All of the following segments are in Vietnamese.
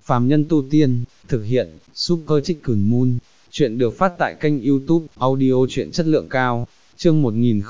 phàm nhân tu tiên, thực hiện, Super Chicken Moon. Chuyện được phát tại kênh YouTube, audio truyện chất lượng cao, chương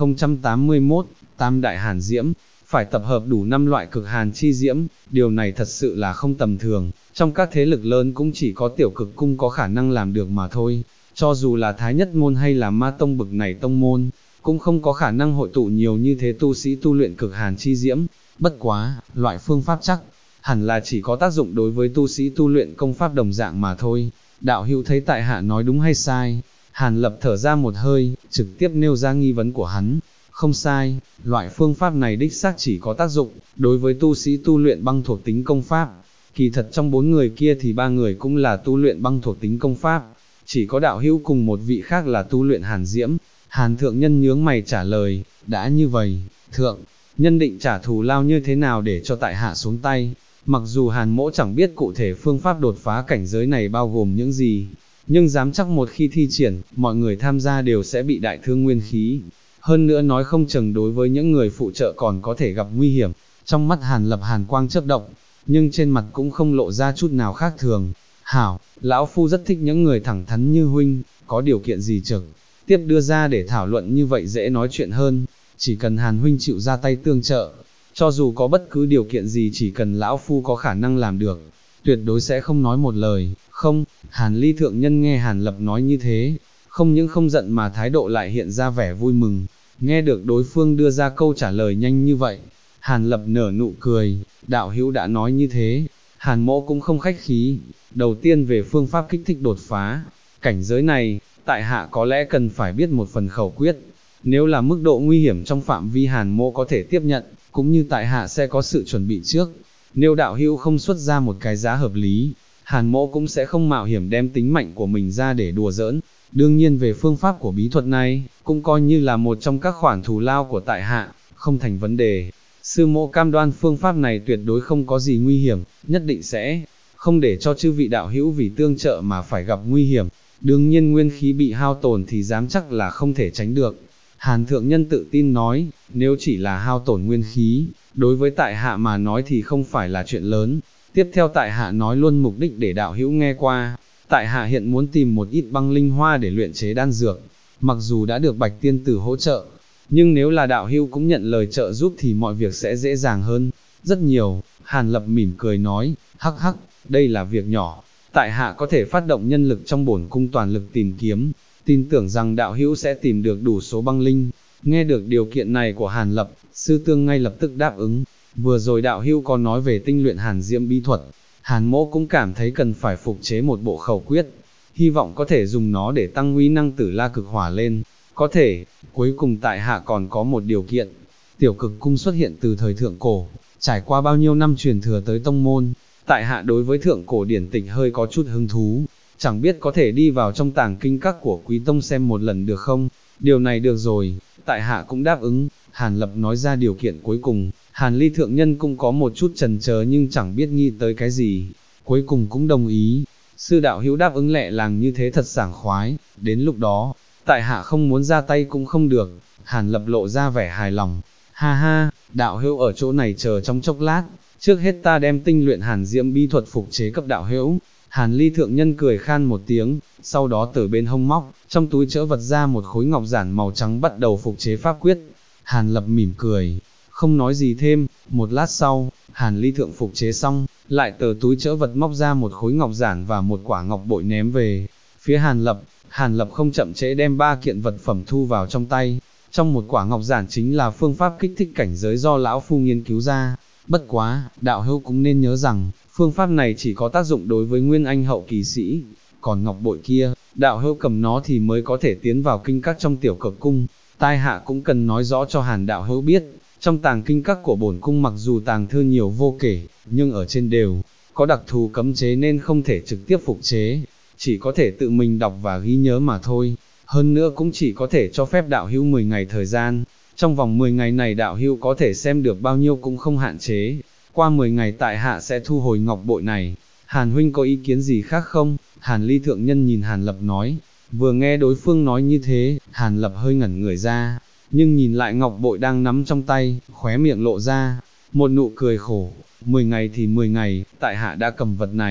1081, Tam Đại Hàn Diễm, phải tập hợp đủ 5 loại cực hàn chi diễm, điều này thật sự là không tầm thường, trong các thế lực lớn cũng chỉ có tiểu cực cung có khả năng làm được mà thôi, cho dù là Thái Nhất Môn hay là Ma Tông bực này tông môn, cũng không có khả năng hội tụ nhiều như thế tu sĩ tu luyện cực hàn chi diễm, bất quá, loại phương pháp chắc, hẳn là chỉ có tác dụng đối với tu sĩ tu luyện công pháp đồng dạng mà thôi. Đạo hữu thấy tại hạ nói đúng hay sai? Hàn Lập thở ra một hơi, trực tiếp nêu ra nghi vấn của hắn. Không sai, loại phương pháp này đích xác chỉ có tác dụng đối với tu sĩ tu luyện băng thuộc tính công pháp. Kỳ thật trong 4 người kia thì 3 người cũng là tu luyện băng thuộc tính công pháp, chỉ có đạo hữu cùng một vị khác là tu luyện hàn diễm. Hàn thượng nhân nhướng mày trả lời, đã như vậy, thượng nhân định trả thù lao như thế nào để cho tại hạ xuống tay? Mặc dù Hàn Mỗ chẳng biết cụ thể phương pháp đột phá cảnh giới này bao gồm những gì, nhưng dám chắc một khi thi triển, mọi người tham gia đều sẽ bị đại thương nguyên khí. Hơn nữa nói không chừng đối với những người phụ trợ còn có thể gặp nguy hiểm. Trong mắt Hàn Lập hàn quang chớp động, nhưng trên mặt cũng không lộ ra chút nào khác thường. Hảo, lão phu rất thích những người thẳng thắn như huynh, có điều kiện gì trực tiếp đưa ra để thảo luận như vậy dễ nói chuyện hơn, chỉ cần Hàn huynh chịu ra tay tương trợ. Cho dù có bất cứ điều kiện gì chỉ cần lão phu có khả năng làm được, tuyệt đối sẽ không nói một lời, không. Hàn Ly thượng nhân nghe Hàn Lập nói như thế, không những không giận mà thái độ lại hiện ra vẻ vui mừng, nghe được đối phương đưa ra câu trả lời nhanh như vậy. Hàn Lập nở nụ cười, đạo hữu đã nói như thế, Hàn Mỗ cũng không khách khí. Đầu tiên về phương pháp kích thích đột phá, cảnh giới này, tại hạ có lẽ cần phải biết một phần khẩu quyết, nếu là mức độ nguy hiểm trong phạm vi Hàn Mỗ có thể tiếp nhận, cũng như tại hạ sẽ có sự chuẩn bị trước, nếu đạo hữu không xuất ra một cái giá hợp lý, Hàn Mỗ cũng sẽ không mạo hiểm đem tính mạnh của mình ra để đùa giỡn. Đương nhiên về phương pháp của bí thuật này, cũng coi như là một trong các khoản thù lao của tại hạ, không thành vấn đề. Sư Mỗ cam đoan phương pháp này tuyệt đối không có gì nguy hiểm, nhất định sẽ không để cho chư vị đạo hữu vì tương trợ mà phải gặp nguy hiểm. Đương nhiên nguyên khí bị hao tổn thì dám chắc là không thể tránh được. Hàn thượng nhân tự tin nói, nếu chỉ là hao tổn nguyên khí, đối với tại hạ mà nói thì không phải là chuyện lớn. Tiếp theo tại hạ nói luôn mục đích để đạo hữu nghe qua. Tại hạ hiện muốn tìm một ít băng linh hoa để luyện chế đan dược, mặc dù đã được Bạch Tiên Tử hỗ trợ, nhưng nếu là đạo hữu cũng nhận lời trợ giúp thì mọi việc sẽ dễ dàng hơn rất nhiều. Hàn Lập mỉm cười nói, hắc hắc, đây là việc nhỏ, tại hạ có thể phát động nhân lực trong bổn cung toàn lực tìm kiếm, tin tưởng rằng đạo hữu sẽ tìm được đủ số băng linh. Nghe được điều kiện này của Hàn Lập, sư tương ngay lập tức đáp ứng. Vừa rồi đạo hữu có nói về tinh luyện hàn diễm bí thuật, Hàn Mỗ cũng cảm thấy cần phải phục chế một bộ khẩu quyết, hy vọng có thể dùng nó để tăng uy năng Tử La cực hỏa lên. Có thể, cuối cùng tại hạ còn có một điều kiện. Tiểu cực cung xuất hiện từ thời thượng cổ, trải qua bao nhiêu năm truyền thừa tới tông môn, tại hạ đối với thượng cổ điển tịch hơi có chút hứng thú, chẳng biết có thể đi vào trong tàng kinh các của Quý Tông xem một lần được không? Điều này được rồi, tại hạ cũng đáp ứng. Hàn Lập nói ra điều kiện cuối cùng, Hàn Ly thượng nhân cũng có một chút chần chờ nhưng chẳng biết nghĩ tới cái gì, cuối cùng cũng đồng ý. Sư đạo hữu đáp ứng lẹ làng như thế thật sảng khoái, đến lúc đó, tại hạ không muốn ra tay cũng không được. Hàn Lập lộ ra vẻ hài lòng, ha ha, đạo hữu ở chỗ này chờ trong chốc lát, trước hết ta đem tinh luyện hàn diễm bí thuật phục chế cấp đạo hữu. Hàn Ly thượng nhân cười khan một tiếng, sau đó từ bên hông móc, trong túi trữ vật ra một khối ngọc giản màu trắng bắt đầu phục chế pháp quyết. Hàn Lập mỉm cười, không nói gì thêm. Một lát sau, Hàn Ly thượng phục chế xong, lại từ túi trữ vật móc ra một khối ngọc giản và một quả ngọc bội ném về phía Hàn Lập. Hàn Lập không chậm trễ đem 3 kiện vật phẩm thu vào trong tay. Trong một quả ngọc giản chính là phương pháp kích thích cảnh giới do lão phu nghiên cứu ra. Bất quá, đạo hữu cũng nên nhớ rằng, phương pháp này chỉ có tác dụng đối với nguyên anh hậu kỳ sĩ, còn ngọc bội kia, đạo hữu cầm nó thì mới có thể tiến vào kinh các trong tiểu cực cung. Tai hạ cũng cần nói rõ cho Hàn đạo hữu biết, trong tàng kinh các của bổn cung mặc dù tàng thư nhiều vô kể, nhưng ở trên đều có đặc thù cấm chế nên không thể trực tiếp phục chế, chỉ có thể tự mình đọc và ghi nhớ mà thôi. Hơn nữa cũng chỉ có thể cho phép đạo hữu 10 ngày thời gian, trong vòng 10 ngày này đạo hữu có thể xem được bao nhiêu cũng không hạn chế. Qua 10 ngày tại hạ sẽ thu hồi ngọc bội này. Hàn huynh có ý kiến gì khác không? Hàn Ly thượng nhân nhìn Hàn Lập nói. Vừa nghe đối phương nói như thế, Hàn Lập hơi ngẩn người ra, nhưng nhìn lại ngọc bội đang nắm trong tay, khóe miệng lộ ra một nụ cười khổ. 10 ngày thì 10 ngày, tại hạ đã cầm vật này,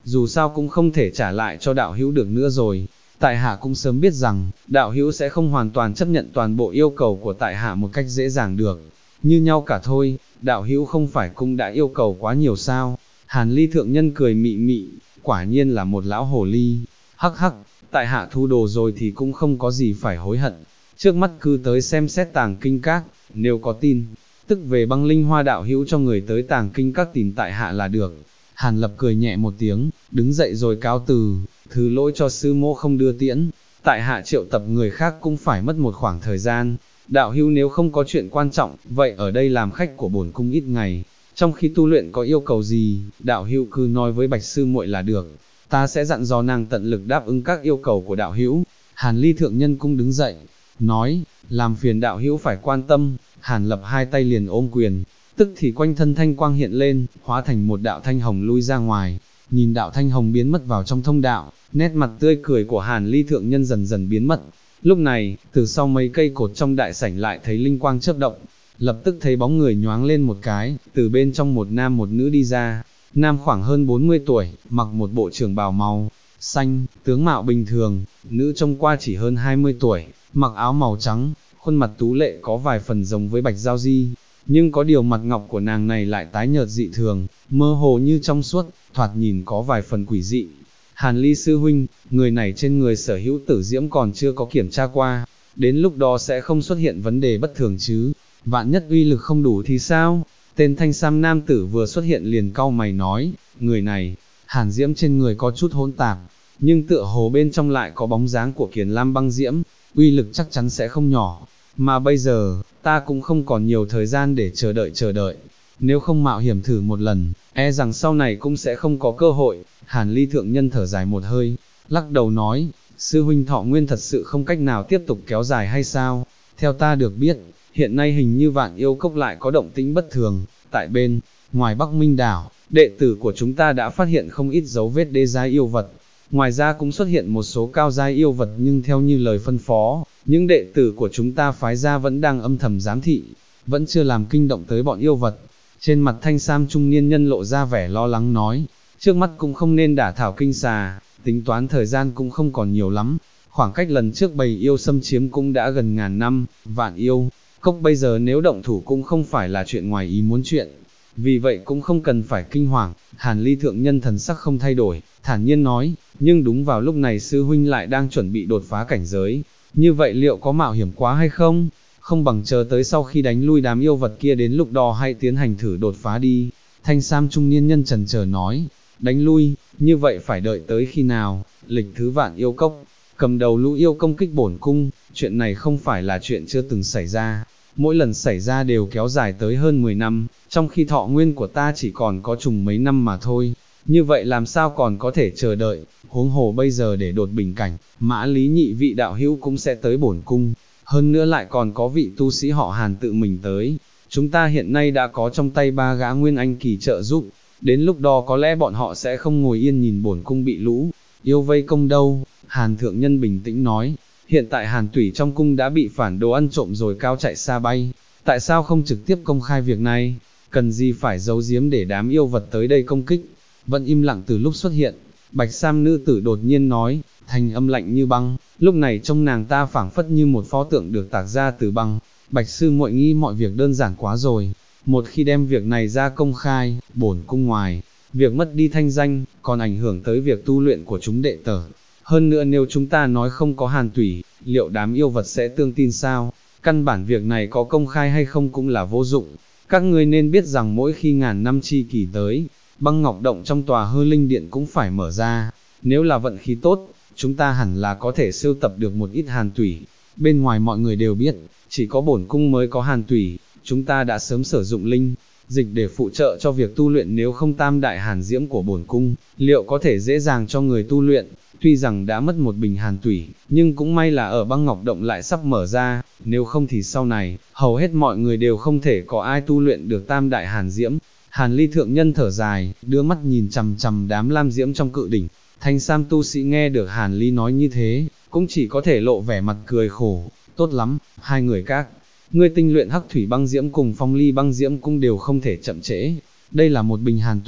dù sao cũng không thể trả lại cho đạo hữu được nữa rồi. Tại hạ cũng sớm biết rằng, đạo hữu sẽ không hoàn toàn chấp nhận toàn bộ yêu cầu của tại hạ một cách dễ dàng được. Như nhau cả thôi, đạo hữu không phải cũng đã yêu cầu quá nhiều sao? Hàn Ly thượng nhân cười mị mị, quả nhiên là một lão hồ ly. Hắc hắc, tại hạ thu đồ rồi thì cũng không có gì phải hối hận. Trước mắt cứ tới xem xét tàng kinh các, nếu có tin, tức về băng linh hoa đạo hữu cho người tới tàng kinh các tìm tại hạ là được. Hàn Lập cười nhẹ một tiếng, đứng dậy rồi cáo từ, thứ lỗi cho sư mô không đưa tiễn, tại hạ triệu tập người khác cũng phải mất một khoảng thời gian. Đạo hữu nếu không có chuyện quan trọng, vậy ở đây làm khách của bổn cung ít ngày, trong khi tu luyện có yêu cầu gì, đạo hữu cứ nói với Bạch sư muội là được, ta sẽ dặn dò nàng tận lực đáp ứng các yêu cầu của đạo hữu. Hàn Ly thượng nhân cũng đứng dậy, nói, làm phiền đạo hữu phải quan tâm. Hàn Lập hai tay liền ôm quyền, tức thì quanh thân thanh quang hiện lên, hóa thành một đạo thanh hồng lui ra ngoài. Nhìn đạo thanh hồng biến mất vào trong thông đạo, nét mặt tươi cười của Hàn Ly thượng nhân dần dần biến mất. Lúc này, từ sau mấy cây cột trong đại sảnh lại thấy linh quang chớp động, lập tức thấy bóng người nhoáng lên một cái, từ bên trong một nam một nữ đi ra. Nam khoảng hơn 40 tuổi, mặc một bộ trường bào màu xanh, tướng mạo bình thường, nữ trông qua chỉ hơn 20 tuổi, mặc áo màu trắng, khuôn mặt tú lệ có vài phần giống với Bạch Giao Di, nhưng có điều mặt ngọc của nàng này lại tái nhợt dị thường, mơ hồ như trong suốt, thoạt nhìn có vài phần quỷ dị. Hàn Ly sư huynh, người này trên người sở hữu tử diễm còn chưa có kiểm tra qua, đến lúc đó sẽ không xuất hiện vấn đề bất thường chứ, vạn nhất uy lực không đủ thì sao? Tên thanh sam nam tử vừa xuất hiện liền cau mày nói, người này, hàn diễm trên người có chút hỗn tạp, nhưng tựa hồ bên trong lại có bóng dáng của Kiền Lam băng diễm, uy lực chắc chắn sẽ không nhỏ, mà bây giờ, ta cũng không còn nhiều thời gian để chờ đợi, nếu không mạo hiểm thử một lần, e rằng sau này cũng sẽ không có cơ hội. Hàn Ly thượng nhân thở dài một hơi, lắc đầu nói, sư huynh thọ nguyên thật sự không cách nào tiếp tục kéo dài hay sao? Theo ta được biết, hiện nay hình như Vạn Yêu Cốc lại có động tĩnh bất thường, tại bên ngoài Bắc Minh đảo, đệ tử của chúng ta đã phát hiện không ít dấu vết đê giai yêu vật, ngoài ra cũng xuất hiện một số cao giai yêu vật, nhưng theo như lời phân phó, những đệ tử của chúng ta phái ra vẫn đang âm thầm giám thị, vẫn chưa làm kinh động tới bọn yêu vật. Trên mặt thanh sam trung niên nhân lộ ra vẻ lo lắng nói, trước mắt cũng không nên đả thảo kinh xà, tính toán thời gian cũng không còn nhiều lắm, khoảng cách lần trước bầy yêu xâm chiếm cũng đã gần ngàn năm, Vạn Yêu Cốc bây giờ nếu động thủ cũng không phải là chuyện ngoài ý muốn chuyện, vì vậy cũng không cần phải kinh hoàng. Hàn Ly thượng nhân thần sắc không thay đổi, thản nhiên nói, nhưng đúng vào lúc này sư huynh lại đang chuẩn bị đột phá cảnh giới, như vậy liệu có mạo hiểm quá hay không? Không bằng chờ tới sau khi đánh lui đám yêu vật kia, đến lúc đó hãy tiến hành thử đột phá đi. Thanh sam trung niên nhân chần chờ nói, đánh lui, như vậy phải đợi tới khi nào? Lịch thứ Vạn Yêu Cốc cầm đầu lũ yêu công kích bổn cung, chuyện này không phải là chuyện chưa từng xảy ra, mỗi lần xảy ra đều kéo dài tới hơn 10 năm, trong khi thọ nguyên của ta chỉ còn có chừng mấy năm mà thôi, như vậy làm sao còn có thể chờ đợi, huống hồ bây giờ để đột bình cảnh, Mã Lý nhị vị đạo hữu cũng sẽ tới bổn cung, hơn nữa lại còn có vị tu sĩ họ Hàn tự mình tới, chúng ta hiện nay đã có trong tay 3 gã nguyên anh kỳ trợ giúp, đến lúc đó có lẽ bọn họ sẽ không ngồi yên nhìn bổn cung bị lũ yêu vây công đâu. Hàn thượng nhân bình tĩnh nói, hiện tại Hàn Tủy trong cung đã bị phản đồ ăn trộm rồi cao chạy xa bay, tại sao không trực tiếp công khai việc này, cần gì phải giấu giếm để đám yêu vật tới đây công kích. Vẫn im lặng từ lúc xuất hiện, bạch sam nữ tử đột nhiên nói, thanh âm lạnh như băng, lúc này trông nàng ta phảng phất như một pho tượng được tạc ra từ băng. Bạch sư muội nghĩ mọi việc đơn giản quá rồi, một khi đem việc này ra công khai, bổn cung ngoài việc mất đi thanh danh, còn ảnh hưởng tới việc tu luyện của chúng đệ tử. Hơn nữa nếu chúng ta nói không có Hàn Tủy, liệu đám yêu vật sẽ tương tin sao? Căn bản việc này có công khai hay không cũng là vô dụng. Các ngươi nên biết rằng mỗi khi ngàn năm chi kỷ tới, băng ngọc động trong tòa Hư Linh Điện cũng phải mở ra. Nếu là vận khí tốt, chúng ta hẳn là có thể sưu tập được một ít Hàn Tủy. Bên ngoài mọi người đều biết, chỉ có bổn cung mới có Hàn Tủy, chúng ta đã sớm sử dụng linh dịch để phụ trợ cho việc tu luyện, nếu không tam đại hàn diễm của bổn cung, liệu có thể dễ dàng cho người tu luyện. Tuy rằng đã mất một bình Hàn Tủy, nhưng cũng may là ở băng ngọc động lại sắp mở ra, nếu không thì sau này, hầu hết mọi người đều không thể có ai tu luyện được tam đại hàn diễm. Hàn Ly thượng nhân thở dài, đưa mắt nhìn chằm chằm đám lam diễm trong cự đỉnh. Thanh sam tu sĩ nghe được Hàn Ly nói như thế, cũng chỉ có thể lộ vẻ mặt cười khổ. Tốt lắm, hai người các ngươi tinh luyện hắc thủy băng diễm cùng phong ly băng diễm cũng đều không thể chậm trễ. Đây là một bình Hàn Tủy,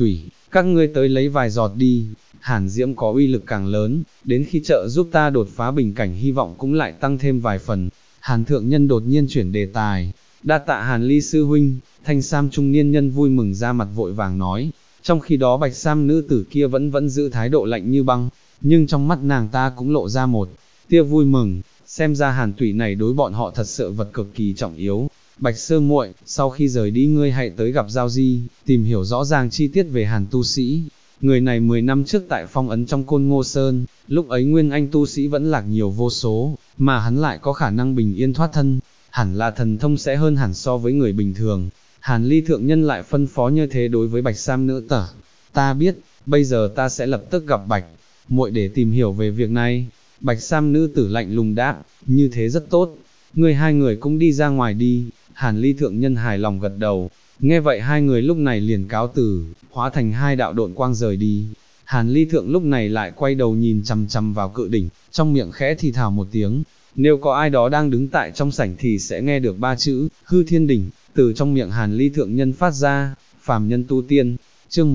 các ngươi tới lấy vài giọt đi, hàn diễm có uy lực càng lớn, đến khi trợ giúp ta đột phá bình cảnh hy vọng cũng lại tăng thêm vài phần. Hàn thượng nhân đột nhiên chuyển đề tài, đa tạ Hàn Ly sư huynh, thanh sam trung niên nhân vui mừng ra mặt vội vàng nói, trong khi đó bạch sam nữ tử kia vẫn giữ thái độ lạnh như băng, nhưng trong mắt nàng ta cũng lộ ra một tia vui mừng, xem ra Hàn Tủy này đối bọn họ thật sự vật cực kỳ trọng yếu. Bạch sơ muội, sau khi rời đi ngươi hãy tới gặp Giao Di, tìm hiểu rõ ràng chi tiết về Hàn tu sĩ. Người này 10 năm trước tại phong ấn trong Côn Ngô Sơn, lúc ấy Nguyên Anh tu sĩ vẫn lạc nhiều vô số, mà hắn lại có khả năng bình yên thoát thân, hẳn là thần thông sẽ hơn hẳn so với người bình thường. Hàn Ly thượng nhân lại phân phó như thế đối với Bạch Sam nữ tử. Ta biết, bây giờ ta sẽ lập tức gặp Bạch muội để tìm hiểu về việc này. Bạch Sam nữ tử lạnh lùng đáp, như thế rất tốt. Hai người cũng đi ra ngoài đi. Hàn Ly thượng nhân hài lòng gật đầu. Nghe vậy hai người lúc này liền cáo từ, hóa thành hai đạo độn quang rời đi. Hàn Ly thượng lúc này lại quay đầu nhìn chằm chằm vào cự đỉnh, trong miệng khẽ thì thào một tiếng. Nếu có ai đó đang đứng tại trong sảnh thì sẽ nghe được ba chữ, hư thiên đỉnh, từ trong miệng Hàn Ly thượng nhân phát ra. Phàm nhân tu tiên, chương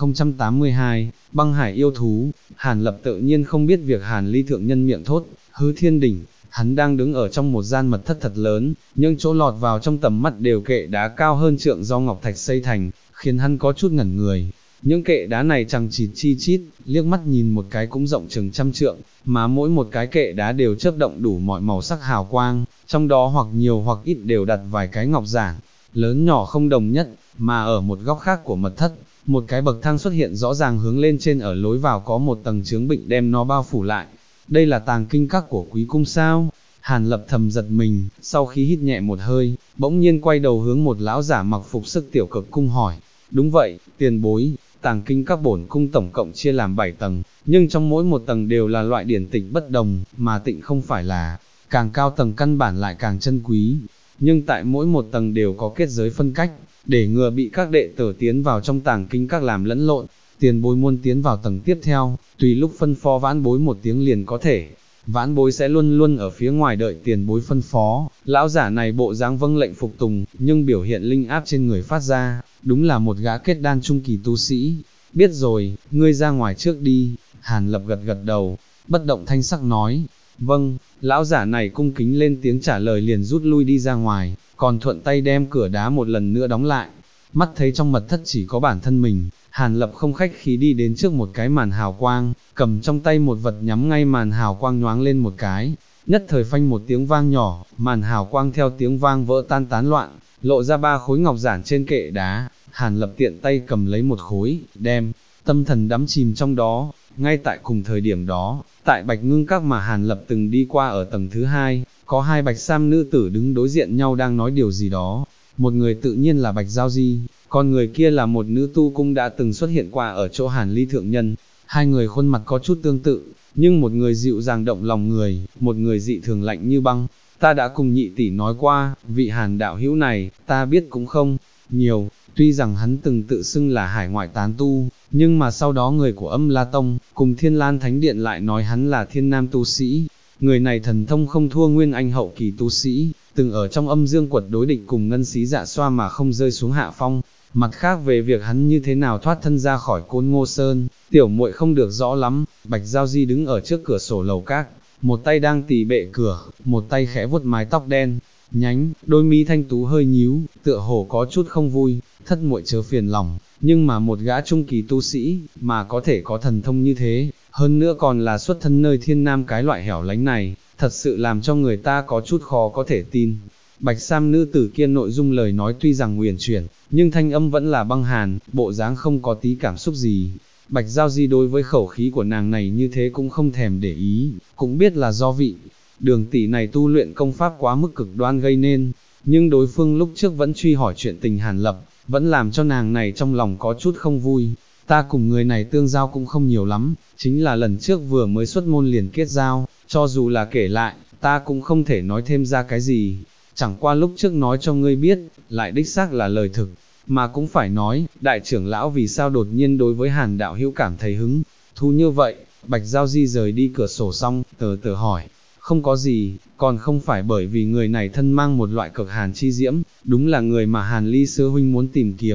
1082, băng hải yêu thú. Hàn Lập tự nhiên không biết việc Hàn Ly thượng nhân miệng thốt, hư thiên đỉnh. Hắn đang đứng ở trong một gian mật thất thật lớn, những chỗ lọt vào trong tầm mắt đều kệ đá cao hơn trượng do ngọc thạch xây thành, khiến hắn có chút ngẩn người. Những kệ đá này chằng chịt chi chít, liếc mắt nhìn một cái cũng rộng chừng trăm trượng, mà mỗi một cái kệ đá đều chớp động đủ mọi màu sắc hào quang, trong đó hoặc nhiều hoặc ít đều đặt vài cái ngọc giản, lớn nhỏ không đồng nhất, mà ở một góc khác của mật thất, một cái bậc thang xuất hiện rõ ràng hướng lên trên, ở lối vào có một tầng chướng bịnh đem nó bao phủ lại. Đây là tàng kinh các của Quý cung sao? Hàn Lập thầm giật mình, sau khi hít nhẹ một hơi, bỗng nhiên quay đầu hướng một lão giả mặc phục sức tiểu cực cung hỏi. Đúng vậy, tiền bối, tàng kinh các bổn cung tổng cộng chia làm 7 tầng, nhưng trong mỗi một tầng đều là loại điển tịch bất đồng, mà tịnh không phải là, càng cao tầng căn bản lại càng chân quý. Nhưng tại mỗi một tầng đều có kết giới phân cách, để ngừa bị các đệ tử tiến vào trong tàng kinh các làm lẫn lộn. Tiền bối muốn tiến vào tầng tiếp theo, tùy lúc phân phó vãn bối một tiếng liền có thể. Vãn bối sẽ luôn luôn ở phía ngoài đợi tiền bối phân phó. Lão giả này bộ dáng vâng lệnh phục tùng, nhưng biểu hiện linh áp trên người phát ra, đúng là một gã kết đan trung kỳ tu sĩ. Biết rồi, ngươi ra ngoài trước đi. Hàn Lập gật gật đầu, bất động thanh sắc nói. Vâng, lão giả này cung kính lên tiếng trả lời liền rút lui đi ra ngoài, còn thuận tay đem cửa đá một lần nữa đóng lại. Mắt thấy trong mật thất chỉ có bản thân mình, Hàn Lập không khách khí đi đến trước một cái màn hào quang, cầm trong tay một vật nhắm ngay màn hào quang nhoáng lên một cái, nhất thời phanh một tiếng vang nhỏ, màn hào quang theo tiếng vang vỡ tan tán loạn, lộ ra 3 khối ngọc giản trên kệ đá. Hàn Lập tiện tay cầm lấy một khối, đem tâm thần đắm chìm trong đó. Ngay tại cùng thời điểm đó, tại Bạch Ngưng Các mà Hàn Lập từng đi qua ở tầng thứ 2, có hai bạch sam nữ tử đứng đối diện nhau đang nói điều gì đó. Một người tự nhiên là Bạch Giao Di, còn người kia là một nữ tu cung đã từng xuất hiện qua ở chỗ Hàn Ly thượng nhân. Hai người khuôn mặt có chút tương tự, nhưng một người dịu dàng động lòng người, một người dị thường lạnh như băng. Ta đã cùng nhị tỷ nói qua, vị Hàn đạo hữu này, ta biết cũng không nhiều, tuy rằng hắn từng tự xưng là hải ngoại tán tu, nhưng mà sau đó người của Âm La Tông, cùng Thiên Lan Thánh Điện lại nói hắn là thiên nam tu sĩ. Người này thần thông không thua Nguyên Anh hậu kỳ tu sĩ, từng ở trong âm dương quật đối địch cùng Ngân Xí Dạ Xoa mà không rơi xuống hạ phong. Mặt khác về việc hắn như thế nào thoát thân ra khỏi Côn Ngô Sơn, tiểu muội không được rõ lắm. Bạch Giao Di đứng ở trước cửa sổ lầu các, một tay đang tì bệ cửa, một tay khẽ vuốt mái tóc đen nhánh, đôi mi thanh tú hơi nhíu, tựa hồ có chút không vui. Thất muội chớ phiền lòng, nhưng mà một gã trung kỳ tu sĩ, mà có thể có thần thông như thế, hơn nữa còn là xuất thân nơi thiên nam cái loại hẻo lánh này, thật sự làm cho người ta có chút khó có thể tin. Bạch Sam nữ tử kia nội dung lời nói tuy rằng uyển chuyển, nhưng thanh âm vẫn là băng hàn, bộ dáng không có tí cảm xúc gì. Bạch Giao Di đối với khẩu khí của nàng này như thế cũng không thèm để ý, cũng biết là do vị Đường tỷ này tu luyện công pháp quá mức cực đoan gây nên, nhưng đối phương lúc trước vẫn truy hỏi chuyện tình Hàn Lập, vẫn làm cho nàng này trong lòng có chút không vui. Ta cùng người này tương giao cũng không nhiều lắm, chính là lần trước vừa mới xuất môn liền kết giao, cho dù là kể lại, ta cũng không thể nói thêm ra cái gì. Chẳng qua lúc trước nói cho ngươi biết, lại đích xác là lời thực, mà cũng phải nói, đại trưởng lão vì sao đột nhiên đối với Hàn đạo hữu cảm thấy hứng thú như vậy. Bạch Giao Di rời đi cửa sổ xong, tờ hỏi, không có gì, còn không phải bởi vì người này thân mang một loại cực hàn chi diễm, đúng là người mà Hàn Ly sư huynh muốn tìm kiếm.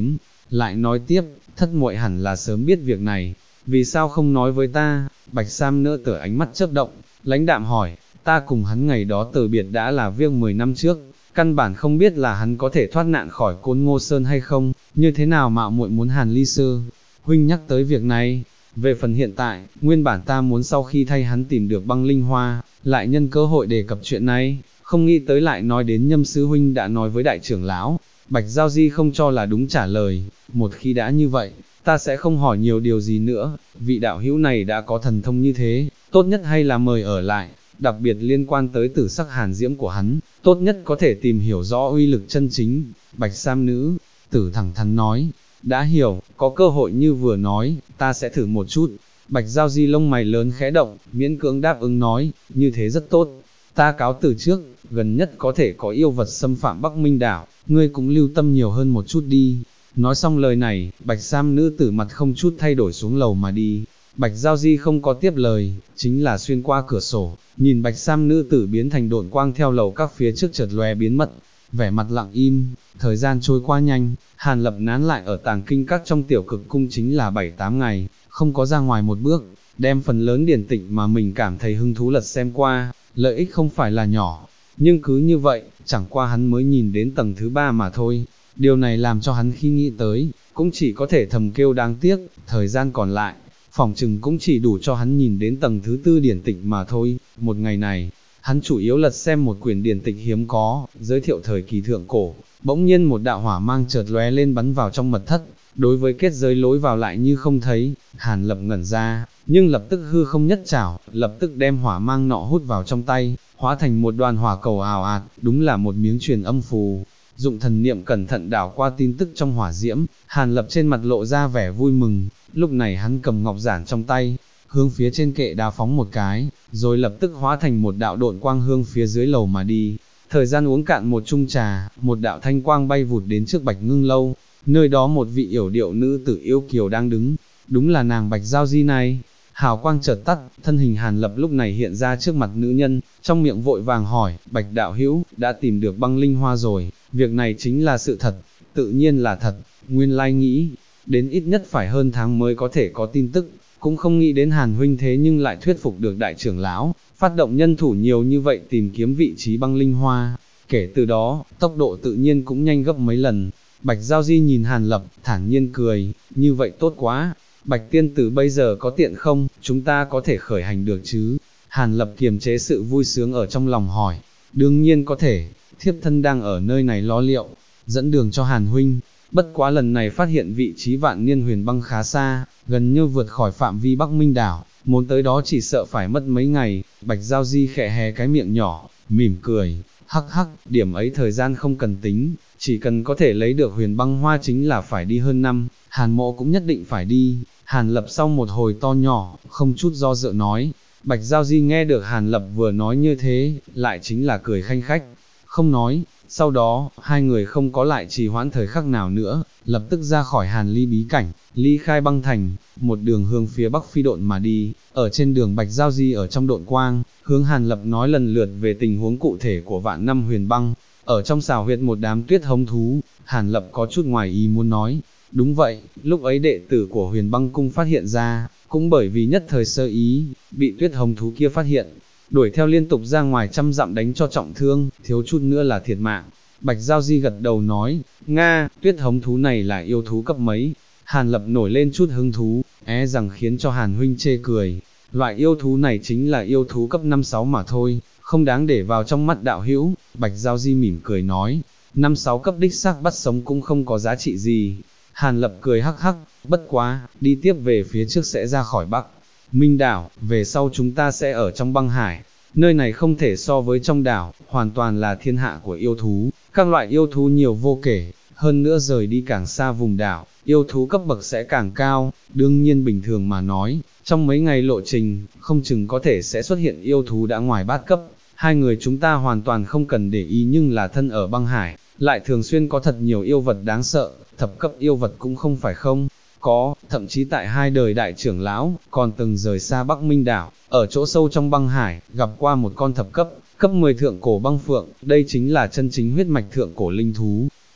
lại nói tiếp, thất muội hẳn là sớm biết việc này, vì sao không nói với ta? Bạch Sam nỡ tở ánh mắt chớp động, lãnh đạm hỏi, ta cùng hắn ngày đó từ biệt đã là việc 10 năm trước, căn bản không biết là hắn có thể thoát nạn khỏi Côn Ngô Sơn hay không, như thế nào mạo muội muốn Hàn Ly Sư huynh nhắc tới việc này. Về phần hiện tại, nguyên bản ta muốn sau khi thay hắn tìm được băng linh hoa, lại nhân cơ hội đề cập chuyện này, không nghĩ tới lại nói đến Nhâm sư huynh đã nói với đại trưởng lão. Bạch Giao Di không cho là đúng trả lời, một khi đã như vậy, ta sẽ không hỏi nhiều điều gì nữa, vị đạo hữu này đã có thần thông như thế, tốt nhất hay là mời ở lại, đặc biệt liên quan tới tử sắc hàn diễm của hắn, tốt nhất có thể tìm hiểu rõ uy lực chân chính. Bạch Sam nữ tử thẳng thắn nói, đã hiểu, có cơ hội như vừa nói, ta sẽ thử một chút. Bạch Giao Di lông mày lớn khẽ động, miễn cưỡng đáp ứng nói, như thế rất tốt, ta cáo từ trước, gần nhất có thể có yêu vật xâm phạm Bắc Minh đảo, ngươi cũng lưu tâm nhiều hơn một chút đi. Nói xong lời này, Bạch Sam nữ tử mặt không chút thay đổi xuống lầu mà đi. Bạch Giao Di không có tiếp lời, chính là xuyên qua cửa sổ, nhìn Bạch Sam nữ tử biến thành độn quang theo lầu các phía trước chợt lóe biến mất, vẻ mặt lặng im. Thời gian trôi qua nhanh, Hàn Lập nán lại ở Tàng Kinh Các trong tiểu cực cung chính là 7-8 ngày, không có ra ngoài một bước, đem phần lớn điển tịch mà mình cảm thấy hứng thú lật xem qua, lợi ích không phải là nhỏ, nhưng cứ như vậy, chẳng qua hắn mới nhìn đến tầng thứ 3 mà thôi. Điều này làm cho hắn khi nghĩ tới, cũng chỉ có thể thầm kêu đáng tiếc, thời gian còn lại, phòng chừng cũng chỉ đủ cho hắn nhìn đến tầng thứ 4 điển tịch mà thôi. Một ngày này, hắn chủ yếu lật xem một quyển điển tịch hiếm có, giới thiệu thời kỳ thượng cổ, bỗng nhiên một đạo hỏa mang chợt lóe lên bắn vào trong mật thất, đối với kết giới lối vào lại như không thấy. Hàn Lập ngẩn ra, nhưng lập tức hư không nhất chảo, lập tức đem hỏa mang nọ hút vào trong tay, hóa thành một đoàn hỏa cầu ào ạt, đúng là một miếng truyền âm phù. Dụng thần niệm cẩn thận đảo qua tin tức trong hỏa diễm, Hàn Lập trên mặt lộ ra vẻ vui mừng, lúc này hắn cầm ngọc giản trong tay, hướng phía trên kệ đá phóng một cái, rồi lập tức hóa thành một đạo độn quang hương phía dưới lầu mà đi. Thời gian uống cạn một chung trà, một đạo thanh quang bay vụt đến trước Bạch Ngưng Lâu, nơi đó một vị yểu điệu nữ tử yêu kiều đang đứng, đúng là nàng Bạch Giao Di này. Hào quang chợt tắt, thân hình Hàn Lập lúc này hiện ra trước mặt nữ nhân, trong miệng vội vàng hỏi, Bạch đạo hữu, đã tìm được băng linh hoa rồi, việc này chính là sự thật, tự nhiên là thật, nguyên lai nghĩ, đến ít nhất phải hơn tháng mới có thể có tin tức, cũng không nghĩ đến Hàn huynh thế nhưng lại thuyết phục được đại trưởng lão, phát động nhân thủ nhiều như vậy tìm kiếm vị trí băng linh hoa, kể từ đó, tốc độ tự nhiên cũng nhanh gấp mấy lần. Bạch Giao Di nhìn Hàn Lập, thản nhiên cười, như vậy tốt quá. Bạch tiên tử bây giờ có tiện không, chúng ta có thể khởi hành được chứ? Hàn Lập kiềm chế sự vui sướng ở trong lòng hỏi, đương nhiên có thể, thiếp thân đang ở nơi này lo liệu, dẫn đường cho Hàn huynh. Bất quá lần này phát hiện vị trí Vạn Niên Huyền Băng khá xa, gần như vượt khỏi phạm vi Bắc Minh đảo, muốn tới đó chỉ sợ phải mất mấy ngày. Bạch Giao Di khẽ hé cái miệng nhỏ, mỉm cười, hắc hắc, điểm ấy thời gian không cần tính, chỉ cần có thể lấy được huyền băng hoa chính là phải đi hơn năm, Hàn mộ cũng nhất định phải đi. Hàn Lập sau một hồi to nhỏ, không chút do dự nói. Bạch Giao Di nghe được Hàn Lập vừa nói như thế, lại chính là cười khanh khách, không nói. Sau đó, hai người không có lại trì hoãn thời khắc nào nữa, lập tức ra khỏi Hàn Ly bí cảnh, ly khai băng thành, một đường hướng phía bắc phi độn mà đi. Ở trên đường Bạch Giao Di ở trong độn quang, hướng Hàn Lập nói lần lượt về tình huống cụ thể của vạn năm huyền băng. Ở trong xào huyệt một đám tuyết hống thú, Hàn Lập có chút ngoài ý muốn nói, đúng vậy, lúc ấy đệ tử của huyền băng cung phát hiện ra, cũng bởi vì nhất thời sơ ý, bị tuyết hống thú kia phát hiện, đuổi theo liên tục ra ngoài 100 dặm đánh cho trọng thương, thiếu chút nữa là thiệt mạng. Bạch Giao Di gật đầu nói, Nga, tuyết hống thú này là yêu thú cấp mấy? Hàn Lập nổi lên chút hứng thú, rằng khiến cho Hàn huynh chê cười, loại yêu thú này chính là yêu thú cấp 5-6 mà thôi, không đáng để vào trong mắt đạo hữu. Bạch Giao Di mỉm cười nói, 5-6 cấp đích xác bắt sống cũng không có giá trị gì. Hàn Lập cười hắc hắc, bất quá, đi tiếp về phía trước sẽ ra khỏi Bắc Minh đảo, về sau chúng ta sẽ ở trong băng hải, nơi này không thể so với trong đảo, hoàn toàn là thiên hạ của yêu thú, các loại yêu thú nhiều vô kể, hơn nữa rời đi càng xa vùng đảo, yêu thú cấp bậc sẽ càng cao, đương nhiên bình thường mà nói, trong mấy ngày lộ trình, không chừng có thể sẽ xuất hiện yêu thú đã ngoài bát cấp, hai người chúng ta hoàn toàn không cần để ý, nhưng là thân ở băng hải, lại thường xuyên có thật nhiều yêu vật đáng sợ, thập cấp yêu vật cũng không phải không có, thậm chí tại hai đời đại trưởng lão, còn từng rời xa Bắc Minh đảo, ở chỗ sâu trong băng hải, gặp qua một con thập cấp, cấp 10 thượng cổ băng phượng, đây chính là chân chính huyết mạch thượng cổ linh thú,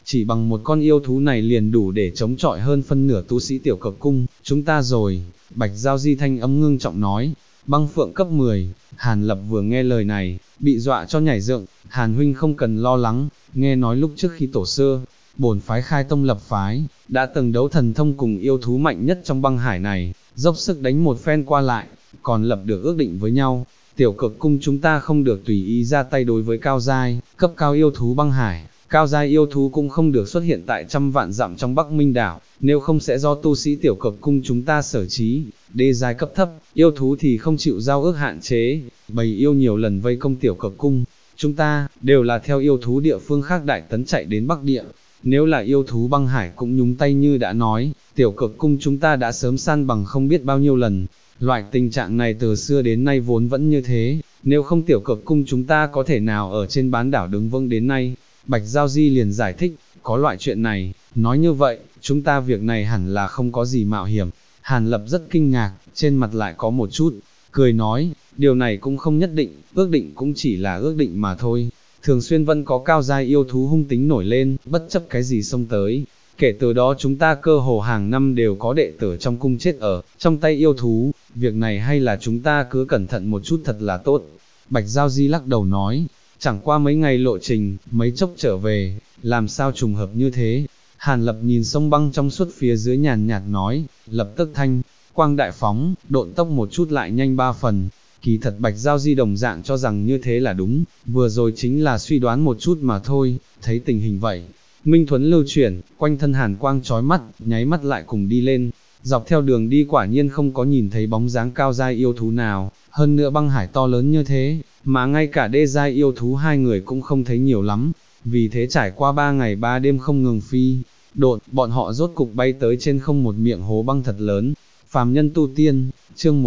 chỉ bằng một con yêu thú này liền đủ để chống chọi hơn phân nửa tu sĩ tiểu cực cung, chúng ta rồi, Bạch Giao Di thanh âm ngưng trọng nói, băng phượng cấp 10, Hàn Lập vừa nghe lời này, bị dọa cho nhảy dựng, Hàn huynh không cần lo lắng, nghe nói lúc trước khi tổ sư, bổn phái khai tông lập phái, đã từng đấu thần thông cùng yêu thú mạnh nhất trong băng hải này, dốc sức đánh một phen qua lại, còn lập được ước định với nhau, tiểu cực cung chúng ta không được tùy ý ra tay đối với cao giai, cấp cao yêu thú băng hải, cao giai yêu thú cũng không được xuất hiện tại trăm vạn dặm trong Bắc Minh đảo, nếu không sẽ do tu sĩ tiểu cực cung chúng ta xử trí, đê giai cấp thấp, yêu thú thì không chịu giao ước hạn chế, bầy yêu nhiều lần vây công tiểu cực cung, chúng ta, đều là theo yêu thú địa phương khác đại tấn chạy đến Bắc Địa, nếu là yêu thú băng hải cũng nhúng tay như đã nói, tiểu cực cung chúng ta đã sớm san bằng không biết bao nhiêu lần, loại tình trạng này từ xưa đến nay vốn vẫn như thế, nếu không tiểu cực cung chúng ta có thể nào ở trên bán đảo đứng vững đến nay. Bạch Giao Di liền giải thích, có loại chuyện này, nói như vậy, chúng ta việc này hẳn là không có gì mạo hiểm. Hàn Lập rất kinh ngạc, trên mặt lại có một chút, cười nói, điều này cũng không nhất định, ước định cũng chỉ là ước định mà thôi. Thường xuyên vẫn có cao giai yêu thú hung tính nổi lên, bất chấp cái gì xông tới. Kể từ đó chúng ta cơ hồ hàng năm đều có đệ tử trong cung chết ở, trong tay yêu thú, việc này hay là chúng ta cứ cẩn thận một chút thật là tốt. Bạch Giao Di lắc đầu nói, chẳng qua mấy ngày lộ trình, mấy chốc trở về, làm sao trùng hợp như thế. Hàn Lập nhìn sông băng trong suốt phía dưới nhàn nhạt nói, lập tức thanh, quang đại phóng, độn tốc một chút lại nhanh 3 phần. Kỳ thật Bạch Giao Di đồng dạng cho rằng như thế là đúng, vừa rồi chính là suy đoán một chút mà thôi, thấy tình hình vậy. Minh Thuấn lưu chuyển, quanh thân hàn quang chói mắt, nháy mắt lại cùng đi lên, dọc theo đường đi quả nhiên không có nhìn thấy bóng dáng cao giai yêu thú nào, hơn nữa băng hải to lớn như thế, mà ngay cả đê giai yêu thú hai người cũng không thấy nhiều lắm, vì thế trải qua 3 ngày 3 đêm không ngừng phi, độn, bọn họ rốt cục bay tới trên không một miệng hố băng thật lớn. Phàm nhân tu tiên, chương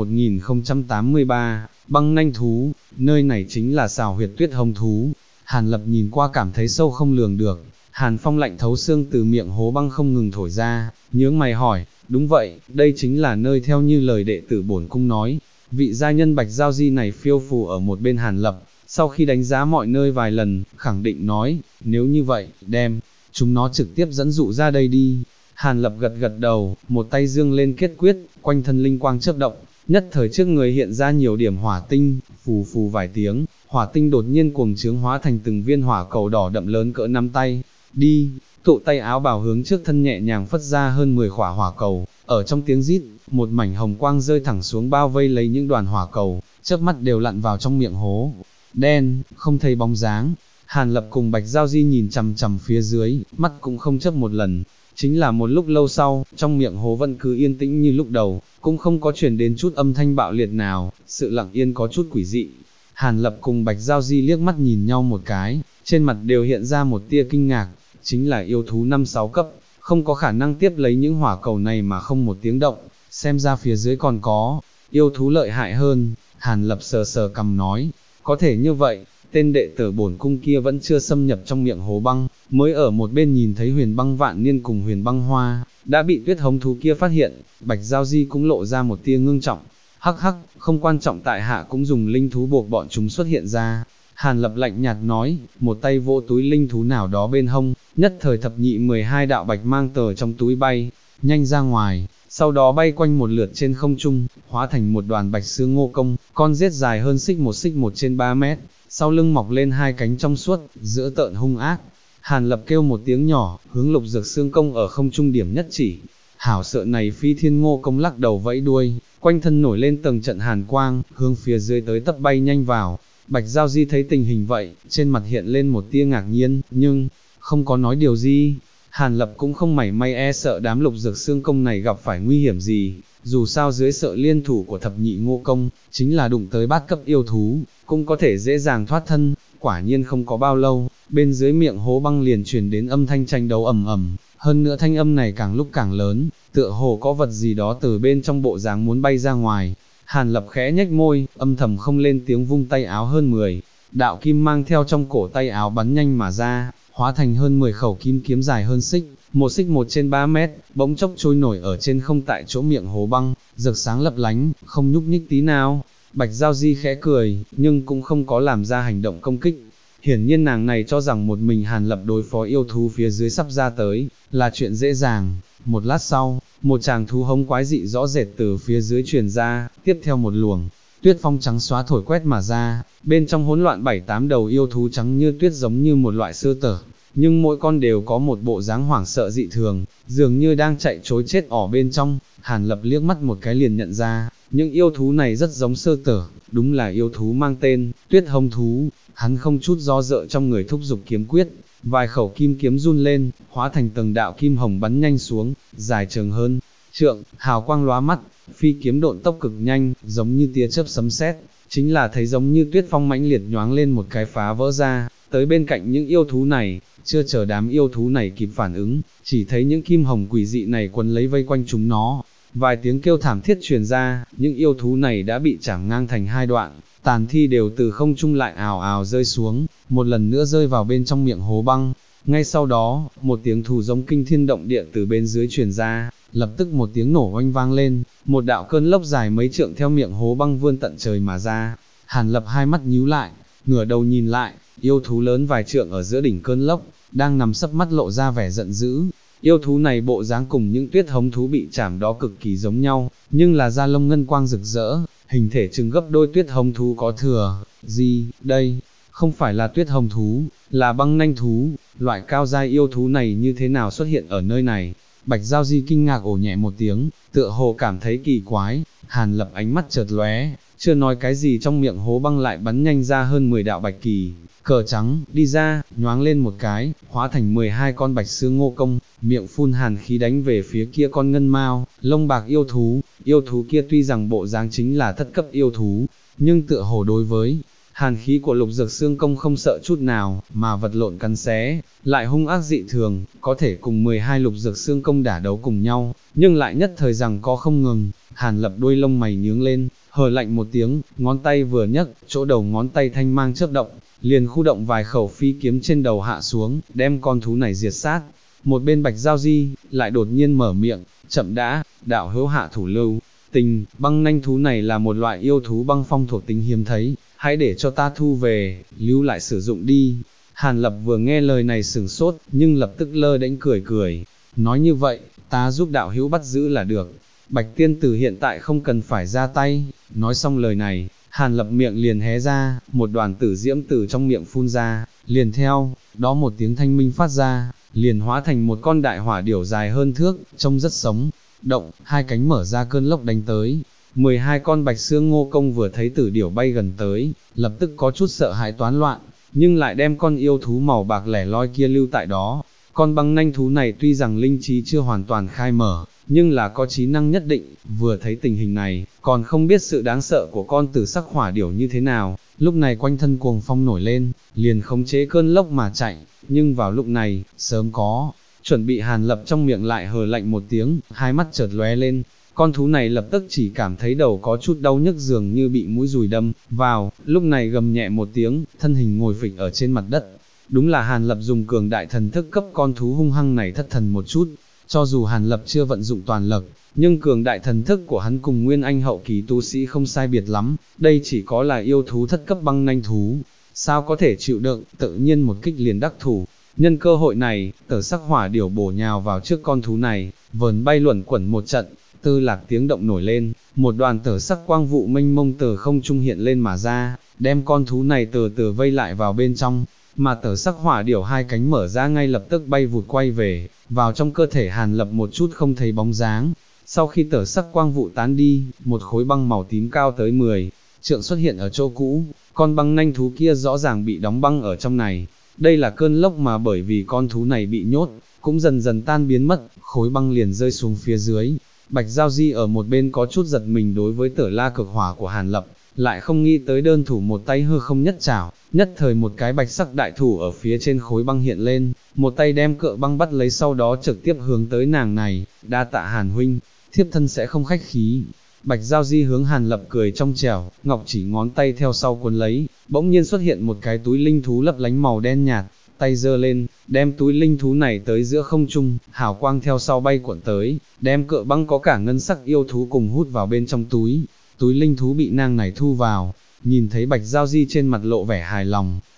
1083, băng nanh thú, nơi này chính là xào huyệt tuyết hồng thú. Hàn Lập nhìn qua cảm thấy sâu không lường được, hàn phong lạnh thấu xương từ miệng hố băng không ngừng thổi ra, nhướng mày hỏi, đúng vậy, đây chính là nơi theo như lời đệ tử bổn cung nói. Vị gia nhân Bạch Giao Di này phiêu phù ở một bên Hàn Lập, sau khi đánh giá mọi nơi vài lần, khẳng định nói, nếu như vậy, đem chúng nó trực tiếp dẫn dụ ra đây đi. Hàn Lập gật gật đầu, một tay dương lên kết quyết, quanh thân linh quang chớp động, nhất thời trước người hiện ra nhiều điểm hỏa tinh, phù phù vài tiếng, hỏa tinh đột nhiên cuồng trướng hóa thành từng viên hỏa cầu đỏ đậm lớn cỡ nắm tay. Đi, tụ tay áo bào hướng trước thân nhẹ nhàng phất ra hơn 10 khỏa hỏa cầu, ở trong tiếng rít, một mảnh hồng quang rơi thẳng xuống bao vây lấy những đoàn hỏa cầu, chớp mắt đều lặn vào trong miệng hố. Đen, không thấy bóng dáng. Hàn Lập cùng Bạch Giao Di nhìn chằm chằm phía dưới, mắt cũng không chớp một lần. Chính là một lúc lâu sau, trong miệng hố vẫn cứ yên tĩnh như lúc đầu, cũng không có truyền đến chút âm thanh bạo liệt nào, sự lặng yên có chút quỷ dị. Hàn Lập cùng Bạch Giao Di liếc mắt nhìn nhau một cái, trên mặt đều hiện ra một tia kinh ngạc, chính là yêu thú 5-6 cấp, không có khả năng tiếp lấy những hỏa cầu này mà không một tiếng động, xem ra phía dưới còn có yêu thú lợi hại hơn. Hàn Lập sờ sờ cằm nói, có thể như vậy, tên đệ tử bổn cung kia vẫn chưa xâm nhập trong miệng hố băng, mới ở một bên nhìn thấy Huyền Băng Vạn Niên cùng Huyền Băng Hoa, đã bị tuyết hống thú kia phát hiện. Bạch Giao Di cũng lộ ra một tia ngưng trọng, hắc hắc, không quan trọng, tại hạ cũng dùng linh thú buộc bọn chúng xuất hiện ra. Hàn Lập lạnh nhạt nói, một tay vỗ túi linh thú nào đó bên hông, nhất thời thập nhị 12 đạo bạch mang tờ trong túi bay, nhanh ra ngoài, sau đó bay quanh một lượt trên không trung, hóa thành một đoàn bạch xương ngô công, con rết dài hơn xích một trên 3 mét, sau lưng mọc lên hai cánh trong suốt, giữa tợn hung ác. Hàn Lập kêu một tiếng nhỏ, hướng Lục Dược Xương công ở không trung điểm nhất chỉ. Hảo sợ này phi thiên ngô công lắc đầu vẫy đuôi, quanh thân nổi lên tầng trận hàn quang, hướng phía dưới tới tấp bay nhanh vào. Bạch Giao Di thấy tình hình vậy, trên mặt hiện lên một tia ngạc nhiên, nhưng không có nói điều gì. Hàn Lập cũng không mảy may e sợ đám Lục Dược Xương công này gặp phải nguy hiểm gì, dù sao dưới sợ liên thủ của thập nhị ngô công, chính là đụng tới bát cấp yêu thú, cũng có thể dễ dàng thoát thân. Quả nhiên không có bao lâu, bên dưới miệng hố băng liền truyền đến âm thanh tranh đấu ầm ầm, hơn nữa thanh âm này càng lúc càng lớn, tựa hồ có vật gì đó từ bên trong bộ dáng muốn bay ra ngoài. Hàn Lập khẽ nhếch môi, âm thầm không lên tiếng, vung tay áo hơn 10 đạo kim mang theo trong cổ tay áo bắn nhanh mà ra, hóa thành hơn 10 khẩu kim kiếm dài hơn xích một trên 3 mét, bỗng chốc trôi nổi ở trên không tại chỗ miệng hố băng, rực sáng lấp lánh, không nhúc nhích tí nào. Bạch Giao Di khẽ cười, nhưng cũng không có làm ra hành động công kích. hiển nhiên nàng này cho rằng một mình Hàn Lập đối phó yêu thú phía dưới sắp ra tới, là chuyện dễ dàng. Một lát sau, một tràng thú hống quái dị rõ rệt từ phía dưới truyền ra, tiếp theo một luồng tuyết phong trắng xóa thổi quét mà ra, bên trong hỗn loạn 7-8 đầu yêu thú trắng như tuyết giống như một loại sư tử, nhưng mỗi con đều có một bộ dáng hoảng sợ dị thường, dường như đang chạy trối chết ở bên trong. Hàn Lập liếc mắt một cái liền nhận ra, những yêu thú này rất giống sư tử, đúng là yêu thú mang tên Tuyết Hống thú. Hắn không chút do dự trong người thúc giục kiếm quyết, vài khẩu kim kiếm run lên, hóa thành từng đạo kim hồng bắn nhanh xuống, dài trường hơn trượng, hào quang lóa mắt, phi kiếm độn tốc cực nhanh, giống như tia chớp sấm sét, chính là thấy giống như tuyết phong mãnh liệt nhoáng lên một cái phá vỡ ra, tới bên cạnh những yêu thú này. Chưa chờ đám yêu thú này kịp phản ứng, chỉ thấy những kim hồng quỷ dị này quấn lấy vây quanh chúng nó. Vài tiếng kêu thảm thiết truyền ra, những yêu thú này đã bị chảng ngang thành hai đoạn, tàn thi đều từ không trung lại ào ào rơi xuống, một lần nữa rơi vào bên trong miệng hố băng. Ngay sau đó, một tiếng thù giống kinh thiên động địa từ bên dưới truyền ra, lập tức một tiếng nổ oanh vang lên, một đạo cơn lốc dài mấy trượng theo miệng hố băng vươn tận trời mà ra. Hàn Lập hai mắt nhíu lại, ngửa đầu nhìn lại, yêu thú lớn vài trượng ở giữa đỉnh cơn lốc, đang nằm sấp mắt lộ ra vẻ giận dữ. Yêu thú này bộ dáng cùng những tuyết hống thú bị chảm đó cực kỳ giống nhau, nhưng là da lông ngân quang rực rỡ, hình thể chừng gấp đôi tuyết hống thú có thừa. Gì, đây, không phải là tuyết hống thú, là băng nanh thú, loại cao giai yêu thú này như thế nào xuất hiện ở nơi này? Bạch Giao Di kinh ngạc ồ nhẹ một tiếng, tựa hồ cảm thấy kỳ quái. Hàn Lập ánh mắt chợt lóe, chưa nói cái gì trong miệng hố băng lại bắn nhanh ra hơn 10 đạo bạch kỳ, cờ trắng, đi ra, nhoáng lên một cái, hóa thành 12 con bạch xương ngô công, miệng phun hàn khí đánh về phía kia con ngân mao, lông bạc yêu thú kia tuy rằng bộ dáng chính là thất cấp yêu thú, nhưng tựa hồ đối với hàn khí của Lục Dược Xương Công không sợ chút nào, mà vật lộn cắn xé, lại hung ác dị thường, có thể cùng 12 Lục Dược Xương Công đả đấu cùng nhau, nhưng lại nhất thời rằng có không ngừng. Hàn Lập đuôi lông mày nhướng lên, hờ lạnh một tiếng, ngón tay vừa nhấc, chỗ đầu ngón tay thanh mang chớp động, liền khu động vài khẩu phi kiếm trên đầu hạ xuống, đem con thú này diệt sát. Một bên Bạch Giao Di lại đột nhiên mở miệng, chậm đã, đạo hữu hạ thủ lưu tình, băng nanh thú này là một loại yêu thú băng phong thuộc tính hiếm thấy, hãy để cho ta thu về, lưu lại sử dụng đi. Hàn Lập vừa nghe lời này sửng sốt, nhưng lập tức lơ đễnh cười cười, nói như vậy, ta giúp đạo hữu bắt giữ là được, Bạch tiên tử hiện tại không cần phải ra tay. Nói xong lời này, Hàn Lập miệng liền hé ra, một đoàn tử diễm từ trong miệng phun ra, liền theo đó một tiếng thanh minh phát ra, liền hóa thành một con đại hỏa điểu dài hơn thước, trông rất sống động, hai cánh mở ra cơn lốc đánh tới. 12 con bạch xương ngô công vừa thấy tử điểu bay gần tới, lập tức có chút sợ hãi toán loạn, nhưng lại đem con yêu thú màu bạc lẻ loi kia lưu tại đó. Con băng nanh thú này tuy rằng linh trí chưa hoàn toàn khai mở, nhưng là có trí năng nhất định, vừa thấy tình hình này, còn không biết sự đáng sợ của con tử sắc hỏa điểu như thế nào. Lúc này quanh thân cuồng phong nổi lên, liền khống chế cơn lốc mà chạy, nhưng vào lúc này, sớm có chuẩn bị. Hàn Lập trong miệng lại hờ lạnh một tiếng, hai mắt chợt lóe lên, con thú này lập tức chỉ cảm thấy đầu có chút đau nhức dường như bị mũi dùi đâm vào, lúc này gầm nhẹ một tiếng, thân hình ngồi phịch ở trên mặt đất. Đúng là Hàn Lập dùng cường đại thần thức cấp con thú hung hăng này thất thần một chút, cho dù Hàn Lập chưa vận dụng toàn lực, nhưng cường đại thần thức của hắn cùng Nguyên Anh hậu kỳ tu sĩ không sai biệt lắm, đây chỉ có là yêu thú thất cấp băng nanh thú, sao có thể chịu đựng, tự nhiên một kích liền đắc thủ. Nhân cơ hội này, Tử sắc hỏa điểu bổ nhào vào trước con thú này, vờn bay luẩn quẩn một trận, tư lạc tiếng động nổi lên, một đoàn tử sắc quang vụ mênh mông từ không trung hiện lên mà ra, đem con thú này từ từ vây lại vào bên trong, mà tử sắc hỏa điểu hai cánh mở ra ngay lập tức bay vụt quay về, vào trong cơ thể Hàn Lập một chút không thấy bóng dáng. Sau khi tử sắc quang vụ tán đi, một khối băng màu tím cao tới 10 trượng xuất hiện ở chỗ cũ, con băng nanh thú kia rõ ràng bị đóng băng ở trong này. Đây là cơn lốc mà bởi vì con thú này bị nhốt, cũng dần dần tan biến mất, khối băng liền rơi xuống phía dưới. Bạch Giao Di ở một bên có chút giật mình đối với Tử La cực hỏa của Hàn Lập, lại không nghĩ tới đơn thủ một tay hư không nhất chảo, nhất thời một cái bạch sắc đại thủ ở phía trên khối băng hiện lên, một tay đem cự băng bắt lấy, sau đó trực tiếp hướng tới nàng này. Đa tạ Hàn huynh, thiếp thân sẽ không khách khí. Bạch Giao Di hướng Hàn Lập cười trong trẻo, ngọc chỉ ngón tay theo sau cuốn lấy, bỗng nhiên xuất hiện một cái túi linh thú lấp lánh màu đen nhạt, tay giơ lên, đem túi linh thú này tới giữa không trung, hào quang theo sau bay cuộn tới, đem cự băng có cả ngân sắc yêu thú cùng hút vào bên trong túi. Túi linh thú bị nàng này thu vào, nhìn thấy Bạch Giao Di trên mặt lộ vẻ hài lòng,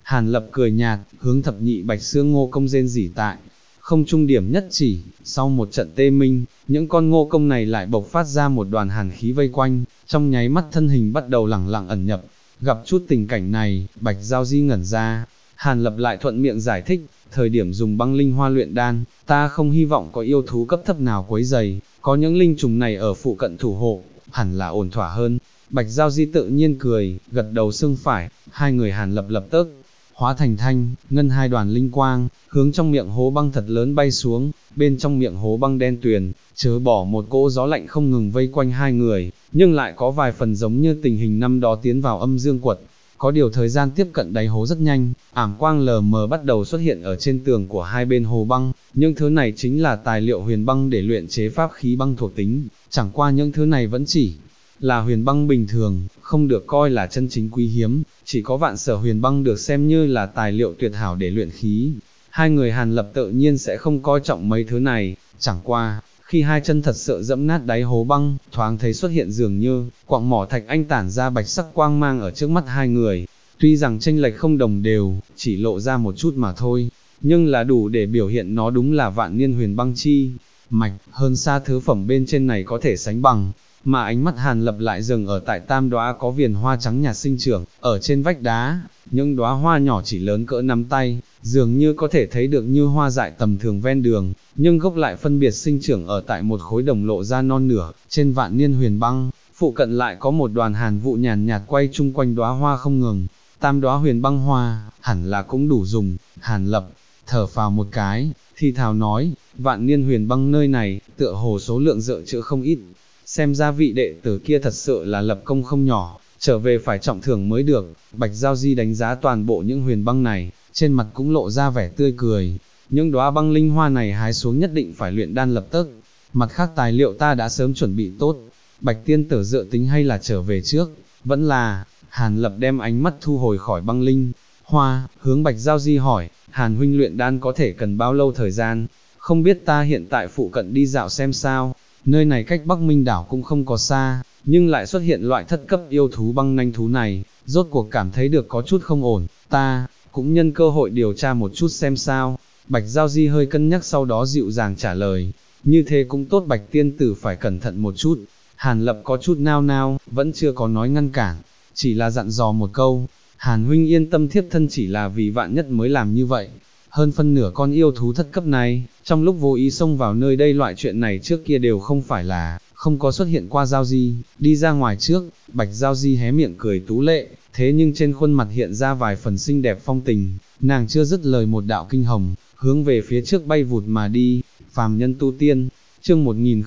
Hàn Lập cười nhạt, hướng thập nhị bạch xương ngô công rên rỉ tại. Không trung điểm nhất chỉ, sau một trận tê minh, những con ngô công này lại bộc phát ra một đoàn hàn khí vây quanh, trong nháy mắt thân hình bắt đầu lẳng lặng ẩn nhập. Gặp chút tình cảnh này, Bạch Giao Di ngẩn ra, Hàn Lập lại thuận miệng giải thích, thời điểm dùng băng linh hoa luyện đan, ta không hy vọng có yêu thú cấp thấp nào quấy rầy, có những linh trùng này ở phụ cận thủ hộ, hẳn là ổn thỏa hơn. Bạch Giao Di tự nhiên cười, gật đầu xưng phải, hai người Hàn Lập lập tức hóa thành thanh, ngân hai đoàn linh quang, hướng trong miệng hố băng thật lớn bay xuống, bên trong miệng hố băng đen tuyền, chớ bỏ một cỗ gió lạnh không ngừng vây quanh hai người, nhưng lại có vài phần giống như tình hình năm đó tiến vào âm dương quật. Có điều thời gian tiếp cận đáy hố rất nhanh, ảm quang lờ mờ bắt đầu xuất hiện ở trên tường của hai bên hồ băng, những thứ này chính là tài liệu huyền băng để luyện chế pháp khí băng thuộc tính, chẳng qua những thứ này vẫn chỉ là huyền băng bình thường, không được coi là chân chính quý hiếm, chỉ có vạn sở huyền băng được xem như là tài liệu tuyệt hảo để luyện khí. Hai người Hàn Lập tự nhiên sẽ không coi trọng mấy thứ này, chẳng qua, khi hai chân thật sự dẫm nát đáy hố băng, thoáng thấy xuất hiện dường như, quặng mỏ thạch anh tản ra bạch sắc quang mang ở trước mắt hai người, tuy rằng chênh lệch không đồng đều, chỉ lộ ra một chút mà thôi, nhưng là đủ để biểu hiện nó đúng là vạn niên huyền băng chi mạch, hơn xa thứ phẩm bên trên này có thể sánh bằng. Mà ánh mắt Hàn Lập lại dừng ở tại tam đóa có viền hoa trắng nhạt sinh trưởng, ở trên vách đá, những đóa hoa nhỏ chỉ lớn cỡ nắm tay, dường như có thể thấy được như hoa dại tầm thường ven đường, nhưng gốc lại phân biệt sinh trưởng ở tại một khối đồng lộ ra non nửa, trên vạn niên huyền băng, phụ cận lại có một đoàn hàn vụ nhàn nhạt quay chung quanh đóa hoa không ngừng, tam đóa huyền băng hoa, hẳn là cũng đủ dùng. Hàn Lập thở phào một cái, thì thào nói, vạn niên huyền băng nơi này, tựa hồ số lượng dự trữ không ít. Xem ra vị đệ tử kia thật sự là lập công không nhỏ, trở về phải trọng thưởng mới được. Bạch Giao Di đánh giá toàn bộ những huyền băng này, trên mặt cũng lộ ra vẻ tươi cười. Những đóa băng linh hoa này hái xuống nhất định phải luyện đan lập tức. Mặt khác tài liệu ta đã sớm chuẩn bị tốt. Bạch tiên tử dự tính hay là trở về trước, vẫn là. Hàn Lập đem ánh mắt thu hồi khỏi băng linh hoa, hướng Bạch Giao Di hỏi, Hàn huynh luyện đan có thể cần bao lâu thời gian? Không biết ta hiện tại phụ cận đi dạo xem sao. Nơi này cách Bắc Minh đảo cũng không có xa, nhưng lại xuất hiện loại thất cấp yêu thú băng nanh thú này, rốt cuộc cảm thấy được có chút không ổn, ta cũng nhân cơ hội điều tra một chút xem sao. Bạch Giao Di hơi cân nhắc sau đó dịu dàng trả lời, như thế cũng tốt, Bạch tiên tử phải cẩn thận một chút. Hàn Lập có chút nao nao, vẫn chưa có nói ngăn cản, chỉ là dặn dò một câu, Hàn huynh yên tâm, thiếp thân chỉ là vì vạn nhất mới làm như vậy. Hơn phân nửa con yêu thú thất cấp này, trong lúc vô ý xông vào nơi đây, loại chuyện này trước kia đều không phải là không có xuất hiện qua. Giao Di đi ra ngoài trước. Bạch Giao Di hé miệng cười tú lệ, thế nhưng trên khuôn mặt hiện ra vài phần xinh đẹp phong tình, nàng chưa dứt lời một đạo kinh hồng, hướng về phía trước bay vụt mà đi. Phàm nhân tu tiên, chương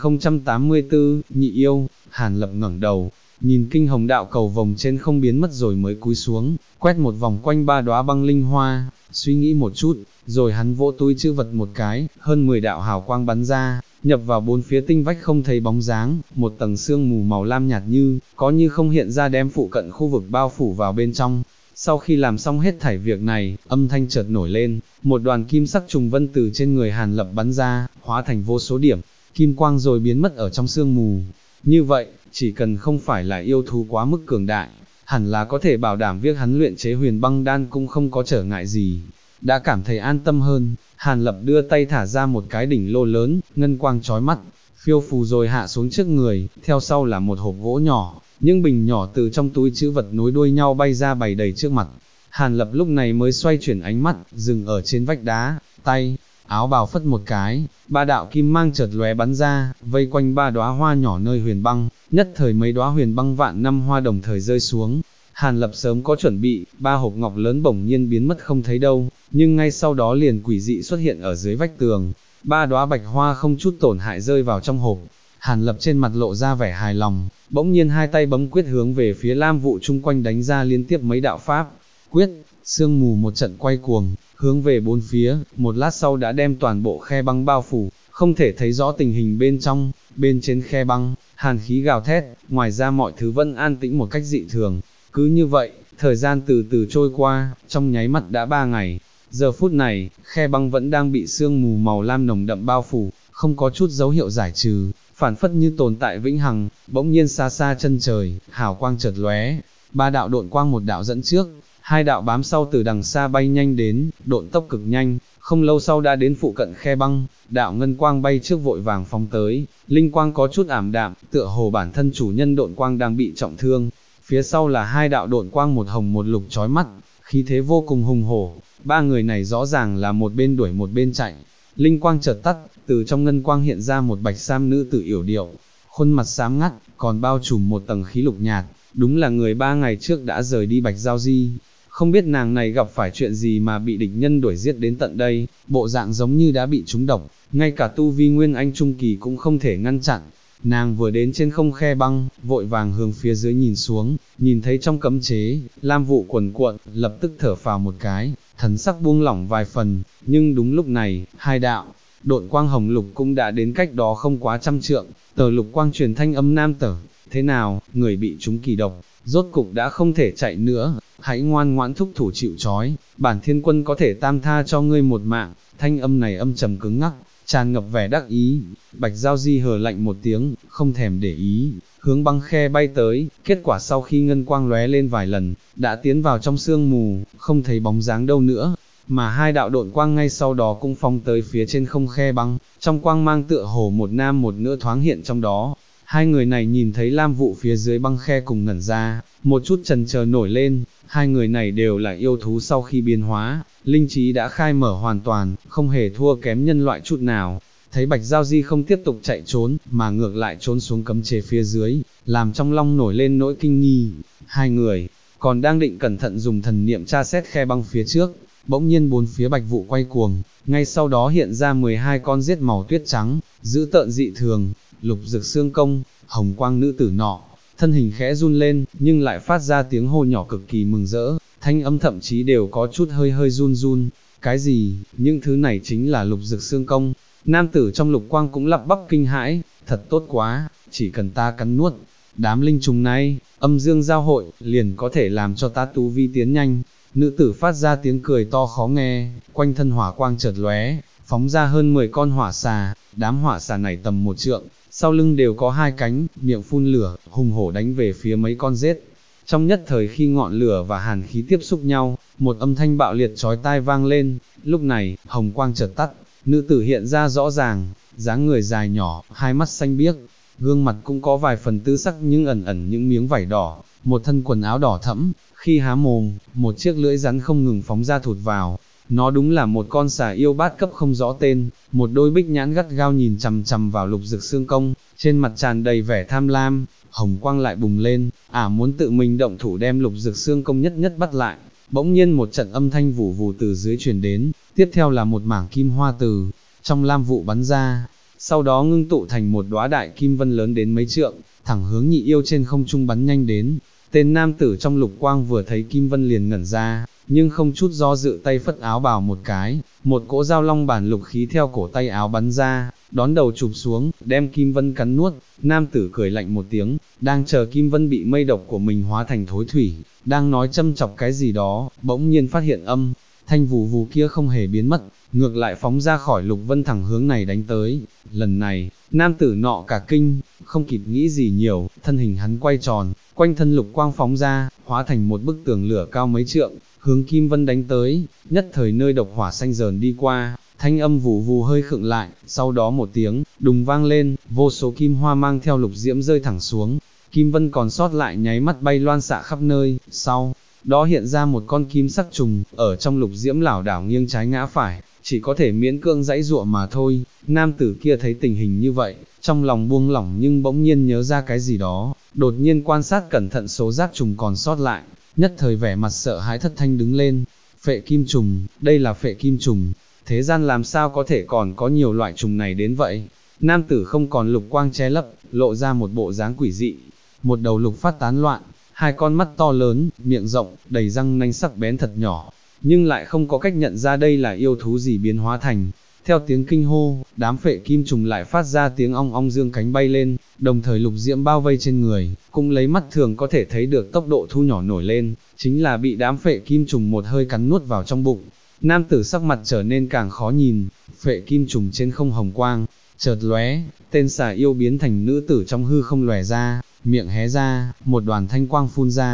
1084, nhị yêu. Hàn Lập ngẩng đầu, nhìn kinh hồng đạo cầu vòng trên không biến mất rồi mới cúi xuống, quét một vòng quanh ba đóa băng linh hoa, suy nghĩ một chút, rồi hắn vỗ túi chữ vật một cái, hơn 10 đạo hào quang bắn ra, nhập vào bốn phía tinh vách không thấy bóng dáng, một tầng sương mù màu lam nhạt như có như không hiện ra, đem phụ cận khu vực bao phủ vào bên trong. Sau khi làm xong hết thảy việc này, âm thanh chợt nổi lên, một đoàn kim sắc trùng vân từ trên người Hàn Lập bắn ra, hóa thành vô số điểm kim quang rồi biến mất ở trong sương mù. Như vậy, chỉ cần không phải là yêu thú quá mức cường đại, hẳn là có thể bảo đảm việc hắn luyện chế huyền băng đan cũng không có trở ngại gì. Đã cảm thấy an tâm hơn, Hàn Lập đưa tay thả ra một cái đỉnh lô lớn, ngân quang chói mắt, phiêu phù rồi hạ xuống trước người, theo sau là một hộp gỗ nhỏ, những bình nhỏ từ trong túi trữ vật nối đuôi nhau bay ra bày đầy trước mặt. Hàn Lập lúc này mới xoay chuyển ánh mắt, dừng ở trên vách đá, tay áo bào phất một cái, ba đạo kim mang chợt lóe bắn ra, vây quanh ba đóa hoa nhỏ nơi huyền băng, nhất thời mấy đóa huyền băng vạn năm hoa đồng thời rơi xuống. Hàn Lập sớm có chuẩn bị, ba hộp ngọc lớn bỗng nhiên biến mất không thấy đâu, nhưng ngay sau đó liền quỷ dị xuất hiện ở dưới vách tường, ba đóa bạch hoa không chút tổn hại rơi vào trong hộp. Hàn Lập trên mặt lộ ra vẻ hài lòng, bỗng nhiên hai tay bấm quyết hướng về phía lam vụ chung quanh đánh ra liên tiếp mấy đạo pháp quyết, sương mù một trận quay cuồng, hướng về bốn phía, một lát sau đã đem toàn bộ khe băng bao phủ, không thể thấy rõ tình hình bên trong. Bên trên khe băng, hàn khí gào thét, ngoài ra mọi thứ vẫn an tĩnh một cách dị thường. Cứ như vậy, thời gian từ từ trôi qua, trong nháy mắt đã 3 ngày. Giờ phút này, khe băng vẫn đang bị sương mù màu lam nồng đậm bao phủ, không có chút dấu hiệu giải trừ, phản phất như tồn tại vĩnh hằng. Bỗng nhiên xa xa chân trời, hào quang chợt lóe, ba đạo độn quang một đạo dẫn trước, hai đạo bám sau từ đằng xa bay nhanh đến, độn tốc cực nhanh, không lâu sau đã đến phụ cận khe băng, đạo ngân quang bay trước vội vàng phóng tới, linh quang có chút ảm đạm, tựa hồ bản thân chủ nhân độn quang đang bị trọng thương, phía sau là hai đạo độn quang một hồng một lục chói mắt, khí thế vô cùng hùng hổ, ba người này rõ ràng là một bên đuổi một bên chạy, linh quang chợt tắt, từ trong ngân quang hiện ra một bạch sam nữ tử yểu điệu, khuôn mặt xám ngắt, còn bao trùm một tầng khí lục nhạt, đúng là người 3 ngày trước đã rời đi Bạch Giao Di. Không biết nàng này gặp phải chuyện gì mà bị địch nhân đuổi giết đến tận đây, bộ dạng giống như đã bị trúng độc, ngay cả tu vi Nguyên Anh Trung Kỳ cũng không thể ngăn chặn. Nàng vừa đến trên không khe băng, vội vàng hướng phía dưới nhìn xuống, nhìn thấy trong cấm chế, lam vụ quần cuộn, lập tức thở phào một cái, thần sắc buông lỏng vài phần, nhưng đúng lúc này, hai đạo, độn quang hồng lục cũng đã đến cách đó không quá trăm trượng, tờ lục quang truyền thanh âm nam tử, thế nào, người bị trúng kỳ độc, rốt cục đã không thể chạy nữa, hãy ngoan ngoãn thúc thủ chịu trói, bản thiên quân có thể tam tha cho ngươi một mạng, thanh âm này âm trầm cứng ngắc, tràn ngập vẻ đắc ý, Bạch Giao Di hờ lạnh một tiếng, không thèm để ý, hướng băng khe bay tới, kết quả sau khi ngân quang lóe lên vài lần, đã tiến vào trong sương mù, không thấy bóng dáng đâu nữa, mà hai đạo độn quang ngay sau đó cũng phóng tới phía trên không khe băng, trong quang mang tựa hồ một nam một nữ thoáng hiện trong đó. Hai người này nhìn thấy lam vụ phía dưới băng khe cùng ngẩn ra, một chút chần chờ nổi lên, hai người này đều là yêu thú sau khi biến hóa, linh trí đã khai mở hoàn toàn, không hề thua kém nhân loại chút nào. Thấy Bạch Giao Di không tiếp tục chạy trốn, mà ngược lại trốn xuống cấm chế phía dưới, làm trong lòng nổi lên nỗi kinh nghi. Hai người, còn đang định cẩn thận dùng thần niệm tra xét khe băng phía trước, bỗng nhiên bốn phía bạch vụ quay cuồng, ngay sau đó hiện ra 12 con rết màu tuyết trắng, dữ tợn dị thường, Lục Dực Xương Công, hồng quang nữ tử nọ, thân hình khẽ run lên, nhưng lại phát ra tiếng hô nhỏ cực kỳ mừng rỡ, thanh âm thậm chí đều có chút hơi hơi run run. Cái gì, những thứ này chính là Lục Dực Xương Công. Nam tử trong lục quang cũng lắp bắp kinh hãi, thật tốt quá, chỉ cần ta cắn nuốt, đám linh trùng này, âm dương giao hội, liền có thể làm cho ta tu vi tiến nhanh. Nữ tử phát ra tiếng cười to khó nghe, quanh thân hỏa quang chợt lóe, phóng ra hơn 10 con hỏa xà, đám hỏa xà này tầm 1 trượng, sau lưng đều có 2 cánh, miệng phun lửa, hùng hổ đánh về phía mấy con rết. Trong nhất thời khi ngọn lửa và hàn khí tiếp xúc nhau, một âm thanh bạo liệt chói tai vang lên, lúc này, hồng quang chợt tắt, nữ tử hiện ra rõ ràng, dáng người dài nhỏ, hai mắt xanh biếc, gương mặt cũng có vài phần tư sắc nhưng ẩn ẩn những miếng vảy đỏ, một thân quần áo đỏ thẫm, khi há mồm, một chiếc lưỡi rắn không ngừng phóng ra thụt vào. Nó đúng là một con xà yêu bát cấp không rõ tên, một đôi bích nhãn gắt gao nhìn chằm chằm vào Lục Dực Xương Công, trên mặt tràn đầy vẻ tham lam, hồng quang lại bùng lên, muốn tự mình động thủ đem Lục Dực Xương Công nhất nhất bắt lại. Bỗng nhiên một trận âm thanh vù vù từ dưới truyền đến, tiếp theo là một mảng kim hoa từ trong lam vụ bắn ra, sau đó ngưng tụ thành một đóa đại kim vân lớn đến mấy trượng, thẳng hướng nhị yêu trên không trung bắn nhanh đến. Tên nam tử trong lục quang vừa thấy kim vân liền ngẩn ra, nhưng không chút do dự tay phất áo bào một cái, một cỗ dao long bản lục khí theo cổ tay áo bắn ra, đón đầu chụp xuống, đem kim vân cắn nuốt. Nam tử cười lạnh một tiếng, đang chờ kim vân bị mây độc của mình hóa thành thối thủy, đang nói châm chọc cái gì đó, bỗng nhiên phát hiện âm thanh vù vù kia không hề biến mất, ngược lại phóng ra khỏi lục vân thẳng hướng này đánh tới. Lần này, nam tử nọ cả kinh, không kịp nghĩ gì nhiều, thân hình hắn quay tròn, quanh thân lục quang phóng ra, hóa thành một bức tường lửa cao mấy trượng, hướng kim vân đánh tới. Nhất thời nơi độc hỏa xanh dờn đi qua, thanh âm vù vù hơi khựng lại, sau đó một tiếng đùng vang lên, vô số kim hoa mang theo lục diễm rơi thẳng xuống, kim vân còn sót lại nháy mắt bay loan xạ khắp nơi. Sau đó hiện ra một con kim sắc trùng, ở trong lục diễm lảo đảo nghiêng trái ngã phải, chỉ có thể miễn cưỡng dãy dụa mà thôi. Nam tử kia thấy tình hình như vậy, trong lòng buông lỏng nhưng bỗng nhiên nhớ ra cái gì đó, đột nhiên quan sát cẩn thận số giác trùng còn sót lại, nhất thời vẻ mặt sợ hãi thất thanh đứng lên. Phệ kim trùng, đây là phệ kim trùng, thế gian làm sao có thể còn có nhiều loại trùng này đến vậy? Nam tử không còn lục quang che lấp, lộ ra một bộ dáng quỷ dị, một đầu lục phát tán loạn, hai con mắt to lớn, miệng rộng, đầy răng nanh sắc bén thật nhỏ, nhưng lại không có cách nhận ra đây là yêu thú gì biến hóa thành. Theo tiếng kinh hô, đám phệ kim trùng lại phát ra tiếng ong ong dương cánh bay lên, đồng thời lục diễm bao vây trên người, cũng lấy mắt thường có thể thấy được tốc độ thu nhỏ nổi lên, chính là bị đám phệ kim trùng một hơi cắn nuốt vào trong bụng. Nam tử sắc mặt trở nên càng khó nhìn, phệ kim trùng trên không hồng quang, chợt lóe, tên xà yêu biến thành nữ tử trong hư không lòe ra, miệng hé ra, một đoàn thanh quang phun ra,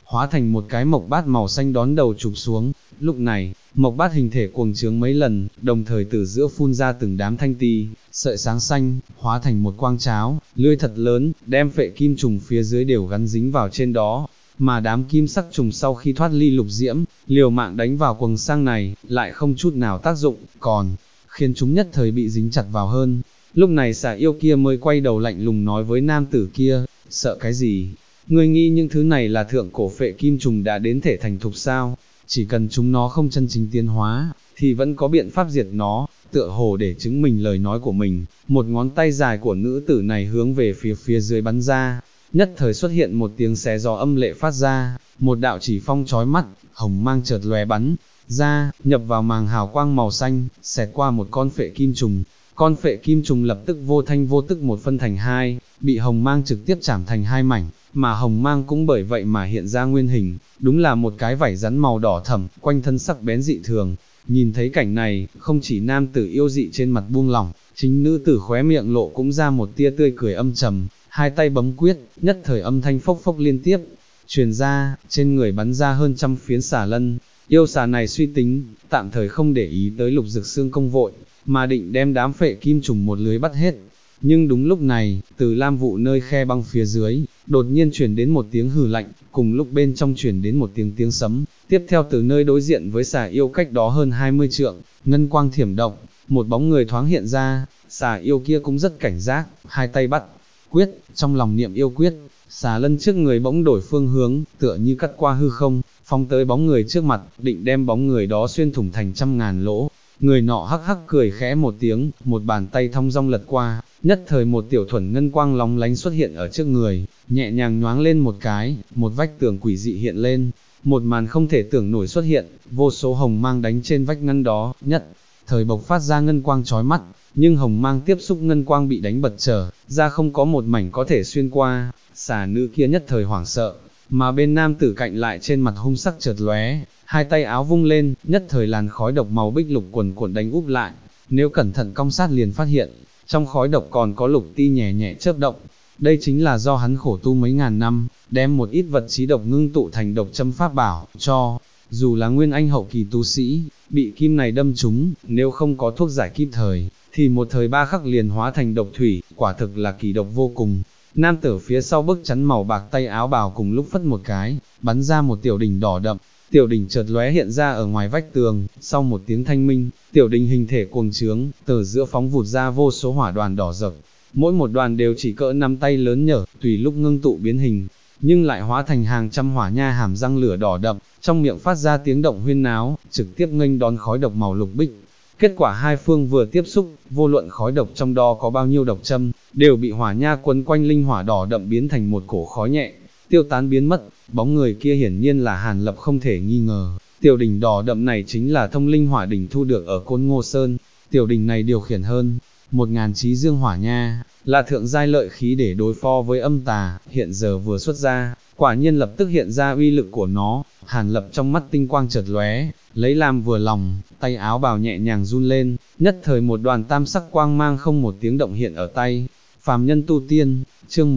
hóa thành một cái mộc bát màu xanh đón đầu chụp xuống. Lúc này, mộc bát hình thể cuồng trướng mấy lần, đồng thời từ giữa phun ra từng đám thanh ti, sợi sáng xanh, hóa thành một quang cháo, lưỡi thật lớn, đem phệ kim trùng phía dưới đều gắn dính vào trên đó. Mà đám kim sắc trùng sau khi thoát ly lục diễm, liều mạng đánh vào quầng sáng này, lại không chút nào tác dụng, còn khiến chúng nhất thời bị dính chặt vào hơn. Lúc này xà yêu kia mới quay đầu lạnh lùng nói với nam tử kia, sợ cái gì? Ngươi nghĩ những thứ này là thượng cổ phệ kim trùng đã đến thể thành thục sao? Chỉ cần chúng nó không chân chính tiến hóa, thì vẫn có biện pháp diệt nó. Tựa hồ để chứng minh lời nói của mình, một ngón tay dài của nữ tử này hướng về phía dưới bắn ra, nhất thời xuất hiện một tiếng xé gió âm lệ phát ra, một đạo chỉ phong chói mắt, hồng mang chợt lóe bắn ra, nhập vào màng hào quang màu xanh, xẹt qua một con phệ kim trùng. Con phệ kim trùng lập tức vô thanh vô tức một phân thành hai, bị hồng mang trực tiếp chảm thành hai mảnh, mà hồng mang cũng bởi vậy mà hiện ra nguyên hình, đúng là một cái vảy rắn màu đỏ thẫm, quanh thân sắc bén dị thường. Nhìn thấy cảnh này, không chỉ nam tử yêu dị trên mặt buông lỏng, chính nữ tử khóe miệng lộ cũng ra một tia tươi cười âm trầm, hai tay bấm quyết, nhất thời âm thanh phốc phốc liên tiếp truyền ra, trên người bắn ra hơn trăm phiến xà lân. Yêu xà này suy tính, tạm thời không để ý tới Lục Dực Xương công vội, mà định đem đám phệ kim trùng một lưới bắt hết. Nhưng đúng lúc này, từ lam vụ nơi khe băng phía dưới, đột nhiên truyền đến một tiếng hừ lạnh, cùng lúc bên trong truyền đến một tiếng sấm, tiếp theo từ nơi đối diện với xà yêu cách đó hơn 20 trượng, ngân quang thiểm động, một bóng người thoáng hiện ra, xà yêu kia cũng rất cảnh giác, hai tay bắt quyết, trong lòng niệm yêu quyết, xà lân trước người bỗng đổi phương hướng, tựa như cắt qua hư không, phóng tới bóng người trước mặt, định đem bóng người đó xuyên thủng thành trăm ngàn lỗ. Người nọ hắc hắc cười khẽ một tiếng, một bàn tay thong dong lật qua, nhất thời một tiểu thuần ngân quang lóng lánh xuất hiện ở trước người, nhẹ nhàng nhoáng lên một cái, một vách tường quỷ dị hiện lên, một màn không thể tưởng nổi xuất hiện, vô số hồng mang đánh trên vách ngăn đó, nhất thời bộc phát ra ngân quang chói mắt, nhưng hồng mang tiếp xúc ngân quang bị đánh bật trở ra, không có một mảnh có thể xuyên qua. Xà nữ kia nhất thời hoảng sợ, mà bên nam tử cạnh lại trên mặt hung sắc chợt lóe, hai tay áo vung lên, nhất thời làn khói độc màu bích lục cuồn cuộn đánh úp lại, nếu cẩn thận cong sát liền phát hiện, trong khói độc còn có lục ti nhẹ nhẹ chớp động. Đây chính là do hắn khổ tu mấy ngàn năm, đem một ít vật trí độc ngưng tụ thành độc châm pháp bảo, cho dù là nguyên anh hậu kỳ tu sĩ, bị kim này đâm trúng, nếu không có thuốc giải kịp thời, thì một thời ba khắc liền hóa thành độc thủy, quả thực là kỳ độc vô cùng. Nam tử phía sau bức chắn màu bạc tay áo bào cùng lúc phất một cái, bắn ra một tiểu đỉnh đỏ đậm, tiểu đỉnh chợt lóe hiện ra ở ngoài vách tường, sau một tiếng thanh minh, tiểu đỉnh hình thể cuồng trướng, từ giữa phóng vụt ra vô số hỏa đoàn đỏ rực, mỗi một đoàn đều chỉ cỡ nắm tay lớn nhở, tùy lúc ngưng tụ biến hình, nhưng lại hóa thành hàng trăm hỏa nha hàm răng lửa đỏ đậm, trong miệng phát ra tiếng động huyên náo, trực tiếp nghênh đón khói độc màu lục bích. Kết quả hai phương vừa tiếp xúc, vô luận khói độc trong đó có bao nhiêu độc châm, đều bị hỏa nha quấn quanh linh hỏa đỏ đậm biến thành một cổ khói nhẹ, tiêu tán biến mất. Bóng người kia hiển nhiên là Hàn Lập không thể nghi ngờ, tiểu đỉnh đỏ đậm này chính là thông linh hỏa đỉnh thu được ở Côn Ngô Sơn. Tiểu đỉnh này điều khiển hơn 1000 trí dương hỏa nha, là thượng giai lợi khí để đối phó với âm tà, hiện giờ vừa xuất ra, quả nhiên lập tức hiện ra uy lực của nó. Hàn Lập trong mắt tinh quang chợt lóe, lấy làm vừa lòng, tay áo bào nhẹ nhàng run lên, nhất thời một đoàn tam sắc quang mang không một tiếng động hiện ở tay. Phàm nhân tu tiên, chương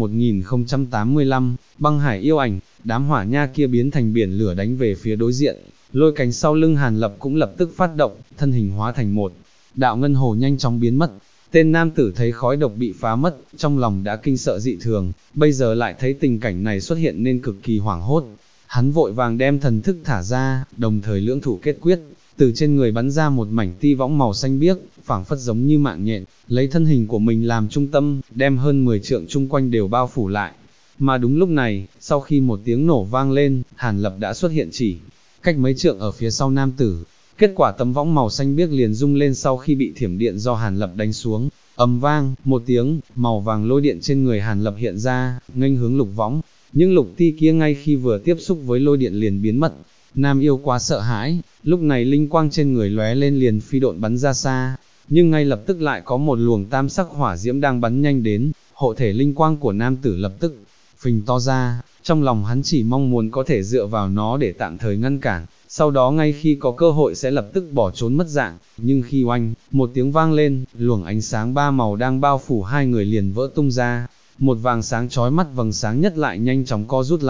1085, băng hải yêu ảnh, đám hỏa nha kia biến thành biển lửa đánh về phía đối diện, lôi cánh sau lưng Hàn Lập cũng lập tức phát động, thân hình hóa thành một đạo ngân hồ nhanh chóng biến mất. Tên nam tử thấy khói độc bị phá mất, trong lòng đã kinh sợ dị thường, bây giờ lại thấy tình cảnh này xuất hiện nên cực kỳ hoảng hốt. Hắn vội vàng đem thần thức thả ra, đồng thời lưỡng thủ kết quyết, từ trên người bắn ra một mảnh ti võng màu xanh biếc, phảng phất giống như mạng nhện, lấy thân hình của mình làm trung tâm, đem hơn 10 trượng chung quanh đều bao phủ lại. Mà đúng lúc này, sau khi một tiếng nổ vang lên, Hàn Lập đã xuất hiện chỉ cách mấy trượng ở phía sau nam tử. Kết quả tấm võng màu xanh biếc liền rung lên sau khi bị thiểm điện do Hàn Lập đánh xuống, ầm vang, một tiếng, màu vàng lôi điện trên người Hàn Lập hiện ra, nghênh hướng lục võng, nhưng lục ti kia ngay khi vừa tiếp xúc với lôi điện liền biến mất. Nam yêu quá sợ hãi, lúc này linh quang trên người lóe lên liền phi độn bắn ra xa, nhưng ngay lập tức lại có một luồng tam sắc hỏa diễm đang bắn nhanh đến, hộ thể linh quang của nam tử lập tức phình to ra, trong lòng hắn chỉ mong muốn có thể dựa vào nó để tạm thời ngăn cản, sau đó ngay khi có cơ hội sẽ lập tức bỏ trốn mất dạng. Nhưng khi oanh, một tiếng vang lên, luồng ánh sáng ba màu đang bao phủ hai người liền vỡ tung ra, một vàng sáng chói mắt vầng sáng nhất lại nhanh chóng co rút lại,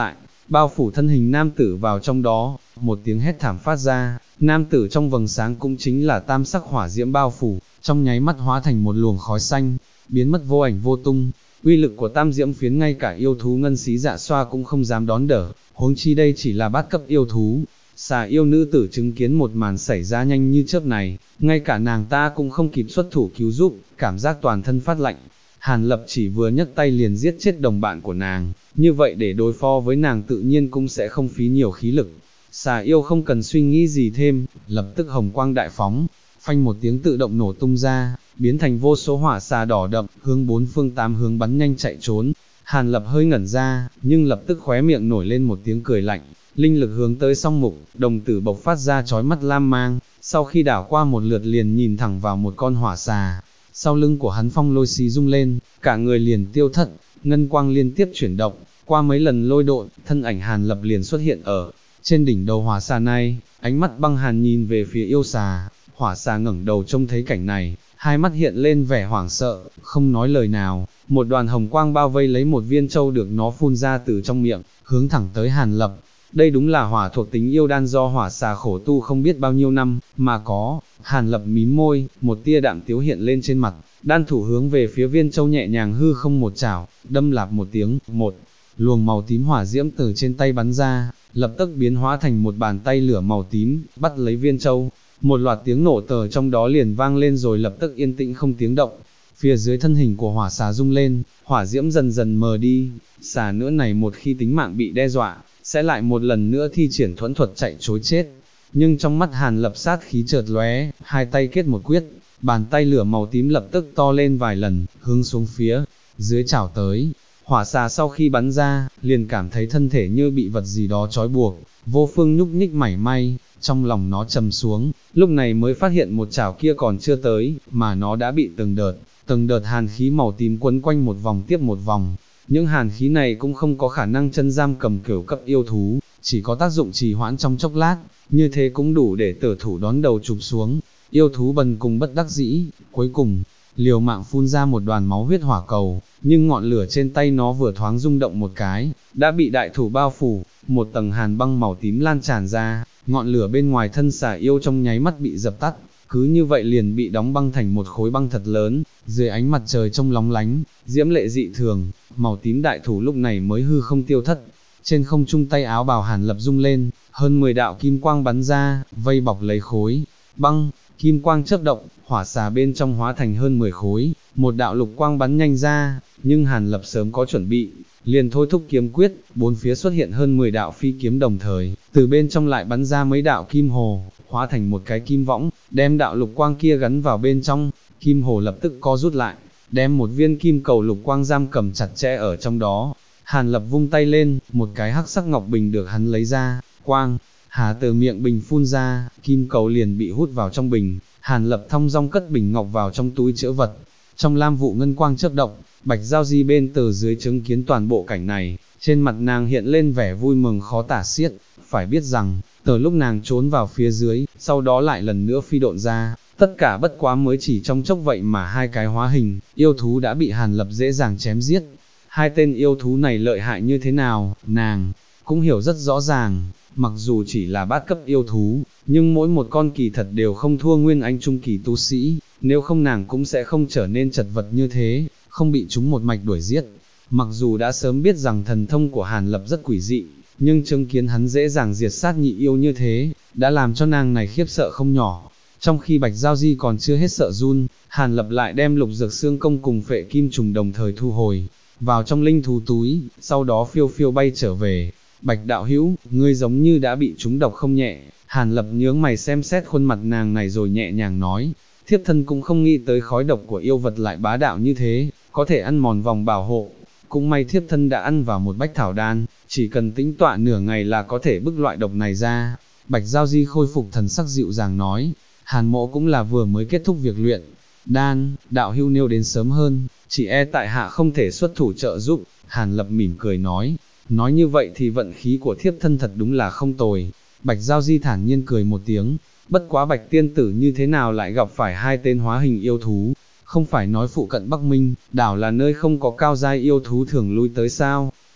bao phủ thân hình nam tử vào trong đó, một tiếng hét thảm phát ra, nam tử trong vầng sáng cũng chính là tam sắc hỏa diễm bao phủ, trong nháy mắt hóa thành một luồng khói xanh, biến mất vô ảnh vô tung. Uy lực của tam diễm phiến ngay cả yêu thú ngân xí dạ xoa cũng không dám đón đỡ, huống chi đây chỉ là bát cấp yêu thú. Xà yêu nữ tử chứng kiến một màn xảy ra nhanh như chớp này, ngay cả nàng ta cũng không kịp xuất thủ cứu giúp, cảm giác toàn thân phát lạnh. Hàn Lập chỉ vừa nhấc tay liền giết chết đồng bạn của nàng, như vậy để đối phó với nàng tự nhiên cũng sẽ không phí nhiều khí lực. Xà yêu không cần suy nghĩ gì thêm, lập tức hồng quang đại phóng, phanh một tiếng tự động nổ tung ra, biến thành vô số hỏa xà đỏ đậm, hướng bốn phương tám hướng bắn nhanh chạy trốn. Hàn Lập hơi ngẩn ra, nhưng lập tức khóe miệng nổi lên một tiếng cười lạnh, linh lực hướng tới song mục, đồng tử bộc phát ra chói mắt lam mang, sau khi đảo qua một lượt liền nhìn thẳng vào một con hỏa xà. Sau lưng của hắn phong lôi xí rung lên, cả người liền tiêu thất, ngân quang liên tiếp chuyển động, qua mấy lần lôi độn, thân ảnh Hàn Lập liền xuất hiện ở trên đỉnh đầu hỏa xà này, ánh mắt băng hàn nhìn về phía yêu xà. Hỏa xà ngẩng đầu trông thấy cảnh này, hai mắt hiện lên vẻ hoảng sợ, không nói lời nào, một đoàn hồng quang bao vây lấy một viên châu được nó phun ra từ trong miệng, hướng thẳng tới Hàn Lập. Đây đúng là hỏa thuộc tính yêu đan do hỏa xà khổ tu không biết bao nhiêu năm, mà có. Hàn Lập mím môi, một tia đạm tiếu hiện lên trên mặt, đan thủ hướng về phía viên châu nhẹ nhàng hư không một chảo, đâm lạp một tiếng, một luồng màu tím hỏa diễm từ trên tay bắn ra, lập tức biến hóa thành một bàn tay lửa màu tím, bắt lấy viên châu. Một loạt tiếng nổ tờ trong đó liền vang lên rồi lập tức yên tĩnh không tiếng động. Phía dưới thân hình của hỏa xà rung lên, hỏa diễm dần dần mờ đi, xà nữa này một khi tính mạng bị đe dọa, sẽ lại một lần nữa thi triển thuẫn thuật chạy trối chết. Nhưng trong mắt Hàn Lập sát khí chợt lóe, hai tay kết một quyết, bàn tay lửa màu tím lập tức to lên vài lần, hướng xuống phía dưới chảo tới. Hỏa xà sau khi bắn ra, liền cảm thấy thân thể như bị vật gì đó trói buộc, vô phương nhúc nhích mảy may, trong lòng nó trầm xuống, lúc này mới phát hiện một chảo kia còn chưa tới, mà nó đã bị từng đợt hàn khí màu tím quấn quanh một vòng tiếp một vòng. Những hàn khí này cũng không có khả năng chân giam cầm cửu cấp yêu thú, chỉ có tác dụng trì hoãn trong chốc lát, như thế cũng đủ để tử thủ đón đầu chụp xuống. Yêu thú bần cùng bất đắc dĩ, cuối cùng, liều mạng phun ra một đoàn máu huyết hỏa cầu, nhưng ngọn lửa trên tay nó vừa thoáng rung động một cái, đã bị đại thủ bao phủ, một tầng hàn băng màu tím lan tràn ra, ngọn lửa bên ngoài thân xà yêu trong nháy mắt bị dập tắt, cứ như vậy liền bị đóng băng thành một khối băng thật lớn, dưới ánh mặt trời trông lóng lánh, diễm lệ dị thường, màu tím đại thủ lúc này mới hư không tiêu thất. Trên không trung tay áo bào Hàn Lập rung lên, hơn 10 đạo kim quang bắn ra, vây bọc lấy khối băng, kim quang chớp động, hỏa xà bên trong hóa thành hơn 10 khối, một đạo lục quang bắn nhanh ra, nhưng Hàn Lập sớm có chuẩn bị, liền thôi thúc kiếm quyết, bốn phía xuất hiện hơn 10 đạo phi kiếm đồng thời, từ bên trong lại bắn ra mấy đạo kim hồ, hóa thành một cái kim võng, đem đạo lục quang kia gắn vào bên trong, kim hồ lập tức co rút lại, đem một viên kim cầu lục quang giam cầm chặt chẽ ở trong đó. Hàn Lập vung tay lên, một cái hắc sắc ngọc bình được hắn lấy ra, quang hà từ miệng bình phun ra, kim cầu liền bị hút vào trong bình. Hàn Lập thong dong cất bình ngọc vào trong túi trữ vật, trong lam vụ ngân quang chớp động. Bạch Giao Di bên từ dưới chứng kiến toàn bộ cảnh này, trên mặt nàng hiện lên vẻ vui mừng khó tả xiết, phải biết rằng, từ lúc nàng trốn vào phía dưới, sau đó lại lần nữa phi độn ra, tất cả bất quá mới chỉ trong chốc vậy mà hai cái hóa hình, yêu thú đã bị Hàn Lập dễ dàng chém giết. Hai tên yêu thú này lợi hại như thế nào, nàng cũng hiểu rất rõ ràng, mặc dù chỉ là bát cấp yêu thú, nhưng mỗi một con kỳ thật đều không thua nguyên anh trung kỳ tu sĩ, nếu không nàng cũng sẽ không trở nên chật vật như thế, không bị chúng một mạch đuổi giết. Mặc dù đã sớm biết rằng thần thông của Hàn Lập rất quỷ dị, nhưng chứng kiến hắn dễ dàng diệt sát nhị yêu như thế, đã làm cho nàng này khiếp sợ không nhỏ. Trong khi Bạch Giao Di còn chưa hết sợ run, Hàn Lập lại đem lục dược xương công cùng phệ kim trùng đồng thời thu hồi vào trong linh thú túi, sau đó phiêu phiêu bay trở về. Bạch đạo hữu, ngươi giống như đã bị trúng độc không nhẹ. Hàn Lập nhướng mày xem xét khuôn mặt nàng này rồi nhẹ nhàng nói, thiếp thân cũng không nghĩ tới khói độc của yêu vật lại bá đạo như thế, có thể ăn mòn vòng bảo hộ. Cũng may thiếp thân đã ăn vào một bách thảo đan, chỉ cần tĩnh tọa nửa ngày là có thể bức loại độc này ra. Bạch Giao Di khôi phục thần sắc dịu dàng nói, Hàn mộ cũng là vừa mới kết thúc việc luyện đan, đạo hưu nêu đến sớm hơn, chỉ e tại hạ không thể xuất thủ trợ giúp. Hàn Lập mỉm cười nói như vậy thì vận khí của thiếp thân thật đúng là không tồi. Bạch Giao Di thản nhiên cười một tiếng, bất quá Bạch tiên tử như thế nào lại gặp phải hai tên hóa hình yêu thú, không phải nói phụ cận Bắc Minh, đảo là nơi không có cao giai yêu thú thường lui tới sao?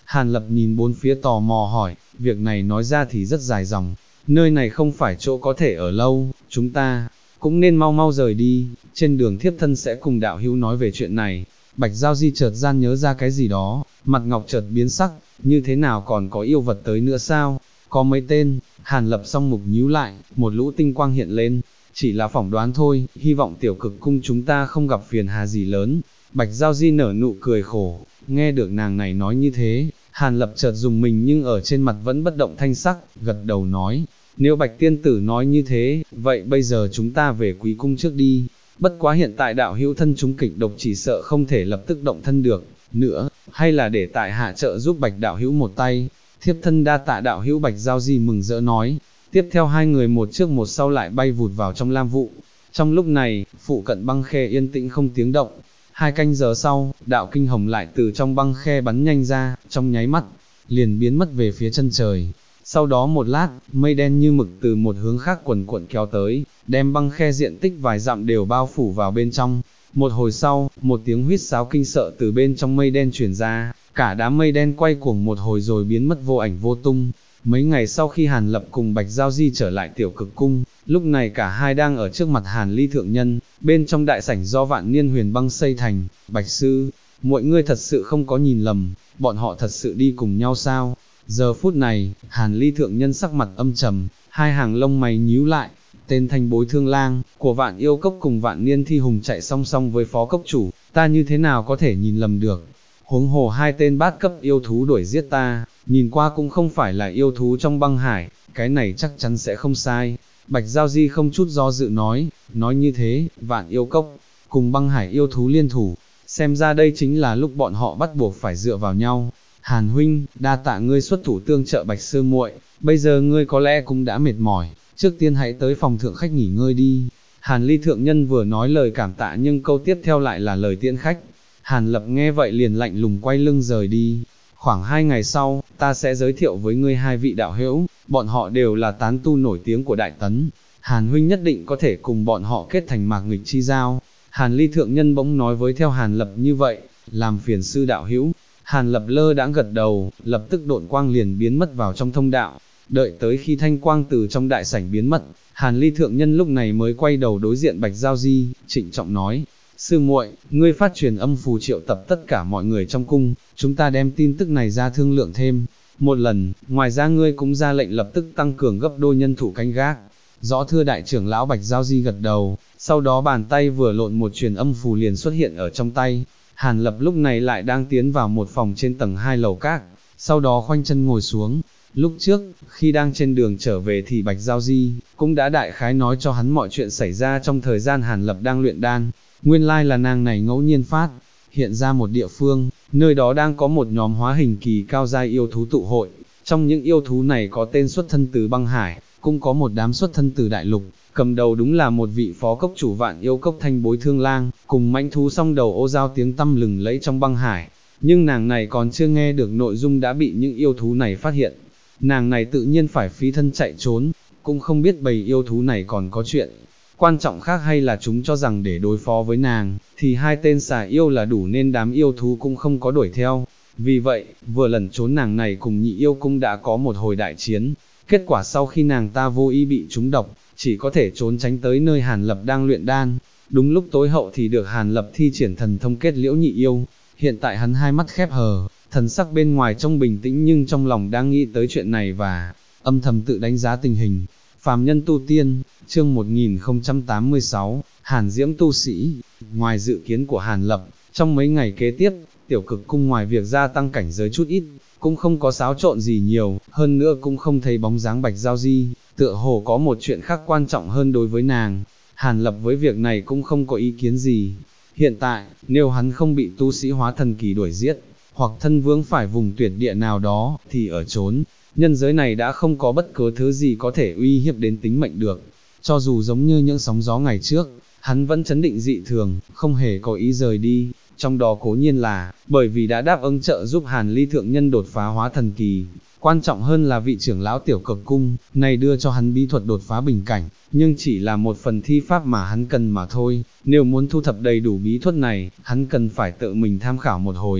Hàn Lập nhìn bốn phía tò mò hỏi, việc này nói ra thì rất dài dòng, nơi này không phải chỗ có thể ở lâu, chúng ta cũng nên mau mau rời đi, trên đường thiếp thân sẽ cùng đạo hữu nói về chuyện này. Bạch Giao Di chợt gian nhớ ra cái gì đó, mặt ngọc chợt biến sắc, như thế nào còn có yêu vật tới nữa sao? Có mấy tên? Hàn Lập song mục nhíu lại, một lũ tinh quang hiện lên, chỉ là phỏng đoán thôi, hy vọng tiểu cực cung chúng ta không gặp phiền hà gì lớn. Bạch Giao Di nở nụ cười khổ, nghe được nàng này nói như thế, Hàn Lập chợt dùng mình nhưng ở trên mặt vẫn bất động thanh sắc, gật đầu nói, nếu Bạch Tiên Tử nói như thế, vậy bây giờ chúng ta về Quý Cung trước đi, bất quá hiện tại đạo hữu thân chúng kịch độc chỉ sợ không thể lập tức động thân được, nữa, hay là để tại hạ trợ giúp Bạch đạo hữu một tay, thiếp thân đa tạ đạo hữu. Bạch Giao Di mừng rỡ nói, tiếp theo hai người một trước một sau lại bay vụt vào trong lam vụ. Trong lúc này, phụ cận băng khe yên tĩnh không tiếng động. 2 canh giờ sau, đạo kinh hồng lại từ trong băng khe bắn nhanh ra, trong nháy mắt, liền biến mất về phía chân trời. Sau đó một lát, mây đen như mực từ một hướng khác quần cuộn kéo tới, đem băng khe diện tích vài dặm đều bao phủ vào bên trong. Một hồi sau, một tiếng huýt sáo kinh sợ từ bên trong mây đen truyền ra, cả đám mây đen quay cuồng một hồi rồi biến mất vô ảnh vô tung. Mấy ngày sau khi Hàn Lập cùng Bạch Giao Di trở lại tiểu cực cung, lúc này cả hai đang ở trước mặt Hàn Ly thượng nhân, bên trong đại sảnh do Vạn Niên Huyền Băng xây thành. Bạch sư, mọi người thật sự không có nhìn lầm, bọn họ thật sự đi cùng nhau sao? Giờ phút này, Hàn Ly thượng nhân sắc mặt âm trầm, hai hàng lông mày nhíu lại. Tên Thanh Bối Thương Lang của Vạn Yêu Cốc cùng Vạn Niên Thi Hùng chạy song song với phó cốc chủ, ta như thế nào có thể nhìn lầm được? Huống hồ hai tên bát cấp yêu thú đuổi giết ta, nhìn qua cũng không phải là yêu thú trong băng hải, cái này chắc chắn sẽ không sai. Bạch Giao Di không chút do dự nói như thế, Vạn Yêu Cốc cùng băng hải yêu thú liên thủ, xem ra đây chính là lúc bọn họ bắt buộc phải dựa vào nhau. Hàn huynh, đa tạ ngươi xuất thủ tương trợ Bạch sư muội, bây giờ ngươi có lẽ cũng đã mệt mỏi, trước tiên hãy tới phòng thượng khách nghỉ ngơi đi. Hàn Ly thượng nhân vừa nói lời cảm tạ nhưng câu tiếp theo lại là lời tiễn khách. Hàn Lập nghe vậy liền lạnh lùng quay lưng rời đi. Khoảng 2 ngày sau, ta sẽ giới thiệu với ngươi hai vị đạo hữu, bọn họ đều là tán tu nổi tiếng của Đại Tấn. Hàn huynh nhất định có thể cùng bọn họ kết thành mạc nghịch chi giao. Hàn Ly thượng nhân bỗng nói với theo Hàn Lập như vậy, làm phiền sư đạo hữu. Hàn Lập lơ đãng gật đầu, lập tức độn quang liền biến mất vào trong thông đạo. Đợi tới khi thanh quang từ trong đại sảnh biến mất, Hàn Ly thượng nhân lúc này mới quay đầu đối diện Bạch Giao Di, trịnh trọng nói, sư muội, ngươi phát truyền âm phù triệu tập tất cả mọi người trong cung, chúng ta đem tin tức này ra thương lượng thêm một lần, ngoài ra ngươi cũng ra lệnh lập tức tăng cường gấp đôi nhân thủ canh gác. Rõ thưa đại trưởng lão. Bạch Giao Di gật đầu, sau đó bàn tay vừa lộn một truyền âm phù liền xuất hiện ở trong tay. Hàn Lập lúc này lại đang tiến vào một phòng trên tầng 2 lầu các, sau đó khoanh chân ngồi xuống. Lúc trước, khi đang trên đường trở về thì Bạch Giao Di cũng đã đại khái nói cho hắn mọi chuyện xảy ra trong thời gian Hàn Lập đang luyện đan. Nguyên lai là nàng này ngẫu nhiên phát hiện ra một địa phương, nơi đó đang có một nhóm hóa hình kỳ cao giai yêu thú tụ hội. Trong những yêu thú này có tên xuất thân từ băng hải, cũng có một đám xuất thân từ đại lục, cầm đầu đúng là một vị phó cốc chủ Vạn Yêu Cốc Thanh Bối Thương Lang, cùng mãnh thú song đầu ô giao tiếng tăm lừng lẫy trong băng hải. Nhưng nàng này còn chưa nghe được nội dung đã bị những yêu thú này phát hiện. Nàng này tự nhiên phải phí thân chạy trốn, cũng không biết bầy yêu thú này còn có chuyện quan trọng khác hay là chúng cho rằng để đối phó với nàng, thì hai tên xà yêu là đủ nên đám yêu thú cũng không có đuổi theo. Vì vậy, vừa lẩn trốn nàng này cùng nhị yêu cũng đã có một hồi đại chiến. Kết quả sau khi nàng ta vô ý bị trúng độc, chỉ có thể trốn tránh tới nơi Hàn Lập đang luyện đan. Đúng lúc tối hậu thì được Hàn Lập thi triển thần thông kết liễu nhị yêu. Hiện tại hắn hai mắt khép hờ, thần sắc bên ngoài trông bình tĩnh nhưng trong lòng đang nghĩ tới chuyện này và âm thầm tự đánh giá tình hình. Phàm nhân tu tiên, chương 1086, Hàn Diễm tu sĩ. Ngoài dự kiến của Hàn Lập, trong mấy ngày kế tiếp, tiểu cực cung ngoài việc gia tăng cảnh giới chút ít, cũng không có xáo trộn gì nhiều, hơn nữa cũng không thấy bóng dáng Bạch Giao Di, tựa hồ có một chuyện khác quan trọng hơn đối với nàng. Hàn Lập với việc này cũng không có ý kiến gì. Hiện tại, nếu hắn không bị tu sĩ hóa thần kỳ đuổi giết, hoặc thân vướng phải vùng tuyệt địa nào đó, thì ở trốn nhân giới này đã không có bất cứ thứ gì có thể uy hiếp đến tính mệnh được. Cho dù giống như những sóng gió ngày trước, hắn vẫn chấn định dị thường, không hề có ý rời đi, trong đó cố nhiên là, bởi vì đã đáp ứng trợ giúp Hàn Ly thượng nhân đột phá hóa thần kỳ. Quan trọng hơn là vị trưởng lão tiểu cực cung, này đưa cho hắn bí thuật đột phá bình cảnh, nhưng chỉ là một phần thi pháp mà hắn cần mà thôi. Nếu muốn thu thập đầy đủ bí thuật này, hắn cần phải tự mình tham khảo một hồi.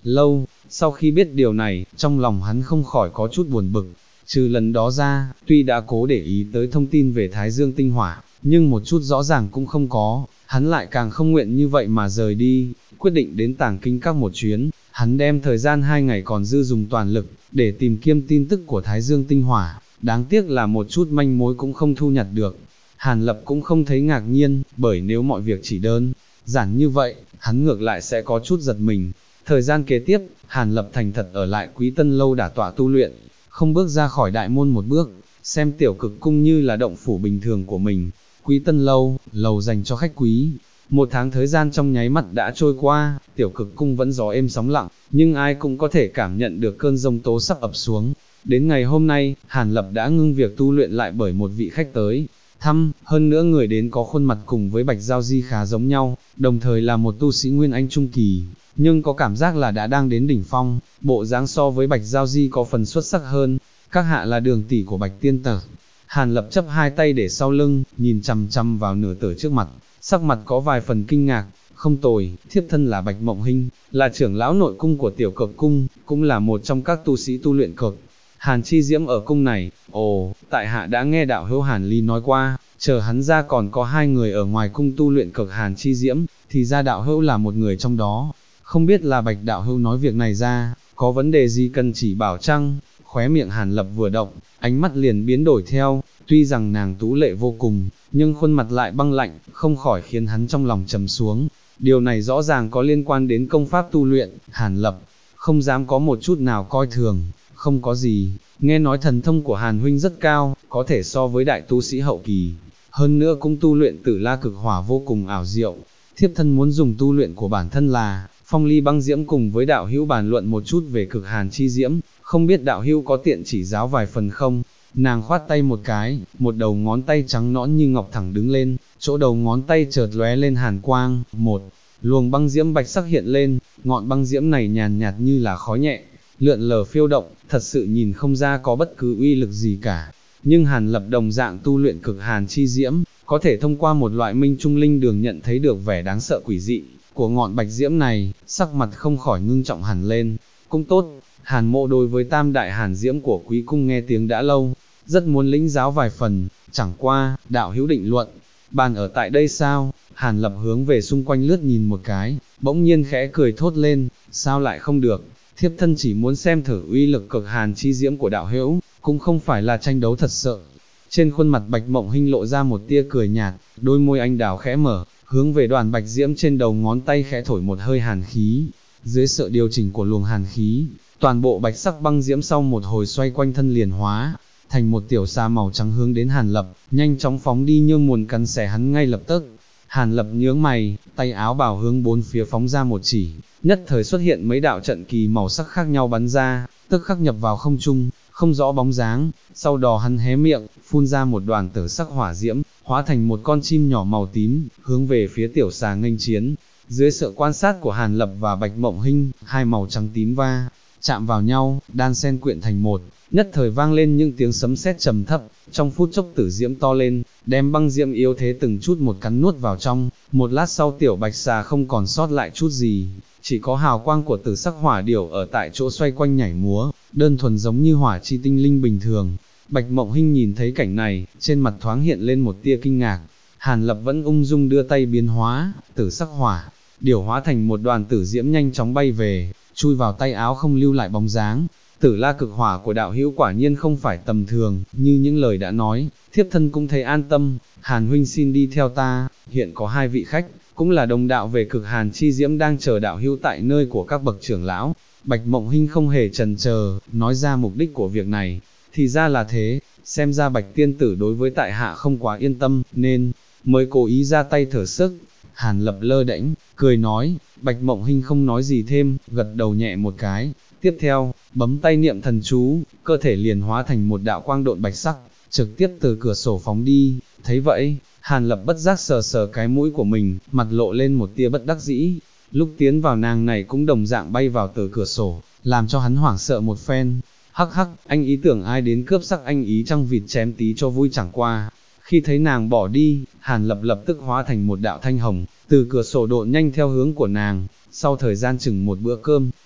lâu. Sau khi biết điều này, trong lòng hắn không khỏi có chút buồn bực. Trừ lần đó ra, tuy đã cố để ý tới thông tin về Thái Dương tinh hỏa, nhưng một chút rõ ràng cũng không có, hắn lại càng không nguyện như vậy mà rời đi, quyết định đến Tàng Kinh Các một chuyến. Hắn đem thời gian 2 ngày còn dư dùng toàn lực, để tìm kiếm tin tức của Thái Dương tinh hỏa, đáng tiếc là một chút manh mối cũng không thu nhặt được. Hàn Lập cũng không thấy ngạc nhiên, bởi nếu mọi việc chỉ đơn giản như vậy, hắn ngược lại sẽ có chút giật mình. Thời gian kế tiếp, Hàn Lập thành thật ở lại Quý Tân Lâu đả tọa tu luyện, không bước ra khỏi đại môn một bước, xem Tiểu Cực Cung như là động phủ bình thường của mình. Quý Tân Lâu, lầu dành cho khách quý. 1 tháng thời gian trong nháy mắt đã trôi qua, Tiểu Cực Cung vẫn gió êm sóng lặng, nhưng ai cũng có thể cảm nhận được cơn giông tố sắp ập xuống. Đến ngày hôm nay, Hàn Lập đã ngưng việc tu luyện lại bởi một vị khách tới thăm, hơn nữa người đến có khuôn mặt cùng với Bạch Giao Di khá giống nhau, đồng thời là một tu sĩ Nguyên Anh Trung Kỳ, nhưng có cảm giác là đã đang đến đỉnh phong, bộ dáng so với Bạch Giao Di có phần xuất sắc hơn. Các hạ là Đường tỷ của Bạch Tiên Tử. Hàn Lập chấp 2 tay để sau lưng, nhìn chằm chằm vào nửa tử trước mặt, sắc mặt có vài phần kinh ngạc. Không tồi, thiếp thân là Bạch Mộng Hinh, là trưởng lão nội cung của Tiểu Cực Cung, cũng là một trong các tu sĩ tu luyện cực Hàn Chi Diễm ở cung này. Ồ, tại hạ đã nghe đạo hữu Hàn Ly nói qua, chờ hắn ra còn có 2 người ở ngoài cung tu luyện cực Hàn Chi Diễm, thì ra đạo hữu là một người trong đó. Không biết là Bạch đạo hữu nói việc này ra, có vấn đề gì cần chỉ bảo chăng? Khóe miệng Hàn Lập vừa động, ánh mắt liền biến đổi theo, tuy rằng nàng tú lệ vô cùng, nhưng khuôn mặt lại băng lạnh, không khỏi khiến hắn trong lòng trầm xuống. Điều này rõ ràng có liên quan đến công pháp tu luyện. Hàn Lập không dám có một chút nào coi thường. Không có gì, nghe nói thần thông của Hàn huynh rất cao, có thể so với đại tu sĩ hậu kỳ, hơn nữa cũng tu luyện Tử La Cực Hỏa vô cùng ảo diệu. Thiếp thân muốn dùng tu luyện của bản thân là Phong Ly Băng Diễm cùng với đạo hữu bàn luận một chút về cực Hàn Chi Diễm, không biết đạo hữu có tiện chỉ giáo vài phần không? Nàng khoát tay một cái, một đầu ngón tay trắng nõn như ngọc thẳng đứng lên, chỗ đầu ngón tay chợt lóe lên hàn quang, một luồng băng diễm bạch sắc hiện lên, ngọn băng diễm này nhàn nhạt như là khói nhẹ, lượn lờ phiêu động, thật sự nhìn không ra có bất cứ uy lực gì cả. Nhưng Hàn Lập đồng dạng tu luyện cực Hàn Chi Diễm, có thể thông qua một loại minh trung linh đường nhận thấy được vẻ đáng sợ quỷ dị của ngọn bạch diễm này, sắc mặt không khỏi ngưng trọng hẳn lên. Cũng tốt, Hàn Mộ đối với tam đại Hàn Diễm của Quý Cung nghe tiếng đã lâu, rất muốn lĩnh giáo vài phần, chẳng qua, đạo hữu định luận, bàn ở tại đây sao? Hàn Lập hướng về xung quanh lướt nhìn một cái, bỗng nhiên khẽ cười thốt lên, sao lại không được, thiếp thân chỉ muốn xem thử uy lực cực Hàn Chi Diễm của đạo hữu, cũng không phải là tranh đấu thật sự. Trên khuôn mặt Bạch Mộng Hinh lộ ra một tia cười nhạt, đôi môi anh đào khẽ mở, hướng về đoàn bạch diễm trên đầu ngón tay khẽ thổi một hơi hàn khí. Dưới sự điều chỉnh của luồng hàn khí, toàn bộ bạch sắc băng diễm sau một hồi xoay quanh thân liền hóa thành một tiểu xà màu trắng hướng đến Hàn Lập, nhanh chóng phóng đi như muốn cắn xé hắn ngay lập tức. Hàn Lập nhướng mày, tay áo bào hướng bốn phía phóng ra một chỉ, nhất thời xuất hiện mấy đạo trận kỳ màu sắc khác nhau bắn ra, tức khắc nhập vào không trung, không rõ bóng dáng. Sau đó hắn hé miệng, phun ra một đoàn tử sắc hỏa diễm, hóa thành một con chim nhỏ màu tím, hướng về phía tiểu xà nghênh chiến. Dưới sự quan sát của Hàn Lập và Bạch Mộng Hinh, hai màu trắng tím va chạm vào nhau, đan xen quyện thành một, nhất thời vang lên những tiếng sấm sét trầm thấp. Trong phút chốc tử diễm to lên, đem băng diễm yếu thế từng chút một cắn nuốt vào trong. Một lát sau tiểu bạch xà không còn sót lại chút gì, chỉ có hào quang của tử sắc hỏa điểu ở tại chỗ xoay quanh nhảy múa, đơn thuần giống như hỏa chi tinh linh bình thường. Bạch Mộng Hinh nhìn thấy cảnh này, trên mặt thoáng hiện lên một tia kinh ngạc. Hàn Lập vẫn ung dung đưa tay biến hóa, tử sắc hỏa điểu hóa thành một đoàn tử diễm nhanh chóng bay về, chui vào tay áo không lưu lại bóng dáng. Tử La cực hỏa của đạo hữu quả nhiên không phải tầm thường, như những lời đã nói, thiếp thân cũng thấy an tâm. Hàn huynh xin đi theo ta, hiện có hai vị khách, cũng là đồng đạo về cực Hàn chi diễm đang chờ đạo hữu tại nơi của các bậc trưởng lão. Bạch Mộng Hinh không hề chần chờ, nói ra mục đích của việc này. Thì ra là thế, xem ra Bạch tiên tử đối với tại hạ không quá yên tâm, nên mới cố ý ra tay thở sức. Hàn Lập lơ đễnh, cười nói. Bạch Mộng Hinh không nói gì thêm, gật đầu nhẹ một cái. Tiếp theo, bấm tay niệm thần chú, cơ thể liền hóa thành một đạo quang độn bạch sắc, trực tiếp từ cửa sổ phóng đi. Thấy vậy, Hàn Lập bất giác sờ sờ cái mũi của mình, mặt lộ lên một tia bất đắc dĩ. Lúc tiến vào nàng này cũng đồng dạng bay vào từ cửa sổ, làm cho hắn hoảng sợ một phen. Hắc hắc, anh ý tưởng ai đến cướp sắc anh ý trăng vịt chém tí cho vui chẳng qua. Khi thấy nàng bỏ đi, Hàn Lập lập tức hóa thành một đạo thanh hồng, từ cửa sổ độn nhanh theo hướng của nàng. Sau thời gian chừng một bữa cơm,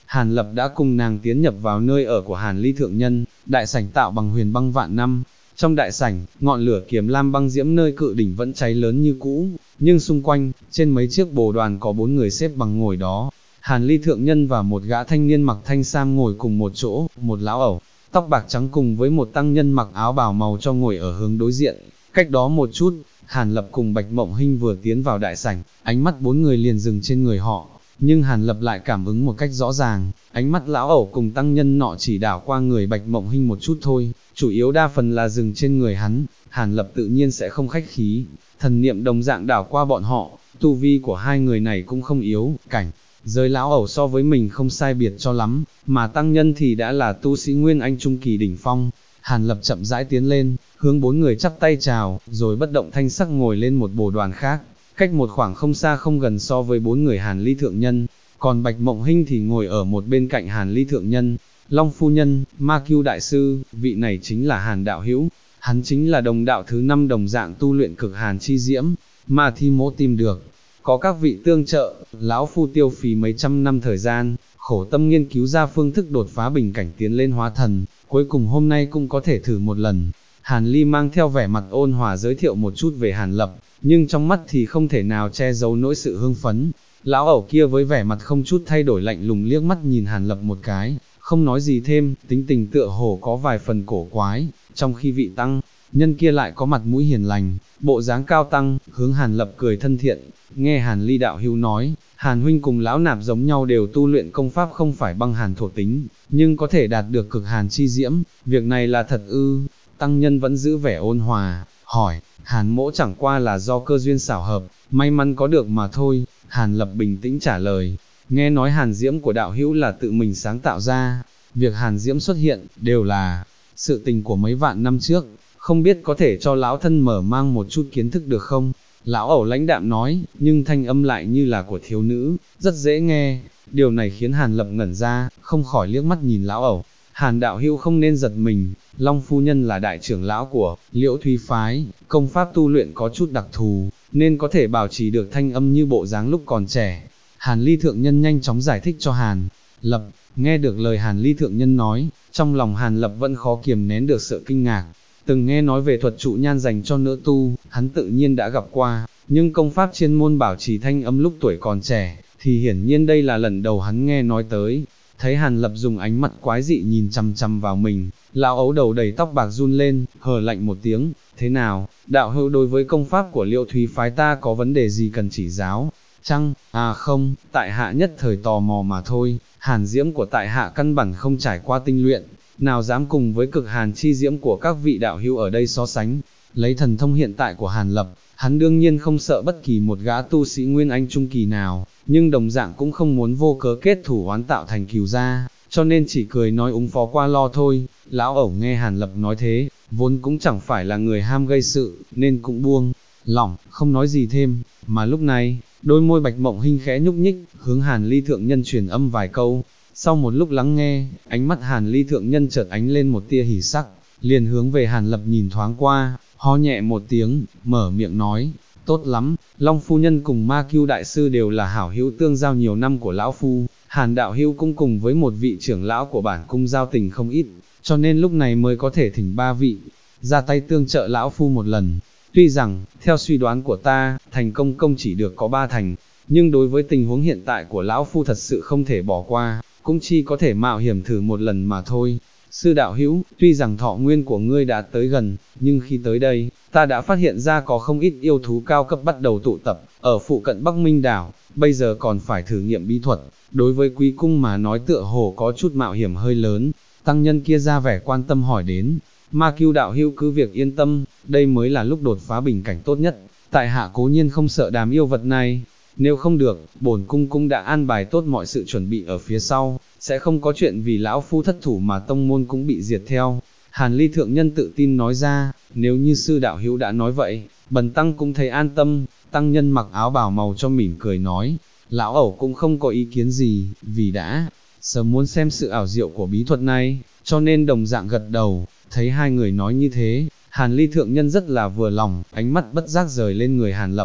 Hàn Lập đã cùng nàng tiến nhập vào nơi ở của Hàn Ly thượng nhân, đại sảnh tạo bằng huyền băng vạn năm. Trong đại sảnh, ngọn lửa kiếm lam băng diễm nơi cự đỉnh vẫn cháy lớn như cũ, nhưng xung quanh, trên mấy chiếc bồ đoàn có 4 người xếp bằng ngồi đó. Hàn Ly thượng nhân và một gã thanh niên mặc thanh sam ngồi cùng một chỗ, một lão ẩu, tóc bạc trắng cùng với một tăng nhân mặc áo bào màu cho ngồi ở hướng đối diện. Cách đó một chút, Hàn Lập cùng Bạch Mộng Hinh vừa tiến vào đại sảnh, ánh mắt 4 người liền dừng trên người họ. Nhưng Hàn Lập lại cảm ứng một cách rõ ràng, ánh mắt lão ẩu cùng tăng nhân nọ chỉ đảo qua người Bạch Mộng Hinh một chút thôi, chủ yếu đa phần là dừng trên người hắn. Hàn Lập tự nhiên sẽ không khách khí, thần niệm đồng dạng đảo qua bọn họ, tu vi của hai người này cũng không yếu, cảnh giới lão ẩu so với mình không sai biệt cho lắm, mà tăng nhân thì đã là tu sĩ Nguyên Anh Trung Kỳ đỉnh phong. Hàn Lập chậm rãi tiến lên, hướng 4 người chắp tay chào, rồi bất động thanh sắc ngồi lên một bồ đoàn khác, cách một khoảng không xa không gần so với 4 người Hàn Ly thượng nhân, còn Bạch Mộng Hinh thì ngồi ở một bên cạnh Hàn Ly thượng nhân. Long phu nhân, Ma Cưu đại sư, vị này chính là Hàn đạo hữu, hắn chính là đồng đạo thứ 5 đồng dạng tu luyện cực hàn chi diễm, mà thi mỗ tìm được. Có các vị tương trợ, lão phu tiêu phí mấy trăm năm thời gian, khổ tâm nghiên cứu ra phương thức đột phá bình cảnh tiến lên hóa thần, cuối cùng hôm nay cũng có thể thử một lần. Hàn Ly mang theo vẻ mặt ôn hòa giới thiệu một chút về Hàn Lập, nhưng trong mắt thì không thể nào che giấu nỗi sự hưng phấn. Lão ẩu kia với vẻ mặt không chút thay đổi lạnh lùng liếc mắt nhìn Hàn Lập một cái, không nói gì thêm, tính tình tựa hồ có vài phần cổ quái, trong khi vị tăng nhân kia lại có mặt mũi hiền lành, bộ dáng cao tăng, hướng Hàn Lập cười thân thiện. Nghe Hàn Ly đạo hữu nói, Hàn huynh cùng lão nạp giống nhau đều tu luyện công pháp không phải băng hàn thổ tính, nhưng có thể đạt được cực hàn chi diễm, việc này là thật ư? Tăng nhân vẫn giữ vẻ ôn hòa, hỏi. Hàn mỗ chẳng qua là do cơ duyên xảo hợp, may mắn có được mà thôi. Hàn Lập bình tĩnh trả lời, nghe nói hàn diễm của đạo hữu là tự mình sáng tạo ra, việc hàn diễm xuất hiện, đều là sự tình của mấy vạn năm trước, không biết có thể cho lão thân mở mang một chút kiến thức được không? Lão ẩu lãnh đạm nói, nhưng thanh âm lại như là của thiếu nữ, rất dễ nghe. Điều này khiến Hàn Lập ngẩn ra, không khỏi liếc mắt nhìn lão ẩu. Hàn đạo hữu không nên giật mình, Long phu nhân là đại trưởng lão của Liễu Thúy phái, công pháp tu luyện có chút đặc thù, nên có thể bảo trì được thanh âm như bộ dáng lúc còn trẻ. Hàn Ly thượng nhân nhanh chóng giải thích cho Hàn Lập. Nghe được lời Hàn Ly thượng nhân nói, trong lòng Hàn Lập vẫn khó kiềm nén được sự kinh ngạc. Từng nghe nói về thuật trụ nhan dành cho nữ tu, hắn tự nhiên đã gặp qua, nhưng công pháp chuyên môn bảo trì thanh âm lúc tuổi còn trẻ, thì hiển nhiên đây là lần đầu hắn nghe nói tới. Thấy Hàn Lập dùng ánh mặt quái dị nhìn chằm chằm vào mình, lão ấu đầu đầy tóc bạc run lên, hờ lạnh một tiếng, thế nào, đạo hữu đối với công pháp của Liễu Thúy phái ta có vấn đề gì cần chỉ giáo? Chăng, à không, tại hạ nhất thời tò mò mà thôi, hàn diễm của tại hạ căn bản không trải qua tinh luyện, nào dám cùng với cực hàn chi diễm của các vị đạo hữu ở đây so sánh. Lấy thần thông hiện tại của Hàn Lập, hắn đương nhiên không sợ bất kỳ một gã tu sĩ Nguyên Anh Trung Kỳ nào, nhưng đồng dạng cũng không muốn vô cớ kết thủ oán tạo thành cừu gia, cho nên chỉ cười nói ứng phó qua lo thôi. Lão ẩu nghe Hàn Lập nói thế, vốn cũng chẳng phải là người ham gây sự, nên cũng buông lỏng, không nói gì thêm, mà lúc này, đôi môi Bạch Mộng Hinh khẽ nhúc nhích, hướng Hàn Ly thượng nhân truyền âm vài câu. Sau một lúc lắng nghe, ánh mắt Hàn Ly thượng nhân chợt ánh lên một tia hỉ sắc, liền hướng về Hàn Lập nhìn thoáng qua, ho nhẹ một tiếng, mở miệng nói, tốt lắm, Long phu nhân cùng Ma Cưu đại sư đều là hảo hữu tương giao nhiều năm của lão phu, Hàn đạo hữu cũng cùng với một vị trưởng lão của bản cung giao tình không ít, cho nên lúc này mới có thể thỉnh ba vị ra tay tương trợ lão phu một lần. Tuy rằng, theo suy đoán của ta, thành công chỉ được có 3 thành, nhưng đối với tình huống hiện tại của lão phu thật sự không thể bỏ qua, cũng chỉ có thể mạo hiểm thử một lần mà thôi. Sư đạo hữu, tuy rằng thọ nguyên của ngươi đã tới gần, nhưng khi tới đây, ta đã phát hiện ra có không ít yêu thú cao cấp bắt đầu tụ tập, ở phụ cận Bắc Minh đảo, bây giờ còn phải thử nghiệm bí thuật, đối với quý cung mà nói tựa hồ có chút mạo hiểm hơi lớn. Tăng nhân kia ra vẻ quan tâm hỏi đến, Ma Cưu đạo hữu cứ việc yên tâm, đây mới là lúc đột phá bình cảnh tốt nhất, tại hạ cố nhiên không sợ đám yêu vật này, nếu không được, bổn cung cũng đã an bài tốt mọi sự chuẩn bị ở phía sau, sẽ không có chuyện vì lão phu thất thủ mà tông môn cũng bị diệt theo. Hàn Ly thượng nhân tự tin nói ra, nếu như sư đạo hữu đã nói vậy, bần tăng cũng thấy an tâm. Tăng nhân mặc áo bào màu cho mỉm cười nói, lão ẩu cũng không có ý kiến gì, vì đã sớm muốn xem sự ảo diệu của bí thuật này, cho nên đồng dạng gật đầu. Thấy hai người nói như thế, Hàn Ly thượng nhân rất là vừa lòng, ánh mắt bất giác rời lên người Hàn Lập.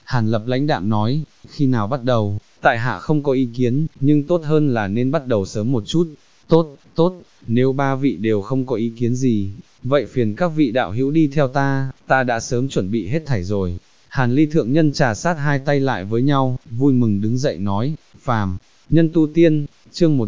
Hàn Lập lãnh đạm nói, khi nào bắt đầu, tại hạ không có ý kiến, nhưng tốt hơn là nên bắt đầu sớm một chút. Tốt, nếu ba vị đều không có ý kiến gì, vậy phiền các vị đạo hữu đi theo ta đã sớm chuẩn bị hết thảy rồi. Hàn Ly thượng nhân trà sát hai tay lại với nhau, vui mừng đứng dậy nói, phàm, nhân tu tiên, chương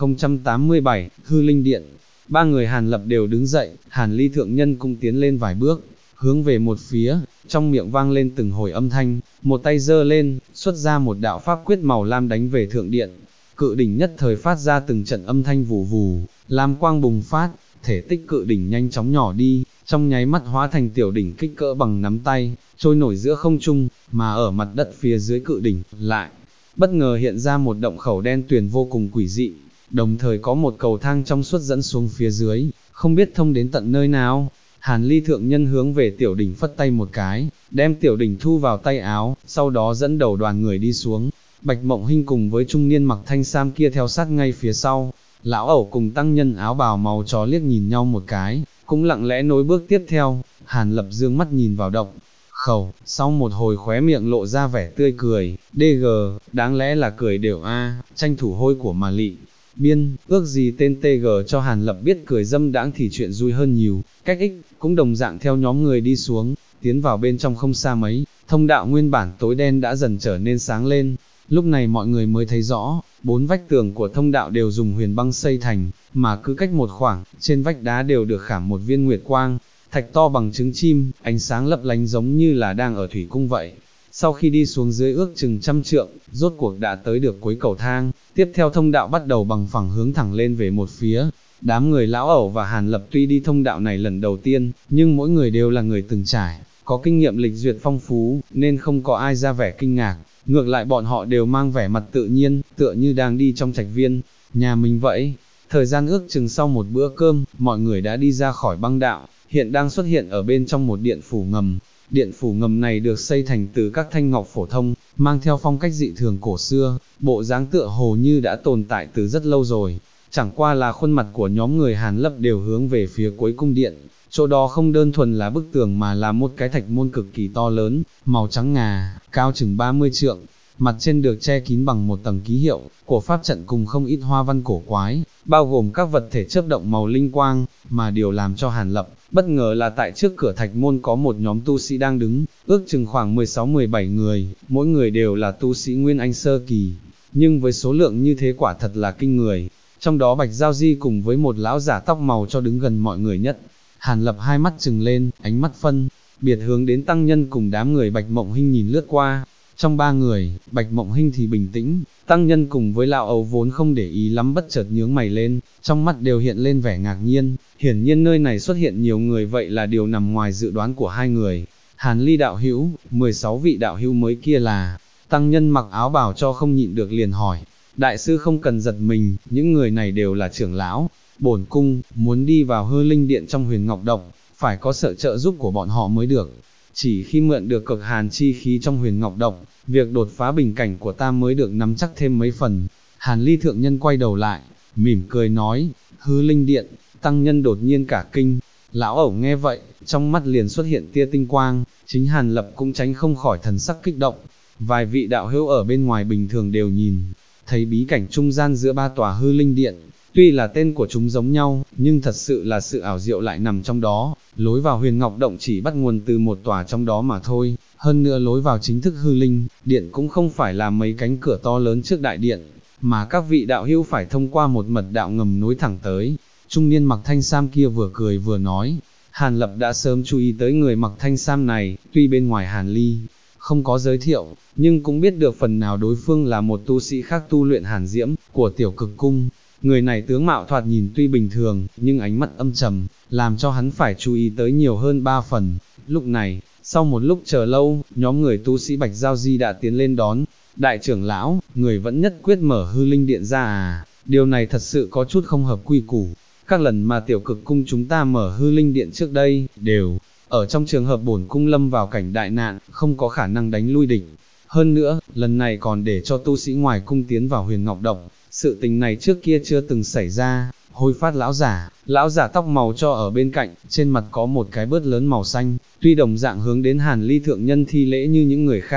1087, hư linh điện. Ba người Hàn Lập đều đứng dậy, Hàn Ly thượng nhân cũng tiến lên vài bước, hướng về một phía, trong miệng vang lên từng hồi âm thanh, một tay giơ lên, xuất ra một đạo pháp quyết màu lam đánh về thượng điện. Cự đỉnh nhất thời phát ra từng trận âm thanh vù vù, lam quang bùng phát, thể tích cự đỉnh nhanh chóng nhỏ đi, trong nháy mắt hóa thành tiểu đỉnh kích cỡ bằng nắm tay, trôi nổi giữa không trung, mà ở mặt đất phía dưới cự đỉnh, lại, bất ngờ hiện ra một động khẩu đen tuyền vô cùng quỷ dị, đồng thời có một cầu thang trong suốt dẫn xuống phía dưới, không biết thông đến tận nơi nào. Hàn Ly thượng nhân hướng về tiểu đỉnh phất tay một cái, đem tiểu đỉnh thu vào tay áo, sau đó dẫn đầu đoàn người đi xuống. Bạch Mộng Hinh cùng với trung niên mặc thanh sam kia theo sát ngay phía sau. Lão ẩu cùng tăng nhân áo bào màu chó liếc nhìn nhau một cái, cũng lặng lẽ nối bước tiếp theo. Hàn Lập dương mắt nhìn vào động khẩu, sau một hồi khóe miệng lộ ra vẻ tươi cười, DG, đáng lẽ là cười đều tranh thủ hôi của mà lị. Biên, ước gì tên TG cho Hàn Lập biết cười dâm đãng thì chuyện vui hơn nhiều. Cách X, cũng đồng dạng theo nhóm người đi xuống, tiến vào bên trong không xa mấy, thông đạo nguyên bản tối đen đã dần trở nên sáng lên. Lúc này mọi người mới thấy rõ, bốn vách tường của thông đạo đều dùng huyền băng xây thành, mà cứ cách một khoảng, trên vách đá đều được khảm một viên nguyệt quang, thạch to bằng trứng chim, ánh sáng lấp lánh giống như là đang ở thủy cung vậy. Sau khi đi xuống dưới ước chừng 100 trượng, rốt cuộc đã tới được cuối cầu thang, tiếp theo thông đạo bắt đầu bằng phẳng hướng thẳng lên về một phía. Đám người lão ẩu và Hàn Lập tuy đi thông đạo này lần đầu tiên, nhưng mỗi người đều là người từng trải, có kinh nghiệm lịch duyệt phong phú, nên không có ai ra vẻ kinh ngạc. Ngược lại bọn họ đều mang vẻ mặt tự nhiên, tựa như đang đi trong trạch viên, nhà mình vậy. Thời gian ước chừng sau một bữa cơm, mọi người đã đi ra khỏi băng đạo, hiện đang xuất hiện ở bên trong một điện phủ ngầm. Điện phủ ngầm này được xây thành từ các thanh ngọc phổ thông, mang theo phong cách dị thường cổ xưa, bộ dáng tựa hồ như đã tồn tại từ rất lâu rồi. Chẳng qua là khuôn mặt của nhóm người Hàn Lập đều hướng về phía cuối cung điện, chỗ đó không đơn thuần là bức tường mà là một cái thạch môn cực kỳ to lớn, màu trắng ngà, cao chừng 30 trượng, mặt trên được che kín bằng một tầng ký hiệu của pháp trận cùng không ít hoa văn cổ quái, bao gồm các vật thể chớp động màu linh quang, mà điều làm cho Hàn Lập bất ngờ là tại trước cửa thạch môn có một nhóm tu sĩ đang đứng, ước chừng khoảng 16-17 người, mỗi người đều là tu sĩ Nguyên Anh sơ kỳ, nhưng với số lượng như thế quả thật là kinh người. Trong đó Bạch Giao Di cùng với một lão giả tóc màu cho đứng gần mọi người nhất. Hàn Lập hai mắt trừng lên, ánh mắt phân biệt hướng đến tăng nhân cùng đám người Bạch Mộng Hinh nhìn lướt qua. Trong ba người, Bạch Mộng Hinh thì bình tĩnh, tăng nhân cùng với lão ấu vốn không để ý lắm bất chợt nhướng mày lên, trong mắt đều hiện lên vẻ ngạc nhiên. Hiển nhiên nơi này xuất hiện nhiều người vậy là điều nằm ngoài dự đoán của hai người. Hàn Ly đạo hữu, 16 vị đạo hữu mới kia là, tăng nhân mặc áo bào cho không nhịn được liền hỏi. Đại sư không cần giật mình, những người này đều là trưởng lão, bổn cung, muốn đi vào hư linh điện trong huyền ngọc động, phải có sự trợ giúp của bọn họ mới được. Chỉ khi mượn được cực hàn chi khí trong huyền ngọc động, việc đột phá bình cảnh của ta mới được nắm chắc thêm mấy phần. Hàn Ly thượng nhân quay đầu lại, mỉm cười nói, hư linh điện, tăng nhân đột nhiên cả kinh. Lão ẩu nghe vậy, trong mắt liền xuất hiện tia tinh quang, chính Hàn Lập cũng tránh không khỏi thần sắc kích động. Vài vị đạo hữu ở bên ngoài bình thường đều nhìn thấy bí cảnh trung gian giữa ba tòa hư linh điện, tuy là tên của chúng giống nhau, nhưng thật sự là sự ảo diệu lại nằm trong đó. Lối vào huyền ngọc động chỉ bắt nguồn từ một tòa trong đó mà thôi, hơn nữa lối vào chính thức hư linh điện cũng không phải là mấy cánh cửa to lớn trước đại điện, mà các vị đạo hữu phải thông qua một mật đạo ngầm nối thẳng tới. Trung niên mặc thanh sam kia vừa cười vừa nói. Hàn Lập đã sớm chú ý tới người mặc thanh sam này, tuy bên ngoài Hàn Ly không có giới thiệu, nhưng cũng biết được phần nào đối phương là một tu sĩ khác tu luyện hàn diễm của tiểu cực cung. Người này tướng mạo thoạt nhìn tuy bình thường, nhưng ánh mắt âm trầm, làm cho hắn phải chú ý tới nhiều hơn 3 phần. Lúc này, sau một lúc chờ lâu, nhóm người tu sĩ Bạch Giao Di đã tiến lên đón. Đại trưởng lão, người vẫn nhất quyết mở hư linh điện ra à? Điều này thật sự có chút không hợp quy củ. Các lần mà tiểu cực cung chúng ta mở hư linh điện trước đây, đều ở trong trường hợp bổn cung lâm vào cảnh đại nạn, không có khả năng đánh lui địch. Hơn nữa, lần này còn để cho tu sĩ ngoài cung tiến vào huyền ngọc động, sự tình này trước kia chưa từng xảy ra. Hôi phát lão giả tóc màu cho ở bên cạnh, trên mặt có một cái bớt lớn màu xanh, tuy đồng dạng hướng đến Hàn Ly thượng nhân thi lễ như những người khác,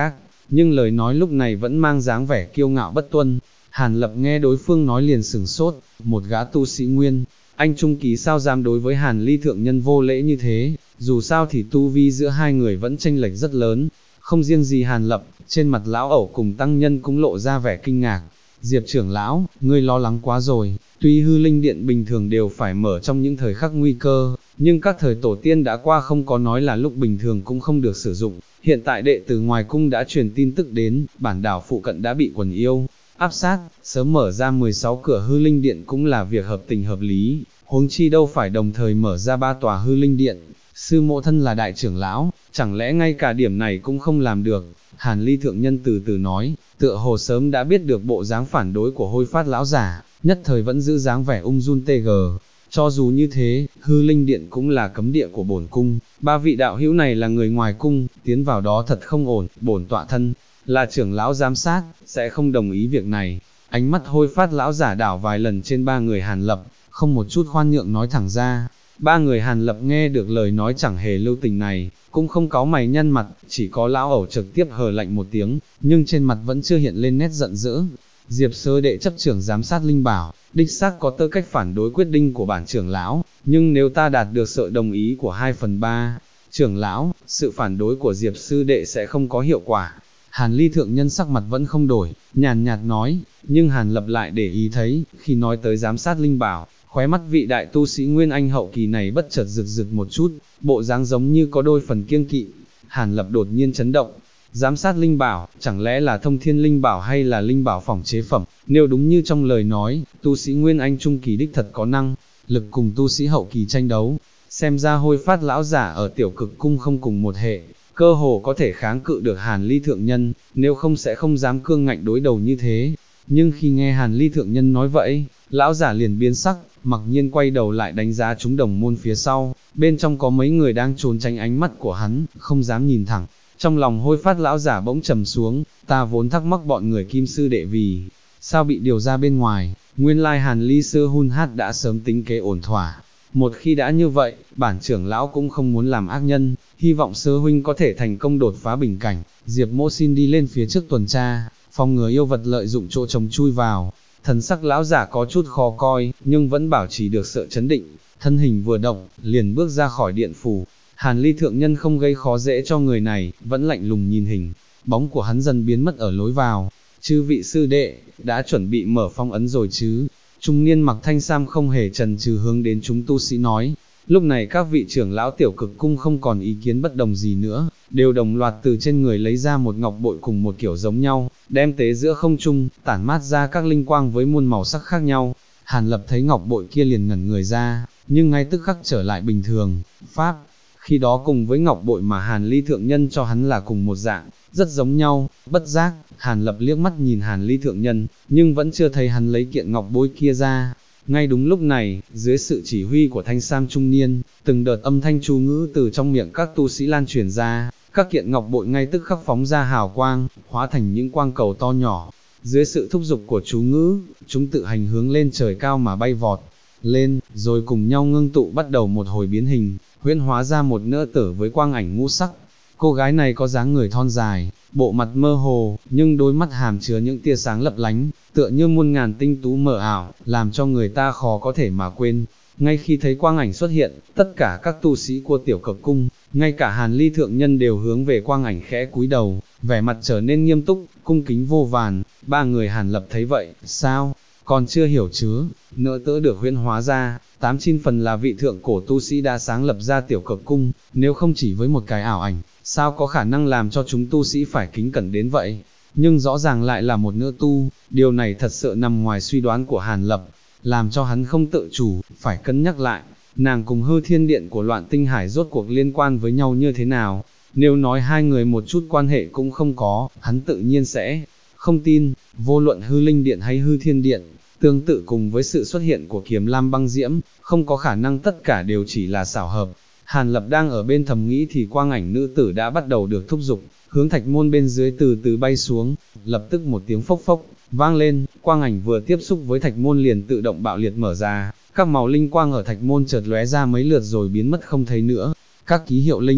nhưng lời nói lúc này vẫn mang dáng vẻ kiêu ngạo bất tuân. Hàn Lập nghe đối phương nói liền sửng sốt, một gã tu sĩ nguyên, anh trung kỳ sao dám đối với Hàn Ly thượng nhân vô lễ như thế, dù sao thì tu vi giữa hai người vẫn chênh lệch rất lớn. Không riêng gì Hàn Lập, trên mặt lão ẩu cùng tăng nhân cũng lộ ra vẻ kinh ngạc. Diệp trưởng lão, ngươi lo lắng quá rồi, tuy hư linh điện bình thường đều phải mở trong những thời khắc nguy cơ, nhưng các thời tổ tiên đã qua không có nói là lúc bình thường cũng không được sử dụng. Hiện tại đệ tử ngoài cung đã truyền tin tức đến, bản đảo phụ cận đã bị quần yêu áp sát, sớm mở ra 16 cửa hư linh điện cũng là việc hợp tình hợp lý, huống chi đâu phải đồng thời mở ra 3 tòa hư linh điện. Sư mộ thân là đại trưởng lão, chẳng lẽ ngay cả điểm này cũng không làm được? Hàn Ly thượng nhân từ từ nói, tựa hồ sớm đã biết được bộ dáng phản đối của Hôi Phát lão giả, nhất thời vẫn giữ dáng vẻ ung dung tê gờ. Cho dù như thế, hư linh điện cũng là cấm địa của bổn cung, 3 vị đạo hữu này là người ngoài cung, tiến vào đó thật không ổn, bổn tọa thân là trưởng lão giám sát, sẽ không đồng ý việc này. Ánh mắt Hôi Phát lão giả đảo vài lần trên 3 người Hàn Lập, không một chút khoan nhượng nói thẳng ra. 3 người Hàn Lập nghe được lời nói chẳng hề lưu tình này, cũng không cáu mày nhăn mặt, chỉ có lão ẩu trực tiếp hờ lạnh một tiếng, nhưng trên mặt vẫn chưa hiện lên nét giận dữ. Diệp sơ đệ chấp trưởng giám sát linh bảo, đích xác có tư cách phản đối quyết định của bản trưởng lão, nhưng nếu ta đạt được sự đồng ý của 2/3 trưởng lão, sự phản đối của Diệp sư đệ sẽ không có hiệu quả. Hàn Ly thượng nhân sắc mặt vẫn không đổi, nhàn nhạt nói, nhưng Hàn Lập lại để ý thấy, khi nói tới giám sát linh bảo, khóe mắt vị đại tu sĩ Nguyên Anh hậu kỳ này bất chợt rực rực một chút, bộ dáng giống như có đôi phần kiêng kỵ. Hàn Lập đột nhiên chấn động, giám sát linh bảo, chẳng lẽ là thông thiên linh bảo hay là linh bảo phỏng chế phẩm? Nếu đúng như trong lời nói, tu sĩ Nguyên Anh trung kỳ đích thật có năng lực cùng tu sĩ hậu kỳ tranh đấu, xem ra Hôi Phát lão giả ở tiểu cực cung không cùng một hệ, cơ hồ có thể kháng cự được Hàn Ly thượng nhân, nếu không sẽ không dám cương ngạnh đối đầu như thế. Nhưng khi nghe Hàn Ly thượng nhân nói vậy, lão giả liền biến sắc, mặc nhiên quay đầu lại đánh giá chúng đồng môn phía sau, bên trong có mấy người đang trốn tránh ánh mắt của hắn, không dám nhìn thẳng. Trong lòng Hôi Phát lão giả bỗng trầm xuống, ta vốn thắc mắc bọn người Kim sư đệ vì sao bị điều ra bên ngoài, nguyên lai Hàn Ly sư hun hát đã sớm tính kế ổn thỏa. Một khi đã như vậy, bản trưởng lão cũng không muốn làm ác nhân, hy vọng sư huynh có thể thành công đột phá bình cảnh. Diệp Mỗ xin đi lên phía trước tuần tra, phòng ngừa yêu vật lợi dụng chỗ trống chui vào. Thần sắc lão giả có chút khó coi, nhưng vẫn bảo trì được sự chấn định, thân hình vừa động, liền bước ra khỏi điện phủ. Hàn Ly thượng nhân không gây khó dễ cho người này, vẫn lạnh lùng nhìn hình bóng của hắn dần biến mất ở lối vào. Chư vị sư đệ, đã chuẩn bị mở phong ấn rồi chứ? Trung niên mặc thanh sam không hề chần chừ hướng đến chúng tu sĩ nói. Lúc này các vị trưởng lão tiểu cực cung không còn ý kiến bất đồng gì nữa, đều đồng loạt từ trên người lấy ra một ngọc bội cùng một kiểu giống nhau, đem tế giữa không trung, tản mát ra các linh quang với muôn màu sắc khác nhau. Hàn Lập thấy ngọc bội kia liền ngẩn người ra, nhưng ngay tức khắc trở lại bình thường. Pháp, khi đó cùng với ngọc bội mà Hàn Ly thượng nhân cho hắn là cùng một dạng, rất giống nhau. Bất giác, Hàn Lập liếc mắt nhìn Hàn Ly thượng nhân, nhưng vẫn chưa thấy hắn lấy kiện ngọc bội kia ra. Ngay đúng lúc này, dưới sự chỉ huy của thanh sam trung niên, từng đợt âm thanh chú ngữ từ trong miệng các tu sĩ lan truyền ra, các kiện ngọc bội ngay tức khắc phóng ra hào quang, hóa thành những quang cầu to nhỏ. Dưới sự thúc giục của chú ngữ, chúng tự hành hướng lên trời cao mà bay vọt lên, rồi cùng nhau ngưng tụ bắt đầu một hồi biến hình, huyễn hóa ra một nữ tử với quang ảnh ngũ sắc. Cô gái này có dáng người thon dài, bộ mặt mơ hồ, nhưng đôi mắt hàm chứa những tia sáng lấp lánh, tựa như muôn ngàn tinh tú mờ ảo, làm cho người ta khó có thể mà quên. Ngay khi thấy quang ảnh xuất hiện, tất cả các tu sĩ của tiểu cực cung, ngay cả Hàn Ly thượng nhân đều hướng về quang ảnh khẽ cúi đầu, vẻ mặt trở nên nghiêm túc, cung kính vô vàn. 3 người Hàn Lập thấy vậy, sao? Còn chưa hiểu chứ? Nỡ tỡ được huyễn hóa ra, 8/9 phần là vị thượng cổ tu sĩ đã sáng lập ra tiểu cực cung, nếu không chỉ với một cái ảo ảnh, sao có khả năng làm cho chúng tu sĩ phải kính cẩn đến vậy? Nhưng rõ ràng lại là một nữ tu, điều này thật sự nằm ngoài suy đoán của Hàn Lập, làm cho hắn không tự chủ, phải cân nhắc lại, nàng cùng hư thiên điện của Loạn Tinh Hải rốt cuộc liên quan với nhau như thế nào. Nếu nói hai người một chút quan hệ cũng không có, hắn tự nhiên sẽ không tin. Vô luận hư linh điện hay hư thiên điện, tương tự cùng với sự xuất hiện của Kiếm Lam băng diễm, không có khả năng tất cả đều chỉ là xảo hợp. Hàn Lập đang ở bên thầm nghĩ thì quang ảnh nữ tử đã bắt đầu được thúc giục, hướng thạch môn bên dưới từ từ bay xuống. Lập tức một tiếng phốc phốc vang lên, quang ảnh vừa tiếp xúc với thạch môn liền tự động bạo liệt mở ra, các màu linh quang ở thạch môn chợt lóe ra mấy lượt rồi biến mất không thấy nữa. Các ký hiệu linh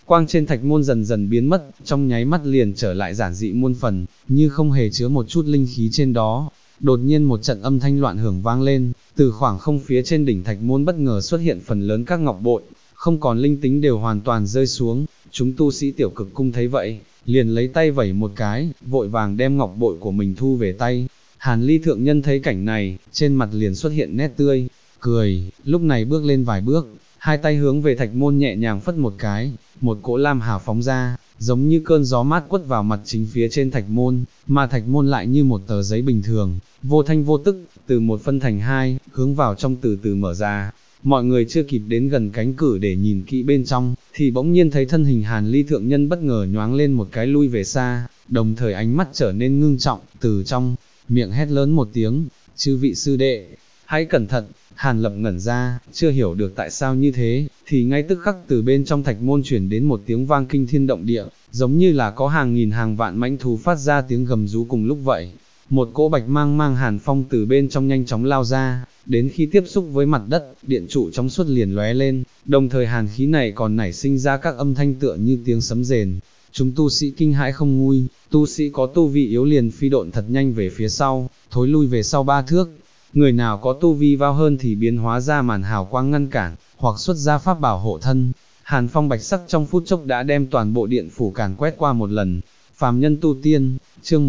quang trên thạch môn dần dần biến mất, trong nháy mắt liền trở lại giản dị muôn phần, như không hề chứa một chút linh khí trên đó. Đột nhiên một trận âm thanh loạn hưởng vang lên, từ khoảng không phía trên đỉnh thạch môn bất ngờ xuất hiện phần lớn các ngọc bội, không còn linh tính đều hoàn toàn rơi xuống. Chúng tu sĩ tiểu cực cung thấy vậy, liền lấy tay vẩy một cái, vội vàng đem ngọc bội của mình thu về tay. Hàn Ly thượng nhân thấy cảnh này, trên mặt liền xuất hiện nét tươi cười, lúc này bước lên vài bước, hai tay hướng về thạch môn nhẹ nhàng phất một cái, một cỗ lam hào phóng ra, giống như cơn gió mát quất vào mặt chính phía trên thạch môn, mà thạch môn lại như một tờ giấy bình thường, vô thanh vô tức, từ một phân thành hai, hướng vào trong từ từ mở ra. Mọi người chưa kịp đến gần cánh cửa để nhìn kỹ bên trong, thì bỗng nhiên thấy thân hình Hàn Ly thượng nhân bất ngờ nhoáng lên một cái lui về xa, đồng thời ánh mắt trở nên ngưng trọng, từ trong miệng hét lớn một tiếng, chư vị sư đệ, hãy cẩn thận. Hàn Lập ngẩn ra, chưa hiểu được tại sao như thế, thì ngay tức khắc từ bên trong thạch môn chuyển đến một tiếng vang kinh thiên động địa, giống như là có hàng nghìn hàng vạn mãnh thú phát ra tiếng gầm rú cùng lúc vậy. Một cỗ bạch mang mang hàn phong từ bên trong nhanh chóng lao ra, đến khi tiếp xúc với mặt đất, điện trụ trong suốt liền lóe lên, đồng thời hàn khí này còn nảy sinh ra các âm thanh tựa như tiếng sấm rền. Chúng tu sĩ kinh hãi không nguôi, tu sĩ có tu vi yếu liền phi độn thật nhanh về phía sau, thối lui về sau 3 thước. Người nào có tu vi cao hơn thì biến hóa ra màn hào quang ngăn cản, hoặc xuất ra pháp bảo hộ thân. Hàn phong bạch sắc trong phút chốc đã đem toàn bộ điện phủ càn quét qua một lần. Phàm nhân tu tiên, chương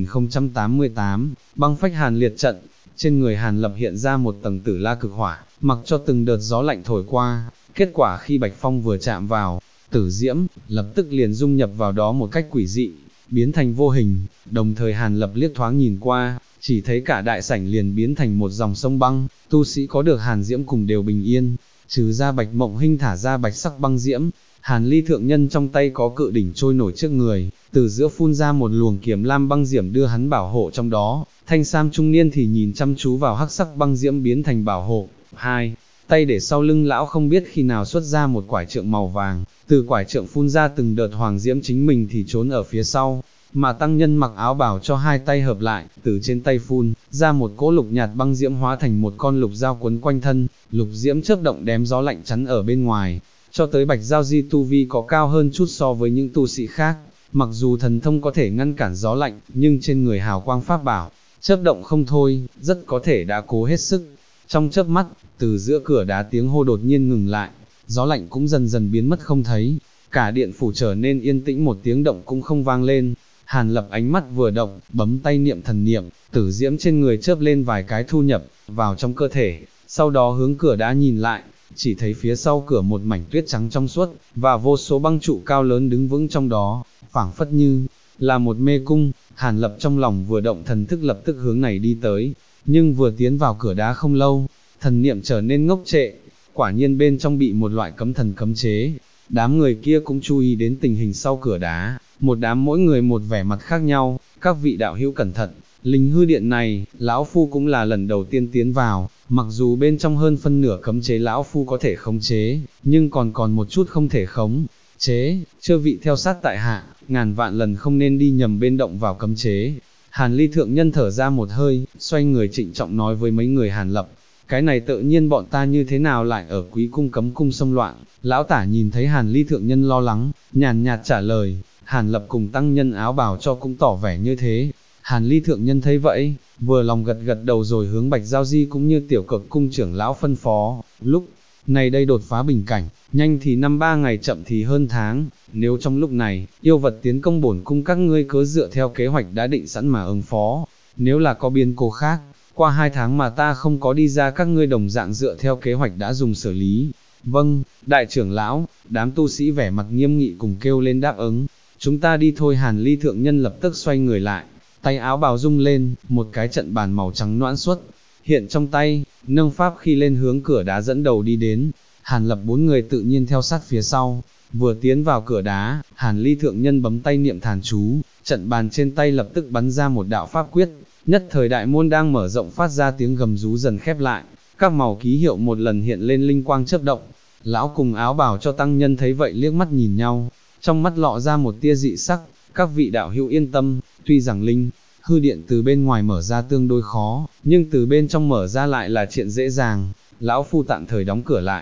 1088, băng phách hàn liệt trận. Trên người Hàn Lập hiện ra một tầng tử la cực hỏa, mặc cho từng đợt gió lạnh thổi qua. Kết quả khi bạch phong vừa chạm vào, tử diễm, lập tức liền dung nhập vào đó một cách quỷ dị, biến thành vô hình. Đồng thời Hàn Lập liếc thoáng nhìn qua, chỉ thấy cả đại sảnh liền biến thành một dòng sông băng, tu sĩ có được hàn diễm cùng đều bình yên, trừ ra Bạch Mộng Hinh thả ra bạch sắc băng diễm. Hàn Ly thượng nhân trong tay có cự đỉnh trôi nổi trước người, từ giữa phun ra một luồng kiếm lam băng diễm đưa hắn bảo hộ trong đó. Thanh sam trung niên thì nhìn chăm chú vào hắc sắc băng diễm biến thành bảo hộ. Hai tay để sau lưng lão không biết khi nào xuất ra một quải trượng màu vàng, từ quải trượng phun ra từng đợt hoàng diễm, chính mình thì trốn ở phía sau. Mà tăng nhân mặc áo bào cho hai tay hợp lại, từ trên tay phun ra một cỗ lục nhạt băng diễm hóa thành một con lục dao quấn quanh thân, lục diễm chớp động đém gió lạnh chắn ở bên ngoài. Cho tới Bạch Giao Di tu vi có cao hơn chút so với những tu sĩ khác, mặc dù thần thông có thể ngăn cản gió lạnh, nhưng trên người hào quang pháp bảo chớp động không thôi, rất có thể đã cố hết sức. Trong chớp mắt, từ giữa cửa đá tiếng hô đột nhiên ngừng lại, gió lạnh cũng dần dần biến mất không thấy, cả điện phủ trở nên yên tĩnh, một tiếng động cũng không vang lên. Hàn Lập ánh mắt vừa động, bấm tay niệm thần niệm, tử diễm trên người chớp lên vài cái thu nhập vào trong cơ thể, sau đó hướng cửa đá nhìn lại, chỉ thấy phía sau cửa một mảnh tuyết trắng trong suốt, và vô số băng trụ cao lớn đứng vững trong đó, phảng phất như là một mê cung. Hàn Lập trong lòng vừa động, thần thức lập tức hướng này đi tới, nhưng vừa tiến vào cửa đá không lâu, thần niệm trở nên ngốc trệ, quả nhiên bên trong bị một loại cấm thần cấm chế. Đám người kia cũng chú ý đến tình hình sau cửa đá, một đám mỗi người một vẻ mặt khác nhau. Các vị đạo hữu cẩn thận, linh hư điện này, lão phu cũng là lần đầu tiên tiến vào, mặc dù bên trong hơn phân nửa cấm chế lão phu có thể khống chế, nhưng còn một chút không thể khống chế. Chư vị theo sát tại hạ, ngàn vạn lần không nên đi nhầm bên động vào cấm chế. Hàn Ly thượng nhân thở ra một hơi, xoay người trịnh trọng nói với mấy người Hàn Lập, cái này tự nhiên bọn ta như thế nào lại ở Quý cung cấm cung xông loạn. Lão tả nhìn thấy Hàn Ly thượng nhân lo lắng, nhàn nhạt trả lời. Hàn Lập cùng tăng nhân áo bào cho cũng tỏ vẻ như thế. Hàn Ly thượng nhân thấy vậy, vừa lòng gật gật đầu rồi hướng Bạch Giao Di cũng như tiểu cực cung trưởng lão phân phó. Lúc này đây đột phá bình cảnh, nhanh thì 5-3 ngày, chậm thì hơn tháng. Nếu trong lúc này, yêu vật tiến công bổn cung, các ngươi cứ dựa theo kế hoạch đã định sẵn mà ứng phó. Nếu là có biến cố khác, qua 2 tháng mà ta không có đi ra, các ngươi đồng dạng dựa theo kế hoạch đã dùng xử lý. Vâng, đại trưởng lão. Đám tu sĩ vẻ mặt nghiêm nghị cùng kêu lên đáp ứng. Chúng ta đi thôi. Hàn Ly thượng nhân lập tức xoay người lại, tay áo bào rung lên, một cái trận bàn màu trắng noãn xuất hiện trong tay, nâng pháp khi lên hướng cửa đá dẫn đầu đi đến. Hàn Lập 4 người tự nhiên theo sát phía sau. Vừa tiến vào cửa đá, Hàn Ly thượng nhân bấm tay niệm thàn chú, trận bàn trên tay lập tức bắn ra một đạo pháp quyết, nhất thời đại môn đang mở rộng phát ra tiếng gầm rú dần khép lại, các màu ký hiệu một lần hiện lên, linh quang chớp động. Lão cùng áo bào cho tăng nhân thấy vậy liếc mắt nhìn nhau, trong mắt lọ ra một tia dị sắc. Các vị đạo hữu yên tâm, tuy rằng linh hư điện từ bên ngoài mở ra tương đối khó, nhưng từ bên trong mở ra lại là chuyện dễ dàng. Lão phu tạm thời đóng cửa lại,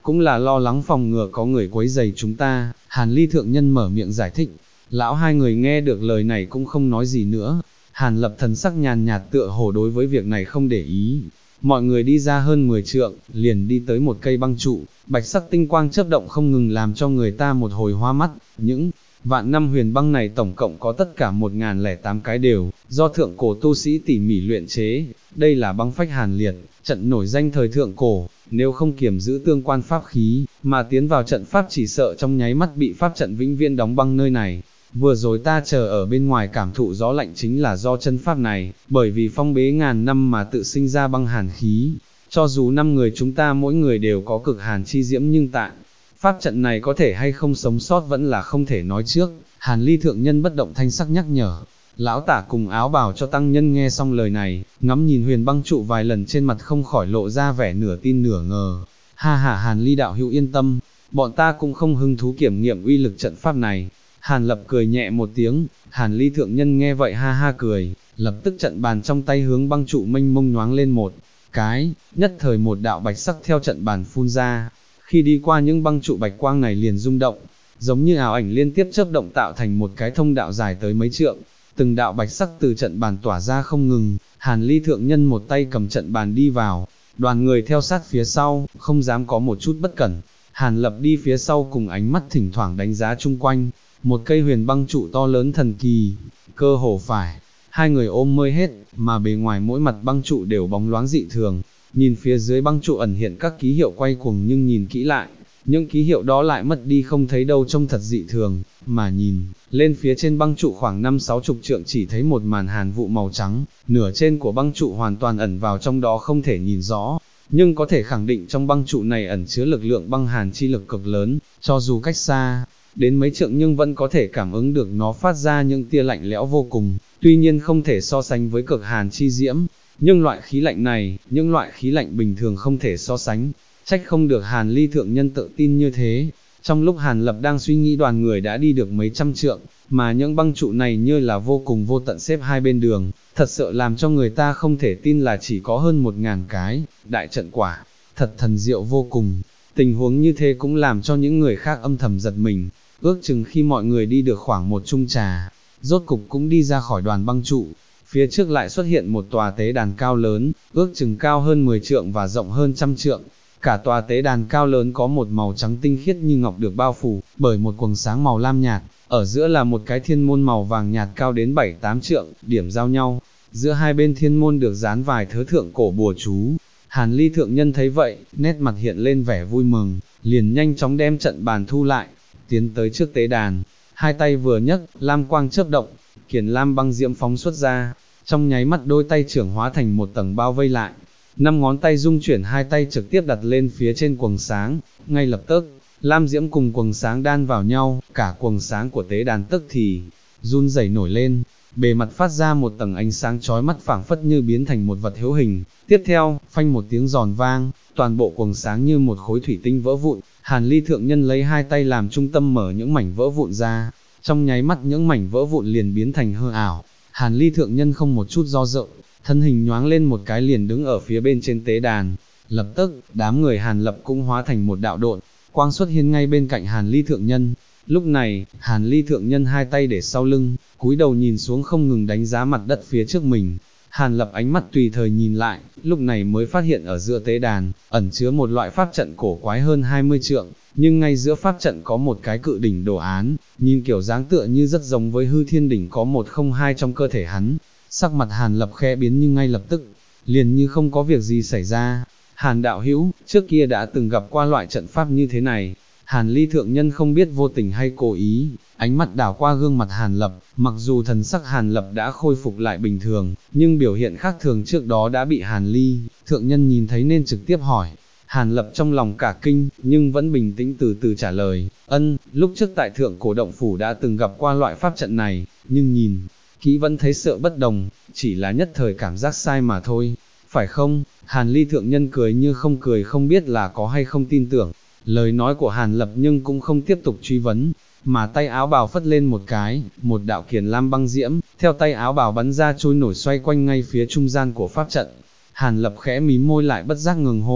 cũng là lo lắng phòng ngừa có người quấy rầy chúng ta. Hàn Ly thượng nhân mở miệng giải thích, lão hai người nghe được lời này cũng không nói gì nữa. Hàn Lập thần sắc nhàn nhạt tựa hồ đối với việc này không để ý. Mọi người đi ra hơn 10 trượng, liền đi tới một cây băng trụ, bạch sắc tinh quang chớp động không ngừng làm cho người ta một hồi hoa mắt. Những vạn năm huyền băng này tổng cộng có tất cả 1008 cái đều, do thượng cổ tu sĩ tỉ mỉ luyện chế. Đây là băng phách hàn liệt, trận nổi danh thời thượng cổ, nếu không kiềm giữ tương quan pháp khí, mà tiến vào trận pháp chỉ sợ trong nháy mắt bị pháp trận vĩnh viễn đóng băng nơi này. Vừa rồi ta chờ ở bên ngoài cảm thụ gió lạnh chính là do chân pháp này, bởi vì phong bế ngàn năm mà tự sinh ra băng hàn khí. Cho dù 5 người chúng ta mỗi người đều có cực hàn chi diễm nhưng tại pháp trận này có thể hay không sống sót vẫn là không thể nói trước. Hàn Ly thượng nhân bất động thanh sắc nhắc nhở. Lão tả cùng áo bào cho tăng nhân nghe xong lời này, ngắm nhìn huyền băng trụ vài lần trên mặt không khỏi lộ ra vẻ nửa tin nửa ngờ. Ha ha, Hàn Ly đạo hữu yên tâm, bọn ta cũng không hứng thú kiểm nghiệm uy lực trận pháp này. Hàn Lập cười nhẹ một tiếng. Hàn Ly thượng nhân nghe vậy ha ha cười, lập tức trận bàn trong tay hướng băng trụ mênh mông nhoáng lên một cái, nhất thời một đạo bạch sắc theo trận bàn phun ra. Khi đi qua những băng trụ bạch quang này liền rung động, giống như ảo ảnh liên tiếp chớp động tạo thành một cái thông đạo dài tới mấy trượng. Từng đạo bạch sắc từ trận bàn tỏa ra không ngừng. Hàn Ly thượng nhân một tay cầm trận bàn đi vào, đoàn người theo sát phía sau, không dám có một chút bất cẩn. Hàn Lập đi phía sau cùng ánh mắt thỉnh thoảng đánh giá chung quanh. Một cây huyền băng trụ to lớn thần kỳ, cơ hồ phải hai người ôm mơi hết, mà bề ngoài mỗi mặt băng trụ đều bóng loáng dị thường. Nhìn phía dưới băng trụ ẩn hiện các ký hiệu quay cuồng, nhưng nhìn kỹ lại, những ký hiệu đó lại mất đi không thấy đâu, trông thật dị thường. Mà nhìn lên phía trên băng trụ khoảng 5-60 trượng chỉ thấy một màn hàn vụ màu trắng, nửa trên của băng trụ hoàn toàn ẩn vào trong đó không thể nhìn rõ, nhưng có thể khẳng định trong băng trụ này ẩn chứa lực lượng băng hàn chi lực cực lớn, cho dù cách xa đến mấy trượng nhưng vẫn có thể cảm ứng được nó phát ra những tia lạnh lẽo vô cùng, tuy nhiên không thể so sánh với cực hàn chi diễm, nhưng loại khí lạnh này, những loại khí lạnh bình thường không thể so sánh, trách không được Hàn Ly thượng nhân tự tin như thế. Trong lúc Hàn Lập đang suy nghĩ, đoàn người đã đi được mấy trăm trượng, mà những băng trụ này như là vô cùng vô tận xếp hai bên đường, thật sự làm cho người ta không thể tin là chỉ có hơn 1000 cái, đại trận quả, thật thần diệu vô cùng. Tình huống như thế cũng làm cho những người khác âm thầm giật mình. Ước chừng khi mọi người đi được khoảng một chung trà, rốt cục cũng đi ra khỏi đoàn băng trụ, phía trước lại xuất hiện một tòa tế đàn cao lớn, ước chừng cao hơn 10 trượng và rộng hơn 100 trượng. Cả tòa tế đàn cao lớn có một màu trắng tinh khiết như ngọc được bao phủ bởi một quầng sáng màu lam nhạt, ở giữa là một cái thiên môn màu vàng nhạt cao đến 7-8 trượng, điểm giao nhau, giữa hai bên thiên môn được dán vài thứ thượng cổ bùa chú. Hàn Ly thượng nhân thấy vậy, nét mặt hiện lên vẻ vui mừng, liền nhanh chóng đem trận bàn thu lại, tiến tới trước tế đàn, hai tay vừa nhấc, lam quang chớp động, kiền lam băng diễm phóng xuất ra, trong nháy mắt đôi tay trưởng hóa thành một tầng bao vây lại. 5 ngón tay dung chuyển, hai tay trực tiếp đặt lên phía trên quầng sáng, ngay lập tức, lam diễm cùng quầng sáng đan vào nhau, cả quầng sáng của tế đàn tức thì run rẩy nổi lên, bề mặt phát ra một tầng ánh sáng chói mắt phảng phất như biến thành một vật hữu hình. Tiếp theo, phanh một tiếng giòn vang, toàn bộ quầng sáng như một khối thủy tinh vỡ vụn. Hàn Ly thượng nhân lấy hai tay làm trung tâm mở những mảnh vỡ vụn ra, trong nháy mắt những mảnh vỡ vụn liền biến thành hư ảo. Hàn Ly thượng nhân không một chút do dự, thân hình nhoáng lên một cái liền đứng ở phía bên trên tế đàn. Lập tức, đám người Hàn Lập cũng hóa thành một đạo độn, quang xuất hiện ngay bên cạnh Hàn Ly thượng nhân. Lúc này, Hàn Ly thượng nhân hai tay để sau lưng, cúi đầu nhìn xuống không ngừng đánh giá mặt đất phía trước mình. Hàn Lập ánh mắt tùy thời nhìn lại, lúc này mới phát hiện ở giữa tế đàn, ẩn chứa một loại pháp trận cổ quái hơn 20 trượng, nhưng ngay giữa pháp trận có một cái cự đỉnh đồ án, nhìn kiểu dáng tựa như rất giống với hư thiên đỉnh có 102 trong cơ thể hắn. Sắc mặt Hàn Lập khẽ biến nhưng ngay lập tức, liền như không có việc gì xảy ra. Hàn đạo hữu, trước kia đã từng gặp qua loại trận pháp như thế này. Hàn Ly thượng nhân không biết vô tình hay cố ý, ánh mắt đảo qua gương mặt Hàn Lập, mặc dù thần sắc Hàn Lập đã khôi phục lại bình thường, nhưng biểu hiện khác thường trước đó đã bị Hàn Ly thượng nhân nhìn thấy nên trực tiếp hỏi. Hàn Lập trong lòng cả kinh, nhưng vẫn bình tĩnh từ từ trả lời, lúc trước tại thượng cổ động phủ đã từng gặp qua loại pháp trận này, nhưng nhìn kỹ vẫn thấy sợ bất đồng, chỉ là nhất thời cảm giác sai mà thôi, phải không? Hàn Ly thượng nhân cười như không cười, không biết là có hay không tin tưởng lời nói của Hàn Lập, nhưng cũng không tiếp tục truy vấn, mà tay áo bào phất lên một cái, một đạo kiền lam băng diễm, theo tay áo bào bắn ra trôi nổi xoay quanh ngay phía trung gian của pháp trận. Hàn Lập khẽ mím môi lại bất giác ngừng hô hấp,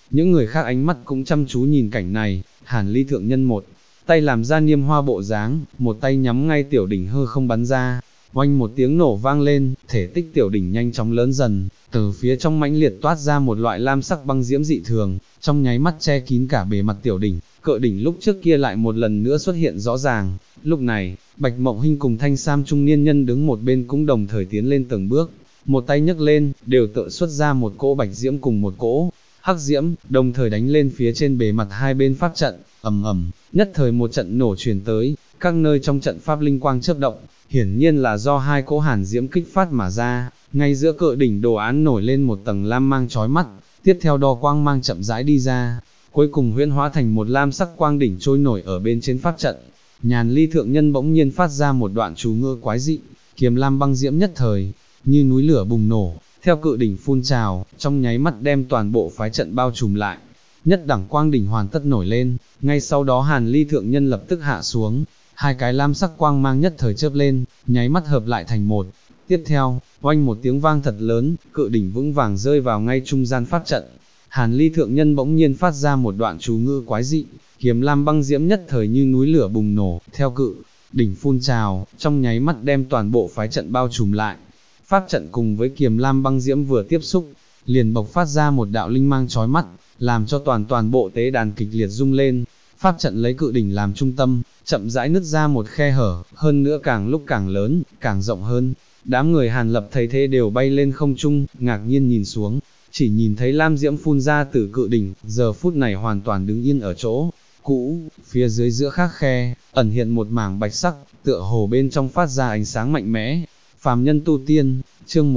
những người khác ánh mắt cũng chăm chú nhìn cảnh này. Hàn Ly thượng nhân một tay làm ra niêm hoa bộ dáng, một tay nhắm ngay tiểu đỉnh hư không bắn ra, oanh một tiếng nổ vang lên, thể tích tiểu đỉnh nhanh chóng lớn dần, từ phía trong mãnh liệt toát ra một loại lam sắc băng diễm dị thường, trong nháy mắt che kín cả bề mặt tiểu đỉnh. Cự đỉnh lúc trước kia lại một lần nữa xuất hiện rõ ràng. Lúc này, Bạch Mộng Hinh cùng thanh sam trung niên nhân đứng một bên cũng đồng thời tiến lên từng bước, một tay nhấc lên, đều tự xuất ra một cỗ bạch diễm cùng một cỗ hắc diễm, đồng thời đánh lên phía trên bề mặt hai bên pháp trận. Ầm ầm, nhất thời một trận nổ truyền tới, các nơi trong trận pháp linh quang chớp động, hiển nhiên là do hai cỗ hàn diễm kích phát mà ra. Ngay giữa cự đỉnh đồ án nổi lên một tầng lam mang chói mắt, tiếp theo đo quang mang chậm rãi đi ra, cuối cùng huyễn hóa thành một lam sắc quang đỉnh trôi nổi ở bên trên pháp trận. Nhàn Ly thượng nhân bỗng nhiên phát ra một đoạn chú ngữ quái dị, kiềm lam băng diễm nhất thời như núi lửa bùng nổ, theo cự đỉnh phun trào, trong nháy mắt đem toàn bộ phái trận bao trùm lại. Nhất đẳng quang đỉnh hoàn tất nổi lên, ngay sau đó Hàn Ly thượng nhân lập tức hạ xuống, hai cái lam sắc quang mang nhất thời chớp lên, nháy mắt hợp lại thành một. Tiếp theo, oanh một tiếng vang thật lớn, cự đỉnh vững vàng rơi vào ngay trung gian pháp trận. Hàn Ly thượng nhân bỗng nhiên phát ra một đoạn chú ngữ quái dị, kiềm lam băng diễm nhất thời như núi lửa bùng nổ, theo cự đỉnh phun trào, trong nháy mắt đem toàn bộ phái trận bao trùm lại. Pháp trận cùng với kiềm lam băng diễm vừa tiếp xúc, liền bộc phát ra một đạo linh mang chói mắt, làm cho toàn bộ tế đàn kịch liệt rung lên. Pháp trận lấy cự đỉnh làm trung tâm, chậm rãi nứt ra một khe hở, hơn nữa càng lúc càng lớn, càng rộng hơn. Đám người Hàn Lập thấy thế đều bay lên không trung, ngạc nhiên nhìn xuống, chỉ nhìn thấy lam diễm phun ra từ cự đỉnh, giờ phút này hoàn toàn đứng yên ở chỗ cũ, phía dưới giữa khác khe, ẩn hiện một mảng bạch sắc, tựa hồ bên trong phát ra ánh sáng mạnh mẽ. Phàm nhân tu tiên, chương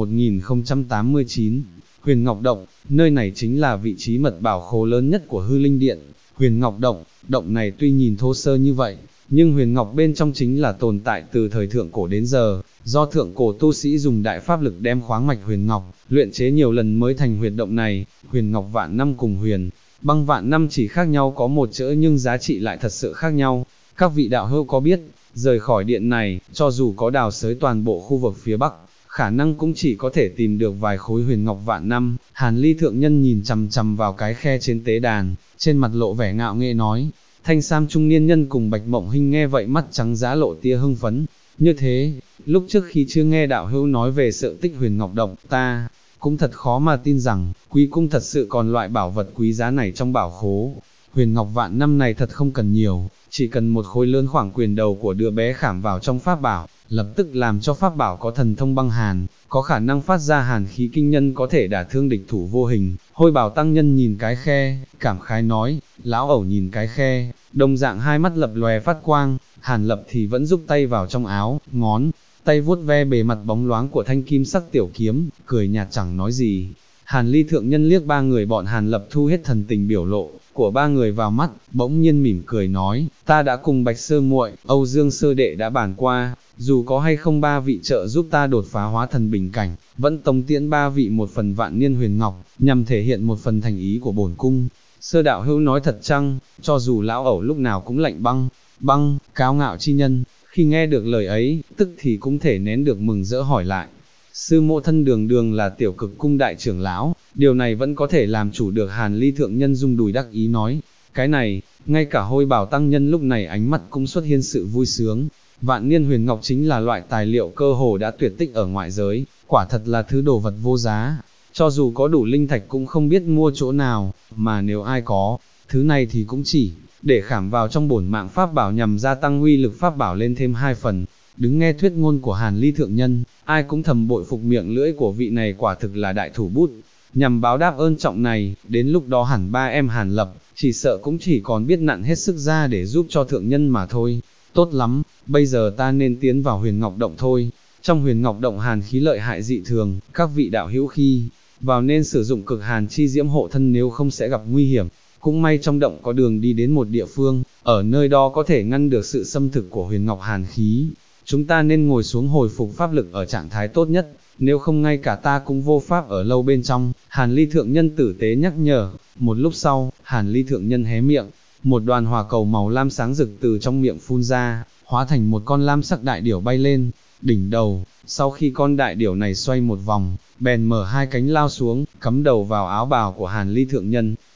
1089, Huyền Ngọc Động, nơi này chính là vị trí mật bảo khố lớn nhất của Hư Linh Điện. Huyền Ngọc Động, động này tuy nhìn thô sơ như vậy, nhưng huyền ngọc bên trong chính là tồn tại từ thời thượng cổ đến giờ, do thượng cổ tu sĩ dùng đại pháp lực đem khoáng mạch huyền ngọc, luyện chế nhiều lần mới thành huyệt động này. Huyền ngọc vạn năm cùng huyền băng vạn năm chỉ khác nhau có một chữ nhưng giá trị lại thật sự khác nhau. Các vị đạo hữu có biết, rời khỏi điện này, cho dù có đào xới toàn bộ khu vực phía bắc, khả năng cũng chỉ có thể tìm được vài khối huyền ngọc vạn năm. Hàn Ly thượng nhân nhìn chằm chằm vào cái khe trên tế đàn, trên mặt lộ vẻ ngạo nghễ nói. Thanh sam trung niên nhân cùng Bạch Mộng Hinh nghe vậy mắt trắng dã lộ tia hưng phấn. Như thế, lúc trước khi chưa nghe đạo hữu nói về sự tích huyền ngọc động, ta cũng thật khó mà tin rằng, quý cung thật sự còn loại bảo vật quý giá này trong bảo khố. Huyền ngọc vạn năm này thật không cần nhiều, chỉ cần một khối lớn khoảng quyền đầu của đứa bé khảm vào trong pháp bảo, lập tức làm cho pháp bảo có thần thông băng hàn, có khả năng phát ra hàn khí kinh nhân, có thể đả thương địch thủ vô hình. Hôi Bảo tăng nhân nhìn cái khe, cảm khái nói. Lão ẩu nhìn cái khe, đồng dạng hai mắt lập lòe phát quang. Hàn Lập thì vẫn rúc tay vào trong áo, ngón tay vuốt ve bề mặt bóng loáng của thanh kim sắc tiểu kiếm, cười nhạt chẳng nói gì. Hàn Ly thượng nhân liếc ba người bọn Hàn Lập thu hết thần tình biểu lộ của ba người vào mắt, bỗng nhiên mỉm cười nói, ta đã cùng Bạch Sơ muội, Âu Dương Sơ đệ đã bàn qua, dù có hay không ba vị trợ giúp ta đột phá hóa thần bình cảnh, vẫn tống tiễn ba vị một phần vạn niên huyền ngọc, nhằm thể hiện một phần thành ý của bổn cung. Sơ đạo hữu nói thật chăng? Cho dù lão ẩu lúc nào cũng lạnh băng, cao ngạo chi nhân, khi nghe được lời ấy, tức thì cũng thể nén được mừng rỡ hỏi lại. Sư mộ thân đường đường là tiểu cực cung đại trưởng lão, điều này vẫn có thể làm chủ được. Hàn Ly thượng nhân rung đùi đắc ý nói. Cái này, ngay cả Hôi Bảo tăng nhân lúc này ánh mắt cũng xuất hiện sự vui sướng. Vạn niên huyền ngọc chính là loại tài liệu cơ hồ đã tuyệt tích ở ngoại giới, quả thật là thứ đồ vật vô giá, cho dù có đủ linh thạch cũng không biết mua chỗ nào, mà nếu ai có thứ này thì cũng chỉ để khảm vào trong bổn mạng pháp bảo nhằm gia tăng uy lực pháp bảo lên thêm 2 phần. Đứng nghe thuyết ngôn của Hàn Ly thượng nhân, ai cũng thầm bội phục miệng lưỡi của vị này quả thực là đại thủ bút. Nhằm báo đáp ơn trọng này, đến lúc đó hẳn ba em Hàn Lập, chỉ sợ cũng chỉ còn biết nặn hết sức ra để giúp cho thượng nhân mà thôi. Tốt lắm, bây giờ ta nên tiến vào huyền ngọc động thôi. Trong huyền ngọc động hàn khí lợi hại dị thường, các vị đạo hữu khi vào nên sử dụng cực hàn chi diễm hộ thân, nếu không sẽ gặp nguy hiểm. Cũng may trong động có đường đi đến một địa phương, ở nơi đó có thể ngăn được sự xâm thực của huyền ngọc hàn khí. Chúng ta nên ngồi xuống hồi phục pháp lực ở trạng thái tốt nhất, nếu không ngay cả ta cũng vô pháp ở lâu bên trong. Hàn Ly thượng nhân tử tế nhắc nhở. Một lúc sau, Hàn Ly thượng nhân hé miệng, một đoàn hỏa cầu màu lam sáng rực từ trong miệng phun ra, hóa thành một con lam sắc đại điểu bay lên đỉnh đầu. Sau khi con đại điểu này xoay một vòng, bèn mở hai cánh lao xuống, cắm đầu vào áo bào của Hàn Ly thượng nhân.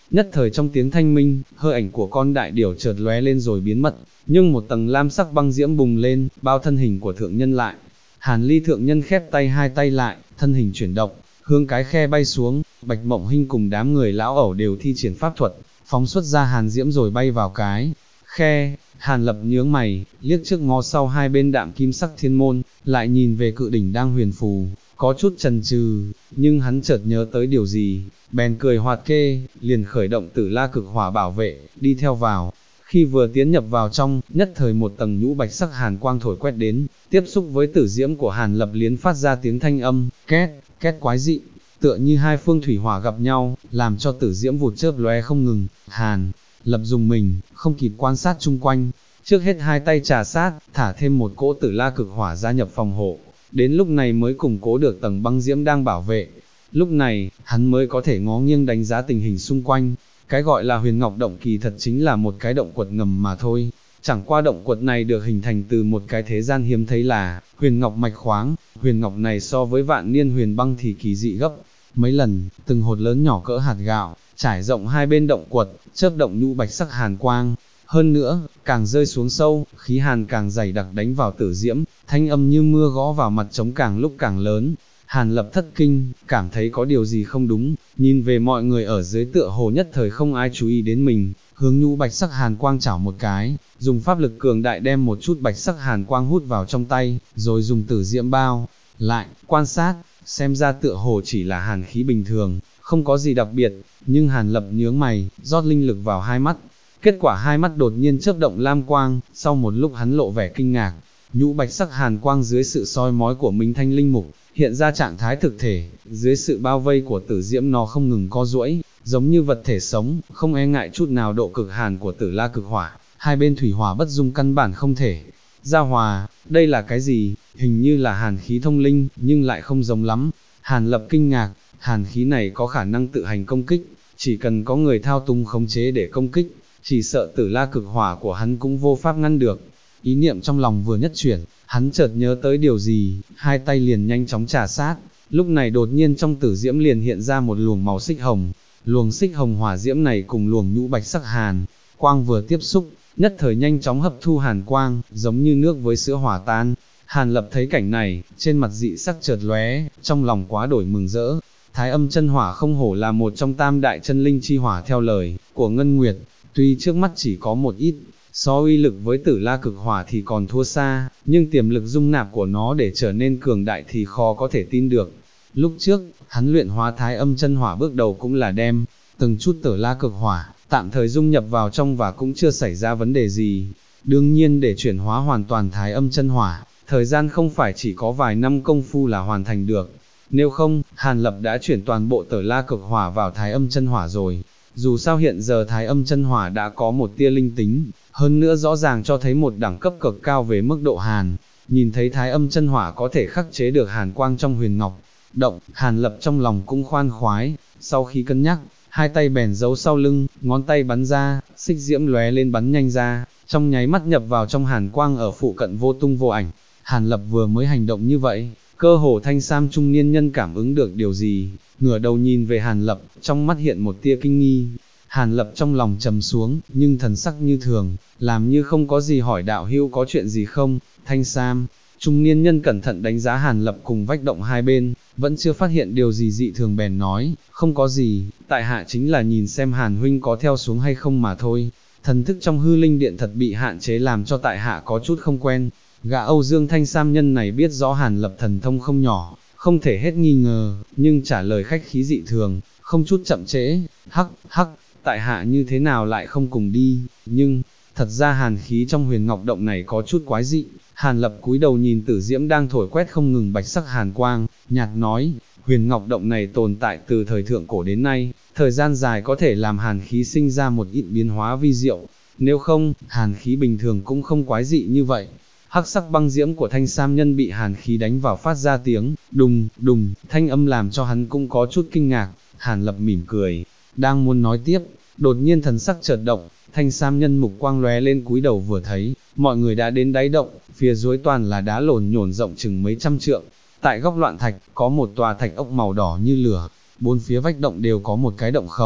nhất thời trong tiếng thanh minh, hơi ảnh của con đại điểu chợt lóe lên rồi biến mất, nhưng một tầng lam sắc băng diễm bùng lên, bao thân hình của thượng nhân lại. Hàn Ly thượng nhân khép hai tay lại, thân hình chuyển động, hướng cái khe bay xuống, Bạch Mộng Hinh cùng đám người lão ẩu đều thi triển pháp thuật, phóng xuất ra hàn diễm rồi bay vào cái khe. Hàn Lập nhướng mày, liếc trước ngó sau hai bên đạm kim sắc thiên môn, lại nhìn về cự đỉnh đang huyền phù, có chút chần chừ, nhưng hắn chợt nhớ tới điều gì, bèn cười hoạt kê, liền khởi động Tử La Cực Hỏa bảo vệ, đi theo vào. Khi vừa tiến nhập vào trong, nhất thời một tầng nhũ bạch sắc hàn quang thổi quét đến, tiếp xúc với tử diễm của Hàn Lập liến phát ra tiếng thanh âm, két, két quái dị, tựa như hai phương thủy hỏa gặp nhau, làm cho tử diễm vụt chớp lóe không ngừng. Hàn Lập dùng mình, không kịp quan sát chung quanh, trước hết hai tay trà sát, thả thêm một cỗ Tử La Cực Hỏa gia nhập phòng hộ, đến lúc này mới củng cố được tầng băng diễm đang bảo vệ. Lúc này, hắn mới có thể ngó nghiêng đánh giá tình hình xung quanh. Cái gọi là huyền ngọc động kỳ thật chính là một cái động quật ngầm mà thôi. Chẳng qua động quật này được hình thành từ một cái thế gian hiếm thấy là huyền ngọc mạch khoáng. Huyền ngọc này so với vạn niên huyền băng thì kỳ dị gấp mấy lần, từng hột lớn nhỏ cỡ hạt gạo, trải rộng hai bên động quật, chớp động nhũ bạch sắc hàn quang. Hơn nữa, càng rơi xuống sâu, khí hàn càng dày đặc đánh vào tử diễm, thanh âm như mưa gõ vào mặt trống càng lúc càng lớn. Hàn Lập thất kinh, cảm thấy có điều gì không đúng, nhìn về mọi người ở dưới tựa hồ nhất thời không ai chú ý đến mình, hướng nhũ bạch sắc hàn quang chảo một cái, dùng pháp lực cường đại đem một chút bạch sắc hàn quang hút vào trong tay, rồi dùng tử diễm bao lại, quan sát, xem ra tựa hồ chỉ là hàn khí bình thường, không có gì đặc biệt, nhưng Hàn Lập nhướng mày, rót linh lực vào hai mắt. Kết quả hai mắt đột nhiên chớp động lam quang, sau một lúc hắn lộ vẻ kinh ngạc, nhũ bạch sắc hàn quang dưới sự soi mói của Minh Thanh Linh Mục, hiện ra trạng thái thực thể, dưới sự bao vây của tử diễm nó không ngừng co duỗi, giống như vật thể sống, không e ngại chút nào độ cực hàn của Tử La Cực Hỏa, hai bên thủy hỏa bất dung căn bản không thể giao hòa. Đây là cái gì? Hình như là hàn khí thông linh, nhưng lại không giống lắm. Hàn Lập kinh ngạc, hàn khí này có khả năng tự hành công kích, chỉ cần có người thao túng khống chế để công kích, chỉ sợ Tử La Cực Hỏa của hắn cũng vô pháp ngăn được. Ý niệm trong lòng vừa nhất chuyển, hắn chợt nhớ tới điều gì, hai tay liền nhanh chóng trà sát, lúc này đột nhiên trong tử diễm liền hiện ra một luồng màu xích hồng, luồng xích hồng hỏa diễm này cùng luồng nhũ bạch sắc hàn quang vừa tiếp xúc, nhất thời nhanh chóng hấp thu hàn quang, giống như nước với sữa hòa tan. Hàn Lập thấy cảnh này, trên mặt dị sắc chợt lóe, trong lòng quá đổi mừng rỡ. Thái Âm chân hỏa không hổ là một trong tam đại chân linh chi hỏa theo lời của Ngân Nguyệt, tuy trước mắt chỉ có một ít, so uy lực với Tử La Cực Hỏa thì còn thua xa, nhưng tiềm lực dung nạp của nó để trở nên cường đại thì khó có thể tin được. Lúc trước, hắn luyện hóa Thái Âm chân hỏa bước đầu cũng là đem từng chút Tử La Cực Hỏa tạm thời dung nhập vào trong và cũng chưa xảy ra vấn đề gì. Đương nhiên để chuyển hóa hoàn toàn Thái Âm chân hỏa, thời gian không phải chỉ có vài năm công phu là hoàn thành được. Nếu không, Hàn Lập đã chuyển toàn bộ Tử La Cực Hỏa vào Thái Âm chân hỏa rồi. Dù sao hiện giờ Thái Âm chân hỏa đã có một tia linh tính, hơn nữa rõ ràng cho thấy một đẳng cấp cực cao về mức độ hàn. Nhìn thấy Thái Âm chân hỏa có thể khắc chế được hàn quang trong huyền ngọc động, Hàn Lập trong lòng cũng khoan khoái. Sau khi cân nhắc, hai tay bèn giấu sau lưng, ngón tay bắn ra, xích diễm lóe lên bắn nhanh ra, trong nháy mắt nhập vào trong hàn quang ở phụ cận vô tung vô ảnh. Hàn Lập vừa mới hành động như vậy, cơ hồ thanh sam trung niên nhân cảm ứng được điều gì, ngửa đầu nhìn về Hàn Lập, trong mắt hiện một tia kinh nghi. Hàn Lập trong lòng trầm xuống, nhưng thần sắc như thường, làm như không có gì, hỏi đạo hữu có chuyện gì không. Thanh sam trung niên nhân cẩn thận đánh giá Hàn Lập cùng vách động hai bên, vẫn chưa phát hiện điều gì dị thường bèn nói, không có gì, tại hạ chính là nhìn xem Hàn huynh có theo xuống hay không mà thôi. Thần thức trong hư linh điện thật bị hạn chế làm cho tại hạ có chút không quen. Gã Âu Dương thanh sam nhân này biết rõ Hàn Lập thần thông không nhỏ, không thể hết nghi ngờ, nhưng trả lời khách khí dị thường, không chút chậm trễ. Hắc, tại hạ như thế nào lại không cùng đi, nhưng, thật ra hàn khí trong huyền ngọc động này có chút quái dị. Hàn Lập cúi đầu nhìn tử diễm đang thổi quét không ngừng bạch sắc hàn quang, nhạt nói, huyền ngọc động này tồn tại từ thời thượng cổ đến nay, thời gian dài có thể làm hàn khí sinh ra một ít biến hóa vi diệu, nếu không, hàn khí bình thường cũng không quái dị như vậy. Hắc sắc băng diễm của thanh sam nhân bị hàn khí đánh vào phát ra tiếng, đùng, đùng, thanh âm làm cho hắn cũng có chút kinh ngạc. Hàn Lập mỉm cười, đang muốn nói tiếp, đột nhiên thần sắc chợt động, thanh sam nhân mục quang lóe lên cúi đầu vừa thấy, mọi người đã đến đáy động, phía dưới toàn là đá lổn nhổn rộng chừng mấy trăm trượng. Tại góc loạn thạch, có một tòa thạch ốc màu đỏ như lửa, bốn phía vách động đều có một cái động khẩu,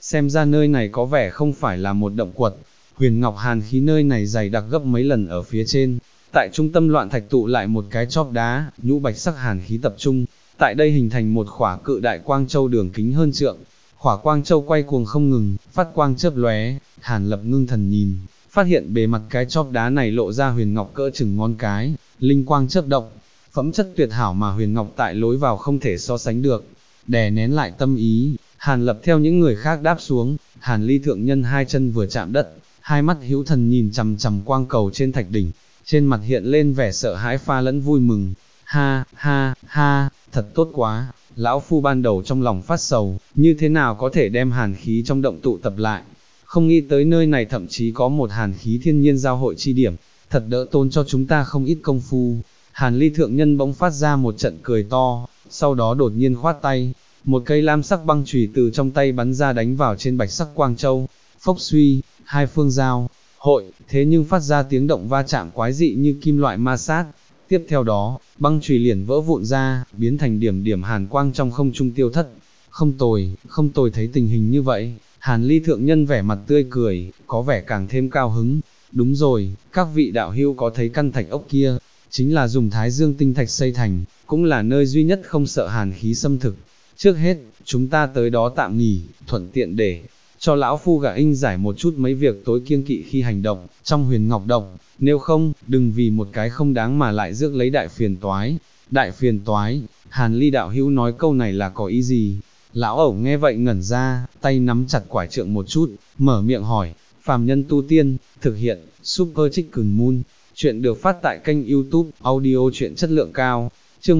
xem ra nơi này có vẻ không phải là một động quật. Huyền ngọc hàn khí nơi này dày đặc gấp mấy lần ở phía trên. Tại trung tâm loạn thạch tụ lại một cái chóp đá, nhũ bạch sắc hàn khí tập trung. Tại đây hình thành một khỏa cự đại quang châu đường kính hơn trượng. Khỏa quang châu quay cuồng không ngừng, phát quang chớp lóe. Hàn Lập ngưng thần nhìn, phát hiện bề mặt cái chóp đá này lộ ra huyền ngọc cỡ chừng ngón cái, linh quang chớp động. Phẩm chất tuyệt hảo mà huyền ngọc tại lối vào không thể so sánh được. Đè nén lại tâm ý, Hàn Lập theo những người khác đáp xuống. Hàn Ly thượng nhân hai chân vừa chạm đất, hai mắt hữu thần nhìn chằm chằm quang cầu trên thạch đỉnh, trên mặt hiện lên vẻ sợ hãi pha lẫn vui mừng. Ha, ha, ha, thật tốt quá, lão phu ban đầu trong lòng phát sầu, như thế nào có thể đem hàn khí trong động tụ tập lại. Không nghĩ tới nơi này thậm chí có một hàn khí thiên nhiên giao hội chi điểm, thật đỡ tốn cho chúng ta không ít công phu. Hàn Ly thượng nhân bỗng phát ra một trận cười to, sau đó đột nhiên khoát tay, một cây lam sắc băng chùy từ trong tay bắn ra đánh vào trên bạch sắc quang châu. Phốc suy, hai phương giao hội, thế nhưng phát ra tiếng động va chạm quái dị như kim loại ma sát. Tiếp theo đó, băng chùy liền vỡ vụn ra, biến thành điểm điểm hàn quang trong không trung tiêu thất. Không tồi thấy tình hình như vậy, Hàn Ly thượng nhân vẻ mặt tươi cười, có vẻ càng thêm cao hứng. Đúng rồi, các vị đạo hữu có thấy căn thạch ốc kia, chính là dùng Thái Dương tinh thạch xây thành, cũng là nơi duy nhất không sợ hàn khí xâm thực. Trước hết, chúng ta tới đó tạm nghỉ, thuận tiện để cho lão phu gã Inh giải một chút mấy việc tối kiêng kỵ khi hành động, trong huyền ngọc động, nếu không, đừng vì một cái không đáng mà lại rước lấy đại phiền toái. Đại phiền toái, Hàn Ly đạo hữu nói câu này là có ý gì? Lão ẩu nghe vậy ngẩn ra, tay nắm chặt quải trượng một chút, mở miệng hỏi. Phàm nhân tu tiên, thực hiện, Super Chicken Moon, chuyện được phát tại kênh YouTube, audio chuyện chất lượng cao. Chương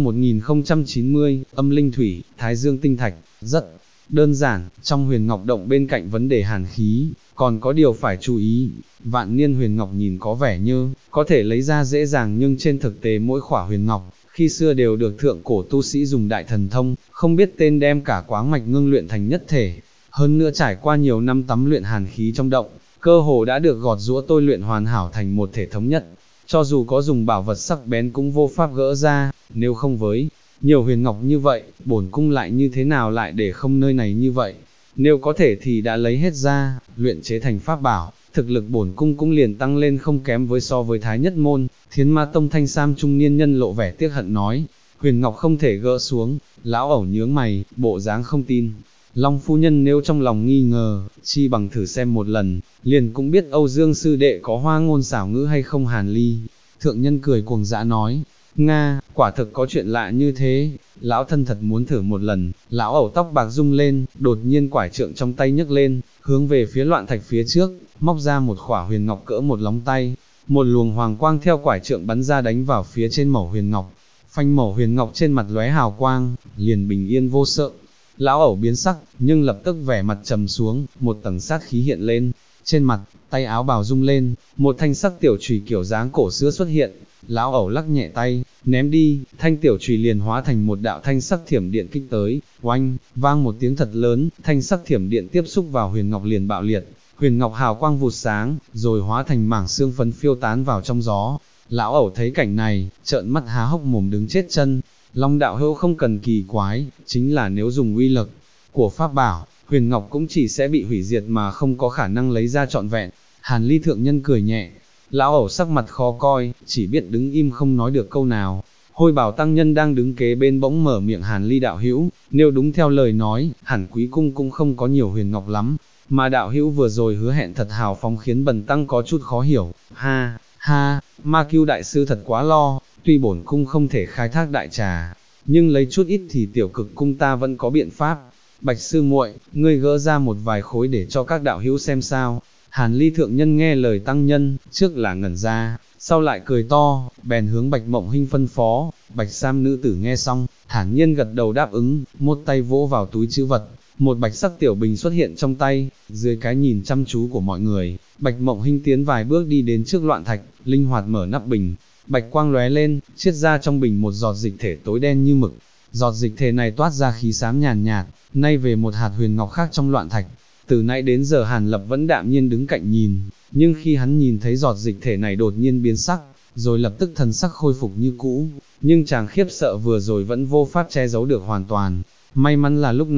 1090, âm linh thủy, Thái Dương tinh thạch, rất đơn giản, trong huyền ngọc động bên cạnh vấn đề hàn khí, còn có điều phải chú ý. Vạn niên huyền ngọc nhìn có vẻ như có thể lấy ra dễ dàng, nhưng trên thực tế mỗi khỏa huyền ngọc khi xưa đều được thượng cổ tu sĩ dùng đại thần thông, không biết tên đem cả quáng mạch ngưng luyện thành nhất thể. Hơn nữa trải qua nhiều năm tắm luyện hàn khí trong động, cơ hồ đã được gọt giũa tôi luyện hoàn hảo thành một thể thống nhất. Cho dù có dùng bảo vật sắc bén cũng vô pháp gỡ ra, nếu không với nhiều huyền ngọc như vậy, bổn cung lại như thế nào lại để không nơi này như vậy. Nếu có thể thì đã lấy hết ra, luyện chế thành pháp bảo, thực lực bổn cung cũng liền tăng lên không kém với so với Thái Nhất Môn. Thiến Ma Tông thanh sam trung niên nhân lộ vẻ tiếc hận nói, huyền ngọc không thể gỡ xuống. Lão ẩu nhướng mày, bộ dáng không tin. Long phu nhân nếu trong lòng nghi ngờ, chi bằng thử xem một lần, liền cũng biết Âu Dương sư đệ có hoa ngôn xảo ngữ hay không. Hàn Ly thượng nhân cười cuồng dã nói, Nga, quả thực có chuyện lạ như thế, lão thân thật muốn thử một lần. Lão ẩu tóc bạc rung lên, đột nhiên quải trượng trong tay nhấc lên, hướng về phía loạn thạch phía trước, móc ra một khỏa huyền ngọc cỡ một lóng tay. Một luồng hoàng quang theo quải trượng bắn ra đánh vào phía trên mẩu huyền ngọc. Phanh, mẩu huyền ngọc trên mặt lóe hào quang, liền bình yên vô sợ. Lão ẩu biến sắc, nhưng lập tức vẻ mặt trầm xuống, một tầng sát khí hiện lên. Trên mặt, tay áo bào rung lên, một thanh sắc tiểu chùy kiểu dáng cổ xưa xuất hiện. Lão ẩu lắc nhẹ tay, ném đi, thanh tiểu chùy liền hóa thành một đạo thanh sắc thiểm điện kích tới. Oanh, vang một tiếng thật lớn, thanh sắc thiểm điện tiếp xúc vào huyền ngọc liền bạo liệt. Huyền ngọc hào quang vụt sáng, rồi hóa thành mảng xương phấn phiêu tán vào trong gió. Lão ẩu thấy cảnh này, trợn mắt há hốc mồm đứng chết chân. Long đạo hữu không cần kỳ quái, chính là nếu dùng uy lực của pháp bảo, huyền ngọc cũng chỉ sẽ bị hủy diệt mà không có khả năng lấy ra trọn vẹn. Hàn Ly thượng nhân cười nhẹ, lão ẩu sắc mặt khó coi, chỉ biết đứng im không nói được câu nào. Hôi Bảo tăng nhân đang đứng kế bên bỗng mở miệng, Hàn Ly đạo hữu, nếu đúng theo lời nói, hẳn quý cung cũng không có nhiều huyền ngọc lắm, mà đạo hữu vừa rồi hứa hẹn thật hào phóng khiến bần tăng có chút khó hiểu. Ha, ha, Ma Cưu đại sư thật quá lo, tuy bổn cung không thể khai thác đại trà, nhưng lấy chút ít thì tiểu cực cung ta vẫn có biện pháp. Bạch sư muội, ngươi gỡ ra một vài khối để cho các đạo hữu xem sao. Hàn Ly thượng nhân nghe lời tăng nhân, trước là ngẩn ra, sau lại cười to, bèn hướng Bạch Mộng Hinh phân phó. Bạch sam nữ tử nghe xong, thản nhiên gật đầu đáp ứng, một tay vỗ vào túi trữ vật, một bạch sắc tiểu bình xuất hiện trong tay. Dưới cái nhìn chăm chú của mọi người, Bạch Mộng Hinh tiến vài bước đi đến trước loạn thạch, linh hoạt mở nắp bình, bạch quang lóe lên, chiết ra trong bình một giọt dịch thể tối đen như mực. Giọt dịch thể này toát ra khí xám nhàn nhạt, nay về một hạt huyền ngọc khác trong loạn thạch. Từ nãy đến giờ Hàn Lập vẫn đạm nhiên đứng cạnh nhìn, nhưng khi hắn nhìn thấy giọt dịch thể này đột nhiên biến sắc, rồi lập tức thần sắc khôi phục như cũ, nhưng chàng khiếp sợ vừa rồi vẫn vô pháp che giấu được hoàn toàn. May mắn là lúc này,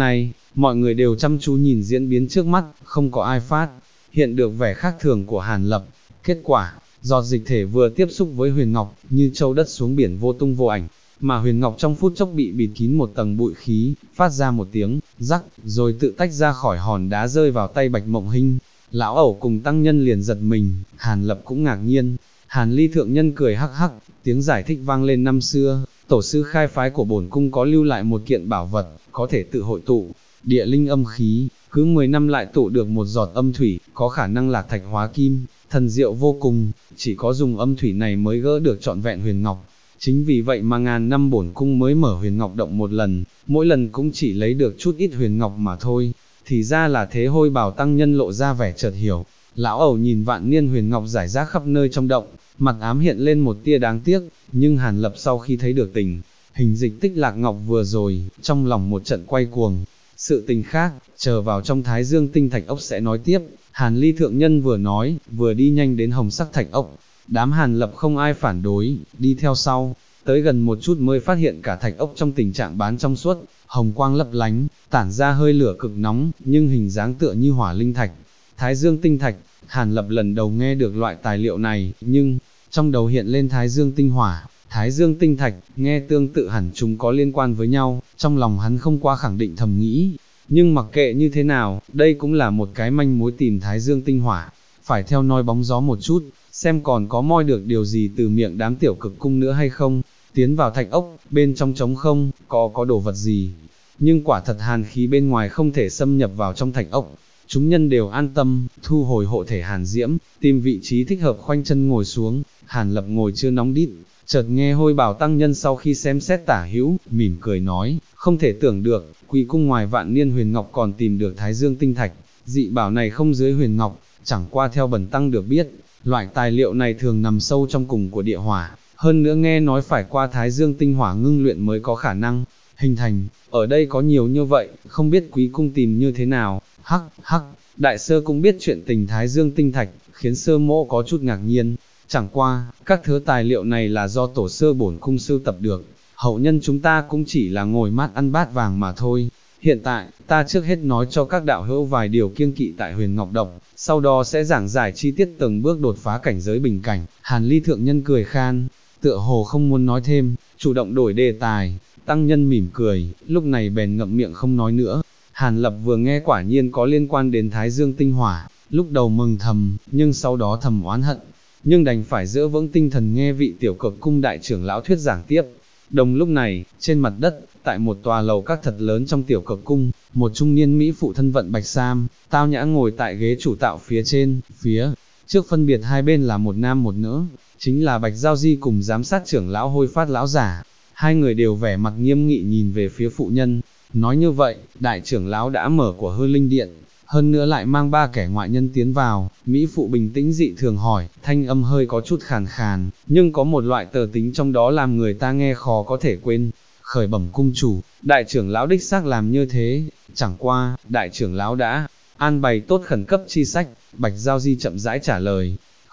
mọi người đều chăm chú nhìn diễn biến trước mắt, không có ai phát hiện được vẻ khác thường của Hàn Lập. Kết quả, giọt dịch thể vừa tiếp xúc với huyền ngọc, như châu đất xuống biển vô tung vô ảnh, mà huyền ngọc trong phút chốc bị bịt kín một tầng bụi khí, phát ra một tiếng rắc, rồi tự tách ra khỏi hòn đá rơi vào tay Bạch Mộng Hinh. Lão ẩu cùng tăng nhân liền giật mình, Hàn Lập cũng ngạc nhiên. Hàn Ly thượng nhân cười hắc hắc, tiếng giải thích vang lên. Năm xưa, tổ sư khai phái của bổn cung có lưu lại một kiện bảo vật, có thể tự hội tụ địa linh âm khí, cứ 10 năm lại tụ được một giọt âm thủy, có khả năng lạc thạch hóa kim, thần diệu vô cùng, chỉ có dùng âm thủy này mới gỡ được trọn vẹn huyền ngọc. Chính vì vậy mà ngàn năm bổn cung mới mở huyền ngọc động một lần, mỗi lần cũng chỉ lấy được chút ít huyền ngọc mà thôi. Thì ra là thế. Hôi Bảo tăng nhân lộ ra vẻ chợt hiểu. Lão ẩu nhìn vạn niên huyền ngọc rải rác khắp nơi trong động, mặt ám hiện lên một tia đáng tiếc, nhưng Hàn Lập sau khi thấy được tình hình dịch tích lạc ngọc vừa rồi, trong lòng một trận quay cuồng. Sự tình khác, chờ vào trong Thái Dương tinh thạch ốc sẽ nói tiếp. Hàn Ly thượng nhân vừa nói, vừa đi nhanh đến hồng sắc thạch ốc. Đám Hàn Lập không ai phản đối, đi theo sau, tới gần một chút mới phát hiện cả thạch ốc trong tình trạng bán trong suốt, hồng quang lấp lánh, tản ra hơi lửa cực nóng, nhưng hình dáng tựa như hỏa linh thạch. Thái Dương tinh thạch, Hàn Lập lần đầu nghe được loại tài liệu này, nhưng trong đầu hiện lên Thái Dương tinh hỏa, Thái Dương tinh thạch, nghe tương tự hẳn chúng có liên quan với nhau, trong lòng hắn không qua khẳng định thầm nghĩ. Nhưng mặc kệ như thế nào, đây cũng là một cái manh mối tìm Thái Dương tinh hỏa, phải theo noi bóng gió một chút, xem còn có moi được điều gì từ miệng đám tiểu cực cung nữa hay không. Tiến vào thạch ốc, bên trong trống không, có đồ vật gì, nhưng quả thật hàn khí bên ngoài không thể xâm nhập vào trong thạch ốc. Chúng nhân đều an tâm, thu hồi hộ thể hàn diễm, tìm vị trí thích hợp khoanh chân ngồi xuống. Hàn Lập ngồi chưa nóng đít, chợt nghe Hôi Bảo tăng nhân sau khi xem xét tả hữu, mỉm cười nói, không thể tưởng được, Quý cung ngoài vạn niên huyền ngọc còn tìm được Thái Dương tinh thạch, dị bảo này không dưới huyền ngọc. Chẳng qua theo bần tăng được biết, loại tài liệu này thường nằm sâu trong cùng của địa hỏa, hơn nữa nghe nói phải qua Thái Dương tinh hỏa ngưng luyện mới có khả năng hình thành. Ở đây có nhiều như vậy, không biết quý cung tìm như thế nào. Hắc hắc, đại sơ cũng biết chuyện tình Thái Dương tinh thạch, khiến sơ mỗ có chút ngạc nhiên. Chẳng qua, các thứ tài liệu này là do tổ sơ bổn cung sưu tập được, hậu nhân chúng ta cũng chỉ là ngồi mát ăn bát vàng mà thôi. Hiện tại, ta trước hết nói cho các đạo hữu vài điều kiêng kỵ tại huyền ngọc động, sau đó sẽ giảng giải chi tiết từng bước đột phá cảnh giới bình cảnh. Hàn Ly thượng nhân cười khan, tựa hồ không muốn nói thêm, chủ động đổi đề tài. Tăng nhân mỉm cười, lúc này bèn ngậm miệng không nói nữa. Hàn Lập vừa nghe quả nhiên có liên quan đến Thái Dương tinh hỏa, lúc đầu mừng thầm, nhưng sau đó thầm oán hận, nhưng đành phải giữ vững tinh thần nghe vị tiểu cực cung đại trưởng lão thuyết giảng tiếp. Đồng lúc này, trên mặt đất, tại một tòa lầu các thật lớn trong tiểu cực cung, một trung niên mỹ phụ thân vận bạch sam, tao nhã ngồi tại ghế chủ tạo phía trên, phía trước phân biệt hai bên là một nam một nữ, chính là Bạch Giao Di cùng giám sát trưởng lão Hôi Phát lão giả. Hai người đều vẻ mặt nghiêm nghị nhìn về phía phụ nhân. Nói như vậy, đại trưởng lão đã mở của Hư Linh Điện, hơn nữa lại mang ba kẻ ngoại nhân tiến vào. Mỹ phụ bình tĩnh dị thường hỏi, thanh âm hơi có chút khàn khàn, nhưng có một loại tờ tính trong đó làm người ta nghe khó có thể quên. Khởi bẩm cung chủ, đại trưởng lão đích xác làm như thế, chẳng qua, đại trưởng lão đã an bày tốt khẩn cấp chi sách. Bạch Giao Di chậm rãi trả lời.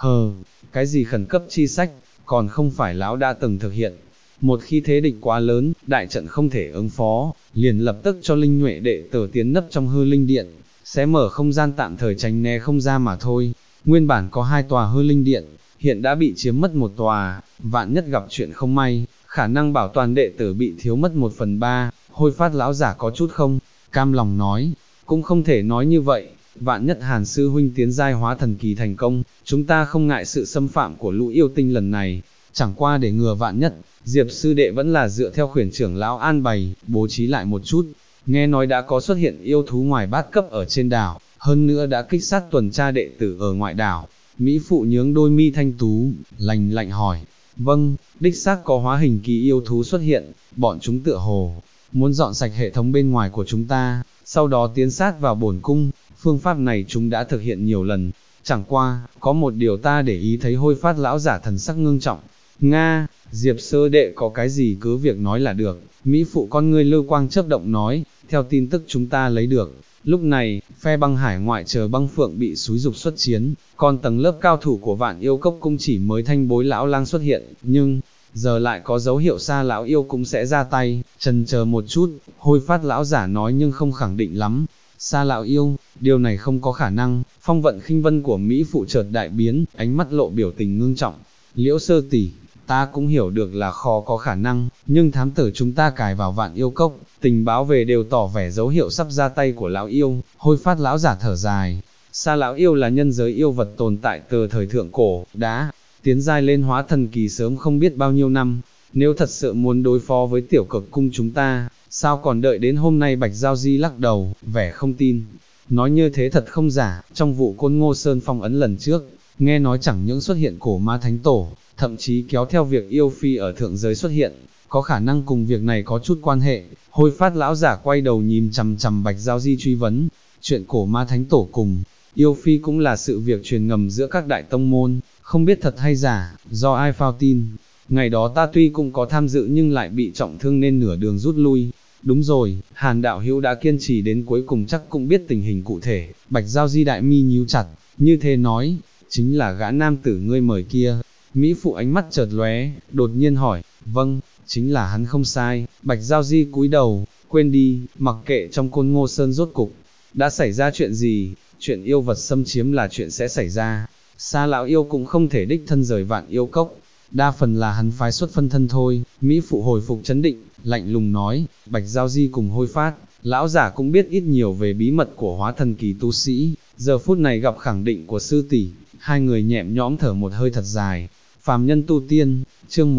Cái gì khẩn cấp chi sách, còn không phải lão đã từng thực hiện. Một khi thế địch quá lớn, đại trận không thể ứng phó, liền lập tức cho linh nhuệ đệ tử tiến nấp trong Hư Linh Điện, sẽ mở không gian tạm thời tránh né không ra mà thôi. Nguyên bản có 2 tòa Hư Linh Điện, hiện đã bị chiếm mất một tòa, vạn nhất gặp chuyện không may, khả năng bảo toàn đệ tử bị thiếu mất 1/3. Hôi Phát lão giả có chút không cam lòng nói, cũng không thể nói như vậy, vạn nhất Hàn sư huynh tiến giai hóa thần kỳ thành công, chúng ta không ngại sự xâm phạm của lũ yêu tinh lần này. Chẳng qua để ngừa vạn nhất, Diệp sư đệ vẫn là dựa theo khuyển trưởng lão an bày, bố trí lại một chút. Nghe nói đã có xuất hiện yêu thú ngoài bát cấp ở trên đảo, hơn nữa đã kích sát tuần tra đệ tử ở ngoại đảo. Mỹ phụ nhướng đôi mi thanh tú, lạnh lạnh hỏi, vâng, đích xác có hóa hình kỳ yêu thú xuất hiện, bọn chúng tựa hồ muốn dọn sạch hệ thống bên ngoài của chúng ta, sau đó tiến sát vào bổn cung. Phương pháp này chúng đã thực hiện nhiều lần. Chẳng qua, có một điều ta để ý thấy. Hôi Phát lão giả thần sắc ngưng trọng. Nga, Diệp sơ đệ có cái gì cứ việc nói là được. Mỹ phụ con ngươi lưu quang chớp động nói, theo tin tức chúng ta lấy được, lúc này, phe băng hải ngoại chờ băng phượng bị xúi dục xuất chiến, còn tầng lớp cao thủ của Vạn Yêu Cốc cung chỉ mới thanh bối lão lang xuất hiện, nhưng giờ lại có dấu hiệu Sa lão yêu cũng sẽ ra tay, chần chờ một chút, Hôi Phát lão giả nói nhưng không khẳng định lắm. Sa lão yêu, điều này không có khả năng. Phong vận khinh vân của Mỹ phụ chợt đại biến, ánh mắt lộ biểu tình ngưng trọng. Liễu sơ tỷ, ta cũng hiểu được là khó có khả năng, nhưng thám tử chúng ta cài vào Vạn Yêu Cốc, tình báo về đều tỏ vẻ dấu hiệu sắp ra tay của lão yêu. Hôi Phát lão giả thở dài. Sa lão yêu là nhân giới yêu vật tồn tại từ thời thượng cổ, đã tiến giai lên hóa thần kỳ sớm không biết bao nhiêu năm. Nếu thật sự muốn đối phó với tiểu cực cung chúng ta, sao còn đợi đến hôm nay? Bạch Giao Di lắc đầu, vẻ không tin. Nói như thế thật không giả, trong vụ Côn Ngô Sơn phong ấn lần trước, nghe nói chẳng những xuất hiện cổ ma thánh tổ, thậm chí kéo theo việc yêu phi ở thượng giới xuất hiện, có khả năng cùng việc này có chút quan hệ. Hôi Phát lão giả quay đầu nhìn chằm chằm Bạch Giao Di truy vấn, chuyện cổ ma thánh tổ cùng yêu phi cũng là sự việc truyền ngầm giữa các đại tông môn, không biết thật hay giả, do ai phao tin. Ngày đó ta tuy cũng có tham dự nhưng lại bị trọng thương nên nửa đường rút lui. Đúng rồi, Hàn đạo hữu đã kiên trì đến cuối cùng chắc cũng biết tình hình cụ thể. Bạch Giao Di đại mi nhíu chặt, như thế nói, chính là gã nam tử ngươi mời kia. Mỹ phụ ánh mắt chợt lóe, đột nhiên hỏi, vâng, chính là hắn không sai. Bạch Giao Di cúi đầu, quên đi, mặc kệ trong Côn Ngô Sơn rốt cục đã xảy ra chuyện gì, chuyện yêu vật xâm chiếm là chuyện sẽ xảy ra. Sa lão yêu cũng không thể đích thân rời Vạn Yêu Cốc, đa phần là hắn phái xuất phân thân thôi. Mỹ phụ hồi phục chấn định, lạnh lùng nói, Bạch Giao Di cùng Hôi Phát lão giả cũng biết ít nhiều về bí mật của hóa thần kỳ tu sĩ, giờ phút này gặp khẳng định của sư tỷ, hai người nhẹm nhõm thở một hơi thật dài. Phàm nhân tu tiên, chương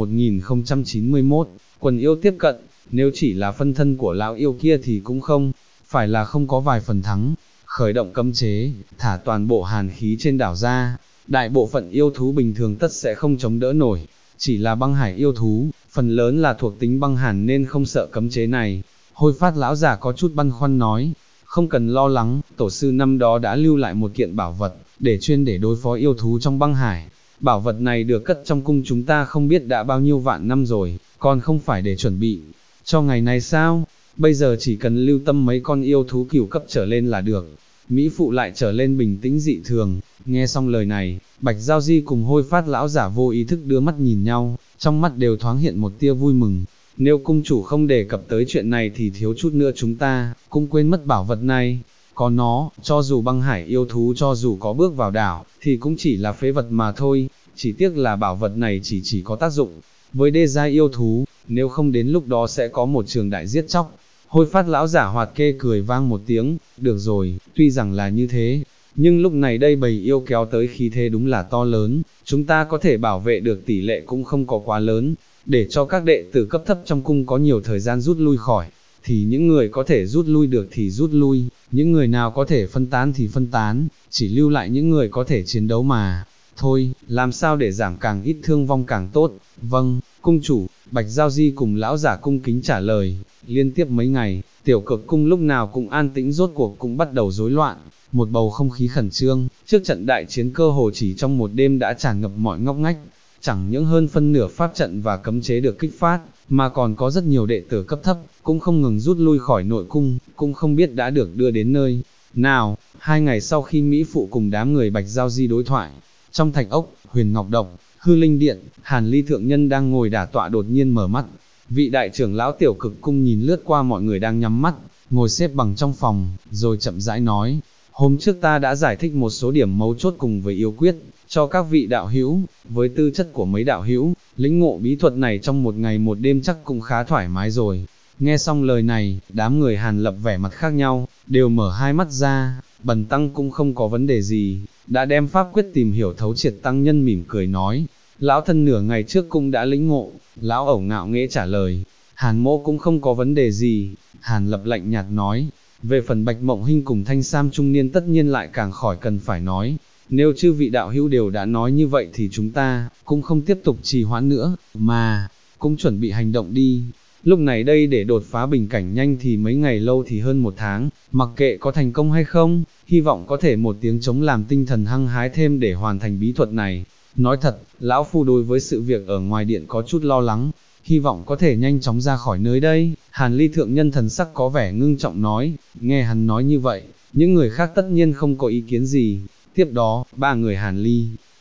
1091, quần yêu tiếp cận. Nếu chỉ là phân thân của lão yêu kia thì cũng không phải là không có vài phần thắng. Khởi động cấm chế, thả toàn bộ hàn khí trên đảo ra, đại bộ phận yêu thú bình thường tất sẽ không chống đỡ nổi. Chỉ là băng hải yêu thú, phần lớn là thuộc tính băng hàn nên không sợ cấm chế này. Hôi Phát lão giả có chút băn khoăn nói, không cần lo lắng, tổ sư năm đó đã lưu lại một kiện bảo vật, chuyên để đối phó yêu thú trong băng hải. Bảo vật này được cất trong cung chúng ta không biết đã bao nhiêu vạn năm rồi, còn không phải để chuẩn bị cho ngày này sao? Bây giờ chỉ cần lưu tâm mấy con yêu thú cửu cấp trở lên là được. Mỹ phụ lại trở lên bình tĩnh dị thường. Nghe xong lời này, Bạch Giao Di cùng Hôi Phát lão giả vô ý thức đưa mắt nhìn nhau, trong mắt đều thoáng hiện một tia vui mừng. Nếu cung chủ không đề cập tới chuyện này thì thiếu chút nữa chúng ta cũng quên mất bảo vật này. Có nó, cho dù băng hải yêu thú cho dù có bước vào đảo, thì cũng chỉ là phế vật mà thôi. Chỉ tiếc là bảo vật này chỉ có tác dụng với đê giai yêu thú, nếu không đến lúc đó sẽ có một trường đại giết chóc. Hôi Phát lão giả hoạt kê cười vang một tiếng, được rồi, tuy rằng là như thế, nhưng lúc này đây bầy yêu kéo tới khí thế đúng là to lớn, chúng ta có thể bảo vệ được tỷ lệ cũng không có quá lớn, để cho các đệ tử cấp thấp trong cung có nhiều thời gian rút lui khỏi, thì những người có thể rút lui được thì rút lui, những người nào có thể phân tán thì phân tán, chỉ lưu lại những người có thể chiến đấu mà. Thôi, làm sao để giảm càng ít thương vong càng tốt. Vâng, cung chủ. Bạch Giao Di cùng lão giả cung kính trả lời. Liên tiếp mấy ngày, tiểu cực cung lúc nào cũng an tĩnh, rốt cuộc cũng bắt đầu rối loạn, một bầu không khí khẩn trương, trước trận đại chiến cơ hồ chỉ trong một đêm đã tràn ngập mọi ngóc ngách, chẳng những hơn phân nửa pháp trận và cấm chế được kích phát, mà còn có rất nhiều đệ tử cấp thấp, cũng không ngừng rút lui khỏi nội cung, cũng không biết đã được đưa đến nơi nào. 2 ngày sau khi Mỹ phụ cùng đám người Bạch Giao Di đối thoại, trong thạch ốc, Huyền Ngọc Động, Hư Linh Điện, Hàn Ly thượng nhân đang ngồi đả tọa đột nhiên mở mắt. Vị đại trưởng lão tiểu cực cung nhìn lướt qua mọi người đang nhắm mắt, ngồi xếp bằng trong phòng, rồi chậm rãi nói, hôm trước ta đã giải thích một số điểm mấu chốt cùng với yêu quyết, cho các vị đạo hữu, với tư chất của mấy đạo hữu, lĩnh ngộ bí thuật này trong một ngày một đêm chắc cũng khá thoải mái rồi. Nghe xong lời này, đám người Hàn Lập vẻ mặt khác nhau, đều mở hai mắt ra. Bần tăng cũng không có vấn đề gì, đã đem pháp quyết tìm hiểu thấu triệt. Tăng nhân mỉm cười nói, lão thân nửa ngày trước cũng đã lĩnh ngộ. Lão ẩu ngạo nghễ trả lời, Hàn mỗ cũng không có vấn đề gì. Hàn Lập lạnh nhạt nói, về phần Bạch Mộng Hinh cùng Thanh Sam trung niên tất nhiên lại càng khỏi cần phải nói. Nếu chư vị đạo hữu đều đã nói như vậy thì chúng ta cũng không tiếp tục trì hoãn nữa, mà cũng chuẩn bị hành động đi. Lúc này đây để đột phá bình cảnh nhanh thì mấy ngày, lâu thì hơn 1 tháng, mặc kệ có thành công hay không, hy vọng có thể một tiếng chống làm tinh thần hăng hái thêm để hoàn thành bí thuật này. Nói thật, lão phu đối với sự việc ở ngoài điện có chút lo lắng, hy vọng có thể nhanh chóng ra khỏi nơi đây. Hàn Ly thượng nhân thần sắc có vẻ ngưng trọng nói. Nghe hắn nói như vậy, những người khác tất nhiên không có ý kiến gì. Tiếp đó, 3 người Hàn Ly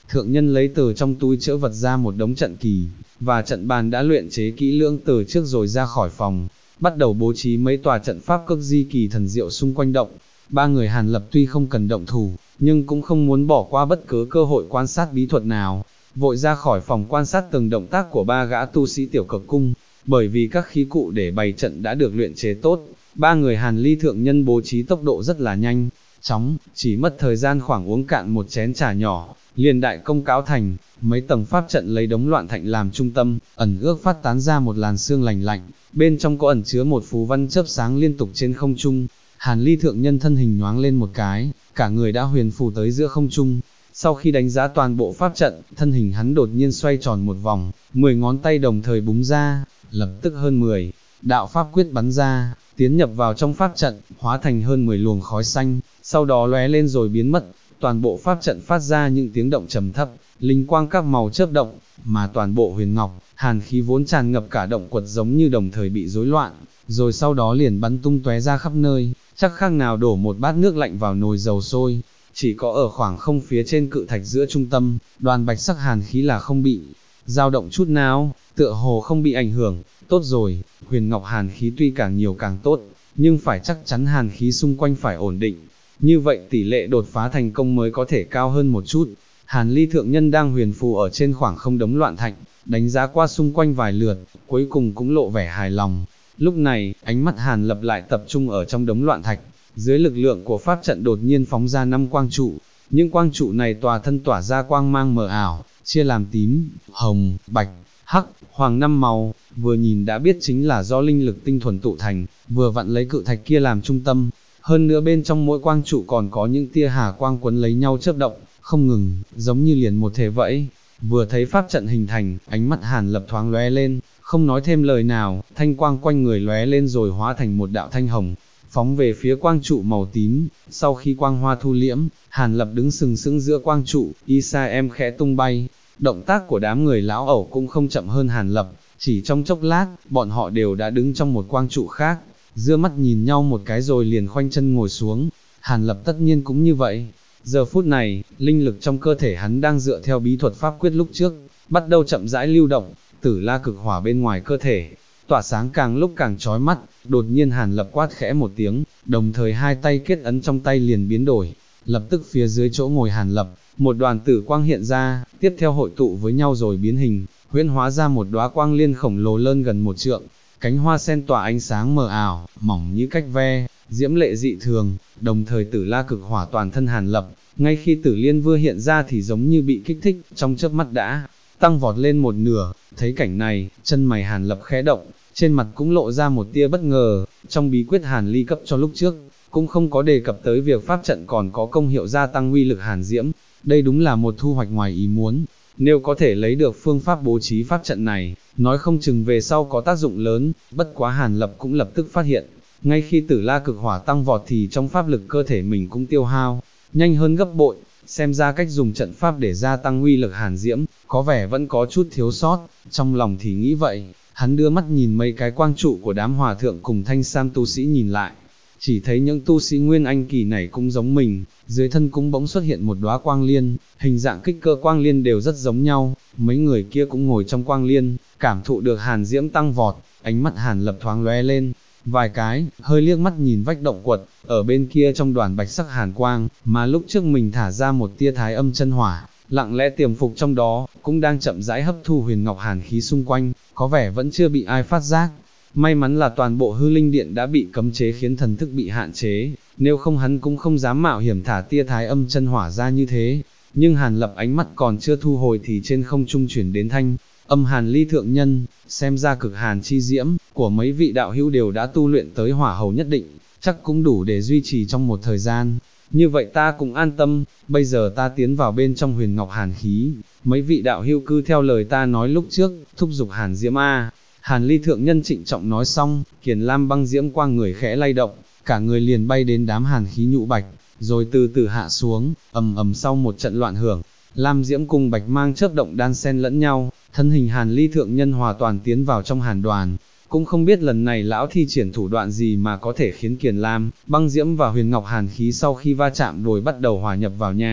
thượng nhân lấy từ trong túi chữ vật ra một đống trận kỳ, và trận bàn đã luyện chế kỹ lưỡng từ trước rồi ra khỏi phòng, bắt đầu bố trí mấy tòa trận pháp cực di kỳ thần diệu xung quanh động. Ba người Hàn Lập tuy không cần động thủ, nhưng cũng không muốn bỏ qua bất cứ cơ hội quan sát bí thuật nào, vội ra khỏi phòng quan sát từng động tác của ba gã tu sĩ tiểu cực cung, bởi vì các khí cụ để bày trận đã được luyện chế tốt, ba người Hàn Ly thượng nhân bố trí tốc độ rất là nhanh, chóng, chỉ mất thời gian khoảng uống cạn một chén trà nhỏ, liền đại công cáo thành. Mấy tầng pháp trận lấy đống loạn thạch làm trung tâm, ẩn ước phát tán ra một làn sương lành lạnh, bên trong có ẩn chứa một phù văn chớp sáng liên tục trên không trung. Hàn Ly thượng nhân thân hình nhoáng lên một cái, cả người đã huyền phù tới giữa không trung. Sau khi đánh giá toàn bộ pháp trận, thân hình hắn đột nhiên xoay tròn một vòng, 10 ngón tay đồng thời búng ra, lập tức hơn 10 đạo pháp quyết bắn ra, tiến nhập vào trong pháp trận, hóa thành hơn 10 luồng khói xanh, sau đó lóe lên rồi biến mất. Toàn bộ pháp trận phát ra những tiếng động trầm thấp, linh quang các màu chớp động, mà toàn bộ huyền ngọc, hàn khí vốn tràn ngập cả động quật giống như đồng thời bị rối loạn, rồi sau đó liền bắn tung tóe ra khắp nơi, chắc khác nào đổ một bát nước lạnh vào nồi dầu sôi. Chỉ có ở khoảng không phía trên cự thạch giữa trung tâm, đoàn bạch sắc hàn khí là không bị dao động chút nào, tựa hồ không bị ảnh hưởng. Tốt rồi, huyền ngọc hàn khí tuy càng nhiều càng tốt, nhưng phải chắc chắn hàn khí xung quanh phải ổn định, như vậy tỷ lệ đột phá thành công mới có thể cao hơn một chút. Hàn Ly thượng nhân đang huyền phù ở trên khoảng không đống loạn thạch, đánh giá qua xung quanh vài lượt, cuối cùng cũng lộ vẻ hài lòng. Lúc này, ánh mắt Hàn Lập lại tập trung ở trong đống loạn thạch, dưới lực lượng của pháp trận đột nhiên phóng ra 5 quang trụ. Những quang trụ này tòa thân tỏa ra quang mang mờ ảo, chia làm tím, hồng, bạch, hắc, hoàng 5 màu, vừa nhìn đã biết chính là do linh lực tinh thuần tụ thành, vừa vặn lấy cự thạch kia làm trung tâm. Hơn nữa bên trong mỗi quang trụ còn có những tia hà quang quấn lấy nhau chớp động, không ngừng, giống như liền một thể vậy. Vừa thấy pháp trận hình thành, ánh mắt Hàn Lập thoáng lóe lên, không nói thêm lời nào, thanh quang quanh người lóe lên rồi hóa thành một đạo thanh hồng, phóng về phía quang trụ màu tím. Sau khi quang hoa thu liễm, Hàn Lập đứng sừng sững giữa quang trụ, y sa em khẽ tung bay. Động tác của đám người lão ẩu cũng không chậm hơn Hàn Lập, chỉ trong chốc lát, bọn họ đều đã đứng trong một quang trụ khác, đưa mắt nhìn nhau một cái rồi liền khoanh chân ngồi xuống. Hàn Lập tất nhiên cũng như vậy. Giờ phút này, linh lực trong cơ thể hắn đang dựa theo bí thuật pháp quyết lúc trước, bắt đầu chậm rãi lưu động. Tử la cực hỏa bên ngoài cơ thể tỏa sáng càng lúc càng chói mắt. Đột nhiên Hàn Lập quát khẽ một tiếng, đồng thời hai tay kết ấn trong tay liền biến đổi. Lập tức phía dưới chỗ ngồi Hàn Lập, một đoàn tử quang hiện ra, tiếp theo hội tụ với nhau rồi biến hình, huyễn hóa ra một đóa quang liên khổng lồ lớn gần 1 trượng. Cánh hoa sen tỏa ánh sáng mờ ảo, mỏng như cách ve, diễm lệ dị thường. Đồng thời tử la cực hỏa toàn thân Hàn Lập, ngay khi tử liên vừa hiện ra thì giống như bị kích thích, trong chớp mắt đã tăng vọt lên một nửa. Thấy cảnh này, chân mày Hàn Lập khẽ động, trên mặt cũng lộ ra một tia bất ngờ. Trong bí quyết Hàn Ly cấp cho lúc trước, cũng không có đề cập tới việc pháp trận còn có công hiệu gia tăng uy lực hàn diễm. Đây đúng là một thu hoạch ngoài ý muốn. Nếu có thể lấy được phương pháp bố trí pháp trận này, nói không chừng về sau có tác dụng lớn. Bất quá Hàn Lập cũng lập tức phát hiện, ngay khi tử la cực hỏa tăng vọt thì trong pháp lực cơ thể mình cũng tiêu hao nhanh hơn gấp bội. Xem ra cách dùng trận pháp để gia tăng uy lực hàn diễm, có vẻ vẫn có chút thiếu sót. Trong lòng thì nghĩ vậy, hắn đưa mắt nhìn mấy cái quang trụ của đám hòa thượng cùng thanh sam tu sĩ nhìn lại. Chỉ thấy những tu sĩ nguyên anh kỳ này cũng giống mình, dưới thân cũng bỗng xuất hiện một đóa quang liên, hình dạng kích cỡ quang liên đều rất giống nhau. Mấy người kia cũng ngồi trong quang liên, cảm thụ được hàn diễm tăng vọt, ánh mắt Hàn Lập thoáng lóe lên vài cái, hơi liếc mắt nhìn vách động quật, ở bên kia trong đoàn bạch sắc hàn quang, mà lúc trước mình thả ra một tia thái âm chân hỏa, lặng lẽ tiềm phục trong đó, cũng đang chậm rãi hấp thu huyền ngọc hàn khí xung quanh, có vẻ vẫn chưa bị ai phát giác. May mắn là toàn bộ hư linh điện đã bị cấm chế khiến thần thức bị hạn chế, nếu không hắn cũng không dám mạo hiểm thả tia thái âm chân hỏa ra như thế. Nhưng Hàn Lập ánh mắt còn chưa thu hồi thì trên không trung chuyển đến thanh âm Hàn Ly thượng nhân, xem ra cực hàn chi diễm của mấy vị đạo hữu đều đã tu luyện tới hỏa hầu nhất định, chắc cũng đủ để duy trì trong một thời gian. Như vậy ta cũng an tâm, bây giờ ta tiến vào bên trong huyền ngọc hàn khí, mấy vị đạo hữu cứ theo lời ta nói lúc trước, thúc giục hàn diễm a. Hàn Ly thượng nhân trịnh trọng nói xong, Kiền Lam băng diễm quang người khẽ lay động, cả người liền bay đến đám hàn khí nhũ bạch, rồi từ từ hạ xuống, ầm ầm sau một trận loạn hưởng, lam diễm cùng bạch mang chớp động đan xen lẫn nhau, thân hình Hàn Ly thượng nhân hòa toàn tiến vào trong hàn đoàn. Cũng không biết lần này lão thi triển thủ đoạn gì mà có thể khiến Kiền Lam, băng diễm và huyền ngọc hàn khí sau khi va chạm rồi bắt đầu hòa nhập vào nha.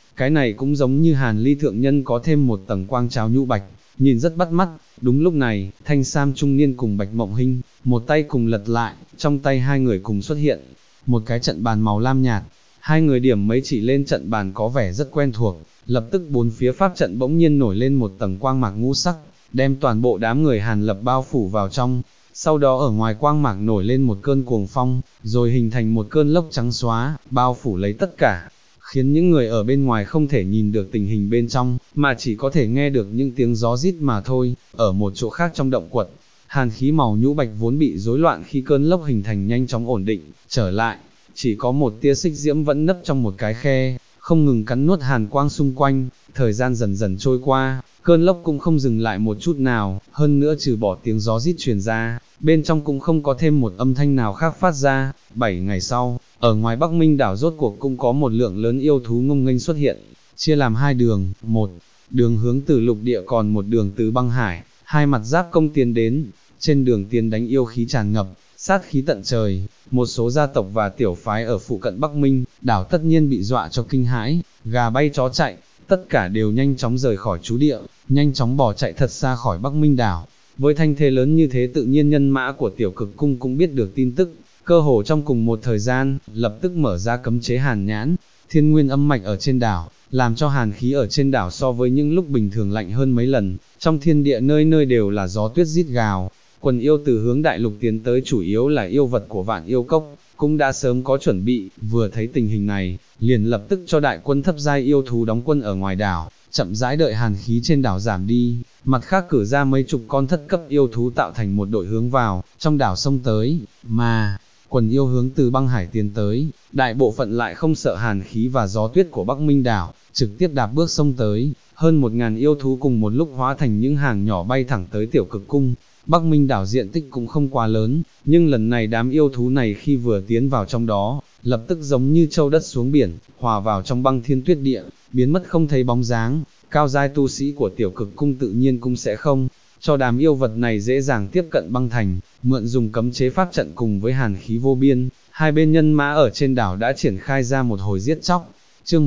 cái này cũng giống như Hàn Ly thượng nhân có thêm một tầng quang tráo nhũ bạch, nhìn rất bắt mắt. Đúng lúc này, thanh sam trung niên cùng Bạch Mộng Hinh, một tay cùng lật lại, trong tay hai người cùng xuất hiện, một cái trận bàn màu lam nhạt, hai người điểm mấy chỉ lên trận bàn có vẻ rất quen thuộc, lập tức bốn phía pháp trận bỗng nhiên nổi lên một tầng quang mạc ngũ sắc, đem toàn bộ đám người Hàn Lập bao phủ vào trong. Sau đó ở ngoài quang mạc nổi lên một cơn cuồng phong, rồi hình thành một cơn lốc trắng xóa, bao phủ lấy tất cả, khiến những người ở bên ngoài không thể nhìn được tình hình bên trong, mà chỉ có thể nghe được những tiếng gió rít mà thôi. Ở một chỗ khác trong động quật, hàn khí màu nhũ bạch vốn bị rối loạn khi cơn lốc hình thành nhanh chóng ổn định trở lại, chỉ có một tia xích diễm vẫn nấp trong một cái khe, không ngừng cắn nuốt hàn quang xung quanh. Thời gian dần dần trôi qua, cơn lốc cũng không dừng lại một chút nào, hơn nữa trừ bỏ tiếng gió rít truyền ra, bên trong cũng không có thêm một âm thanh nào khác phát ra. 7 ngày sau, ở ngoài Bắc Minh đảo rốt cuộc cũng có một lượng lớn yêu thú ngông nghênh xuất hiện, chia làm hai đường, một đường hướng từ lục địa còn một đường từ băng hải, hai mặt giáp công tiến đến. Trên đường tiến đánh yêu khí tràn ngập, sát khí tận trời, một số gia tộc và tiểu phái ở phụ cận Bắc Minh đảo tất nhiên bị dọa cho kinh hãi, gà bay chó chạy, tất cả đều nhanh chóng rời khỏi trú địa, nhanh chóng bỏ chạy thật xa khỏi Bắc Minh đảo. Với thanh thế lớn như thế, tự nhiên nhân mã của Tiểu Cực Cung cũng biết được tin tức, cơ hồ trong cùng một thời gian, lập tức mở ra cấm chế hàn nhãn, thiên nguyên âm mạch ở trên đảo, làm cho hàn khí ở trên đảo so với những lúc bình thường lạnh hơn mấy lần. Trong thiên địa nơi nơi đều là gió tuyết rít gào. Quần yêu từ hướng đại lục tiến tới chủ yếu là yêu vật của Vạn Yêu Cốc, cũng đã sớm có chuẩn bị, vừa thấy tình hình này, liền lập tức cho đại quân thấp giai yêu thú đóng quân ở ngoài đảo, chậm rãi đợi hàn khí trên đảo giảm đi, mặt khác cử ra mấy chục con thất cấp yêu thú tạo thành một đội hướng vào trong đảo sông tới, mà quần yêu hướng từ băng hải tiến tới, đại bộ phận lại không sợ hàn khí và gió tuyết của Bắc Minh đảo, trực tiếp đạp bước sông tới, hơn 1000 yêu thú cùng một lúc hóa thành những hàng nhỏ bay thẳng tới Tiểu Cực Cung. Bắc Minh đảo diện tích cũng không quá lớn, nhưng lần này đám yêu thú này khi vừa tiến vào trong đó, lập tức giống như châu đất xuống biển, hòa vào trong băng thiên tuyết địa, biến mất không thấy bóng dáng. Cao giai tu sĩ của Tiểu Cực Cung tự nhiên cũng sẽ không cho đám yêu vật này dễ dàng tiếp cận băng thành, mượn dùng cấm chế pháp trận cùng với hàn khí vô biên, hai bên nhân mã ở trên đảo đã triển khai ra một hồi giết chóc. Chương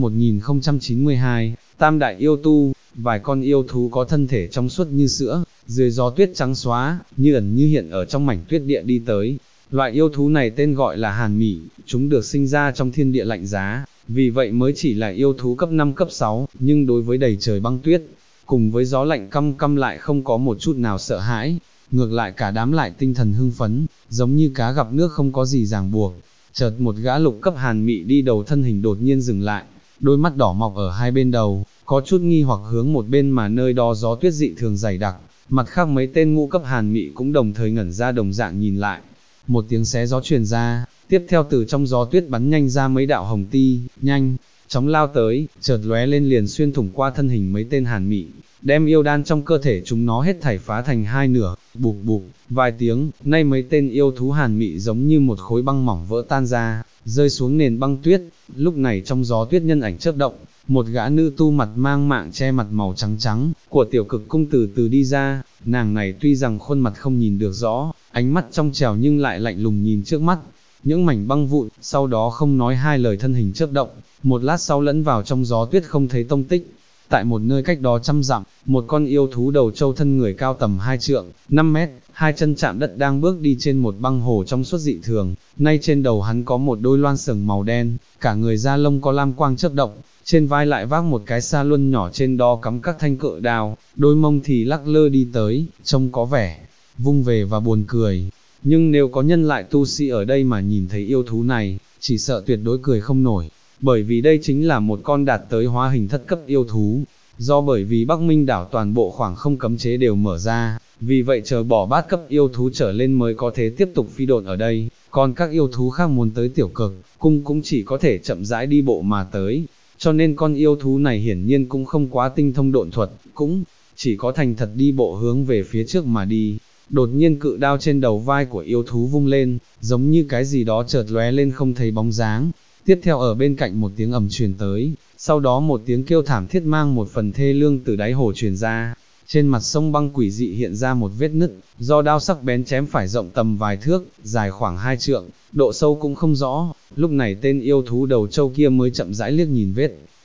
1092, Tam đại yêu tu. Vài con yêu thú có thân thể trong suốt như sữa, dưới gió tuyết trắng xóa, như ẩn như hiện ở trong mảnh tuyết địa đi tới. Loại yêu thú này tên gọi là hàn mị, chúng được sinh ra trong thiên địa lạnh giá, vì vậy mới chỉ là yêu thú cấp 5 cấp 6, nhưng đối với đầy trời băng tuyết, cùng với gió lạnh căm căm lại không có một chút nào sợ hãi, ngược lại cả đám lại tinh thần hưng phấn, giống như cá gặp nước không có gì ràng buộc. Chợt một gã lục cấp hàn mị đi đầu thân hình đột nhiên dừng lại, đôi mắt đỏ mọc ở hai bên đầu, có chút nghi hoặc hướng một bên mà nơi đó gió tuyết dị thường dày đặc. Mặt khác mấy tên ngũ cấp hàn mị cũng đồng thời ngẩn ra đồng dạng nhìn lại. Một tiếng xé gió truyền ra, tiếp theo từ trong gió tuyết bắn nhanh ra mấy đạo hồng ti, nhanh chóng lao tới, chợt lóe lên liền xuyên thủng qua thân hình mấy tên hàn mị, đem yêu đan trong cơ thể chúng nó hết thảy phá thành hai nửa. Bụp bụp, vài tiếng, nay mấy tên yêu thú hàn mị giống như một khối băng mỏng vỡ tan ra, rơi xuống nền băng tuyết. Lúc này trong gió tuyết nhân ảnh chớp động, một gã nữ tu mặt mang mạng che mặt màu trắng trắng của Tiểu Cực Cung từ từ đi ra. Nàng này tuy rằng khuôn mặt không nhìn được rõ, ánh mắt trong trẻo nhưng lại lạnh lùng nhìn trước mắt những mảnh băng vụn, sau đó không nói hai lời thân hình chớp động, một lát sau lẫn vào trong gió tuyết không thấy tông tích. Tại một nơi cách đó 100 dặm, một con yêu thú đầu trâu thân người cao tầm 2 trượng, 5 mét, hai chân chạm đất đang bước đi trên một băng hồ trong suốt dị thường, nay trên đầu hắn có một đôi loan sừng màu đen, cả người da lông có lam quang chớp động, trên vai lại vác một cái sa luân nhỏ trên đó cắm các thanh cự đao, đôi mông thì lắc lơ đi tới, trông có vẻ vung về và buồn cười. Nhưng nếu có nhân lại tu sĩ ở đây mà nhìn thấy yêu thú này, chỉ sợ tuyệt đối cười không nổi, bởi vì đây chính là một con đạt tới hóa hình thất cấp yêu thú. Do bởi vì Bắc Minh đảo toàn bộ khoảng không cấm chế đều mở ra, vì vậy chờ bỏ bát cấp yêu thú trở lên mới có thể tiếp tục phi độn ở đây, còn các yêu thú khác muốn tới Tiểu Cực Cung cũng chỉ có thể chậm rãi đi bộ mà tới, cho nên con yêu thú này hiển nhiên cũng không quá tinh thông độn thuật, cũng chỉ có thành thật đi bộ hướng về phía trước mà đi. Đột nhiên cự đao trên đầu vai của yêu thú vung lên, giống như cái gì đó chợt lóe lên không thấy bóng dáng. Tiếp theo ở bên cạnh một tiếng ầm truyền tới, sau đó một tiếng kêu thảm thiết mang một phần thê lương từ đáy hồ truyền ra. Trên mặt sông băng quỷ dị hiện ra một vết nứt, do đao sắc bén chém phải rộng tầm vài thước, dài khoảng 2 trượng, độ sâu cũng không rõ. Lúc này tên yêu thú đầu trâu kia mới chậm rãi liếc nhìn vết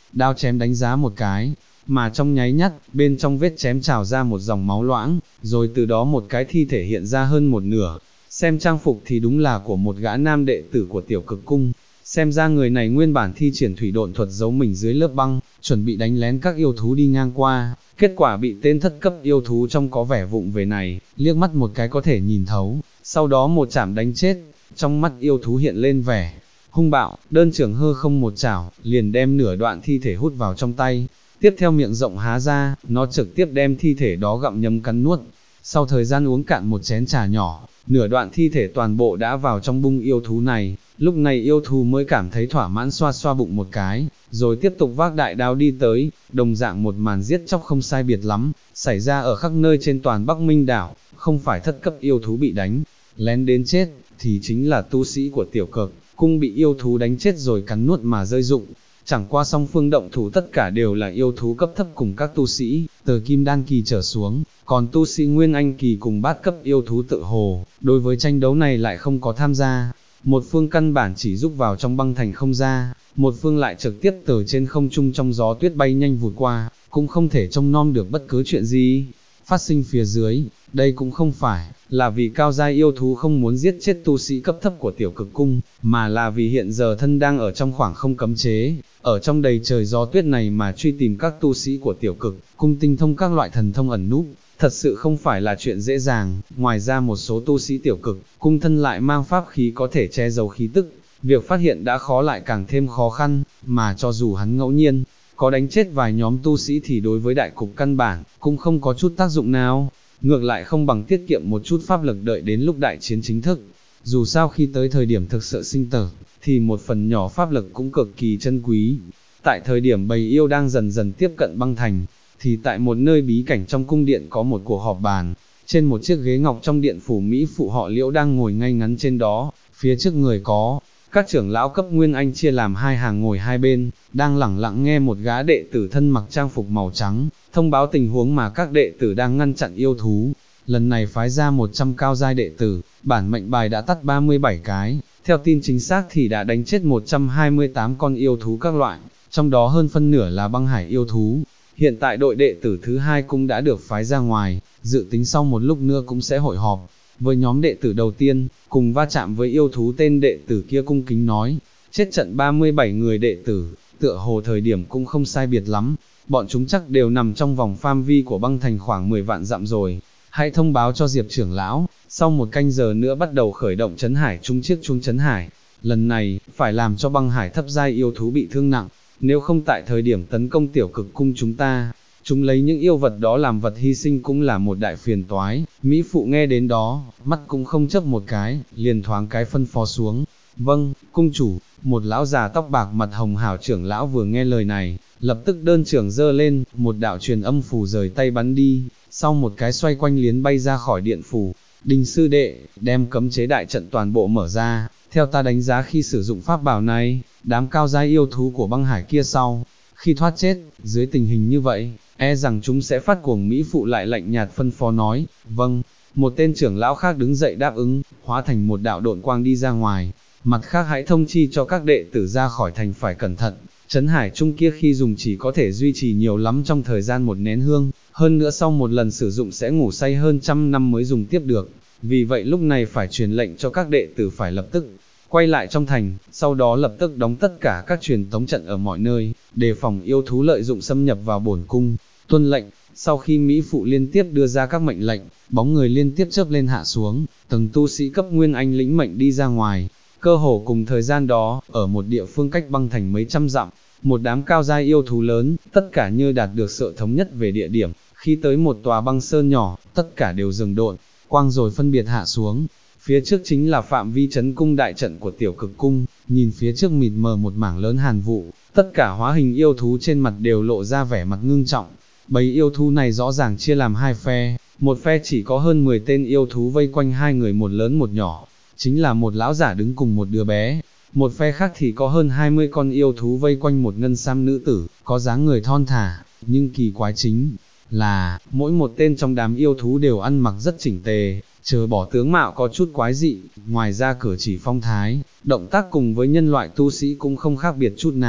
đao chém đánh giá một cái, mà trong nháy mắt, bên trong vết chém trào ra một dòng máu loãng, rồi từ đó một cái thi thể hiện ra hơn một nửa, xem trang phục thì đúng là của một gã nam đệ tử của Tiểu Cực Cung, xem ra người này nguyên bản thi triển thủy độn thuật giấu mình dưới lớp băng, chuẩn bị đánh lén các yêu thú đi ngang qua, kết quả bị tên thất cấp yêu thú trong có vẻ vụng về này, liếc mắt một cái có thể nhìn thấu, sau đó một chảm đánh chết, trong mắt yêu thú hiện lên vẻ hung bạo, đơn trưởng hư không một chảo, liền đem nửa đoạn thi thể hút vào trong tay, tiếp theo miệng rộng há ra, nó trực tiếp đem thi thể đó gặm nhấm cắn nuốt, sau thời gian uống cạn một chén trà nhỏ, nửa đoạn thi thể toàn bộ đã vào trong bung yêu thú này, lúc này yêu thú mới cảm thấy thỏa mãn xoa xoa bụng một cái, rồi tiếp tục vác đại đao đi tới, đồng dạng một màn giết chóc không sai biệt lắm, xảy ra ở khắp nơi trên toàn Bắc Minh đảo, không phải thất cấp yêu thú bị đánh, lén đến chết, thì chính là tu sĩ của Tiểu Cực Cung bị yêu thú đánh chết rồi cắn nuốt mà rơi dụng. Chẳng qua song phương động thủ tất cả đều là yêu thú cấp thấp cùng các tu sĩ, từ kim đan kỳ trở xuống, còn tu sĩ nguyên anh kỳ cùng bát cấp yêu thú tự hồ, đối với tranh đấu này lại không có tham gia. Một phương căn bản chỉ giúp vào trong băng thành không ra, một phương lại trực tiếp từ trên không trung trong gió tuyết bay nhanh vụt qua, cũng không thể trông nom được bất cứ chuyện gì phát sinh phía dưới. Đây cũng không phải là vì cao giai yêu thú không muốn giết chết tu sĩ cấp thấp của Tiểu Cực Cung, mà là vì hiện giờ thân đang ở trong khoảng không cấm chế, ở trong đầy trời gió tuyết này mà truy tìm các tu sĩ của Tiểu Cực Cung tinh thông các loại thần thông ẩn núp, thật sự không phải là chuyện dễ dàng. Ngoài ra một số tu sĩ Tiểu Cực Cung thân lại mang pháp khí có thể che giấu khí tức, việc phát hiện đã khó lại càng thêm khó khăn, mà cho dù hắn ngẫu nhiên có đánh chết vài nhóm tu sĩ thì đối với đại cục căn bản cũng không có chút tác dụng nào, ngược lại không bằng tiết kiệm một chút pháp lực đợi đến lúc đại chiến chính thức. Dù sao khi tới thời điểm thực sự sinh tử, thì một phần nhỏ pháp lực cũng cực kỳ chân quý. Tại thời điểm bầy yêu đang dần dần tiếp cận băng thành, thì tại một nơi bí cảnh trong cung điện có một cuộc họp bàn, trên một chiếc ghế ngọc trong điện phủ Mỹ phụ họ Liễu đang ngồi ngay ngắn trên đó, phía trước người có các trưởng lão cấp Nguyên Anh chia làm hai hàng ngồi hai bên, đang lẳng lặng nghe một gã đệ tử thân mặc trang phục màu trắng, thông báo tình huống mà các đệ tử đang ngăn chặn yêu thú. Lần này phái ra 100 cao giai đệ tử, bản mệnh bài đã tắt 37 cái, theo tin chính xác thì đã đánh chết 128 con yêu thú các loại, trong đó hơn phân nửa là băng hải yêu thú. Hiện tại đội đệ tử thứ hai cũng đã được phái ra ngoài, dự tính sau một lúc nữa cũng sẽ hội họp. Với nhóm đệ tử đầu tiên, cùng va chạm với yêu thú tên đệ tử kia cung kính nói, chết trận 37 người đệ tử, tựa hồ thời điểm cũng không sai biệt lắm, bọn chúng chắc đều nằm trong vòng phạm vi của băng thành khoảng 10 vạn dặm rồi. Hãy thông báo cho Diệp trưởng lão, sau một canh giờ nữa bắt đầu khởi động trấn hải trung chiếc chuông trấn hải. Lần này, phải làm cho băng hải thấp giai yêu thú bị thương nặng, nếu không tại thời điểm tấn công Tiểu Cực Cung chúng lấy những yêu vật đó làm vật hy sinh cũng là một đại phiền toái. Mỹ phụ nghe đến đó, mắt cũng không chớp một cái, liền thoáng cái phân phó xuống. Vâng, cung chủ. Một lão già tóc bạc mặt hồng hào trưởng lão vừa nghe lời này, lập tức đơn trưởng giơ lên, một đạo truyền âm phù rời tay bắn đi, sau một cái xoay quanh liến bay ra khỏi điện phủ. Đinh sư đệ, đem cấm chế đại trận toàn bộ mở ra, theo ta đánh giá khi sử dụng pháp bảo này, đám cao giai yêu thú của băng hải kia sau khi thoát chết, dưới tình hình như vậy, e rằng chúng sẽ phát cuồng. Mỹ phụ lại lạnh nhạt phân phó nói. Vâng. Một tên trưởng lão khác đứng dậy đáp ứng, hóa thành một đạo độn quang đi ra ngoài. Mặt khác hãy thông chi cho các đệ tử ra khỏi thành phải cẩn thận, trấn hải trung kia khi dùng chỉ có thể duy trì nhiều lắm trong thời gian một nén hương, hơn nữa sau một lần sử dụng sẽ ngủ say hơn trăm năm mới dùng tiếp được, vì vậy lúc này phải truyền lệnh cho các đệ tử phải lập tức quay lại trong thành, sau đó lập tức đóng tất cả các truyền tống trận ở mọi nơi, đề phòng yêu thú lợi dụng xâm nhập vào bổn cung. Tuân lệnh. Sau khi Mỹ phụ liên tiếp đưa ra các mệnh lệnh, bóng người liên tiếp chớp lên hạ xuống, từng tu sĩ cấp Nguyên Anh lĩnh mệnh đi ra ngoài. Cơ hồ cùng thời gian đó, ở một địa phương cách băng thành mấy trăm dặm, một đám cao giai yêu thú lớn, tất cả như đạt được sự thống nhất về địa điểm, khi tới một tòa băng sơn nhỏ, tất cả đều dừng độn quang rồi phân biệt hạ xuống. Phía trước chính là phạm vi trấn cung đại trận của Tiểu Cực Cung, nhìn phía trước mịt mờ một mảng lớn hàn vụ, tất cả hóa hình yêu thú trên mặt đều lộ ra vẻ mặt ngưng trọng. Bầy yêu thú này rõ ràng chia làm hai phe, một phe chỉ có hơn 10 tên yêu thú vây quanh hai người một lớn một nhỏ, chính là một lão giả đứng cùng một đứa bé. Một phe khác thì có hơn 20 con yêu thú vây quanh một ngân sam nữ tử, có dáng người thon thả, nhưng kỳ quái chính là, mỗi một tên trong đám yêu thú đều ăn mặc rất chỉnh tề, trừ bỏ tướng mạo có chút quái dị, ngoài ra cử chỉ phong thái, động tác cùng với nhân loại tu sĩ cũng không khác biệt chút nào,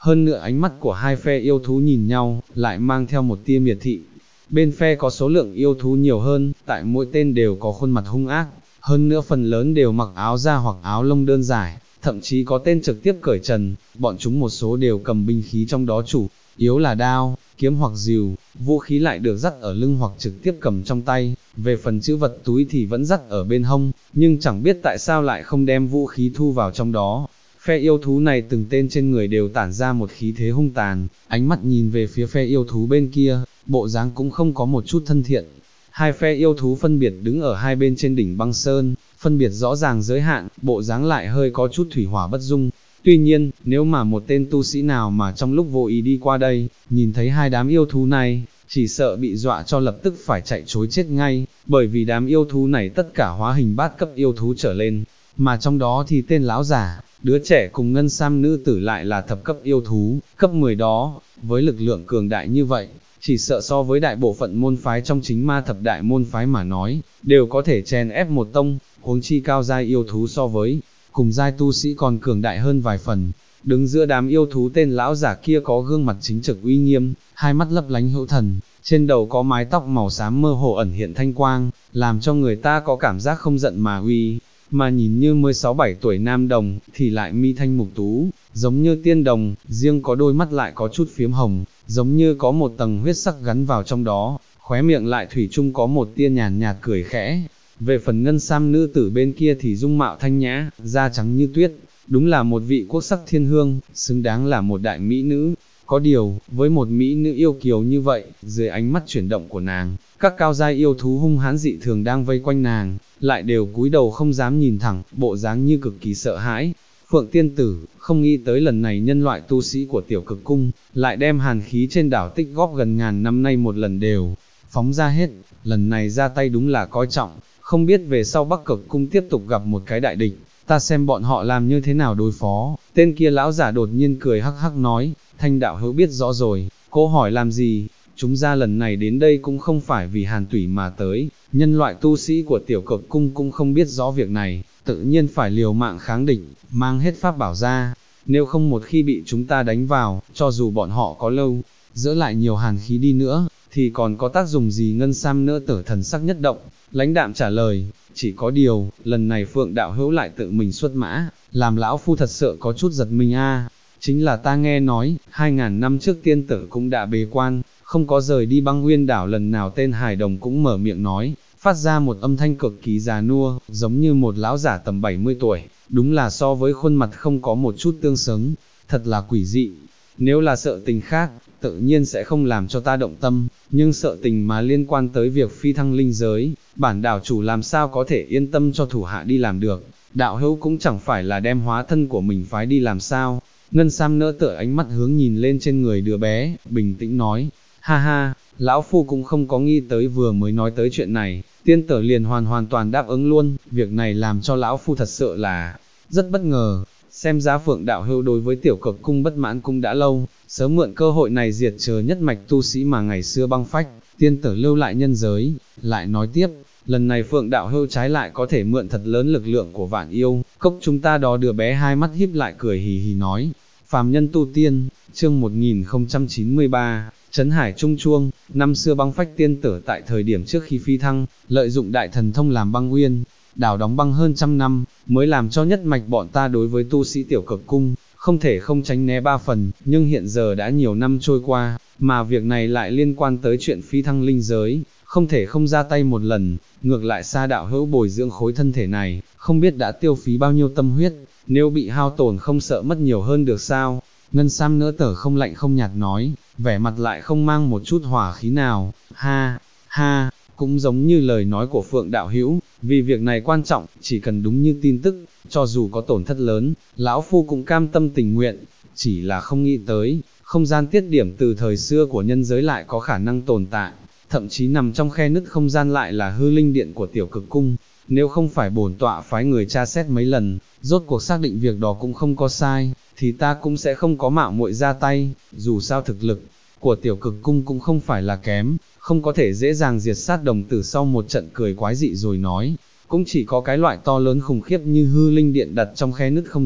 hơn nữa ánh mắt của hai phe yêu thú nhìn nhau, lại mang theo một tia miệt thị. Bên phe có số lượng yêu thú nhiều hơn, tại mỗi tên đều có khuôn mặt hung ác, hơn nữa phần lớn đều mặc áo da hoặc áo lông đơn dài, thậm chí có tên trực tiếp cởi trần, bọn chúng một số đều cầm binh khí trong đó chủ yếu là đao, kiếm hoặc rìu, vũ khí lại được dắt ở lưng hoặc trực tiếp cầm trong tay, về phần chữ vật túi thì vẫn dắt ở bên hông, nhưng chẳng biết tại sao lại không đem vũ khí thu vào trong đó. Phe yêu thú này từng tên trên người đều tản ra một khí thế hung tàn, ánh mắt nhìn về phía phe yêu thú bên kia, bộ dáng cũng không có một chút thân thiện. Hai phe yêu thú phân biệt đứng ở hai bên trên đỉnh băng sơn, phân biệt rõ ràng giới hạn, bộ dáng lại hơi có chút thủy hỏa bất dung. Tuy nhiên, nếu mà một tên tu sĩ nào mà trong lúc vô ý đi qua đây, nhìn thấy hai đám yêu thú này, chỉ sợ bị dọa cho lập tức phải chạy trối chết ngay, bởi vì đám yêu thú này tất cả hóa hình bát cấp yêu thú trở lên, mà trong đó thì tên lão giả, đứa trẻ cùng ngân sam nữ tử lại là thập cấp yêu thú, cấp 10 đó, với lực lượng cường đại như vậy, chỉ sợ so với đại bộ phận môn phái trong chính ma thập đại môn phái mà nói, đều có thể chèn ép một tông, huống chi cao giai yêu thú so với cùng giai tu sĩ còn cường đại hơn vài phần. Đứng giữa đám yêu thú tên lão giả kia có gương mặt chính trực uy nghiêm, hai mắt lấp lánh hữu thần, trên đầu có mái tóc màu xám mơ hồ ẩn hiện thanh quang, làm cho người ta có cảm giác không giận mà uy, mà nhìn như mới 6-7 tuổi nam đồng, thì lại mi thanh mục tú, giống như tiên đồng, riêng có đôi mắt lại có chút phiếm hồng, giống như có một tầng huyết sắc gắn vào trong đó, khóe miệng lại thủy chung có một tia nhàn nhạt cười khẽ. Về phần ngân sam nữ tử bên kia thì dung mạo thanh nhã, da trắng như tuyết, đúng là một vị quốc sắc thiên hương, xứng đáng là một đại mỹ nữ. Có điều, với một mỹ nữ yêu kiều như vậy, dưới ánh mắt chuyển động của nàng, các cao giai yêu thú hung hãn dị thường đang vây quanh nàng, lại đều cúi đầu không dám nhìn thẳng, bộ dáng như cực kỳ sợ hãi. Phượng tiên tử, không nghĩ tới lần này nhân loại tu sĩ của tiểu cực cung, lại đem hàn khí trên đảo tích góp gần ngàn năm nay một lần đều phóng ra hết, lần này ra tay đúng là coi trọng, không biết về sau Bắc Cực cung tiếp tục gặp một cái đại địch, ta xem bọn họ làm như thế nào đối phó. Tên kia lão giả đột nhiên cười hắc hắc nói, Thanh đạo hữu biết rõ rồi, cô hỏi làm gì, chúng ra lần này đến đây cũng không phải vì hàn tủy mà tới, nhân loại tu sĩ của tiểu cực cung cũng không biết rõ việc này, tự nhiên phải liều mạng kháng địch, mang hết pháp bảo ra, nếu không một khi bị chúng ta đánh vào, cho dù bọn họ có lâu, dỡ lại nhiều hàn khí đi nữa, thì còn có tác dụng gì. Ngân sam nữ tử thần sắc nhất động, lãnh đạm trả lời, chỉ có điều, lần này Phượng đạo hữu lại tự mình xuất mã, làm lão phu thật sợ có chút giật mình a. Chính là ta nghe nói, 2000 năm trước tiên tử cũng đã bế quan, không có rời đi băng nguyên đảo lần nào. Tên hài đồng cũng mở miệng nói, phát ra một âm thanh cực kỳ già nua, giống như một lão giả tầm 70 tuổi, đúng là so với khuôn mặt không có một chút tương xứng, thật là quỷ dị. Nếu là sợ tình khác, tự nhiên sẽ không làm cho ta động tâm, nhưng sợ tình mà liên quan tới việc phi thăng linh giới, bản đảo chủ làm sao có thể yên tâm cho thủ hạ đi làm được, đạo hữu cũng chẳng phải là đem hóa thân của mình phái đi làm sao. Ngân sam nỡ tựa ánh mắt hướng nhìn lên trên người đứa bé, bình tĩnh nói, ha ha, lão phu cũng không có nghĩ tới, vừa mới nói tới chuyện này, tiên tử liền hoàn toàn đáp ứng luôn, việc này làm cho lão phu thật sự là rất bất ngờ. Xem giá Phượng đạo hữu đối với tiểu cực cung bất mãn cũng đã lâu, sớm mượn cơ hội này diệt trừ nhất mạch tu sĩ mà ngày xưa băng phách, tiên tử lưu lại nhân giới. Lại nói tiếp, lần này Phượng đạo hữu trái lại có thể mượn thật lớn lực lượng của Vạn Yêu Cốc chúng ta đó. Đứa bé hai mắt híp lại cười hì hì nói, phàm nhân tu tiên, chương 1093, Trấn Hải Trung Chuông. Năm xưa băng phách tiên tử tại thời điểm trước khi phi thăng, lợi dụng đại thần thông làm băng nguyên đảo đóng băng hơn trăm năm, mới làm cho nhất mạch bọn ta đối với tu sĩ tiểu cực cung, không thể không tránh né ba phần, nhưng hiện giờ đã nhiều năm trôi qua, mà việc này lại liên quan tới chuyện phi thăng linh giới, không thể không ra tay một lần. Ngược lại Sa đạo hữu bồi dưỡng khối thân thể này, không biết đã tiêu phí bao nhiêu tâm huyết, nếu bị hao tổn không sợ mất nhiều hơn được sao. Ngân sam nỡ tở không lạnh không nhạt nói, vẻ mặt lại không mang một chút hỏa khí nào, ha, ha. Cũng giống như lời nói của Phượng đạo hữu, vì việc này quan trọng, chỉ cần đúng như tin tức, cho dù có tổn thất lớn, lão phu cũng cam tâm tình nguyện, chỉ là không nghĩ tới, không gian tiết điểm từ thời xưa của nhân giới lại có khả năng tồn tại, thậm chí nằm trong khe nứt không gian lại là hư linh điện của tiểu cực cung. Nếu không phải bổn tọa phái người tra xét mấy lần, rốt cuộc xác định việc đó cũng không có sai, thì ta cũng sẽ không có mạo muội ra tay. Dù sao thực lực của tiểu cực cung cũng không phải là kém, không có thể dễ dàng diệt sát đồng tử. Sau một trận cười quái dị rồi nói, cũng chỉ có cái loại to lớn khủng khiếp như hư linh điện đặt trong khe nứt không gian,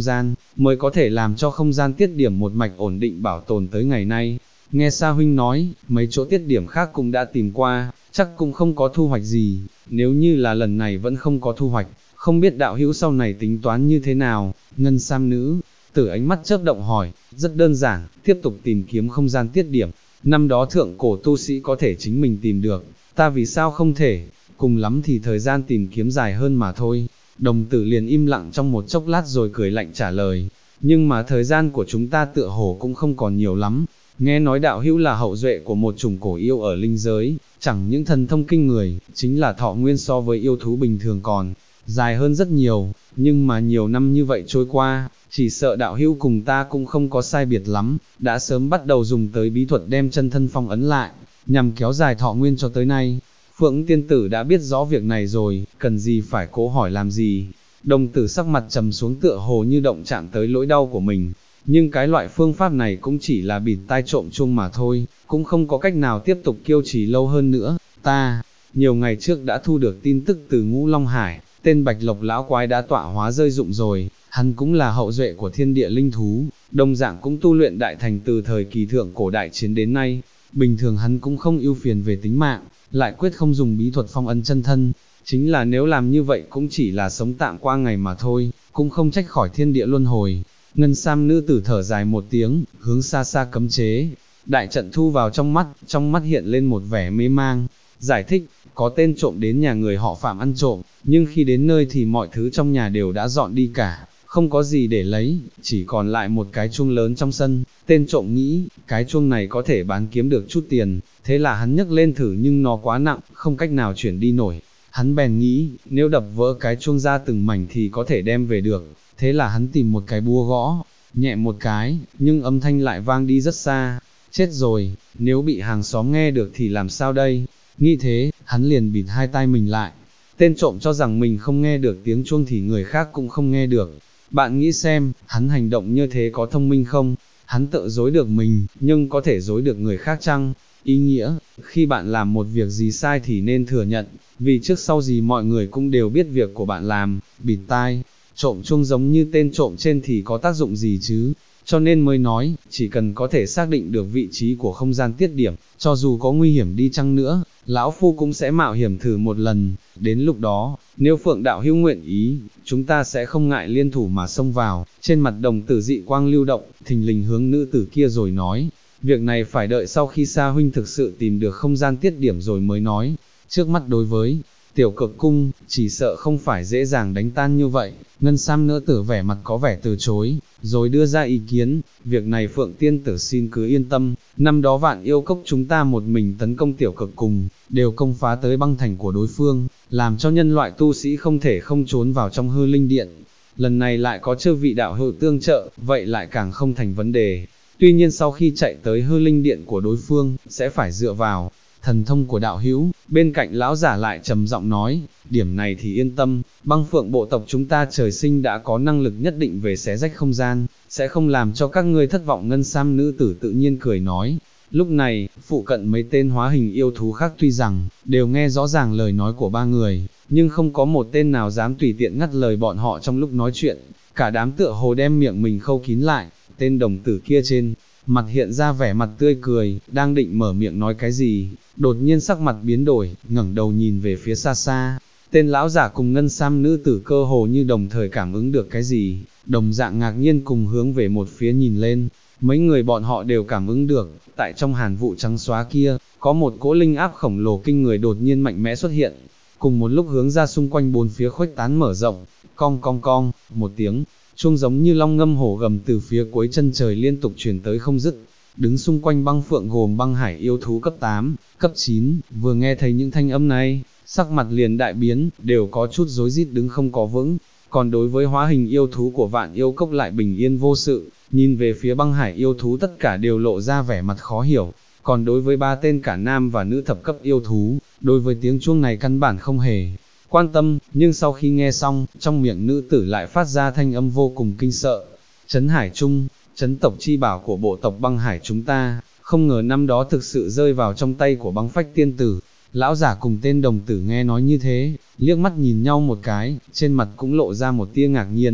mới có thể làm cho không gian tiết điểm một mạch ổn định bảo tồn tới ngày nay. Nghe Sa huynh nói, mấy chỗ tiết điểm khác cũng đã tìm qua, chắc cũng không có thu hoạch gì, nếu như là lần này vẫn không có thu hoạch, không biết đạo hữu sau này tính toán như thế nào. Ngân sam nữ tử ánh mắt chớp động hỏi, rất đơn giản, tiếp tục tìm kiếm không gian tiết điểm, năm đó thượng cổ tu sĩ có thể chính mình tìm được, ta vì sao không thể, cùng lắm thì thời gian tìm kiếm dài hơn mà thôi. Đồng tử liền im lặng trong một chốc lát rồi cười lạnh trả lời, nhưng mà thời gian của chúng ta tựa hồ cũng không còn nhiều lắm. Nghe nói đạo hữu là hậu duệ của một chủng cổ yêu ở linh giới, chẳng những thần thông kinh người, chính là thọ nguyên so với yêu thú bình thường còn dài hơn rất nhiều, nhưng mà nhiều năm như vậy trôi qua, chỉ sợ đạo hữu cùng ta cũng không có sai biệt lắm, đã sớm bắt đầu dùng tới bí thuật đem chân thân phong ấn lại, nhằm kéo dài thọ nguyên cho tới nay. Phượng tiên tử đã biết rõ việc này rồi, cần gì phải cố hỏi làm gì. Đồng tử sắc mặt trầm xuống tựa hồ như động chạm tới lỗi đau của mình, nhưng cái loại phương pháp này cũng chỉ là bịt tai trộm chuông mà thôi, cũng không có cách nào tiếp tục kiêu trì lâu hơn nữa. Ta, nhiều ngày trước đã thu được tin tức từ Ngũ Long Hải, tên Bạch Lộc lão quái đã tọa hóa rơi dụng rồi, hắn cũng là hậu duệ của thiên địa linh thú, đồng dạng cũng tu luyện đại thành từ thời kỳ thượng cổ đại chiến đến nay, bình thường hắn cũng không ưu phiền về tính mạng, lại quyết không dùng bí thuật phong ấn chân thân, chính là nếu làm như vậy cũng chỉ là sống tạm qua ngày mà thôi, cũng không trách khỏi thiên địa luân hồi. Ngân sam nữ tử thở dài một tiếng, hướng xa xa cấm chế, đại trận thu vào trong mắt hiện lên một vẻ mê mang, giải thích, có tên trộm đến nhà người họ Phạm ăn trộm, nhưng khi đến nơi thì mọi thứ trong nhà đều đã dọn đi cả, không có gì để lấy, chỉ còn lại một cái chuông lớn trong sân, tên trộm nghĩ, cái chuông này có thể bán kiếm được chút tiền, thế là hắn nhấc lên thử nhưng nó quá nặng, không cách nào chuyển đi nổi, hắn bèn nghĩ, nếu đập vỡ cái chuông ra từng mảnh thì có thể đem về được, thế là hắn tìm một cái búa gõ, nhẹ một cái, nhưng âm thanh lại vang đi rất xa, chết rồi, nếu bị hàng xóm nghe được thì làm sao đây, nghĩ thế, hắn liền bịt hai tai mình lại, tên trộm cho rằng mình không nghe được tiếng chuông thì người khác cũng không nghe được, bạn nghĩ xem, hắn hành động như thế có thông minh không, hắn tự dối được mình, nhưng có thể dối được người khác chăng? Ý nghĩa, khi bạn làm một việc gì sai thì nên thừa nhận, vì trước sau gì mọi người cũng đều biết việc của bạn làm, bịt tai, trộm chuông giống như tên trộm trên thì có tác dụng gì chứ, cho nên mới nói, chỉ cần có thể xác định được vị trí của không gian tiết điểm, cho dù có nguy hiểm đi chăng nữa, lão phu cũng sẽ mạo hiểm thử một lần, đến lúc đó, nếu Phượng đạo hữu nguyện ý, chúng ta sẽ không ngại liên thủ mà xông vào. Trên mặt đồng tử dị quang lưu động, thình lình hướng nữ tử kia rồi nói, việc này phải đợi sau khi Sa huynh thực sự tìm được không gian tiết điểm rồi mới nói, trước mắt đối với Tiểu Cực cung, chỉ sợ không phải dễ dàng đánh tan như vậy. Ngân sam nữ tử vẻ mặt có vẻ từ chối, rồi đưa ra ý kiến, việc này Phượng tiên tử xin cứ yên tâm, năm đó Vạn Yêu Cốc chúng ta một mình tấn công Tiểu Cực cung, đều công phá tới băng thành của đối phương, làm cho nhân loại tu sĩ không thể không trốn vào trong hư linh điện. Lần này lại có chư vị đạo hữu tương trợ, vậy lại càng không thành vấn đề. Tuy nhiên sau khi chạy tới hư linh điện của đối phương, sẽ phải dựa vào thần thông của đạo hữu. Bên cạnh lão giả lại trầm giọng nói, điểm này thì yên tâm, băng phượng bộ tộc chúng ta trời sinh đã có năng lực nhất định về xé rách không gian, sẽ không làm cho các ngươi thất vọng. Ngân sam nữ tử tự nhiên cười nói. Lúc này, phụ cận mấy tên hóa hình yêu thú khác tuy rằng, đều nghe rõ ràng lời nói của ba người, nhưng không có một tên nào dám tùy tiện ngắt lời bọn họ trong lúc nói chuyện, cả đám tựa hồ đem miệng mình khâu kín lại. Tên đồng tử kia trên mặt hiện ra vẻ mặt tươi cười, đang định mở miệng nói cái gì, đột nhiên sắc mặt biến đổi, ngẩng đầu nhìn về phía xa xa. Tên lão giả cùng ngân sam nữ tử cơ hồ như đồng thời cảm ứng được cái gì, đồng dạng ngạc nhiên cùng hướng về một phía nhìn lên. Mấy người bọn họ đều cảm ứng được, tại trong hàn vụ trắng xóa kia, có một cỗ linh áp khổng lồ kinh người đột nhiên mạnh mẽ xuất hiện, cùng một lúc hướng ra xung quanh bốn phía khuếch tán mở rộng, cong cong cong, một tiếng chuông giống như long ngâm hổ gầm từ phía cuối chân trời liên tục truyền tới không dứt. Đứng xung quanh băng phượng gồm băng hải yêu thú cấp 8, cấp 9, vừa nghe thấy những thanh âm này, sắc mặt liền đại biến, đều có chút rối rít đứng không có vững. Còn đối với hóa hình yêu thú của Vạn Yêu Cốc lại bình yên vô sự, nhìn về phía băng hải yêu thú tất cả đều lộ ra vẻ mặt khó hiểu. Còn đối với ba tên cả nam và nữ thập cấp yêu thú, đối với tiếng chuông này căn bản không hề quan tâm, nhưng sau khi nghe xong, trong miệng nữ tử lại phát ra thanh âm vô cùng kinh sợ. Trấn Hải Trung, trấn tộc chi bảo của bộ tộc băng hải chúng ta, không ngờ năm đó thực sự rơi vào trong tay của băng phách tiên tử. Lão giả cùng tên đồng tử nghe nói như thế, liếc mắt nhìn nhau một cái, trên mặt cũng lộ ra một tia ngạc nhiên.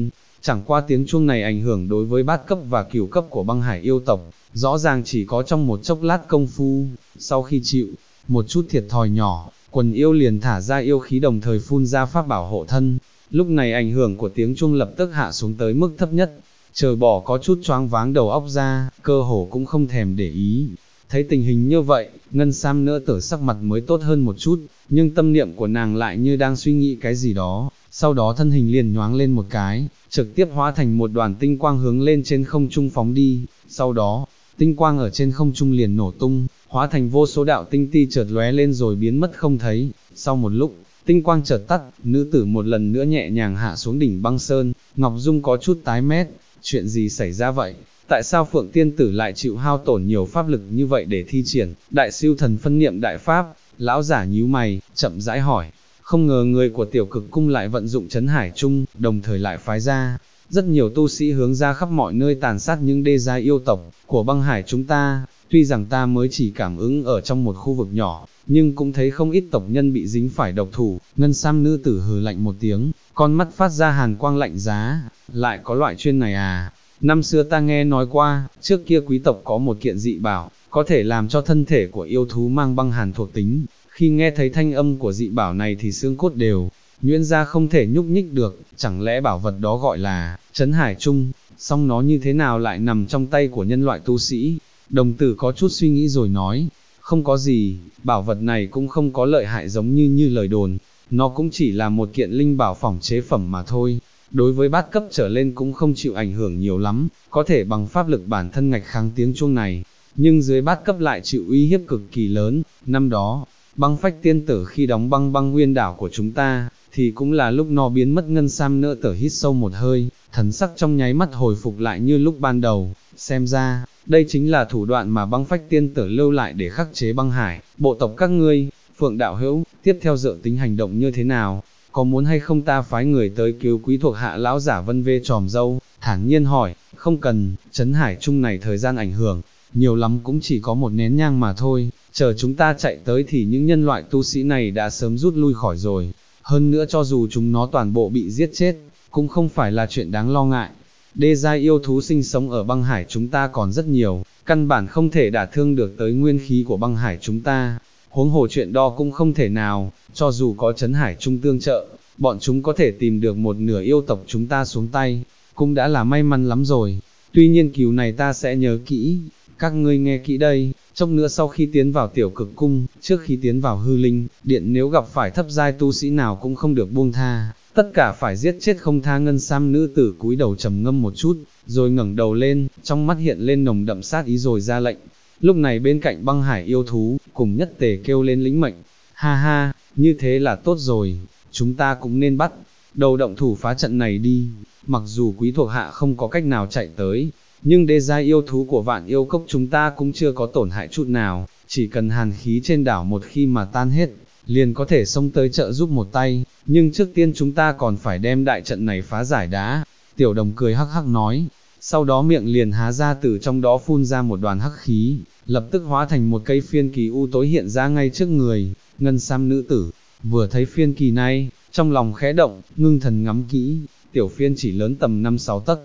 chẳng qua tiếng chuông này ảnh hưởng đối với bát cấp và cửu cấp của băng hải yêu tộc, rõ ràng chỉ có trong một chốc lát công phu, sau khi chịu một chút thiệt thòi nhỏ, quần yêu liền thả ra yêu khí đồng thời phun ra pháp bảo hộ thân, lúc này ảnh hưởng của tiếng chuông lập tức hạ xuống tới mức thấp nhất, trời bỏ có chút choáng váng đầu óc ra, cơ hồ cũng không thèm để ý. Thấy tình hình như vậy, Ngân Sam nữ tử sắc mặt mới tốt hơn một chút, nhưng tâm niệm của nàng lại như đang suy nghĩ cái gì đó, sau đó thân hình liền nhoáng lên một cái, trực tiếp hóa thành một đoàn tinh quang hướng lên trên không trung phóng đi, sau đó, tinh quang ở trên không trung liền nổ tung, hóa thành vô số đạo tinh ti chợt lóe lên rồi biến mất không thấy, sau một lúc, tinh quang chợt tắt, nữ tử một lần nữa nhẹ nhàng hạ xuống đỉnh băng sơn, Ngọc Dung có chút tái mét, chuyện gì xảy ra vậy? Tại sao Phượng Tiên Tử lại chịu hao tổn nhiều pháp lực như vậy để thi triển, đại siêu thần phân niệm đại pháp, lão giả nhíu mày, chậm rãi hỏi, không ngờ người của tiểu cực cung lại vận dụng trấn hải trung, đồng thời lại phái ra, rất nhiều tu sĩ hướng ra khắp mọi nơi tàn sát những đê giai yêu tộc, của băng hải chúng ta, tuy rằng ta mới chỉ cảm ứng ở trong một khu vực nhỏ, nhưng cũng thấy không ít tộc nhân bị dính phải độc thủ, Ngân Sam nữ tử hừ lạnh một tiếng, con mắt phát ra hàn quang lạnh giá, lại có loại chuyên này à? Năm xưa ta nghe nói qua, trước kia quý tộc có một kiện dị bảo, có thể làm cho thân thể của yêu thú mang băng hàn thuộc tính, khi nghe thấy thanh âm của dị bảo này thì xương cốt đều nhuyễn ra không thể nhúc nhích được, chẳng lẽ bảo vật đó gọi là trấn hải trung, song nó như thế nào lại nằm trong tay của nhân loại tu sĩ? Đồng tử có chút suy nghĩ rồi nói, không có gì, bảo vật này cũng không có lợi hại giống như lời đồn, nó cũng chỉ là một kiện linh bảo phỏng chế phẩm mà thôi. Đối với bát cấp trở lên cũng không chịu ảnh hưởng nhiều lắm, có thể bằng pháp lực bản thân ngạch kháng tiếng chuông này, nhưng dưới bát cấp lại chịu uy hiếp cực kỳ lớn. Năm đó, băng phách tiên tử khi đóng băng nguyên đảo của chúng ta, thì cũng là lúc nó biến mất. Ngân Sam nữ tử hít sâu một hơi, thần sắc trong nháy mắt hồi phục lại như lúc ban đầu, xem ra, đây chính là thủ đoạn mà băng phách tiên tử lưu lại để khắc chế băng hải, bộ tộc các ngươi. Phượng đạo hữu, tiếp theo dự tính hành động như thế nào? Có muốn hay không ta phái người tới cứu quý thuộc hạ? Lão giả vân vê tròm dâu, thản nhiên hỏi, không cần, trấn hải trung này thời gian ảnh hưởng, nhiều lắm cũng chỉ có một nén nhang mà thôi, chờ chúng ta chạy tới thì những nhân loại tu sĩ này đã sớm rút lui khỏi rồi, hơn nữa cho dù chúng nó toàn bộ bị giết chết, cũng không phải là chuyện đáng lo ngại. Đê giai yêu thú sinh sống ở băng hải chúng ta còn rất nhiều, căn bản không thể đả thương được tới nguyên khí của băng hải chúng ta. Huống hồ chuyện đó cũng không thể nào, cho dù có trấn hải trung tương trợ, bọn chúng có thể tìm được một nửa yêu tộc chúng ta xuống tay, cũng đã là may mắn lắm rồi. Tuy nhiên cứu này ta sẽ nhớ kỹ, các ngươi nghe kỹ đây, chốc nữa sau khi tiến vào tiểu cực cung, trước khi tiến vào hư linh điện, nếu gặp phải thấp giai tu sĩ nào cũng không được buông tha, tất cả phải giết chết không tha. Ngân Sam nữ tử cúi đầu trầm ngâm một chút, rồi ngẩng đầu lên, trong mắt hiện lên nồng đậm sát ý rồi ra lệnh. Lúc này bên cạnh băng hải yêu thú, cùng nhất tề kêu lên lĩnh mệnh, ha ha, như thế là tốt rồi, chúng ta cũng nên bắt đầu động thủ phá trận này đi. Mặc dù quý thuộc hạ không có cách nào chạy tới, nhưng đê giai yêu thú của Vạn Yêu Cốc chúng ta cũng chưa có tổn hại chút nào, chỉ cần hàn khí trên đảo một khi mà tan hết, liền có thể xông tới trợ giúp một tay, nhưng trước tiên chúng ta còn phải đem đại trận này phá giải đã. Tiểu Đồng cười hắc hắc nói, sau đó miệng liền há ra, từ trong đó phun ra một đoàn hắc khí, lập tức hóa thành một cây phiên kỳ u tối hiện ra ngay trước người. Ngân Sam nữ tử vừa thấy phiên kỳ này, trong lòng khẽ động, ngưng thần ngắm kỹ, tiểu phiên chỉ lớn tầm 5-6 tấc,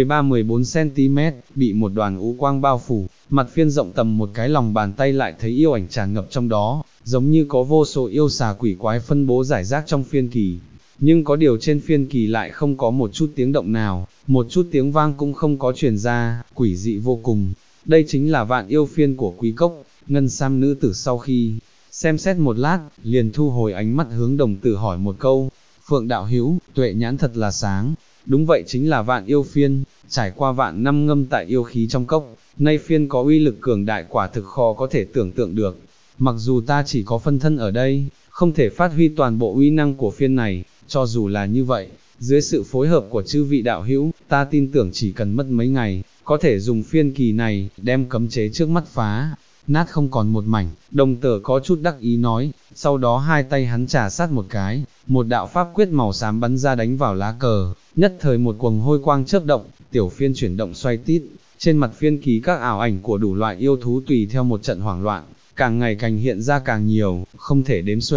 13-14 cm, bị một đoàn u quang bao phủ, mặt phiên rộng tầm một cái lòng bàn tay, lại thấy yêu ảnh tràn ngập trong đó, giống như có vô số yêu xà quỷ quái phân bố rải rác trong phiên kỳ. Nhưng có điều trên phiên kỳ lại không có một chút tiếng động nào, một chút tiếng vang cũng không có truyền ra, quỷ dị vô cùng. Đây chính là Vạn Yêu phiên của Quý Cốc. Ngân Sam nữ tử sau khi xem xét một lát, liền thu hồi ánh mắt hướng Đồng tử hỏi một câu, Phượng đạo hữu, tuệ nhãn thật là sáng. Đúng vậy, chính là Vạn Yêu phiên, trải qua vạn năm ngâm tại yêu khí trong cốc, nay phiên có uy lực cường đại quả thực khó có thể tưởng tượng được. Mặc dù ta chỉ có phân thân ở đây, không thể phát huy toàn bộ uy năng của phiên này, cho dù là như vậy, dưới sự phối hợp của chư vị đạo hữu, ta tin tưởng chỉ cần mất mấy ngày, có thể dùng phiên kỳ này, đem cấm chế trước mắt phá nát không còn một mảnh. Đồng tử có chút đắc ý nói, sau đó hai tay hắn trà sát một cái, một đạo pháp quyết màu xám bắn ra đánh vào lá cờ, nhất thời một quầng hôi quang chớp động, tiểu phiên chuyển động xoay tít, trên mặt phiên kỳ các ảo ảnh của đủ loại yêu thú tùy theo một trận hoảng loạn, càng ngày càng hiện ra càng nhiều, không thể đếm xuể.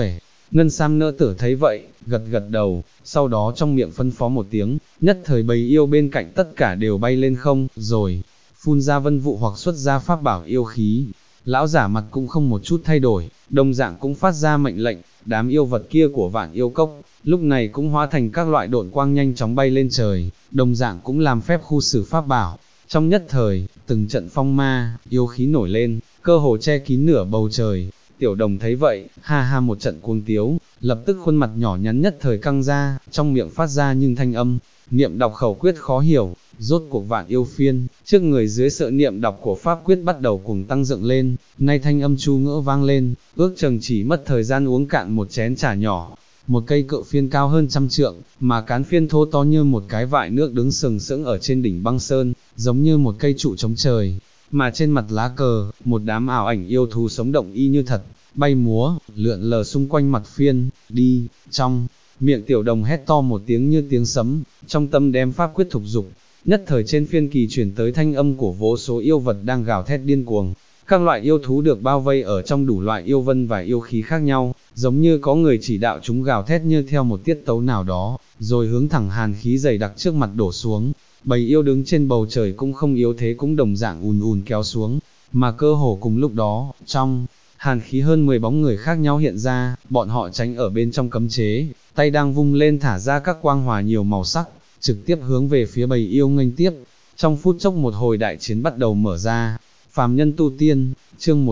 Ngân Sam nỡ tử thấy vậy, gật gật đầu, sau đó trong miệng phân phó một tiếng, nhất thời bầy yêu bên cạnh tất cả đều bay lên không, rồi, phun ra vân vụ hoặc xuất ra pháp bảo yêu khí. Lão giả mặt cũng không một chút thay đổi, đồng dạng cũng phát ra mệnh lệnh, đám yêu vật kia của Vạn Yêu Cốc, lúc này cũng hóa thành các loại độn quang nhanh chóng bay lên trời, đồng dạng cũng làm phép khu xử pháp bảo. Trong nhất thời, từng trận phong ma, yêu khí nổi lên, cơ hồ che kín nửa bầu trời. Tiểu Đồng thấy vậy, ha ha một trận cuồng tiếu, lập tức khuôn mặt nhỏ nhắn nhất thời căng ra, trong miệng phát ra nhưng thanh âm, niệm đọc khẩu quyết khó hiểu, rốt cuộc Vạn Yêu Phiên, trước người dưới sự niệm đọc của pháp quyết bắt đầu cuồng tăng dựng lên, nay thanh âm chu ngỡ vang lên, ước chừng chỉ mất thời gian uống cạn một chén trà nhỏ. Một cây cự phiên cao hơn 100 trượng, mà cán phiên thô to như một cái vại nước đứng sừng sững ở trên đỉnh băng sơn, giống như một cây trụ chống trời. Mà trên mặt lá cờ, một đám ảo ảnh yêu thú sống động y như thật, bay múa, lượn lờ xung quanh mặt phiên, đi, trong, miệng Tiểu Đồng hét to một tiếng như tiếng sấm, trong tâm đem pháp quyết thục dục, nhất thời trên phiên kỳ chuyển tới thanh âm của vô số yêu vật đang gào thét điên cuồng. Các loại yêu thú được bao vây ở trong đủ loại yêu vân và yêu khí khác nhau, giống như có người chỉ đạo chúng gào thét như theo một tiết tấu nào đó, rồi hướng thẳng hàn khí dày đặc trước mặt đổ xuống. Bầy yêu đứng trên bầu trời cũng không yếu thế cũng đồng dạng ùn ùn kéo xuống, mà cơ hồ cùng lúc đó, trong hàn khí hơn 10 bóng người khác nhau hiện ra, bọn họ tránh ở bên trong cấm chế, tay đang vung lên thả ra các quang hòa nhiều màu sắc, trực tiếp hướng về phía bầy yêu nghênh tiếp. Trong phút chốc một hồi đại chiến bắt đầu mở ra. Phàm nhân tu tiên, chương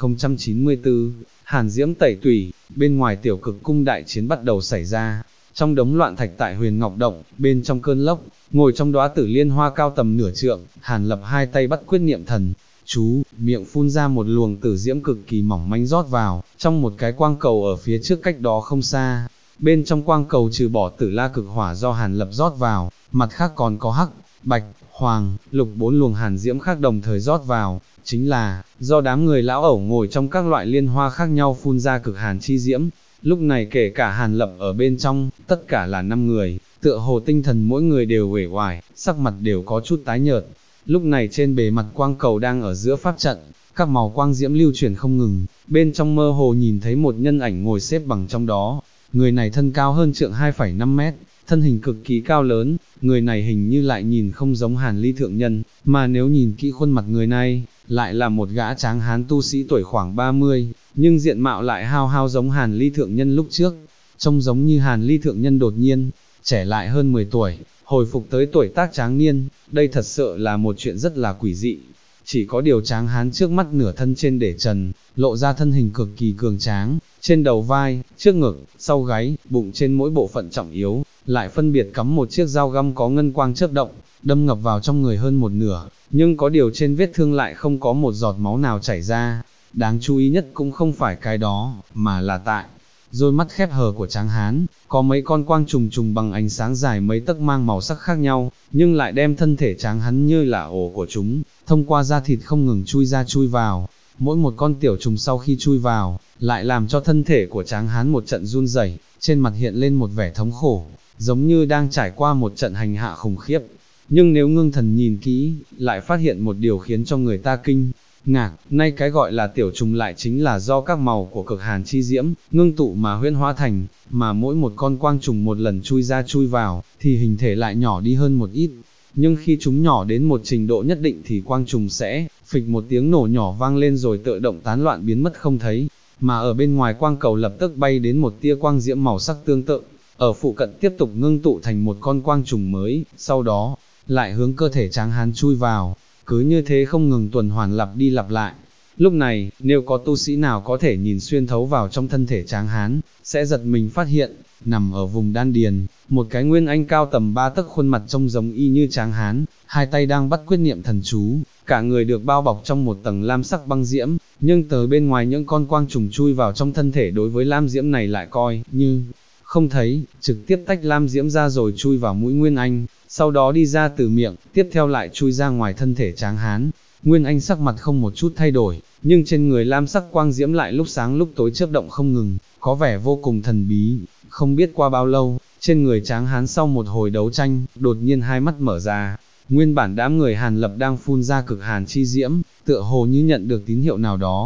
1094, Hàn Diễm tẩy tủy, bên ngoài tiểu cực cung đại chiến bắt đầu xảy ra. Trong đống loạn thạch tại Huyền Ngọc Động, bên trong cơn lốc, ngồi trong đóa tử liên hoa cao tầm nửa trượng, Hàn Lập hai tay bắt quyết niệm thần chú, miệng phun ra một luồng tử diễm cực kỳ mỏng manh rót vào, trong một cái quang cầu ở phía trước cách đó không xa. Bên trong quang cầu trừ bỏ tử la cực hỏa do Hàn Lập rót vào, mặt khác còn có hắc, bạch, hoàng, lục 4 luồng hàn diễm khác đồng thời rót vào, chính là, do đám người lão ẩu ngồi trong các loại liên hoa khác nhau phun ra cực hàn chi diễm. Lúc này kể cả Hàn Lập ở bên trong, tất cả là 5 người, tựa hồ tinh thần mỗi người đều uể oải, sắc mặt đều có chút tái nhợt. Lúc này trên bề mặt quang cầu đang ở giữa pháp trận, các màu quang diễm lưu chuyển không ngừng, bên trong mơ hồ nhìn thấy một nhân ảnh ngồi xếp bằng trong đó. Người này thân cao hơn trượng 2,5 mét, thân hình cực kỳ cao lớn, người này hình như lại nhìn không giống Hàn Ly thượng nhân, mà nếu nhìn kỹ khuôn mặt người này, lại là một gã tráng hán tu sĩ tuổi khoảng 30, nhưng diện mạo lại hao hao giống Hàn Ly thượng nhân lúc trước, trông giống như Hàn Ly thượng nhân đột nhiên, trẻ lại hơn 10 tuổi, hồi phục tới tuổi tác tráng niên, đây thật sự là một chuyện rất là quỷ dị. Chỉ có điều tráng hán trước mắt nửa thân trên để trần, lộ ra thân hình cực kỳ cường tráng, trên đầu vai, trước ngực, sau gáy, bụng trên mỗi bộ phận trọng yếu, lại phân biệt cắm một chiếc dao găm có ngân quang chớp động, đâm ngập vào trong người hơn một nửa, nhưng có điều trên vết thương lại không có một giọt máu nào chảy ra. Đáng chú ý nhất cũng không phải cái đó, mà là tại đôi mắt khép hờ của tráng hán, có mấy con quang trùng trùng bằng ánh sáng dài mấy tấc mang màu sắc khác nhau, nhưng lại đem thân thể tráng hắn như là ổ của chúng, thông qua da thịt không ngừng chui ra chui vào. Mỗi một con tiểu trùng sau khi chui vào, lại làm cho thân thể của tráng hán một trận run rẩy, trên mặt hiện lên một vẻ thống khổ, giống như đang trải qua một trận hành hạ khủng khiếp. Nhưng nếu ngưng thần nhìn kỹ, lại phát hiện một điều khiến cho người ta kinh ngạc, nay cái gọi là tiểu trùng lại chính là do các màu của cực hàn chi diễm, ngưng tụ mà huyễn hóa thành, mà mỗi một con quang trùng một lần chui ra chui vào, thì hình thể lại nhỏ đi hơn một ít. Nhưng khi chúng nhỏ đến một trình độ nhất định thì quang trùng sẽ, phịch một tiếng nổ nhỏ vang lên rồi tự động tán loạn biến mất không thấy, mà ở bên ngoài quang cầu lập tức bay đến một tia quang diễm màu sắc tương tự, ở phụ cận tiếp tục ngưng tụ thành một con quang trùng mới, sau đó, lại hướng cơ thể tráng hán chui vào, cứ như thế không ngừng tuần hoàn lặp đi lặp lại. Lúc này, nếu có tu sĩ nào có thể nhìn xuyên thấu vào trong thân thể tráng hán, sẽ giật mình phát hiện, nằm ở vùng đan điền, một cái nguyên anh cao tầm 3 tấc khuôn mặt trông giống y như tráng hán, hai tay đang bắt quyết niệm thần chú, cả người được bao bọc trong một tầng lam sắc băng diễm, nhưng từ bên ngoài những con quang trùng chui vào trong thân thể đối với lam diễm này lại coi như không thấy, trực tiếp tách lam diễm ra rồi chui vào mũi nguyên anh, sau đó đi ra từ miệng, tiếp theo lại chui ra ngoài thân thể tráng hán. Nguyên anh sắc mặt không một chút thay đổi, nhưng trên người lam sắc quang diễm lại lúc sáng lúc tối chớp động không ngừng, có vẻ vô cùng thần bí. Không biết qua bao lâu, trên người tráng hán sau một hồi đấu tranh, đột nhiên hai mắt mở ra. Nguyên bản đám người Hàn Lập đang phun ra cực hàn chi diễm, tựa hồ như nhận được tín hiệu nào đó,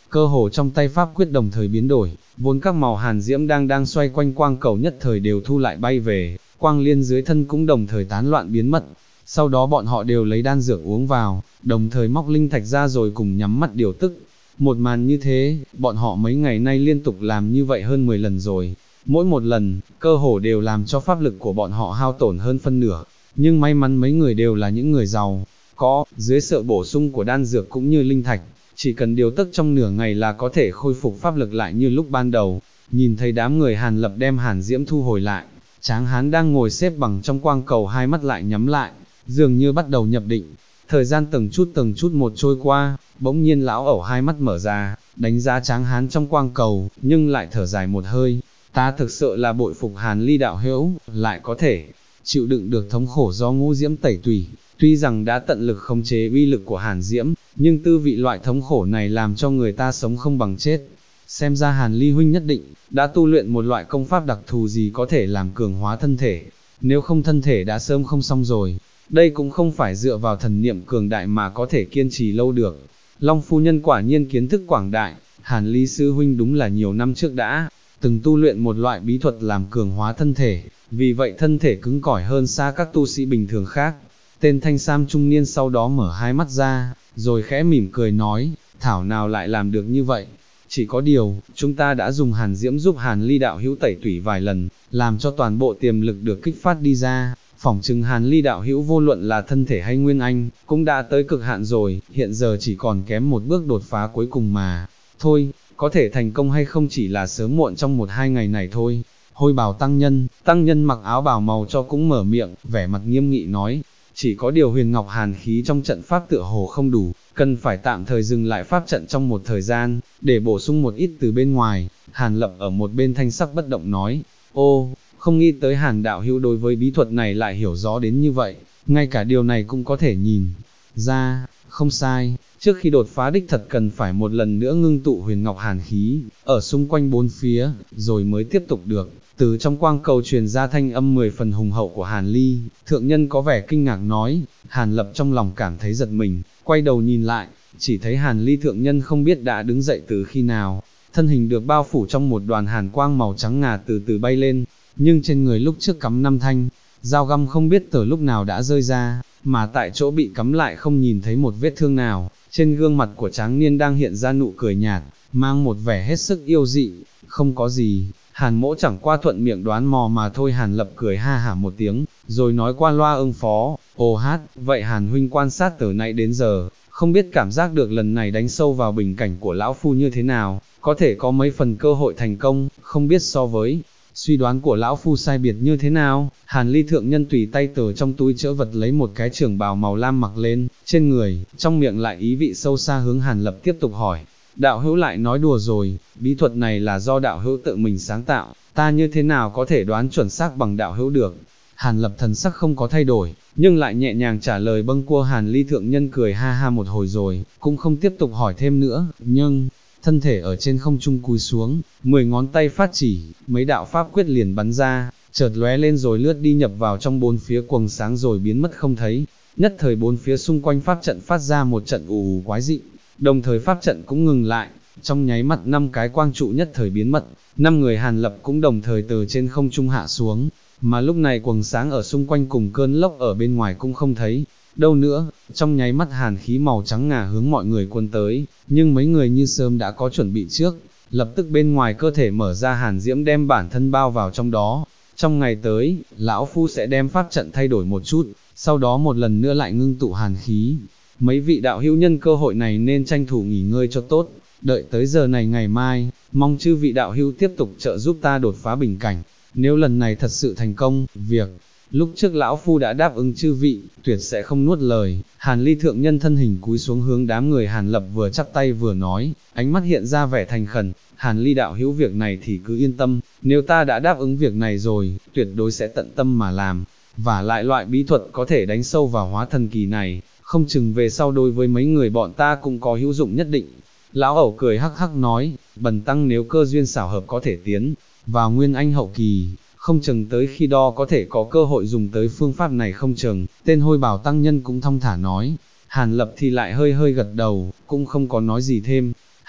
cơ hồ trong tay pháp quyết đồng thời biến đổi, vốn các màu hàn diễm đang xoay quanh quang cầu nhất thời đều thu lại bay về, quang liên dưới thân cũng đồng thời tán loạn biến mất. Sau đó bọn họ đều lấy đan dược uống vào, đồng thời móc linh thạch ra rồi cùng nhắm mắt điều tức. Một màn như thế, bọn họ mấy ngày nay liên tục làm như vậy hơn 10 lần rồi. Mỗi một lần, cơ hồ đều làm cho pháp lực của bọn họ hao tổn hơn phân nửa. Nhưng may mắn mấy người đều là những người giàu, có, dưới sự bổ sung của đan dược cũng như linh thạch, chỉ cần điều tức trong nửa ngày là có thể khôi phục pháp lực lại như lúc ban đầu. Nhìn thấy đám người Hàn Lập đem hàn diễm thu hồi lại, Tráng Hán đang ngồi xếp bằng trong quang cầu hai mắt lại nhắm lại, dường như bắt đầu nhập định. Thời gian từng chút một trôi qua, bỗng nhiên lão ẩu hai mắt mở ra, đánh giá Tráng Hán trong quang cầu, nhưng lại thở dài một hơi. Ta thực sự là bội phục Hàn Ly đạo hữu, lại có thể chịu đựng được thống khổ do ngũ diễm tẩy tủy. Tuy rằng đã tận lực khống chế uy lực của hàn diễm, nhưng tư vị loại thống khổ này làm cho người ta sống không bằng chết. Xem ra Hàn Ly huynh nhất định đã tu luyện một loại công pháp đặc thù gì có thể làm cường hóa thân thể, nếu không thân thể đã sớm không xong rồi. Đây cũng không phải dựa vào thần niệm cường đại mà có thể kiên trì lâu được. Long phu nhân quả nhiên kiến thức quảng đại, Hàn Ly sư huynh đúng là nhiều năm trước đã từng tu luyện một loại bí thuật làm cường hóa thân thể, vì vậy thân thể cứng cỏi hơn xa các tu sĩ bình thường khác. Tên thanh sam trung niên sau đó mở hai mắt ra, rồi khẽ mỉm cười nói, thảo nào lại làm được như vậy. Chỉ có điều, chúng ta đã dùng hàn diễm giúp Hàn Ly đạo hữu tẩy tủy vài lần, làm cho toàn bộ tiềm lực được kích phát đi ra. Phỏng chừng Hàn Ly đạo hữu vô luận là thân thể hay nguyên anh, cũng đã tới cực hạn rồi, hiện giờ chỉ còn kém một bước đột phá cuối cùng mà. Thôi, có thể thành công hay không chỉ là sớm muộn trong 1-2 ngày này thôi. Hôi bào tăng nhân mặc áo bào màu cho cũng mở miệng, vẻ mặt nghiêm nghị nói, chỉ có điều huyền ngọc hàn khí trong trận pháp tựa hồ không đủ, cần phải tạm thời dừng lại pháp trận trong một thời gian, để bổ sung một ít từ bên ngoài. Hàn Lập ở một bên thanh sắc bất động nói, ô, không nghĩ tới Hàn đạo hữu đối với bí thuật này lại hiểu rõ đến như vậy, ngay cả điều này cũng có thể nhìn ra. Không sai, trước khi đột phá đích thật cần phải một lần nữa ngưng tụ huyền ngọc hàn khí, ở xung quanh bốn phía, rồi mới tiếp tục được. Từ trong quang cầu truyền ra thanh âm 10 phần hùng hậu của Hàn Ly, thượng nhân có vẻ kinh ngạc nói. Hàn Lập trong lòng cảm thấy giật mình, quay đầu nhìn lại, chỉ thấy Hàn Ly thượng nhân không biết đã đứng dậy từ khi nào, thân hình được bao phủ trong một đoàn hàn quang màu trắng ngà từ từ bay lên, nhưng trên người lúc trước cắm 5 thanh dao găm không biết từ lúc nào đã rơi ra, mà tại chỗ bị cắm lại không nhìn thấy một vết thương nào. Trên gương mặt của tráng niên đang hiện ra nụ cười nhạt, mang một vẻ hết sức yêu dị. Không có gì, Hàn mỗ chẳng qua thuận miệng đoán mò mà thôi. Hàn Lập cười ha hả một tiếng, rồi nói qua loa ưng phó, ồ hát, vậy Hàn huynh quan sát từ nãy đến giờ, không biết cảm giác được lần này đánh sâu vào bình cảnh của lão phu như thế nào, có thể có mấy phần cơ hội thành công, không biết so với suy đoán của lão phu sai biệt như thế nào. Hàn Ly thượng nhân tùy tay từ trong túi chữ vật lấy một cái trường bào màu lam mặc lên, trên người, trong miệng lại ý vị sâu xa hướng Hàn Lập tiếp tục hỏi, đạo hữu lại nói đùa rồi, bí thuật này là do đạo hữu tự mình sáng tạo, ta như thế nào có thể đoán chuẩn xác bằng đạo hữu được. Hàn Lập thần sắc không có thay đổi, nhưng lại nhẹ nhàng trả lời bâng quơ. Hàn Ly thượng nhân cười ha ha một hồi rồi, cũng không tiếp tục hỏi thêm nữa, nhưng thân thể ở trên không trung cúi xuống, 10 ngón tay phát chỉ, mấy đạo pháp quyết liền bắn ra, chợt lóe lên rồi lướt đi nhập vào trong bốn phía quầng sáng rồi biến mất không thấy. Nhất thời bốn phía xung quanh pháp trận phát ra một trận ù ù quái dị, đồng thời pháp trận cũng ngừng lại, trong nháy mắt 5 cái quang trụ nhất thời biến mất, 5 người Hàn Lập cũng đồng thời từ trên không trung hạ xuống, mà lúc này quầng sáng ở xung quanh cùng cơn lốc ở bên ngoài cũng không thấy đâu nữa. Trong nháy mắt hàn khí màu trắng ngà hướng mọi người cuốn tới, nhưng mấy người như sớm đã có chuẩn bị trước, lập tức bên ngoài cơ thể mở ra hàn diễm đem bản thân bao vào trong đó. Trong ngày tới, lão phu sẽ đem pháp trận thay đổi một chút, sau đó một lần nữa lại ngưng tụ hàn khí. Mấy vị đạo hữu nhân cơ hội này nên tranh thủ nghỉ ngơi cho tốt, đợi tới giờ này ngày mai, mong chư vị đạo hữu tiếp tục trợ giúp ta đột phá bình cảnh. Nếu lần này thật sự thành công, việc lúc trước lão phu đã đáp ứng chư vị, tuyệt sẽ không nuốt lời. Hàn Ly thượng nhân thân hình cúi xuống hướng đám người Hàn Lập vừa chắp tay vừa nói, ánh mắt hiện ra vẻ thành khẩn. Hàn Ly đạo hữu việc này thì cứ yên tâm, nếu ta đã đáp ứng việc này rồi, tuyệt đối sẽ tận tâm mà làm. Và lại loại bí thuật có thể đánh sâu vào hóa thần kỳ này, không chừng về sau đối với mấy người bọn ta cũng có hữu dụng nhất định. Lão ẩu cười hắc hắc nói, bần tăng nếu cơ duyên xảo hợp có thể tiến vào nguyên anh hậu kỳ, không chừng tới khi đó có thể có cơ hội dùng tới phương pháp này không chừng. Tên hôi bảo tăng nhân cũng thong thả nói. Hàn Lập thì lại hơi hơi gật đầu, cũng không có nói gì thêm.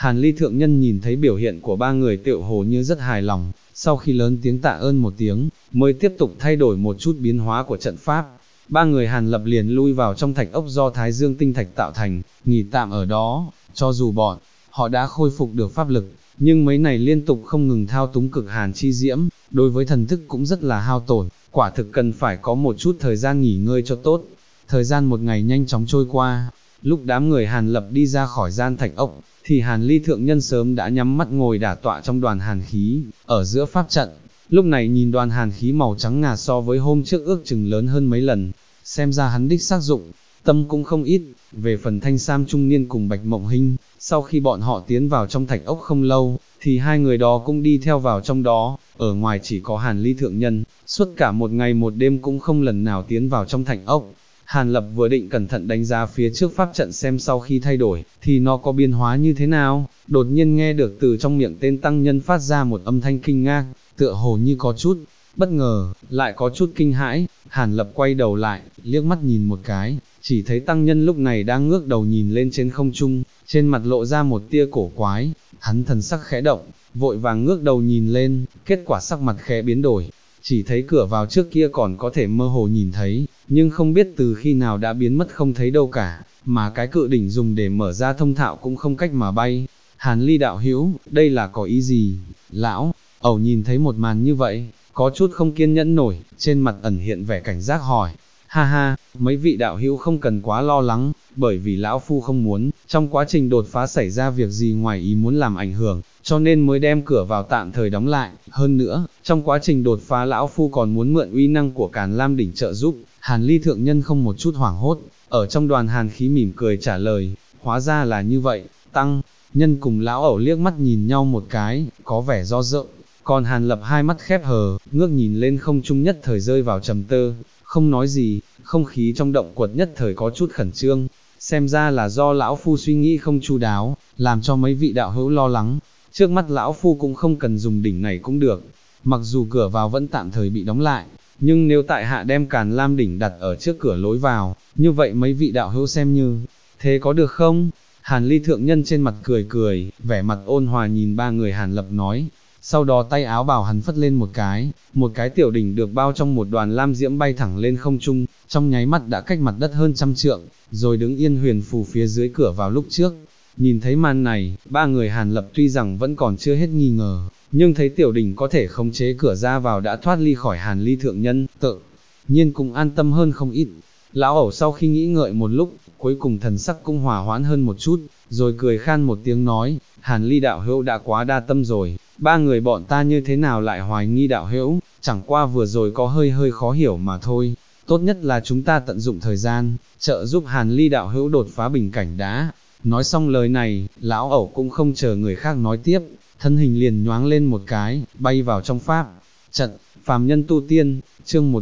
Hàn Ly thượng nhân nhìn thấy biểu hiện của ba người tựu hồ như rất hài lòng, sau khi lớn tiếng tạ ơn một tiếng, mới tiếp tục thay đổi một chút biến hóa của trận pháp. Ba người Hàn Lập liền lui vào trong thạch ốc do Thái Dương tinh thạch tạo thành, nghỉ tạm ở đó, cho dù bọn họ đã khôi phục được pháp lực, nhưng mấy này liên tục không ngừng thao túng cực hàn chi diễm, đối với thần thức cũng rất là hao tổn, quả thực cần phải có một chút thời gian nghỉ ngơi cho tốt. Thời gian một ngày nhanh chóng trôi qua, lúc đám người Hàn Lập đi ra khỏi gian thạch ốc, thì Hàn Ly thượng nhân sớm đã nhắm mắt ngồi đả tọa trong đoàn hàn khí, ở giữa pháp trận. Lúc này nhìn đoàn hàn khí màu trắng ngà so với hôm trước ước chừng lớn hơn mấy lần, xem ra hắn đích xác dụng, tâm cũng không ít. Về phần Thanh Sam trung niên cùng Bạch Mộng Hinh, sau khi bọn họ tiến vào trong thạch ốc không lâu, thì hai người đó cũng đi theo vào trong đó, ở ngoài chỉ có Hàn Ly thượng nhân, suốt cả một ngày một đêm cũng không lần nào tiến vào trong thạch ốc. Hàn Lập vừa định cẩn thận đánh giá phía trước pháp trận xem sau khi thay đổi, thì nó có biến hóa như thế nào, đột nhiên nghe được từ trong miệng tên tăng nhân phát ra một âm thanh kinh ngạc, tựa hồ như có chút bất ngờ, lại có chút kinh hãi. Hàn Lập quay đầu lại, liếc mắt nhìn một cái, chỉ thấy tăng nhân lúc này đang ngước đầu nhìn lên trên không trung, trên mặt lộ ra một tia cổ quái, hắn thần sắc khẽ động, vội vàng ngước đầu nhìn lên, kết quả sắc mặt khẽ biến đổi, chỉ thấy cửa vào trước kia còn có thể mơ hồ nhìn thấy, nhưng không biết từ khi nào đã biến mất không thấy đâu cả, mà cái cự đỉnh dùng để mở ra thông thạo cũng không cách mà bay. Hàn Ly đạo hữu, đây là có ý gì? Lão Ẩu nhìn thấy một màn như vậy, có chút không kiên nhẫn nổi, trên mặt ẩn hiện vẻ cảnh giác hỏi, ha ha, mấy vị đạo hữu không cần quá lo lắng, bởi vì lão phu không muốn, trong quá trình đột phá xảy ra việc gì ngoài ý muốn làm ảnh hưởng, cho nên mới đem cửa vào tạm thời đóng lại, hơn nữa, trong quá trình đột phá lão phu còn muốn mượn uy năng của Càn Lam đỉnh trợ giúp. Hàn Ly thượng nhân không một chút hoảng hốt, ở trong đoàn hàn khí mỉm cười trả lời, hóa ra là như vậy, tăng nhân cùng lão ẩu liếc mắt nhìn nhau một cái, có vẻ do dự. Còn Hàn Lập hai mắt khép hờ, ngước nhìn lên không trung nhất thời rơi vào trầm tư, không nói gì, không khí trong động quật nhất thời có chút khẩn trương, xem ra là do lão phu suy nghĩ không chu đáo, làm cho mấy vị đạo hữu lo lắng. Trước mắt lão phu cũng không cần dùng đỉnh này cũng được, mặc dù cửa vào vẫn tạm thời bị đóng lại, nhưng nếu tại hạ đem Càn Lam đỉnh đặt ở trước cửa lối vào, như vậy mấy vị đạo hữu xem như, thế có được không? Hàn Ly thượng nhân trên mặt cười cười, vẻ mặt ôn hòa nhìn ba người Hàn Lập nói. Sau đó tay áo bào hắn phất lên một cái tiểu đỉnh được bao trong một đoàn lam diễm bay thẳng lên không trung, trong nháy mắt đã cách mặt đất hơn 100 trượng, rồi đứng yên huyền phù phía dưới cửa vào lúc trước. Nhìn thấy màn này, ba người Hàn Lập tuy rằng vẫn còn chưa hết nghi ngờ, nhưng thấy tiểu đỉnh có thể khống chế cửa ra vào đã thoát ly khỏi Hàn Ly thượng nhân, tự nhiên cũng an tâm hơn không ít. Lão ẩu sau khi nghĩ ngợi một lúc, cuối cùng thần sắc cũng hòa hoãn hơn một chút, rồi cười khan một tiếng nói, Hàn Ly đạo hữu đã quá đa tâm rồi, ba người bọn ta như thế nào lại hoài nghi đạo hữu, chẳng qua vừa rồi có hơi khó hiểu mà thôi, tốt nhất là chúng ta tận dụng thời gian, trợ giúp Hàn Ly đạo hữu đột phá bình cảnh đã. Nói xong lời này, lão ẩu cũng không chờ người khác nói tiếp, thân hình liền nhoáng lên một cái, bay vào trong pháp trận. Phàm nhân tu tiên, chương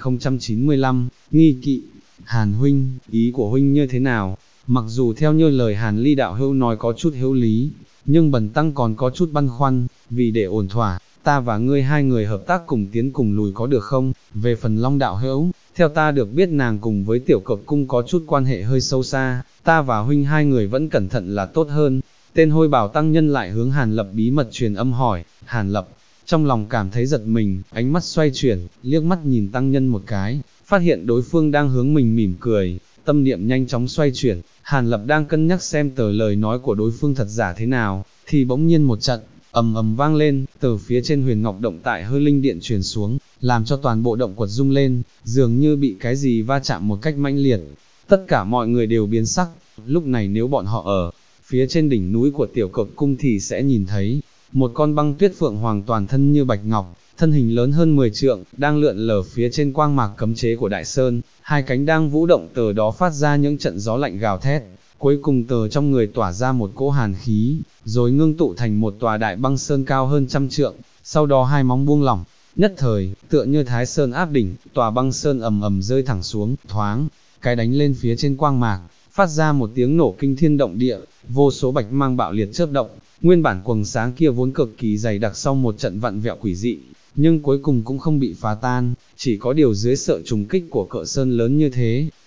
1095, nghi kỵ. Hàn huynh, ý của huynh như thế nào? Mặc dù theo như lời Hàn Ly đạo hữu nói có chút hữu lý, nhưng bần tăng còn có chút băn khoăn, vì để ổn thỏa, ta và ngươi hai người hợp tác cùng tiến cùng lùi có được không? Về phần Long đạo hữu, theo ta được biết nàng cùng với tiểu cộc cung có chút quan hệ hơi sâu xa, ta và huynh hai người vẫn cẩn thận là tốt hơn. Tên hôi bảo tăng nhân lại hướng Hàn Lập bí mật truyền âm hỏi. Hàn Lập trong lòng cảm thấy giật mình, ánh mắt xoay chuyển, liếc mắt nhìn tăng nhân một cái, phát hiện đối phương đang hướng mình mỉm cười, tâm niệm nhanh chóng xoay chuyển. Hàn Lập đang cân nhắc xem tờ lời nói của đối phương thật giả thế nào, thì bỗng nhiên một trận ầm ầm vang lên, từ phía trên Huyền Ngọc động tại Hư Linh Điện truyền xuống, làm cho toàn bộ động quật rung lên, dường như bị cái gì va chạm một cách mãnh liệt. Tất cả mọi người đều biến sắc, lúc này nếu bọn họ ở phía trên đỉnh núi của tiểu cộc cung thì sẽ nhìn thấy một con băng tuyết phượng hoàng toàn thân như bạch ngọc, thân hình lớn hơn 10 trượng, đang lượn lờ phía trên quang mạc cấm chế của Đại Sơn, hai cánh đang vũ động, từ đó phát ra những trận gió lạnh gào thét, cuối cùng từ trong người tỏa ra một cỗ hàn khí, rồi ngưng tụ thành một tòa đại băng sơn cao hơn 100 trượng, sau đó hai móng buông lỏng, nhất thời, tựa như Thái Sơn áp đỉnh, tòa băng sơn ầm ầm rơi thẳng xuống, thoáng cái đánh lên phía trên quang mạc, phát ra một tiếng nổ kinh thiên động địa, vô số bạch mang bạo liệt chớp động, nguyên bản quầng sáng kia vốn cực kỳ dày đặc sau một trận vặn vẹo quỷ dị, nhưng cuối cùng cũng không bị phá tan, chỉ có điều dưới sự trùng kích của cỡ sơn lớn như thế,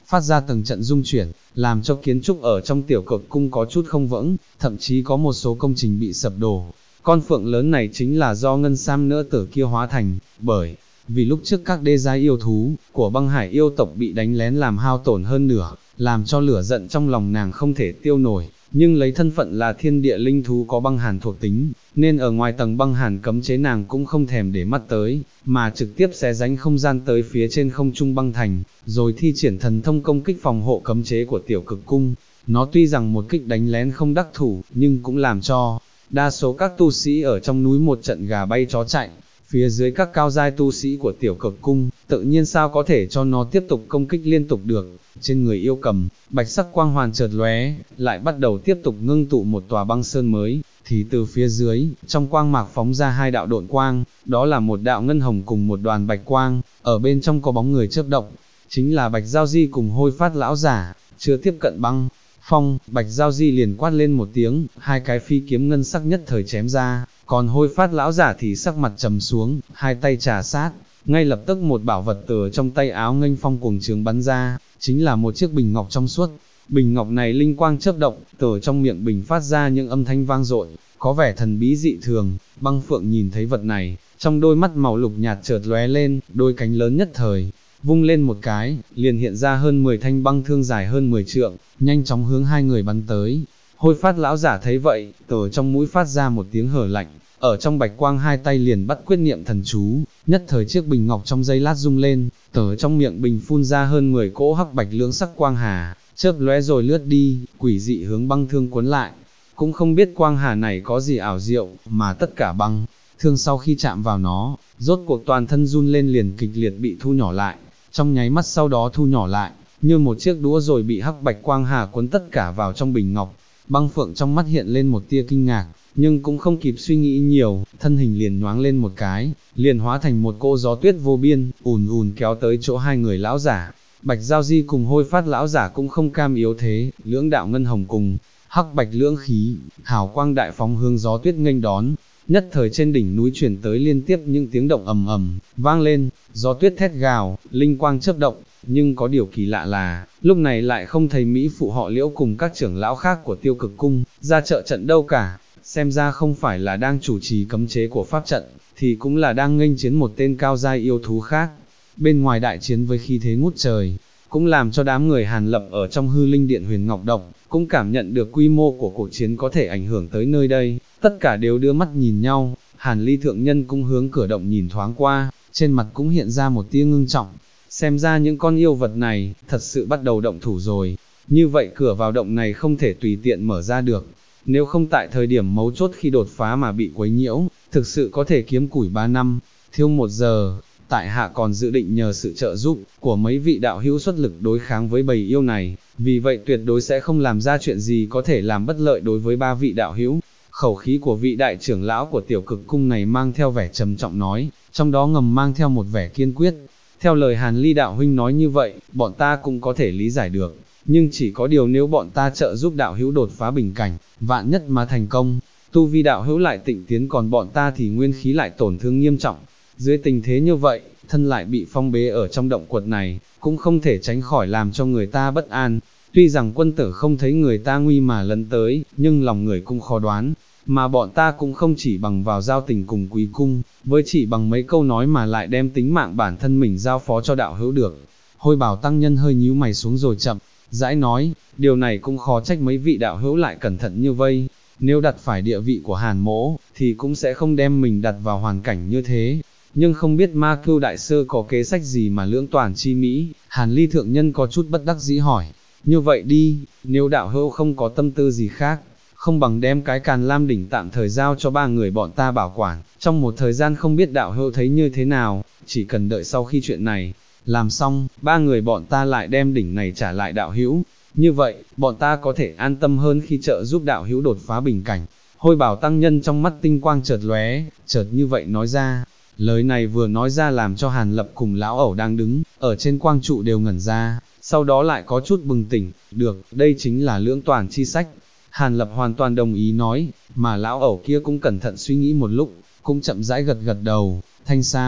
phát ra từng trận rung chuyển, làm cho kiến trúc ở trong tiểu cực cung có chút không vững, thậm chí có một số công trình bị sập đổ. Con phượng lớn này chính là do ngân sam nỡ tử kia hóa thành, bởi vì lúc trước các đê giai yêu thú của băng hải yêu tộc bị đánh lén làm hao tổn hơn nửa, làm cho lửa giận trong lòng nàng không thể tiêu nổi, nhưng lấy thân phận là thiên địa linh thú có băng hàn thuộc tính, nên ở ngoài tầng băng hàn cấm chế nàng cũng không thèm để mắt tới, mà trực tiếp xé ránh không gian tới phía trên không trung băng thành, rồi thi triển thần thông công kích phòng hộ cấm chế của tiểu cực cung. Nó tuy rằng một kích đánh lén không đắc thủ, nhưng cũng làm cho đa số các tu sĩ ở trong núi một trận gà bay chó chạy. Phía dưới các cao giai tu sĩ của tiểu cực cung, tự nhiên sao có thể cho nó tiếp tục công kích liên tục được. Trên người yêu cầm, bạch sắc quang hoàn chợt lóe, lại bắt đầu tiếp tục ngưng tụ một tòa băng sơn mới, thì từ phía dưới, trong quang mạc phóng ra hai đạo độn quang, đó là một đạo ngân hồng cùng một đoàn bạch quang, ở bên trong có bóng người chớp động, chính là Bạch Giao Di cùng Hôi Phát lão giả. Chưa tiếp cận băng phong, Bạch Giao Di liền quát lên một tiếng, hai cái phi kiếm ngân sắc nhất thời chém ra, còn Hôi Phát lão giả thì sắc mặt trầm xuống, hai tay trà sát, ngay lập tức một bảo vật từ trong tay áo nghênh phong cuồng trường bắn ra, chính là một chiếc bình ngọc trong suốt. Bình ngọc này linh quang chớp động, từ trong miệng bình phát ra những âm thanh vang dội, có vẻ thần bí dị thường. Băng Phượng nhìn thấy vật này, trong đôi mắt màu lục nhạt chợt lóe lên, đôi cánh lớn nhất thời vung lên một cái, liền hiện ra hơn 10 thanh băng thương dài hơn 10 trượng, nhanh chóng hướng hai người bắn tới. Hôi Phát lão giả thấy vậy, từ trong mũi phát ra một tiếng hở lạnh, ở trong bạch quang hai tay liền bắt quyết niệm thần chú, nhất thời chiếc bình ngọc trong giây lát rung lên, từ trong miệng bình phun ra hơn 10 cỗ hắc bạch lưỡng sắc quang hà, chớp lóe rồi lướt đi, quỷ dị hướng băng thương cuốn lại. Cũng không biết quang hà này có gì ảo diệu, mà tất cả băng thương sau khi chạm vào nó, rốt cuộc toàn thân run lên liền kịch liệt bị thu nhỏ lại, trong nháy mắt sau đó thu nhỏ lại, như một chiếc đũa rồi bị hắc bạch quang hà cuốn tất cả vào trong bình ngọc. Băng Phượng trong mắt hiện lên một tia kinh ngạc, nhưng cũng không kịp suy nghĩ nhiều, thân hình liền nhoáng lên một cái, liền hóa thành một cỗ gió tuyết vô biên, ùn ùn kéo tới chỗ hai người lão giả. Bạch Giao Di cùng Hôi Phát lão giả cũng không cam yếu thế, lưỡng đạo ngân hồng cùng hắc bạch lưỡng khí, hào quang đại phóng hướng gió tuyết nghênh đón. Nhất thời trên đỉnh núi chuyển tới liên tiếp những tiếng động ầm ầm vang lên, gió tuyết thét gào, linh quang chớp động, nhưng có điều kỳ lạ là, lúc này lại không thấy Mỹ phụ họ Liễu cùng các trưởng lão khác của Tiêu Cực cung ra trợ trận đâu cả, xem ra không phải là đang chủ trì cấm chế của pháp trận, thì cũng là đang nghênh chiến một tên cao giai yêu thú khác. Bên ngoài đại chiến với khí thế ngút trời, cũng làm cho đám người Hàn Lập ở trong hư linh điện Huyền Ngọc Động, cũng cảm nhận được quy mô của cuộc chiến có thể ảnh hưởng tới nơi đây, tất cả đều đưa mắt nhìn nhau. Hàn Ly thượng nhân cũng hướng cửa động nhìn thoáng qua, trên mặt cũng hiện ra một tia ngưng trọng, xem ra những con yêu vật này, thật sự bắt đầu động thủ rồi, như vậy cửa vào động này không thể tùy tiện mở ra được, nếu không tại thời điểm mấu chốt khi đột phá mà bị quấy nhiễu, thực sự có thể kiếm củi 3 năm, thiêu 1 giờ. Tại hạ còn dự định nhờ sự trợ giúp của mấy vị đạo hữu xuất lực đối kháng với bầy yêu này, vì vậy tuyệt đối sẽ không làm ra chuyện gì có thể làm bất lợi đối với 3 vị đạo hữu. Khẩu khí của vị đại trưởng lão của tiểu cực cung này mang theo vẻ trầm trọng nói, trong đó ngầm mang theo một vẻ kiên quyết. Theo lời Hàn Ly đạo huynh nói như vậy, bọn ta cũng có thể lý giải được, nhưng chỉ có điều nếu bọn ta trợ giúp đạo hữu đột phá bình cảnh, vạn nhất mà thành công, tu vi đạo hữu lại tịnh tiến còn bọn ta thì nguyên khí lại tổn thương nghiêm trọng. Dưới tình thế như vậy, thân lại bị phong bế ở trong động quật này, cũng không thể tránh khỏi làm cho người ta bất an. Tuy rằng quân tử không thấy người ta nguy mà lấn tới, nhưng lòng người cũng khó đoán, mà bọn ta cũng không chỉ bằng vào giao tình cùng quý cung, với chỉ bằng mấy câu nói mà lại đem tính mạng bản thân mình giao phó cho đạo hữu được. Hôi Bảo tăng nhân hơi nhíu mày xuống rồi chậm rãi nói, điều này cũng khó trách mấy vị đạo hữu lại cẩn thận như vây. Nếu đặt phải địa vị của Hàn Mỗ, thì cũng sẽ không đem mình đặt vào hoàn cảnh như thế. Nhưng không biết Ma Cưu đại sư có kế sách gì mà lưỡng toàn chi mỹ. Hàn Ly thượng nhân có chút bất đắc dĩ hỏi, như vậy đi, nếu đạo hữu không có tâm tư gì khác, không bằng đem cái Càn Lam đỉnh tạm thời giao cho 3 người bọn ta bảo quản, trong một thời gian không biết đạo hữu thấy như thế nào, chỉ cần đợi sau khi chuyện này làm xong, 3 người bọn ta lại đem đỉnh này trả lại đạo hữu, như vậy, bọn ta có thể an tâm hơn khi trợ giúp đạo hữu đột phá bình cảnh. Hôi Bảo tăng nhân trong mắt tinh quang chợt lóe, chợt như vậy nói ra. Lời này vừa nói ra làm cho Hàn Lập cùng lão ẩu đang đứng ở trên quang trụ đều ngẩn ra, sau đó lại có chút bừng tỉnh, được, đây chính là lưỡng toàn chi sách. Hàn Lập hoàn toàn đồng ý nói, mà lão ẩu kia cũng cẩn thận suy nghĩ một lúc, cũng chậm rãi gật gật đầu. Thanh Sam,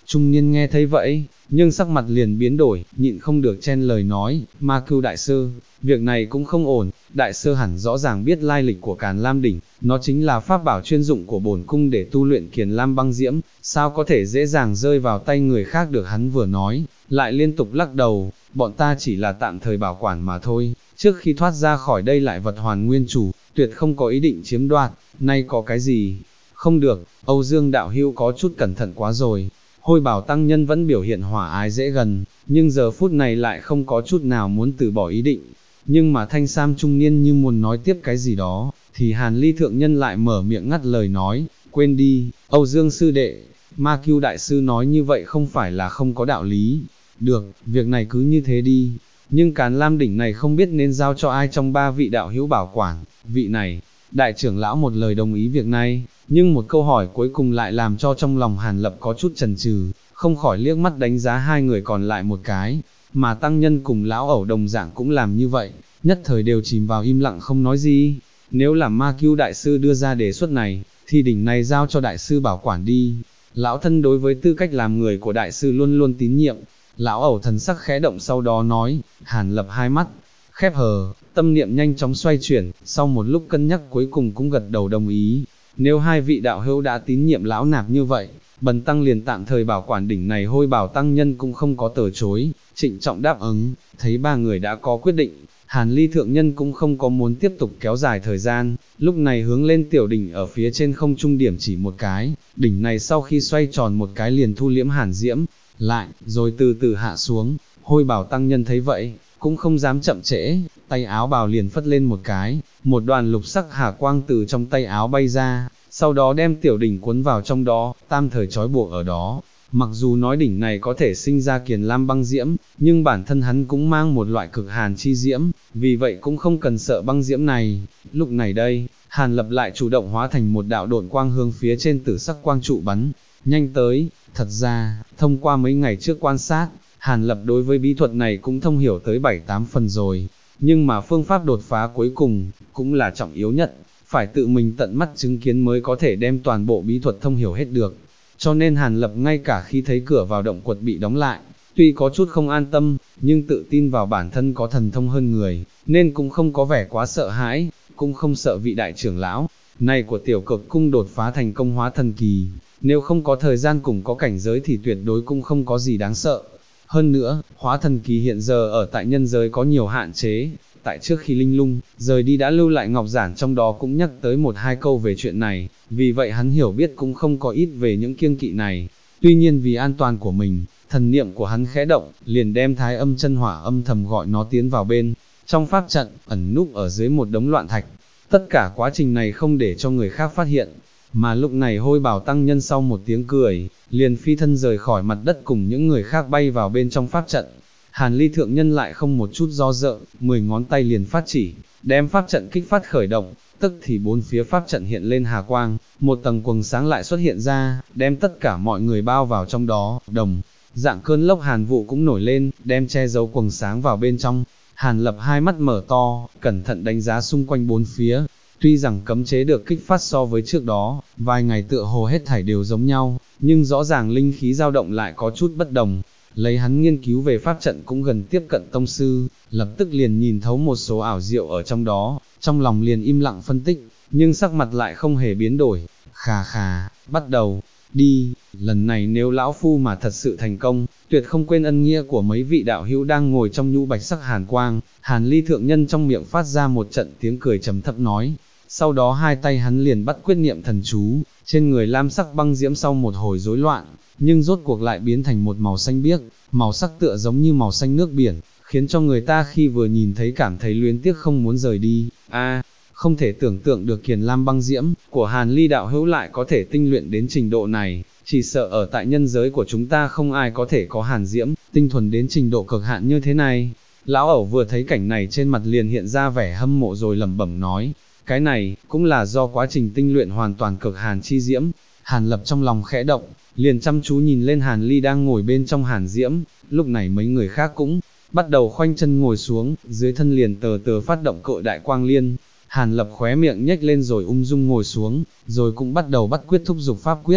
Trung niên nghe thấy vậy, nhưng sắc mặt liền biến đổi, nhịn không được chen lời nói, Ma Cưu đại sư, việc này cũng không ổn, đại sư hẳn rõ ràng biết lai lịch của Càn Lam đỉnh, nó chính là pháp bảo chuyên dụng của bổn cung để tu luyện Kiền Lam băng diễm, sao có thể dễ dàng rơi vào tay người khác được. Hắn vừa nói, lại liên tục lắc đầu, bọn ta chỉ là tạm thời bảo quản mà thôi, trước khi thoát ra khỏi đây lại vật hoàn nguyên chủ, tuyệt không có ý định chiếm đoạt, nay có cái gì? Không được, Âu Dương đạo hữu có chút cẩn thận quá rồi. Hôi Bảo tăng nhân vẫn biểu hiện hòa ái dễ gần, nhưng giờ phút này lại không có chút nào muốn từ bỏ ý định. Nhưng mà thanh sam trung niên như muốn nói tiếp cái gì đó, thì Hàn Ly thượng nhân lại mở miệng ngắt lời nói, quên đi, Âu Dương sư đệ, Ma Cưu đại sư nói như vậy không phải là không có đạo lý. Được, việc này cứ như thế đi, nhưng Càn Lam đỉnh này không biết nên giao cho ai trong ba vị đạo hữu bảo quản. Vị này, đại trưởng lão một lời đồng ý việc này, nhưng một câu hỏi cuối cùng lại làm cho trong lòng Hàn Lập có chút chần chừ, không khỏi liếc mắt đánh giá hai người còn lại một cái, mà tăng nhân cùng lão ẩu đồng dạng cũng làm như vậy, nhất thời đều chìm vào im lặng không nói gì. Nếu là Ma Cưu đại sư đưa ra đề xuất này, thì đỉnh này giao cho đại sư bảo quản đi. Lão thân đối với tư cách làm người của đại sư luôn luôn tín nhiệm. Lão ẩu thần sắc khẽ động sau đó nói. Hàn Lập hai mắt khép hờ, tâm niệm nhanh chóng xoay chuyển, sau một lúc cân nhắc cuối cùng cũng gật đầu đồng ý. Nếu hai vị đạo hữu đã tín nhiệm lão nạp như vậy, bần tăng liền tạm thời bảo quản đỉnh này. Hôi Bảo tăng nhân cũng không có từ chối, trịnh trọng đáp ứng. Thấy ba người đã có quyết định, Hàn Ly thượng nhân cũng không có muốn tiếp tục kéo dài thời gian, lúc này hướng lên tiểu đỉnh ở phía trên không trung điểm chỉ một cái, đỉnh này sau khi xoay tròn một cái liền thu liễm hàn diễm lại, rồi từ từ hạ xuống. Hôi Bảo tăng nhân thấy vậy, cũng không dám chậm trễ, tay áo bào liền phất lên một cái, một đoàn lục sắc hà quang từ trong tay áo bay ra, sau đó đem tiểu đỉnh cuốn vào trong đó, tam thời trói buộc ở đó. Mặc dù nói đỉnh này có thể sinh ra Kiền Lam băng diễm, nhưng bản thân hắn cũng mang một loại cực hàn chi diễm, vì vậy cũng không cần sợ băng diễm này. Lúc này đây, Hàn Lập lại chủ động hóa thành một đạo độn quang hướng phía trên tử sắc quang trụ bắn nhanh tới. Thật ra, thông qua mấy ngày trước quan sát, Hàn Lập đối với bí thuật này cũng thông hiểu tới 7-8 phần rồi, nhưng mà phương pháp đột phá cuối cùng, cũng là trọng yếu nhất, phải tự mình tận mắt chứng kiến mới có thể đem toàn bộ bí thuật thông hiểu hết được. Cho nên Hàn Lập ngay cả khi thấy cửa vào động quật bị đóng lại, tuy có chút không an tâm, nhưng tự tin vào bản thân có thần thông hơn người, nên cũng không có vẻ quá sợ hãi, cũng không sợ vị đại trưởng lão này của tiểu cực cung đột phá thành công hóa thần kỳ. Nếu không có thời gian cùng có cảnh giới thì tuyệt đối cũng không có gì đáng sợ. Hơn nữa, hóa thần kỳ hiện giờ ở tại nhân giới có nhiều hạn chế. Tại trước khi Linh Lung rời đi đã lưu lại ngọc giản, trong đó cũng nhắc tới 1-2 câu về chuyện này, vì vậy hắn hiểu biết cũng không có ít về những kiêng kỵ này. Tuy nhiên vì an toàn của mình, thần niệm của hắn khẽ động, liền đem Thái Âm chân hỏa âm thầm gọi nó tiến vào bên trong pháp trận, ẩn núp ở dưới một đống loạn thạch. Tất cả quá trình này không để cho người khác phát hiện. Mà lúc này Hôi Bảo tăng nhân sau một tiếng cười, liền phi thân rời khỏi mặt đất cùng những người khác bay vào bên trong pháp trận. Hàn Ly thượng nhân lại không một chút do dự, 10 ngón tay liền phát chỉ, đem pháp trận kích phát khởi động, tức thì bốn phía pháp trận hiện lên hà quang, một tầng quầng sáng lại xuất hiện ra, đem tất cả mọi người bao vào trong đó. Đồng dạng cơn lốc hàn vụ cũng nổi lên, đem che giấu quầng sáng vào bên trong. Hàn Lập hai mắt mở to, cẩn thận đánh giá xung quanh bốn phía. Tuy rằng cấm chế được kích phát so với trước đó, vài ngày tựa hồ hết thảy đều giống nhau, nhưng rõ ràng linh khí dao động lại có chút bất đồng. Lấy hắn nghiên cứu về pháp trận cũng gần tiếp cận tông sư, lập tức liền nhìn thấu một số ảo diệu ở trong đó, trong lòng liền im lặng phân tích, nhưng sắc mặt lại không hề biến đổi. Khà khà, bắt đầu, đi, lần này nếu lão phu mà thật sự thành công, tuyệt không quên ân nghĩa của mấy vị đạo hữu đang ngồi trong nhũ bạch sắc hàn quang. Hàn Ly thượng nhân trong miệng phát ra một trận tiếng cười trầm thấp nói, sau đó hai tay hắn liền bắt quyết niệm thần chú, trên người lam sắc băng diễm sau một hồi rối loạn, nhưng rốt cuộc lại biến thành một màu xanh biếc, màu sắc tựa giống như màu xanh nước biển, khiến cho người ta khi vừa nhìn thấy cảm thấy luyến tiếc không muốn rời đi. Không thể tưởng tượng được Kiền Lam băng diễm của Hàn Ly đạo hữu lại có thể tinh luyện đến trình độ này, chỉ sợ ở tại nhân giới của chúng ta không ai có thể có hàn diễm tinh thuần đến trình độ cực hạn như thế này. Lão ẩu vừa thấy cảnh này trên mặt liền hiện ra vẻ hâm mộ rồi lẩm bẩm nói, cái này cũng là do quá trình tinh luyện hoàn toàn cực hàn chi diễm. Hàn Lập trong lòng khẽ động, liền chăm chú nhìn lên Hàn Ly đang ngồi bên trong hàn diễm. Lúc này mấy người khác cũng bắt đầu khoanh chân ngồi xuống, dưới thân liền tờ tờ phát động cự đại quang liên. Hàn Lập khóe miệng nhếch lên rồi ung dung ngồi xuống, rồi cũng bắt đầu bắt quyết thúc dục pháp quyết.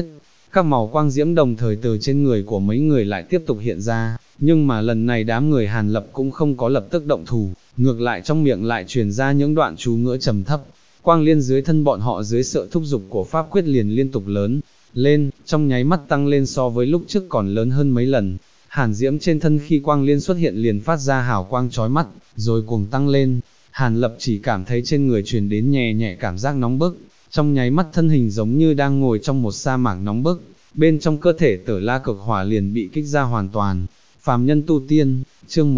các màu quang diễm đồng thời từ trên người của mấy người lại tiếp tục hiện ra, nhưng mà lần này đám người Hàn Lập cũng không có lập tức động thủ, ngược lại trong miệng lại truyền ra những đoạn chú ngữ trầm thấp. Quang liên dưới thân bọn họ dưới sự thúc giục của pháp quyết liền liên tục lớn lên, trong nháy mắt tăng lên so với lúc trước còn lớn hơn mấy lần. Hàn diễm trên thân khi quang liên xuất hiện liền phát ra hào quang chói mắt, rồi cuồng tăng lên. Hàn Lập chỉ cảm thấy trên người truyền đến nhẹ nhẹ cảm giác nóng bức, trong nháy mắt thân hình giống như đang ngồi trong một sa mạc nóng bức, bên trong cơ thể Tử La cực hỏa liền bị kích ra hoàn toàn. Phàm nhân tu tiên, chương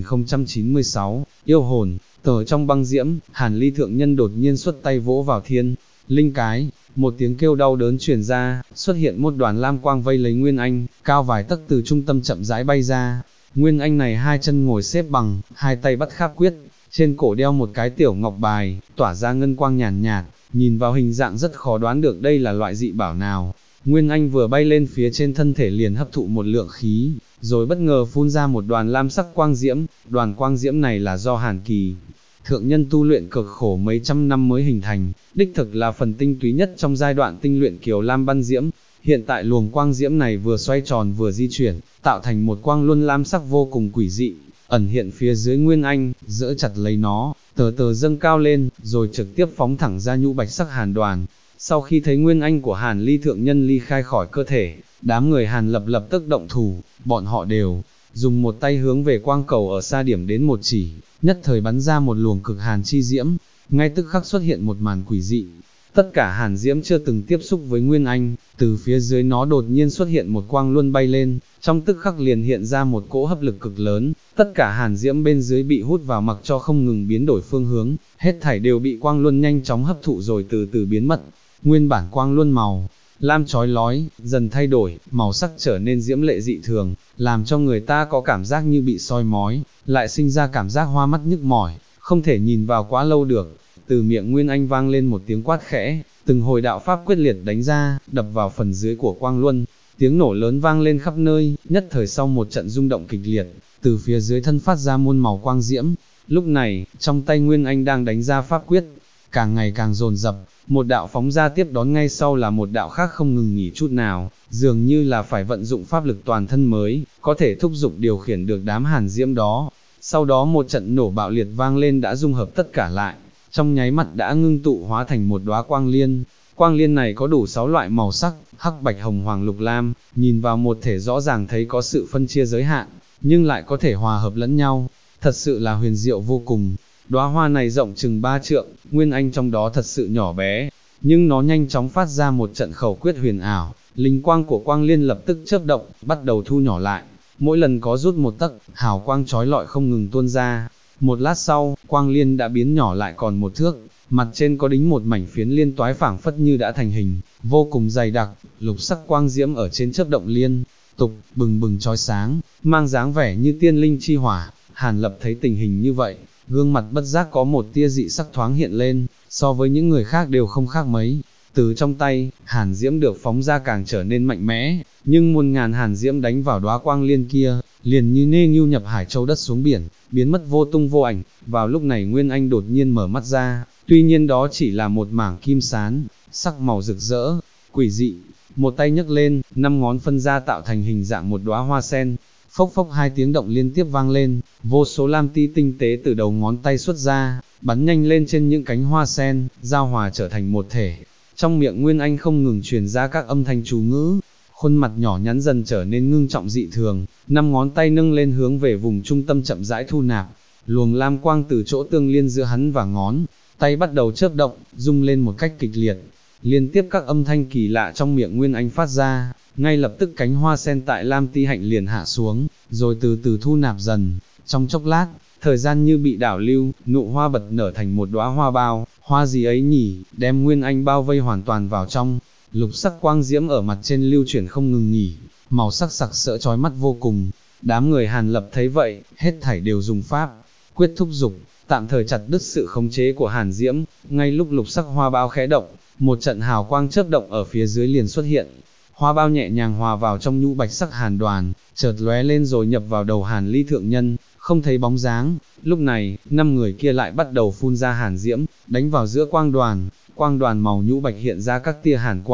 1096, yêu hồn. Tờ trong băng diễm, Hàn Ly thượng nhân đột nhiên xuất tay vỗ vào thiên linh cái, một tiếng kêu đau đớn truyền ra, xuất hiện một đoàn lam quang vây lấy Nguyên Anh, cao vài tấc từ trung tâm chậm rãi bay ra. Nguyên Anh này hai chân ngồi xếp bằng, hai tay bắt kháp quyết, trên cổ đeo một cái tiểu ngọc bài, tỏa ra ngân quang nhàn nhạt, nhìn vào hình dạng rất khó đoán được đây là loại dị bảo nào. Nguyên Anh vừa bay lên phía trên thân thể liền hấp thụ một lượng khí, rồi bất ngờ phun ra một đoàn lam sắc quang diễm. Đoàn quang diễm này là do Hàn Kỳ thượng nhân tu luyện cực khổ mấy trăm năm mới hình thành, đích thực là phần tinh túy nhất trong giai đoạn tinh luyện kiều lam băng diễm. Hiện tại luồng quang diễm này vừa xoay tròn vừa di chuyển, tạo thành một quang luân lam sắc vô cùng quỷ dị, ẩn hiện phía dưới Nguyên Anh, giữ chặt lấy nó, từ từ dâng cao lên, rồi trực tiếp phóng thẳng ra nhũ bạch sắc hàn đoàn. Sau khi thấy Nguyên Anh của Hàn Ly thượng nhân ly khai khỏi cơ thể, đám người Hàn Lập lập tức động thủ, bọn họ đều dùng một tay hướng về quang cầu ở xa điểm đến một chỉ, nhất thời bắn ra một luồng cực hàn chi diễm, ngay tức khắc xuất hiện một màn quỷ dị. Tất cả hàn diễm chưa từng tiếp xúc với Nguyên Anh, từ phía dưới nó đột nhiên xuất hiện một quang luân bay lên, trong tức khắc liền hiện ra một cỗ hấp lực cực lớn, tất cả hàn diễm bên dưới bị hút vào mặc cho không ngừng biến đổi phương hướng, hết thảy đều bị quang luân nhanh chóng hấp thụ rồi từ từ biến mất. Nguyên bản quang luân màu lam chói lói, dần thay đổi, màu sắc trở nên diễm lệ dị thường, làm cho người ta có cảm giác như bị soi mói, lại sinh ra cảm giác hoa mắt nhức mỏi, không thể nhìn vào quá lâu được. Từ miệng Nguyên Anh vang lên một tiếng quát khẽ, từng hồi đạo pháp quyết liệt đánh ra, đập vào phần dưới của quang luân, tiếng nổ lớn vang lên khắp nơi, nhất thời sau một trận rung động kịch liệt, từ phía dưới thân phát ra muôn màu quang diễm. Lúc này, trong tay Nguyên Anh đang đánh ra pháp quyết, càng ngày càng dồn dập, một đạo phóng ra tiếp đón ngay sau là một đạo khác không ngừng nghỉ chút nào, dường như là phải vận dụng pháp lực toàn thân mới, có thể thúc giục điều khiển được đám hàn diễm đó. Sau đó một trận nổ bạo liệt vang lên đã dung hợp tất cả lại, trong nháy mắt đã ngưng tụ hóa thành một đóa quang liên. Quang liên này có đủ 6 loại màu sắc, hắc bạch hồng hoàng lục lam, nhìn vào một thể rõ ràng thấy có sự phân chia giới hạn, nhưng lại có thể hòa hợp lẫn nhau, thật sự là huyền diệu vô cùng. Đóa hoa này rộng chừng 3 trượng, Nguyên Anh trong đó thật sự nhỏ bé, nhưng nó nhanh chóng phát ra một trận khẩu quyết huyền ảo, linh quang của quang liên lập tức chớp động, bắt đầu thu nhỏ lại, mỗi lần có rút một tấc, hào quang chói lọi không ngừng tuôn ra. Một lát sau, quang liên đã biến nhỏ lại còn một thước, mặt trên có đính một mảnh phiến liên toái phảng phất như đã thành hình, vô cùng dày đặc, lục sắc quang diễm ở trên chớp động liên tục, bừng bừng chói sáng, mang dáng vẻ như tiên linh chi hỏa. Hàn Lập thấy tình hình như vậy, gương mặt bất giác có một tia dị sắc thoáng hiện lên, so với những người khác đều không khác mấy. Từ trong tay, hàn diễm được phóng ra càng trở nên mạnh mẽ, nhưng muôn ngàn hàn diễm đánh vào đóa quang liên kia, liền như nê ngưu nhập hải châu đất xuống biển, biến mất vô tung vô ảnh. Vào lúc này Nguyên Anh đột nhiên mở mắt ra, tuy nhiên đó chỉ là một mảng kim sán, sắc màu rực rỡ, quỷ dị. Một tay nhấc lên, 5 ngón phân ra tạo thành hình dạng một đóa hoa sen. Phốc phốc 2 tiếng động liên tiếp vang lên, vô số lam ti tinh tế từ đầu ngón tay xuất ra, bắn nhanh lên trên những cánh hoa sen, giao hòa trở thành một thể. Trong miệng Nguyên Anh không ngừng truyền ra các âm thanh chú ngữ, khuôn mặt nhỏ nhắn dần trở nên ngưng trọng dị thường, 5 ngón tay nâng lên hướng về vùng trung tâm chậm rãi thu nạp, luồng lam quang từ chỗ tương liên giữa hắn và ngón tay bắt đầu chớp động, rung lên một cách kịch liệt. Liên tiếp các âm thanh kỳ lạ trong miệng Nguyên Anh phát ra, ngay lập tức cánh hoa sen tại lam ti hạnh liền hạ xuống, rồi từ từ thu nạp dần. Trong chốc lát, thời gian như bị đảo lưu, nụ hoa bật nở thành một đóa hoa bao, hoa gì ấy nhỉ, đem Nguyên Anh bao vây hoàn toàn vào trong. Lục sắc quang diễm ở mặt trên lưu chuyển không ngừng nghỉ, màu sắc sặc sỡ chói mắt vô cùng. Đám người Hàn Lập thấy vậy, hết thảy đều dùng pháp quyết thúc dục, tạm thời chặt đứt sự khống chế của hàn diễm. Ngay lúc lục sắc hoa bao khẽ động, một trận hào quang chớp động ở phía dưới liền xuất hiện. Hoa bao nhẹ nhàng hòa vào trong nhũ bạch sắc hàn đoàn, chợt lóe lên rồi nhập vào đầu Hàn Ly thượng nhân, không thấy bóng dáng. Lúc này, 5 người kia lại bắt đầu phun ra hàn diễm, đánh vào giữa quang đoàn màu nhũ bạch hiện ra các tia hàn quang,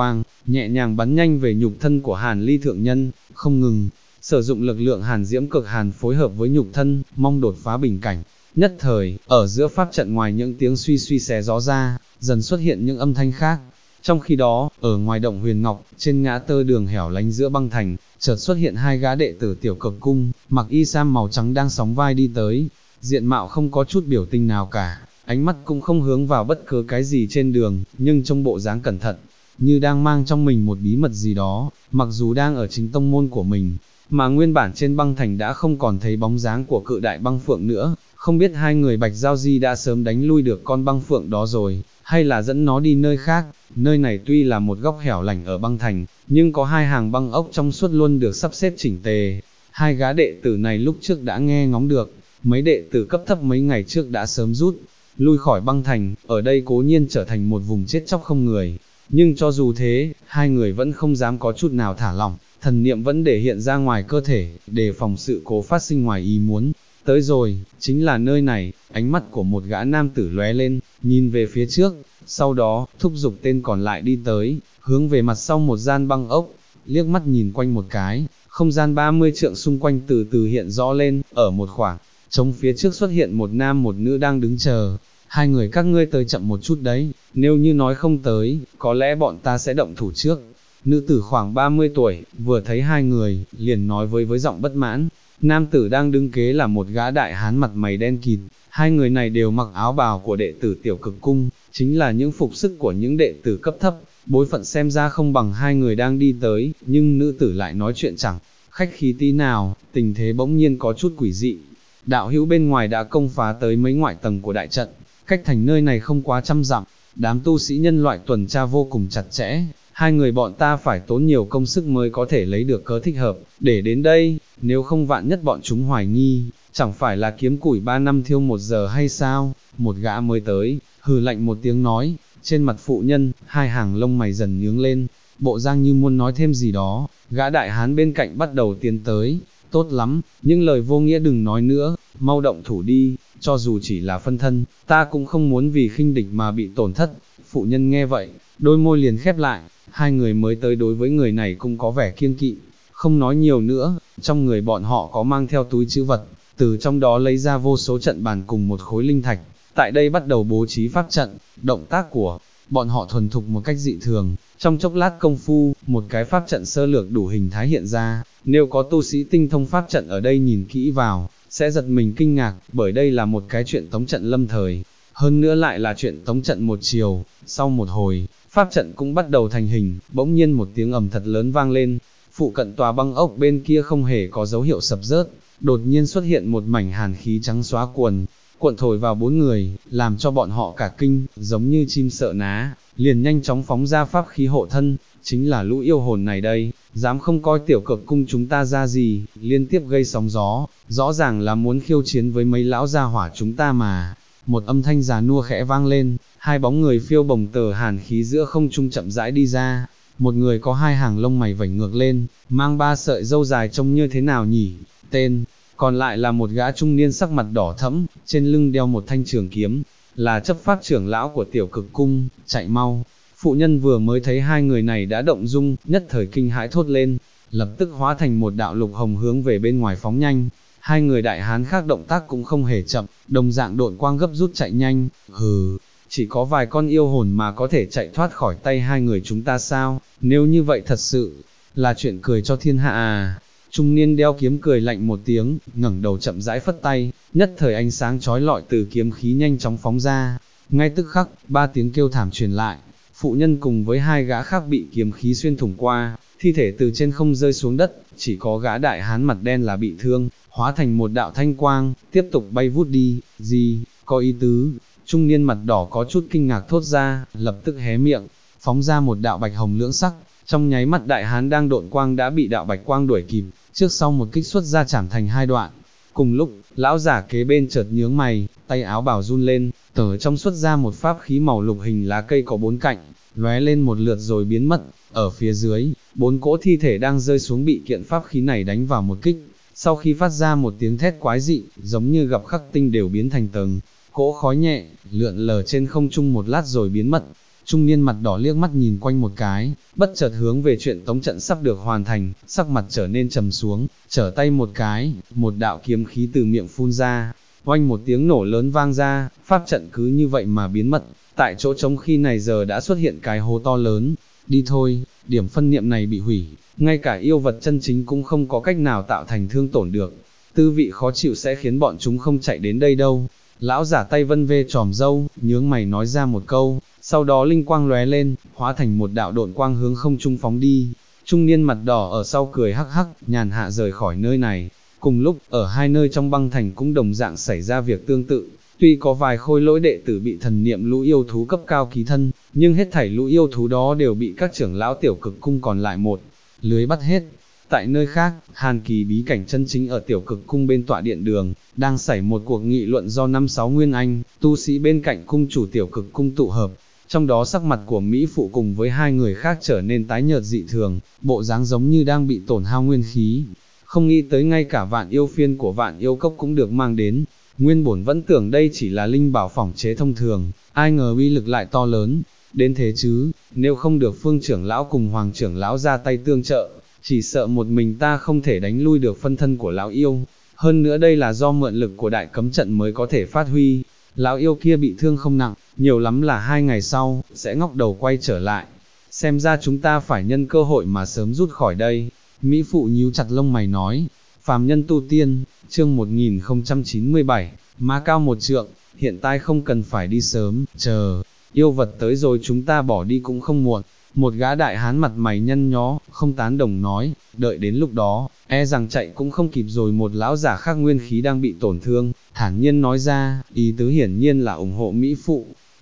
nhẹ nhàng bắn nhanh về nhục thân của Hàn Ly thượng nhân, không ngừng sử dụng lực lượng hàn diễm cực hàn phối hợp với nhục thân, mong đột phá bình cảnh. Nhất thời, ở giữa pháp trận ngoài những tiếng suy suy xé gió ra, dần xuất hiện những âm thanh khác. Trong khi đó, ở ngoài động Huyền Ngọc, trên ngã tư đường hẻo lánh giữa băng thành, chợt xuất hiện hai gã đệ tử Tiểu Cực Cung, mặc y sam màu trắng đang sóng vai đi tới. Diện mạo không có chút biểu tình nào cả, ánh mắt cũng không hướng vào bất cứ cái gì trên đường, nhưng trong bộ dáng cẩn thận, như đang mang trong mình một bí mật gì đó, mặc dù đang ở chính tông môn của mình, mà nguyên bản trên băng thành đã không còn thấy bóng dáng của cự đại băng phượng nữa, không biết hai người Bạch Giao Di đã sớm đánh lui được con băng phượng đó rồi, hay là dẫn nó đi nơi khác. Nơi này tuy là một góc hẻo lánh ở băng thành, nhưng có hai hàng băng ốc trong suốt luôn được sắp xếp chỉnh tề. Hai gã đệ tử này lúc trước đã nghe ngóng được, mấy đệ tử cấp thấp mấy ngày trước đã sớm rút lui khỏi băng thành, ở đây cố nhiên trở thành một vùng chết chóc không người. Nhưng cho dù thế, hai người vẫn không dám có chút nào thả lỏng, thần niệm vẫn để hiện ra ngoài cơ thể, đề phòng sự cố phát sinh ngoài ý muốn. Tới rồi, chính là nơi này, ánh mắt của một gã nam tử lóe lên, nhìn về phía trước, sau đó, thúc giục tên còn lại đi tới, hướng về mặt sau một gian băng ốc, liếc mắt nhìn quanh một cái, không gian 30 trượng xung quanh từ từ hiện rõ lên, ở một khoảng trống phía trước xuất hiện một nam một nữ đang đứng chờ. Hai người các ngươi tới chậm một chút đấy, nếu như nói không tới, có lẽ bọn ta sẽ động thủ trước. Nữ tử khoảng 30 tuổi, vừa thấy hai người, liền nói với giọng bất mãn. Nam tử đang đứng kế là một gã đại hán mặt mày đen kịt, hai người này đều mặc áo bào của đệ tử Tiểu Cực Cung, chính là những phục sức của những đệ tử cấp thấp, bối phận xem ra không bằng hai người đang đi tới, nhưng nữ tử lại nói chuyện chẳng khách khí tí nào, tình thế bỗng nhiên có chút quỷ dị. Đạo hữu bên ngoài đã công phá tới mấy ngoại tầng của đại trận, cách thành nơi này không quá 100 dặm, đám tu sĩ nhân loại tuần tra vô cùng chặt chẽ, hai người bọn ta phải tốn nhiều công sức mới có thể lấy được cớ thích hợp, để đến đây, nếu không vạn nhất bọn chúng hoài nghi, chẳng phải là kiếm củi 3 năm thiêu 1 giờ hay sao. Một gã mới tới, hừ lạnh một tiếng nói, trên mặt phụ nhân, hai hàng lông mày dần nhướng lên, bộ dạng như muốn nói thêm gì đó. Gã đại hán bên cạnh bắt đầu tiến tới, tốt lắm, những lời vô nghĩa đừng nói nữa, mau động thủ đi, cho dù chỉ là phân thân, ta cũng không muốn vì khinh địch mà bị tổn thất. Phụ nhân nghe vậy, đôi môi liền khép lại, hai người mới tới đối với người này cũng có vẻ kiêng kỵ, không nói nhiều nữa, trong người bọn họ có mang theo túi trữ vật, từ trong đó lấy ra vô số trận bàn cùng một khối linh thạch, tại đây bắt đầu bố trí pháp trận. Động tác của bọn họ thuần thục một cách dị thường, trong chốc lát công phu, một cái pháp trận sơ lược đủ hình thái hiện ra. Nếu có tu sĩ tinh thông pháp trận ở đây nhìn kỹ vào, sẽ giật mình kinh ngạc, bởi đây là một cái chuyện tống trận lâm thời, hơn nữa lại là chuyện tống trận một chiều. Sau một hồi, pháp trận cũng bắt đầu thành hình, bỗng nhiên một tiếng ầm thật lớn vang lên, phụ cận tòa băng ốc bên kia không hề có dấu hiệu sập rớt, đột nhiên xuất hiện một mảnh hàn khí trắng xóa cuộn thổi vào bốn người, làm cho bọn họ cả kinh, giống như chim sợ ná, liền nhanh chóng phóng ra pháp khí hộ thân. Chính là lũ yêu hồn này đây, dám không coi Tiểu Cực Cung chúng ta ra gì, liên tiếp gây sóng gió, rõ ràng là muốn khiêu chiến với mấy lão gia hỏa chúng ta mà. Một âm thanh già nua khẽ vang lên, hai bóng người phiêu bồng tờ hàn khí giữa không trung chậm rãi đi ra. Một người có hai hàng lông mày vảnh ngược lên, mang 3 sợi râu dài trông như thế nào nhỉ, tên, còn lại là một gã trung niên sắc mặt đỏ thẫm, trên lưng đeo một thanh trường kiếm, là chấp pháp trưởng lão của Tiểu Cực Cung. Chạy mau. Phụ nhân vừa mới thấy hai người này đã động dung, nhất thời kinh hãi thốt lên, lập tức hóa thành một đạo lục hồng hướng về bên ngoài phóng nhanh. Hai người đại hán khác động tác cũng không hề chậm, đồng dạng độn quang gấp rút chạy nhanh. Hừ, chỉ có vài con yêu hồn mà có thể chạy thoát khỏi tay hai người chúng ta sao? Nếu như vậy thật sự là chuyện cười cho thiên hạ à? Trung niên đeo kiếm cười lạnh một tiếng, ngẩng đầu chậm rãi phất tay, nhất thời ánh sáng chói lọi từ kiếm khí nhanh chóng phóng ra. Ngay tức khắc, 3 tiếng kêu thảm truyền lại, phụ nhân cùng với hai gã khác bị kiếm khí xuyên thủng qua, thi thể từ trên không rơi xuống đất, chỉ có gã đại hán mặt đen là bị thương, hóa thành một đạo thanh quang, tiếp tục bay vút đi. Gì, có ý tứ? Trung niên mặt đỏ có chút kinh ngạc thốt ra, lập tức hé miệng, phóng ra một đạo bạch hồng lưỡng sắc, trong nháy mắt đại hán đang độn quang đã bị đạo bạch quang đuổi kịp, trước sau một kích xuất ra chảm thành hai đoạn. Cùng lúc, lão giả kế bên chợt nhướng mày, tay áo bào run lên, từ trong xuất ra một pháp khí màu lục hình lá cây có 4 cạnh, lóe lên một lượt rồi biến mất. Ở phía dưới, 4 cỗ thi thể đang rơi xuống bị kiện pháp khí này đánh vào một kích, sau khi phát ra một tiếng thét quái dị, giống như gặp khắc tinh đều biến thành tầng cỗ khói nhẹ, lượn lờ trên không trung một lát rồi biến mất. Trung niên mặt đỏ liếc mắt nhìn quanh một cái, bất chợt hướng về chuyện tống trận sắp được hoàn thành, sắc mặt trở nên trầm xuống, trở tay một cái, một đạo kiếm khí từ miệng phun ra, oanh một tiếng nổ lớn vang ra, pháp trận cứ như vậy mà biến mất, tại chỗ trống khi này giờ đã xuất hiện cái hố to lớn. Đi thôi, điểm phân niệm này bị hủy, ngay cả yêu vật chân chính cũng không có cách nào tạo thành thương tổn được, tư vị khó chịu sẽ khiến bọn chúng không chạy đến đây đâu. Lão giả tay vân vê tròm râu, nhướng mày nói ra một câu, sau đó linh quang lóe lên, hóa thành một đạo độn quang hướng không trung phóng đi. Trung niên mặt đỏ ở sau cười hắc hắc, nhàn hạ rời khỏi nơi này. Cùng lúc, ở hai nơi trong băng thành cũng đồng dạng xảy ra việc tương tự. Tuy có vài khôi lỗi đệ tử bị thần niệm lũ yêu thú cấp cao ký thân, nhưng hết thảy lũ yêu thú đó đều bị các trưởng lão tiểu cực cung còn lại một lưới bắt hết. Tại nơi khác, Hàn Kỳ bí cảnh chân chính ở tiểu cực cung bên tọa điện đường, đang xảy một cuộc nghị luận do 5-6 nguyên anh, tu sĩ bên cạnh cung chủ tiểu cực cung tụ hợp. Trong đó sắc mặt của Mỹ Phụ cùng với hai người khác trở nên tái nhợt dị thường, bộ dáng giống như đang bị tổn hao nguyên khí. Không nghĩ tới ngay cả vạn yêu phiên của vạn yêu cốc cũng được mang đến. Nguyên bổn vẫn tưởng đây chỉ là linh bảo phỏng chế thông thường, ai ngờ uy lực lại to lớn. Đến thế chứ, nếu không được phương trưởng lão cùng hoàng trưởng lão ra tay tương trợ, chỉ sợ một mình ta không thể đánh lui được phân thân của lão yêu. Hơn nữa đây là do mượn lực của đại cấm trận mới có thể phát huy. Lão yêu kia bị thương không nặng, nhiều lắm là 2 ngày sau, sẽ ngóc đầu quay trở lại. Xem ra chúng ta phải nhân cơ hội mà sớm rút khỏi đây. Mỹ Phụ nhíu chặt lông mày nói. Phàm nhân tu tiên, chương 1097, má cao một trượng, hiện tại không cần phải đi sớm, chờ, yêu vật tới rồi chúng ta bỏ đi cũng không muộn. Một gã đại hán mặt mày nhăn nhó, không tán đồng nói, đợi đến lúc đó, e rằng chạy cũng không kịp rồi. Một lão giả khác nguyên khí đang bị tổn thương, thản nhiên nói ra, ý tứ hiển nhiên là ủng hộ Mỹ Phụ.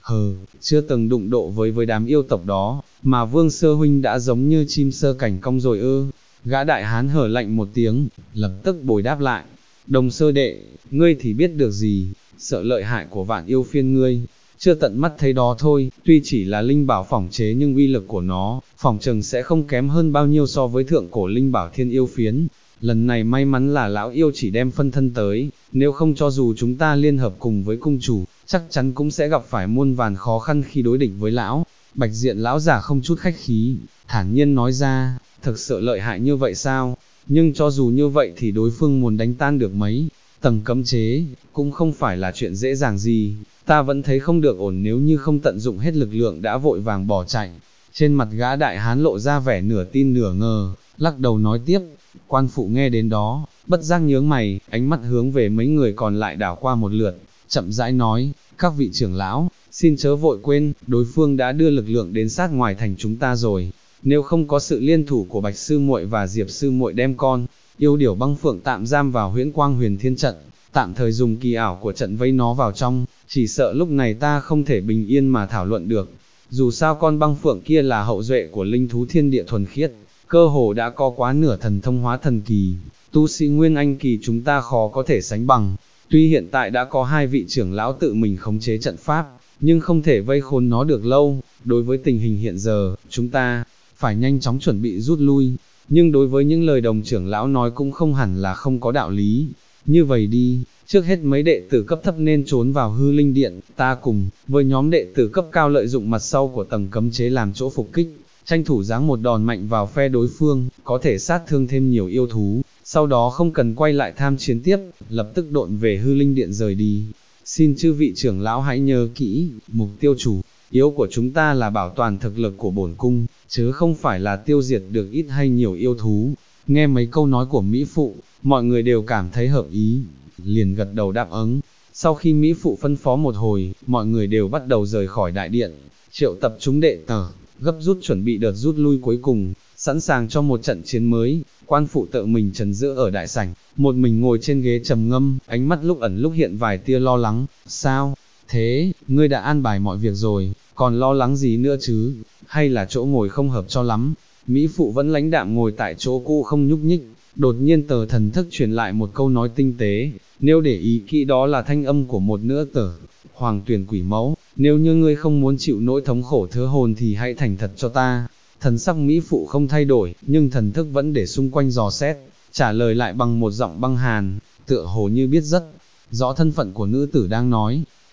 Chưa từng đụng độ với đám yêu tộc đó, mà Vương Sơ Huynh đã giống như chim sơ cảnh cong rồi ư. Gã đại hán hở lạnh một tiếng, lập tức bồi đáp lại, Đồng sơ đệ, ngươi thì biết được gì, sợ lợi hại của vạn yêu phiên ngươi, chưa tận mắt thấy đó thôi, tuy chỉ là linh bảo phỏng chế nhưng uy lực của nó, phỏng chừng sẽ không kém hơn bao nhiêu so với thượng cổ linh bảo thiên yêu phiến. Lần này may mắn là lão yêu chỉ đem phân thân tới, nếu không cho dù chúng ta liên hợp cùng với cung chủ, chắc chắn cũng sẽ gặp phải muôn vàn khó khăn khi đối địch với lão. Bạch diện lão giả không chút khách khí, thản nhiên nói ra, thực sự lợi hại như vậy sao? Nhưng cho dù như vậy thì đối phương muốn đánh tan được mấy tầng cấm chế, cũng không phải là chuyện dễ dàng gì, ta vẫn thấy không được ổn nếu như không tận dụng hết lực lượng đã vội vàng bỏ chạy. Trên mặt gã đại hán lộ ra vẻ nửa tin nửa ngờ, lắc đầu nói tiếp, quan phụ nghe đến đó, bất giác nhướng mày, ánh mắt hướng về mấy người còn lại đảo qua một lượt, chậm rãi nói, các vị trưởng lão, xin chớ vội quên, đối phương đã đưa lực lượng đến sát ngoài thành chúng ta rồi. Nếu không có sự liên thủ của Bạch Sư Muội và Diệp Sư Muội đem con yêu điểu băng phượng tạm giam vào huyễn quang huyền thiên trận, tạm thời dùng kỳ ảo của trận vây nó vào trong, chỉ sợ lúc này ta không thể bình yên mà thảo luận được. Dù sao con băng phượng kia là hậu duệ của linh thú thiên địa thuần khiết, cơ hồ đã có quá nửa thần thông hóa thần kỳ, tu sĩ nguyên anh kỳ chúng ta khó có thể sánh bằng. Tuy hiện tại đã có hai vị trưởng lão tự mình khống chế trận pháp, nhưng không thể vây khốn nó được lâu. Đối với tình hình hiện giờ, chúng ta phải nhanh chóng chuẩn bị rút lui, nhưng đối với những lời đồng trưởng lão nói cũng không hẳn là không có đạo lý. Như vậy đi, trước hết mấy đệ tử cấp thấp nên trốn vào hư linh điện, ta cùng với nhóm đệ tử cấp cao lợi dụng mặt sau của tầng cấm chế làm chỗ phục kích, tranh thủ giáng một đòn mạnh vào phe đối phương, có thể sát thương thêm nhiều yêu thú, sau đó không cần quay lại tham chiến tiếp, lập tức độn về hư linh điện rời đi. Xin chư vị trưởng lão hãy nhớ kỹ, mục tiêu chủ yếu của chúng ta là bảo toàn thực lực của bổn cung, chứ không phải là tiêu diệt được ít hay nhiều yêu thú. Nghe mấy câu nói của Mỹ Phụ, mọi người đều cảm thấy hợp ý, liền gật đầu đáp ứng. Sau khi Mỹ Phụ phân phó một hồi, mọi người đều bắt đầu rời khỏi đại điện, triệu tập chúng đệ tử, gấp rút chuẩn bị đợt rút lui cuối cùng, sẵn sàng cho một trận chiến mới. Quan phụ tự mình trấn giữ ở đại sảnh, một mình ngồi trên ghế trầm ngâm, ánh mắt lúc ẩn lúc hiện vài tia lo lắng. Sao? Thế, ngươi đã an bài mọi việc rồi, còn lo lắng gì nữa chứ? Hay là chỗ ngồi không hợp cho lắm? Mỹ Phụ vẫn lãnh đạm ngồi tại chỗ cũ không nhúc nhích, đột nhiên tờ thần thức truyền lại một câu nói tinh tế, nếu để ý kỹ đó là thanh âm của một nữ tử, Hoàng Tuyển Quỷ Mẫu, nếu như ngươi không muốn chịu nỗi thống khổ thứ hồn thì hãy thành thật cho ta. Thần sắc Mỹ Phụ không thay đổi, nhưng thần thức vẫn để xung quanh dò xét, trả lời lại bằng một giọng băng hàn, tựa hồ như biết rất rõ thân phận của nữ tử đang nói.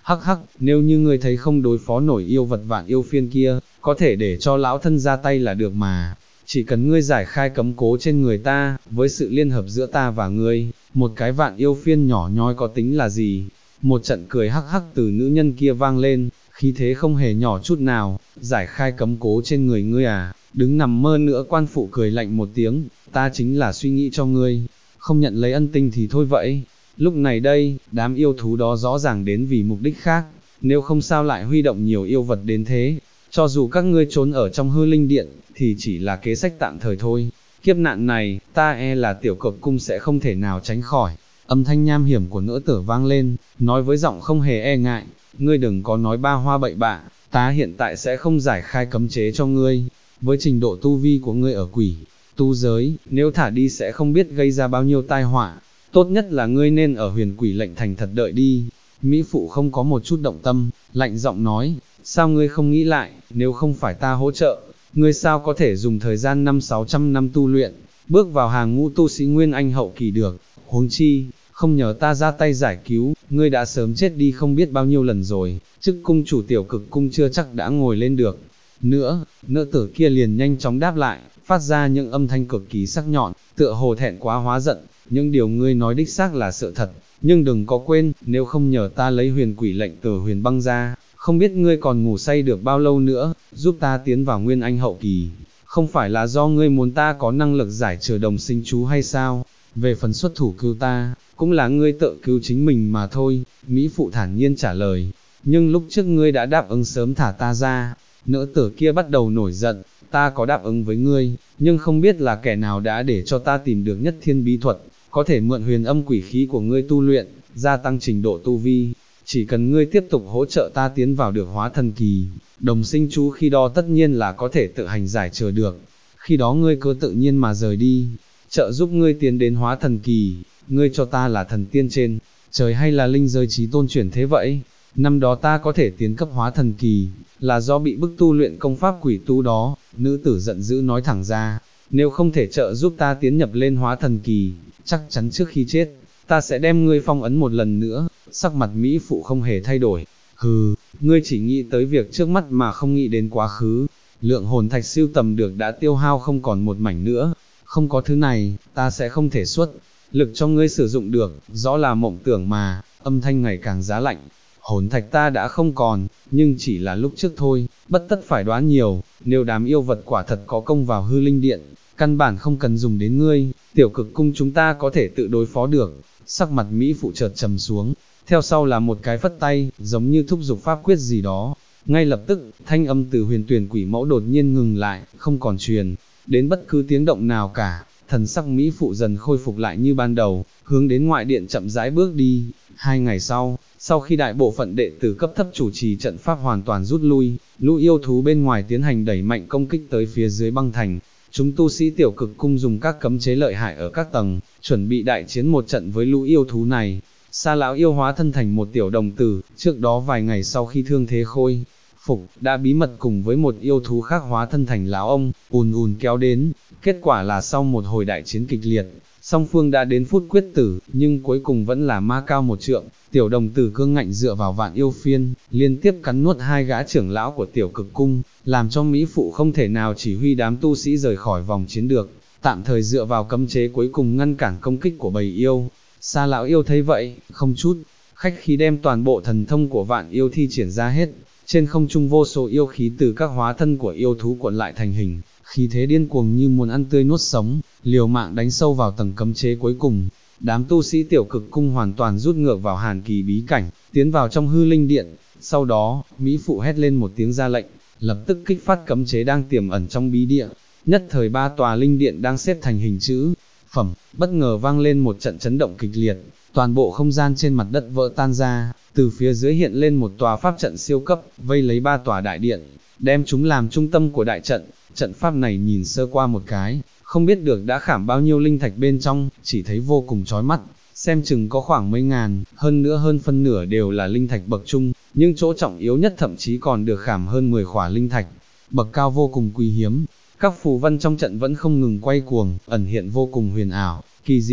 hắc hắc, nếu như ngươi thấy không đối phó nổi yêu vật vạn yêu phiên kia, có thể để cho lão thân ra tay là được mà. Chỉ cần ngươi giải khai cấm cố trên người ta, với sự liên hợp giữa ta và ngươi, một cái vạn yêu phiên nhỏ nhoi có tính là gì? Một trận cười hắc hắc từ nữ nhân kia vang lên, khí thế không hề nhỏ chút nào, giải khai cấm cố trên người ngươi à, đứng nằm mơ nữa. Quan phụ cười lạnh một tiếng, ta chính là suy nghĩ cho ngươi, không nhận lấy ân tình thì thôi vậy. Lúc này đây, đám yêu thú đó rõ ràng đến vì mục đích khác, nếu không sao lại huy động nhiều yêu vật đến thế. Cho dù các ngươi trốn ở trong hư linh điện, thì chỉ là kế sách tạm thời thôi. Kiếp nạn này, ta e là tiểu cực cung sẽ không thể nào tránh khỏi. Âm thanh nham hiểm của nữ tử vang lên, nói với giọng không hề e ngại, ngươi đừng có nói ba hoa bậy bạ, ta hiện tại sẽ không giải khai cấm chế cho ngươi. Với trình độ tu vi của ngươi ở quỷ, tu giới, nếu thả đi sẽ không biết gây ra bao nhiêu tai họa. Tốt nhất là ngươi nên ở Huyền Quỷ lệnh thành thật đợi đi. Mỹ phụ không có một chút động tâm, lạnh giọng nói, sao ngươi không nghĩ lại, nếu không phải ta hỗ trợ, ngươi sao có thể dùng thời gian 500-600 năm tu luyện, bước vào hàng ngũ tu sĩ Nguyên Anh hậu kỳ được, huống chi, không nhờ ta ra tay giải cứu, ngươi đã sớm chết đi không biết bao nhiêu lần rồi, chức cung chủ tiểu cực cung chưa chắc đã ngồi lên được. Nữa, nữ tử kia liền nhanh chóng đáp lại, phát ra những âm thanh cực kỳ sắc nhọn, tựa hồ thẹn quá hóa giận, những điều ngươi nói đích xác là sự thật, nhưng đừng có quên, nếu không nhờ ta lấy Huyền Quỷ lệnh từ Huyền Băng ra, không biết ngươi còn ngủ say được bao lâu nữa, giúp ta tiến vào Nguyên Anh hậu kỳ, không phải là do ngươi muốn ta có năng lực giải trừ đồng sinh chú hay sao? Về phần xuất thủ cứu ta, cũng là ngươi tự cứu chính mình mà thôi. Mỹ phụ thản nhiên trả lời, nhưng lúc trước ngươi đã đáp ứng sớm thả ta ra. Nữ tử kia bắt đầu nổi giận, ta có đáp ứng với ngươi, nhưng không biết là kẻ nào đã để cho ta tìm được nhất thiên bí thuật, có thể mượn huyền âm quỷ khí của ngươi tu luyện, gia tăng trình độ tu vi. Chỉ cần ngươi tiếp tục hỗ trợ ta tiến vào được hóa thần kỳ, đồng sinh chú khi đó tất nhiên là có thể tự hành giải trừ được. Khi đó ngươi cứ tự nhiên mà rời đi, trợ giúp ngươi tiến đến hóa thần kỳ. Ngươi cho ta là thần tiên trên trời hay là linh giới chí tôn chuyển thế vậy? Năm đó ta có thể tiến cấp hóa thần kỳ, là do bị bức tu luyện công pháp quỷ tu đó. Nữ tử giận dữ nói thẳng ra, nếu không thể trợ giúp ta tiến nhập lên hóa thần kỳ, chắc chắn trước khi chết, ta sẽ đem ngươi phong ấn một lần nữa. Sắc mặt Mỹ phụ không hề thay đổi, hừ, ngươi chỉ nghĩ tới việc trước mắt mà không nghĩ đến quá khứ. Lượng hồn thạch siêu tầm được đã tiêu hao không còn một mảnh nữa, không có thứ này, ta sẽ không thể xuất lực cho ngươi sử dụng được, rõ là mộng tưởng mà. Âm thanh ngày càng giá lạnh, hồn thạch ta đã không còn, nhưng chỉ là lúc trước thôi, bất tất phải đoán nhiều, nếu đám yêu vật quả thật có công vào hư linh điện, căn bản không cần dùng đến ngươi, tiểu cực cung chúng ta có thể tự đối phó được. Sắc mặt Mỹ phụ chợt trầm xuống, theo sau là một cái phất tay, giống như thúc giục pháp quyết gì đó. Ngay lập tức, thanh âm từ Huyền Tuyển Quỷ Mẫu đột nhiên ngừng lại, không còn truyền đến bất cứ tiếng động nào cả. Thần sắc Mỹ phụ dần khôi phục lại như ban đầu, hướng đến ngoại điện chậm rãi bước đi. 2 ngày sau khi đại bộ phận đệ tử cấp thấp chủ trì trận pháp hoàn toàn rút lui, lũ yêu thú bên ngoài tiến hành đẩy mạnh công kích tới phía dưới băng thành. Chúng tu sĩ tiểu cực cung dùng các cấm chế lợi hại ở các tầng, chuẩn bị đại chiến một trận với lũ yêu thú này. Sa lão yêu hóa thân thành một tiểu đồng tử, trước đó vài ngày sau khi thương thế khôi phục, đã bí mật cùng với một yêu thú khác hóa thân thành lão ông, ùn kéo đến. Kết quả là sau một hồi đại chiến kịch liệt, song phương đã đến phút quyết tử, nhưng cuối cùng vẫn là ma cao một trượng. Tiểu đồng tử cương ngạnh dựa vào vạn yêu phiên, liên tiếp cắn nuốt 2 gã trưởng lão của tiểu cực cung, làm cho Mỹ phụ không thể nào chỉ huy đám tu sĩ rời khỏi vòng chiến được, tạm thời dựa vào cấm chế cuối cùng ngăn cản công kích của bầy yêu. Sa lão yêu thấy vậy, không chút khách khí đem toàn bộ thần thông của vạn yêu thi triển ra hết. Trên không trung vô số yêu khí từ các hóa thân của yêu thú cuộn lại thành hình, khí thế điên cuồng như muốn ăn tươi nuốt sống, liều mạng đánh sâu vào tầng cấm chế cuối cùng. Đám tu sĩ tiểu cực cung hoàn toàn rút ngược vào hàn kỳ bí cảnh, tiến vào trong hư linh điện. Sau đó, Mỹ phụ hét lên một tiếng ra lệnh, lập tức kích phát cấm chế đang tiềm ẩn trong bí địa. Nhất thời 3 tòa linh điện đang xếp thành hình chữ phẩm, bất ngờ vang lên một trận chấn động kịch liệt, toàn bộ không gian trên mặt đất vỡ tan ra, từ phía dưới hiện lên một tòa pháp trận siêu cấp, vây lấy 3 tòa đại điện, đem chúng làm trung tâm của đại trận. Trận pháp này nhìn sơ qua một cái, không biết được đã khảm bao nhiêu linh thạch bên trong, chỉ thấy vô cùng chói mắt, xem chừng có khoảng mấy ngàn, hơn nữa hơn phân nửa đều là linh thạch bậc trung, nhưng chỗ trọng yếu nhất thậm chí còn được khảm hơn 10 khỏa linh thạch, bậc cao vô cùng quý hiếm. Các phù văn trong trận vẫn không ngừng quay cuồng, ẩn hiện vô cùng huyền ảo, kỳ dị.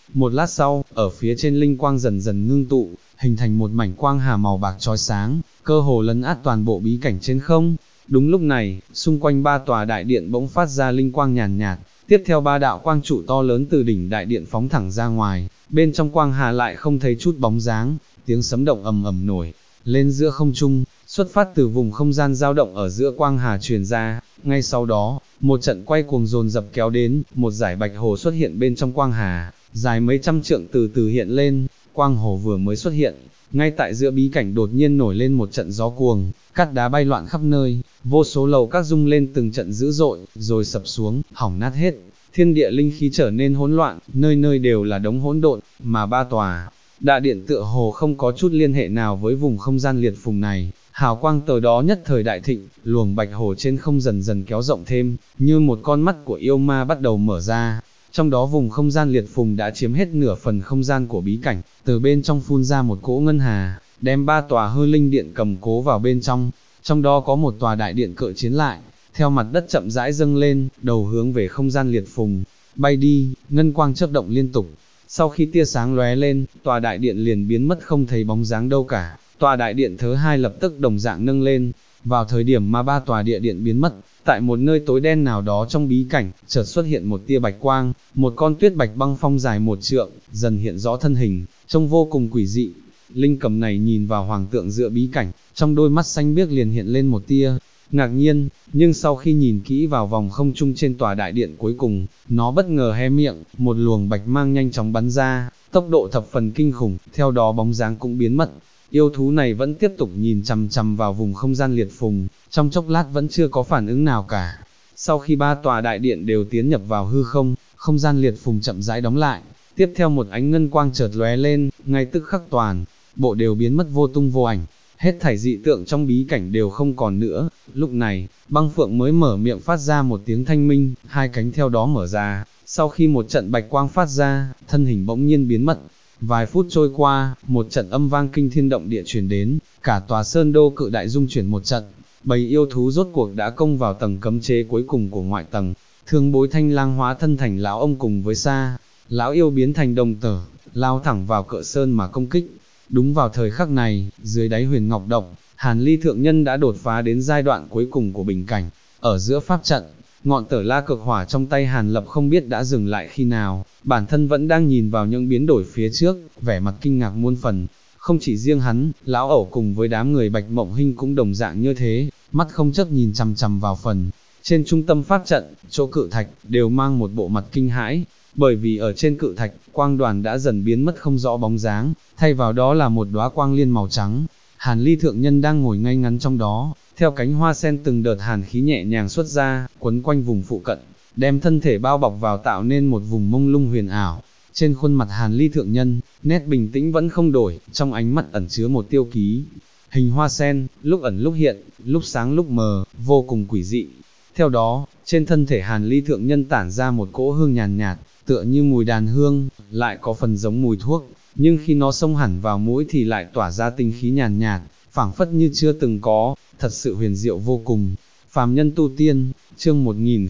một lát sau, ở phía trên linh quang dần dần ngưng tụ, hình thành một mảnh quang hà màu bạc chói sáng, cơ hồ lấn át toàn bộ bí cảnh trên không. Đúng lúc này, xung quanh ba tòa đại điện bỗng phát ra linh quang nhàn nhạt, tiếp theo ba đạo quang trụ to lớn từ đỉnh đại điện phóng thẳng ra ngoài, bên trong quang hà lại không thấy chút bóng dáng, tiếng sấm động ầm ầm nổi lên giữa không trung, xuất phát từ vùng không gian dao động ở giữa quang hà truyền ra. Ngay sau đó, một trận quay cuồng dồn dập kéo đến, một dải bạch hồ xuất hiện bên trong quang hà, dài mấy trăm trượng từ từ hiện lên. Quang hồ vừa mới xuất hiện, ngay tại giữa bí cảnh đột nhiên nổi lên một trận gió cuồng, cát đá bay loạn khắp nơi, vô số lầu các rung lên từng trận dữ dội, rồi sập xuống, hỏng nát hết. Thiên địa linh khí trở nên hỗn loạn, nơi nơi đều là đống hỗn độn, mà ba tòa đại điện tựa hồ không có chút liên hệ nào với vùng không gian liệt phùng này. Hào quang từ đó nhất thời đại thịnh, luồng bạch hồ trên không dần dần kéo rộng thêm, như một con mắt của yêu ma bắt đầu mở ra. Trong đó vùng không gian liệt phùng đã chiếm hết nửa phần không gian của bí cảnh, từ bên trong phun ra một cỗ ngân hà, đem ba tòa hư linh điện cầm cố vào bên trong. Trong đó có một tòa đại điện cự chiến lại, theo mặt đất chậm rãi dâng lên, đầu hướng về không gian liệt phùng, bay đi, ngân quang chớp động liên tục. Sau khi tia sáng lóe lên, tòa đại điện liền biến mất không thấy bóng dáng đâu cả. Tòa đại điện thứ hai lập tức đồng dạng nâng lên. Vào thời điểm mà ba tòa địa điện biến mất, tại một nơi tối đen nào đó trong bí cảnh, chợt xuất hiện một tia bạch quang, một con tuyết bạch băng phong dài 1 trượng, dần hiện rõ thân hình, trông vô cùng quỷ dị. Linh cầm này nhìn vào hoàng tượng giữa bí cảnh, trong đôi mắt xanh biếc liền hiện lên một tia ngạc nhiên, nhưng sau khi nhìn kỹ vào vòng không trung trên tòa đại điện cuối cùng, nó bất ngờ hé miệng, một luồng bạch mang nhanh chóng bắn ra, tốc độ thập phần kinh khủng, theo đó bóng dáng cũng biến mất. Yêu thú này vẫn tiếp tục nhìn chằm chằm vào vùng không gian liệt phùng, trong chốc lát vẫn chưa có phản ứng nào cả. Sau khi ba tòa đại điện đều tiến nhập vào hư không, không gian liệt phùng chậm rãi đóng lại, tiếp theo một ánh ngân quang chợt lóe lên, ngay tức khắc toàn bộ đều biến mất vô tung vô ảnh, hết thảy dị tượng trong bí cảnh đều không còn nữa. Lúc này, băng phượng mới mở miệng phát ra một tiếng thanh minh, hai cánh theo đó mở ra, sau khi một trận bạch quang phát ra, thân hình bỗng nhiên biến mất. Vài phút trôi qua, một trận âm vang kinh thiên động địa truyền đến, cả tòa sơn đô cự đại dung chuyển một trận, bầy yêu thú rốt cuộc đã công vào tầng cấm chế cuối cùng của ngoại tầng. Thương Bối Thanh Lang hóa thân thành lão ông cùng với Sa lão yêu biến thành đồng tử, lao thẳng vào cự sơn mà công kích. Đúng vào thời khắc này, dưới đáy Huyền Ngọc Động, Hàn Ly thượng nhân đã đột phá đến giai đoạn cuối cùng của bình cảnh. Ở giữa pháp trận, ngọn Tử La Cực Hỏa trong tay Hàn Lập không biết đã dừng lại khi nào, bản thân vẫn đang nhìn vào những biến đổi phía trước, vẻ mặt kinh ngạc muôn phần. Không chỉ riêng hắn, lão ẩu cùng với đám người Bạch Mộng Hinh cũng đồng dạng như thế, mắt không chớp nhìn chằm chằm vào phần trên trung tâm pháp trận, chỗ cự thạch, đều mang một bộ mặt kinh hãi, bởi vì ở trên cự thạch, quang đoàn đã dần biến mất không rõ bóng dáng, thay vào đó là một đóa quang liên màu trắng. Hàn Ly thượng nhân đang ngồi ngay ngắn trong đó, theo cánh hoa sen từng đợt hàn khí nhẹ nhàng xuất ra, quấn quanh vùng phụ cận, đem thân thể bao bọc vào tạo nên một vùng mông lung huyền ảo. Trên khuôn mặt Hàn Ly thượng nhân, nét bình tĩnh vẫn không đổi, trong ánh mắt ẩn chứa một tiêu ký. Hình hoa sen, lúc ẩn lúc hiện, lúc sáng lúc mờ, vô cùng quỷ dị. Theo đó, trên thân thể Hàn Ly thượng nhân tản ra một cỗ hương nhàn nhạt, tựa như mùi đàn hương, lại có phần giống mùi thuốc, nhưng khi nó xông hẳn vào mũi thì lại tỏa ra tinh khí nhàn nhạt, phảng phất như chưa từng có, thật sự huyền diệu vô cùng. Phàm nhân tu tiên, chương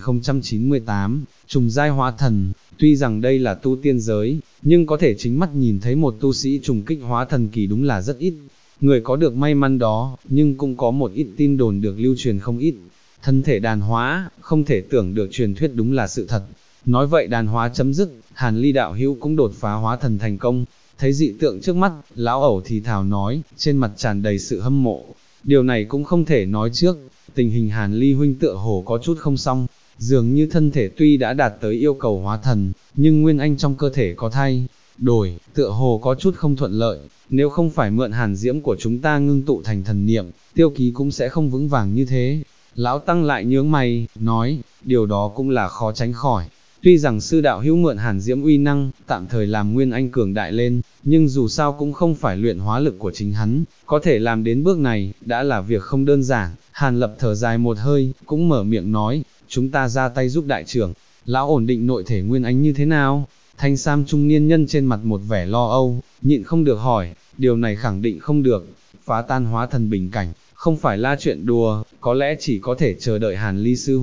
1098, trùng giai hóa thần. Tuy rằng đây là tu tiên giới, nhưng có thể chính mắt nhìn thấy một tu sĩ trùng kích hóa thần kỳ đúng là rất ít. Người có được may mắn đó, nhưng cũng có một ít tin đồn được lưu truyền không ít. Thân thể đàn hóa, không thể tưởng được truyền thuyết đúng là sự thật. Nói vậy đàn hóa chấm dứt, Hàn Ly đạo hữu cũng đột phá hóa thần thành công. Thấy dị tượng trước mắt, lão ẩu thì thào nói, trên mặt tràn đầy sự hâm mộ. Điều này cũng không thể nói trước, tình hình Hàn Ly huynh tựa hồ có chút không xong, dường như thân thể tuy đã đạt tới yêu cầu hóa thần, nhưng nguyên anh trong cơ thể có thay đổi, tựa hồ có chút không thuận lợi, nếu không phải mượn hàn diễm của chúng ta ngưng tụ thành thần niệm, tiêu ký cũng sẽ không vững vàng như thế. Lão Tăng lại nhướng mày, nói, điều đó cũng là khó tránh khỏi. Tuy rằng sư đạo hữu mượn hàn diễm uy năng, tạm thời làm nguyên anh cường đại lên, nhưng dù sao cũng không phải luyện hóa lực của chính hắn, có thể làm đến bước này, đã là việc không đơn giản. Hàn Lập thở dài một hơi, cũng mở miệng nói, chúng ta ra tay giúp đại trưởng. Lão ổn định nội thể nguyên anh như thế nào? Thanh sam trung niên nhân trên mặt một vẻ lo âu, nhịn không được hỏi, điều này khẳng định không được, phá tan hóa thần bình cảnh, không phải là chuyện đùa, có lẽ chỉ có thể chờ đợi Hàn Ly sư huynh,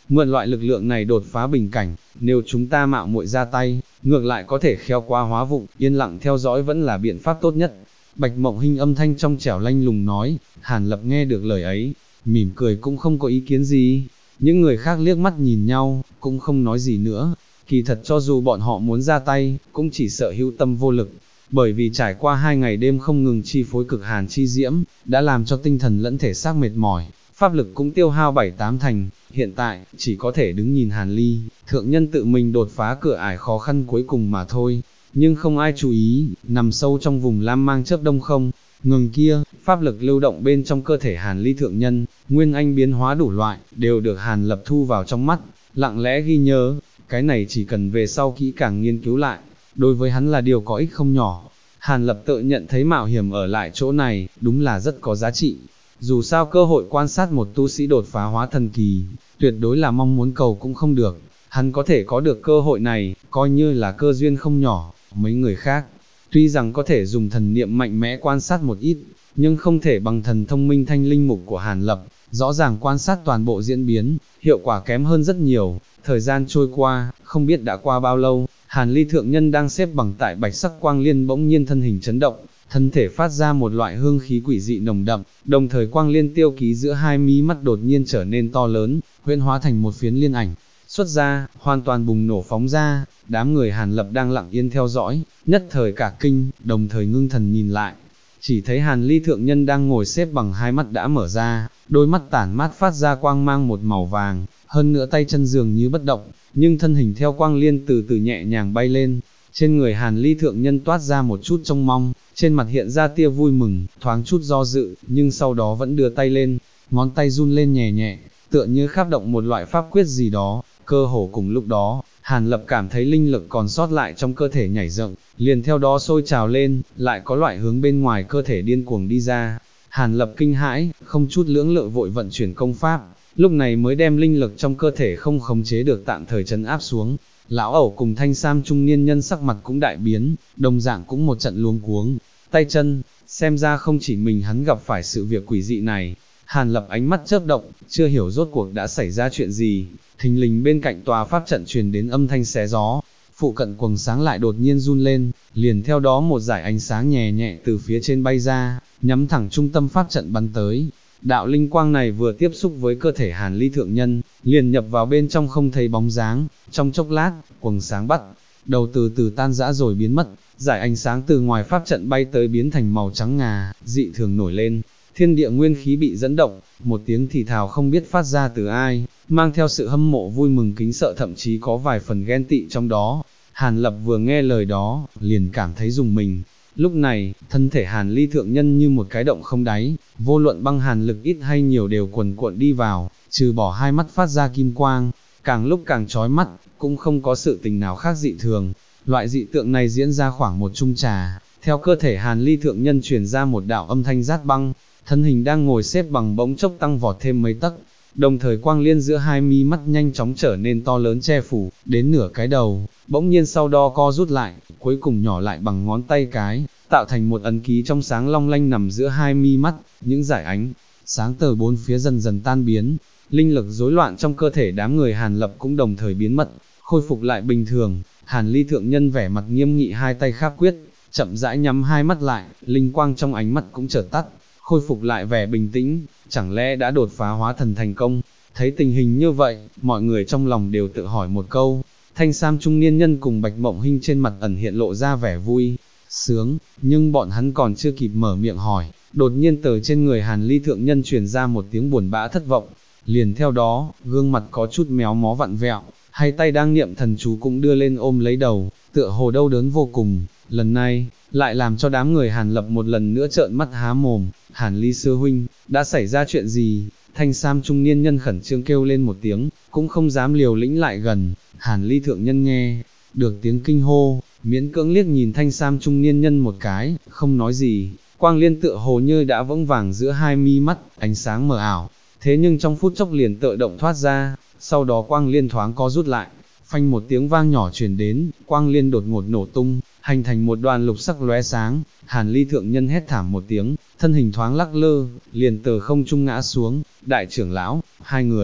mượn loại lực lượng này đột phá bình cảnh, nếu chúng ta mạo muội ra tay, ngược lại có thể khéo quá hóa vụng, yên lặng theo dõi vẫn là biện pháp tốt nhất. Bạch Mộng Hinh âm thanh trong trẻo lanh lùng nói. Hàn Lập nghe được lời ấy, mỉm cười cũng không có ý kiến gì. Những người khác liếc mắt nhìn nhau, cũng không nói gì nữa. Kỳ thật cho dù bọn họ muốn ra tay, cũng chỉ sợ hữu tâm vô lực. Bởi vì trải qua 2 ngày đêm không ngừng chi phối cực hàn chi diễm, đã làm cho tinh thần lẫn thể xác mệt mỏi, pháp lực cũng tiêu hao 7-8 thành. Hiện tại, chỉ có thể đứng nhìn Hàn Ly thượng nhân tự mình đột phá cửa ải khó khăn cuối cùng mà thôi. Nhưng không ai chú ý, nằm sâu trong vùng lam mang chớp đông không ngừng kia, pháp lực lưu động bên trong cơ thể Hàn Ly thượng nhân, nguyên anh biến hóa đủ loại, đều được Hàn Lập thu vào trong mắt, lặng lẽ ghi nhớ. Cái này chỉ cần về sau kỹ càng nghiên cứu lại, đối với hắn là điều có ích không nhỏ. Hàn Lập tự nhận thấy mạo hiểm ở lại chỗ này, đúng là rất có giá trị. Dù sao cơ hội quan sát một tu sĩ đột phá hóa thần kỳ, tuyệt đối là mong muốn cầu cũng không được. Hắn có thể có được cơ hội này, coi như là cơ duyên không nhỏ. Mấy người khác, tuy rằng có thể dùng thần niệm mạnh mẽ quan sát một ít, nhưng không thể bằng thần thông minh thanh linh mục của Hàn Lập, rõ ràng quan sát toàn bộ diễn biến, hiệu quả kém hơn rất nhiều. Thời gian trôi qua, không biết đã qua bao lâu, Hàn Ly thượng nhân đang xếp bằng tại bạch sắc quang liên bỗng nhiên thân hình chấn động, thân thể phát ra một loại hương khí quỷ dị nồng đậm, đồng thời quang liên tiêu ký giữa hai mí mắt đột nhiên trở nên to lớn, huyễn hóa thành một phiến liên ảnh, xuất ra, hoàn toàn bùng nổ phóng ra. Đám người Hàn Lập đang lặng yên theo dõi, nhất thời cả kinh, đồng thời ngưng thần nhìn lại. Chỉ thấy Hàn Ly thượng nhân đang ngồi xếp bằng hai mắt đã mở ra, đôi mắt tản mát phát ra quang mang một màu vàng, hơn nữa tay chân dường như bất động, nhưng thân hình theo quang liên từ từ nhẹ nhàng bay lên. Trên người Hàn Ly thượng nhân toát ra một chút trông mong, trên mặt hiện ra tia vui mừng, thoáng chút do dự, nhưng sau đó vẫn đưa tay lên, ngón tay run lên nhẹ nhẹ, tựa như khắp động một loại pháp quyết gì đó. Cơ hồ cùng lúc đó, Hàn Lập cảm thấy linh lực còn sót lại trong cơ thể nhảy dựng, liền theo đó sôi trào lên, lại có loại hướng bên ngoài cơ thể điên cuồng đi ra. Hàn Lập kinh hãi, không chút lưỡng lự vội vận chuyển công pháp, lúc này mới đem linh lực trong cơ thể không khống chế được tạm thời trấn áp xuống. Lão ẩu cùng thanh sam trung niên nhân sắc mặt cũng đại biến, đồng dạng cũng một trận luống cuống, tay chân, xem ra không chỉ mình hắn gặp phải sự việc quỷ dị này. Hàn Lập ánh mắt chớp động, chưa hiểu rốt cuộc đã xảy ra chuyện gì. Thình lình bên cạnh tòa pháp trận truyền đến âm thanh xé gió, phụ cận quầng sáng lại đột nhiên run lên, liền theo đó một dải ánh sáng nhẹ nhẹ từ phía trên bay ra, nhắm thẳng trung tâm pháp trận bắn tới. Đạo linh quang này vừa tiếp xúc với cơ thể Hàn Ly thượng nhân, liền nhập vào bên trong không thấy bóng dáng. Trong chốc lát, quầng sáng bắt đầu từ từ tan rã rồi biến mất, dải ánh sáng từ ngoài pháp trận bay tới biến thành màu trắng ngà, dị thường nổi lên. Thiên địa nguyên khí bị dẫn động, một tiếng thì thào không biết phát ra từ ai, mang theo sự hâm mộ vui mừng kính sợ, thậm chí có vài phần ghen tị trong đó. Hàn Lập vừa nghe lời đó, liền cảm thấy rùng mình. Lúc này, thân thể Hàn Ly thượng nhân như một cái động không đáy, vô luận băng hàn lực ít hay nhiều đều quần cuộn đi vào, trừ bỏ hai mắt phát ra kim quang, càng lúc càng chói mắt, cũng không có sự tình nào khác dị thường. Loại dị tượng này diễn ra khoảng một chung trà, theo cơ thể Hàn Ly thượng nhân truyền ra một đạo âm thanh rát băng, thân hình đang ngồi xếp bằng bỗng chốc tăng vọt thêm mấy tấc, đồng thời quang liên giữa hai mí mắt nhanh chóng trở nên to lớn che phủ, đến nửa cái đầu, bỗng nhiên sau đó co rút lại, cuối cùng nhỏ lại bằng ngón tay cái, tạo thành một ấn ký trong sáng long lanh nằm giữa hai mi mắt. Những dải ánh sáng từ bốn phía dần dần tan biến, linh lực rối loạn trong cơ thể đám người Hàn Lập cũng đồng thời biến mất, khôi phục lại bình thường. Hàn Ly thượng nhân vẻ mặt nghiêm nghị, hai tay kháp quyết, chậm rãi nhắm hai mắt lại, linh quang trong ánh mắt cũng chợt tắt, khôi phục lại vẻ bình tĩnh. Chẳng lẽ đã đột phá hóa thần thành công? Thấy tình hình như vậy, mọi người trong lòng đều tự hỏi một câu. Thanh sam trung niên nhân cùng Bạch Mộng Hinh trên mặt ẩn hiện lộ ra vẻ vui sướng, nhưng bọn hắn còn chưa kịp mở miệng hỏi, đột nhiên từ trên người Hàn Ly thượng nhân truyền ra một tiếng buồn bã thất vọng. Liền theo đó, gương mặt có chút méo mó vặn vẹo, hai tay đang niệm thần chú cũng đưa lên ôm lấy đầu, tựa hồ đau đớn vô cùng. Lần này, lại làm cho đám người Hàn Lập một lần nữa trợn mắt há mồm. Hàn Ly sư huynh, đã xảy ra chuyện gì? Thanh sam trung niên nhân khẩn trương kêu lên một tiếng, cũng không dám liều lĩnh lại gần. Hàn Ly thượng nhân nghe được tiếng kinh hô, miễn cưỡng liếc nhìn thanh sam trung niên nhân một cái, không nói gì. Quang liên tựa hồ như đã vững vàng giữa hai mi mắt, ánh sáng mờ ảo, thế nhưng trong phút chốc liền tự động thoát ra, sau đó quang liên thoáng co rút lại, phanh một tiếng vang nhỏ truyền đến, quang liên đột ngột nổ tung, hành thành một đoàn lục sắc lóe sáng. Hàn Ly thượng nhân hét thảm một tiếng, thân hình thoáng lắc lơ, liền từ không trung ngã xuống. Đại trưởng lão, hai người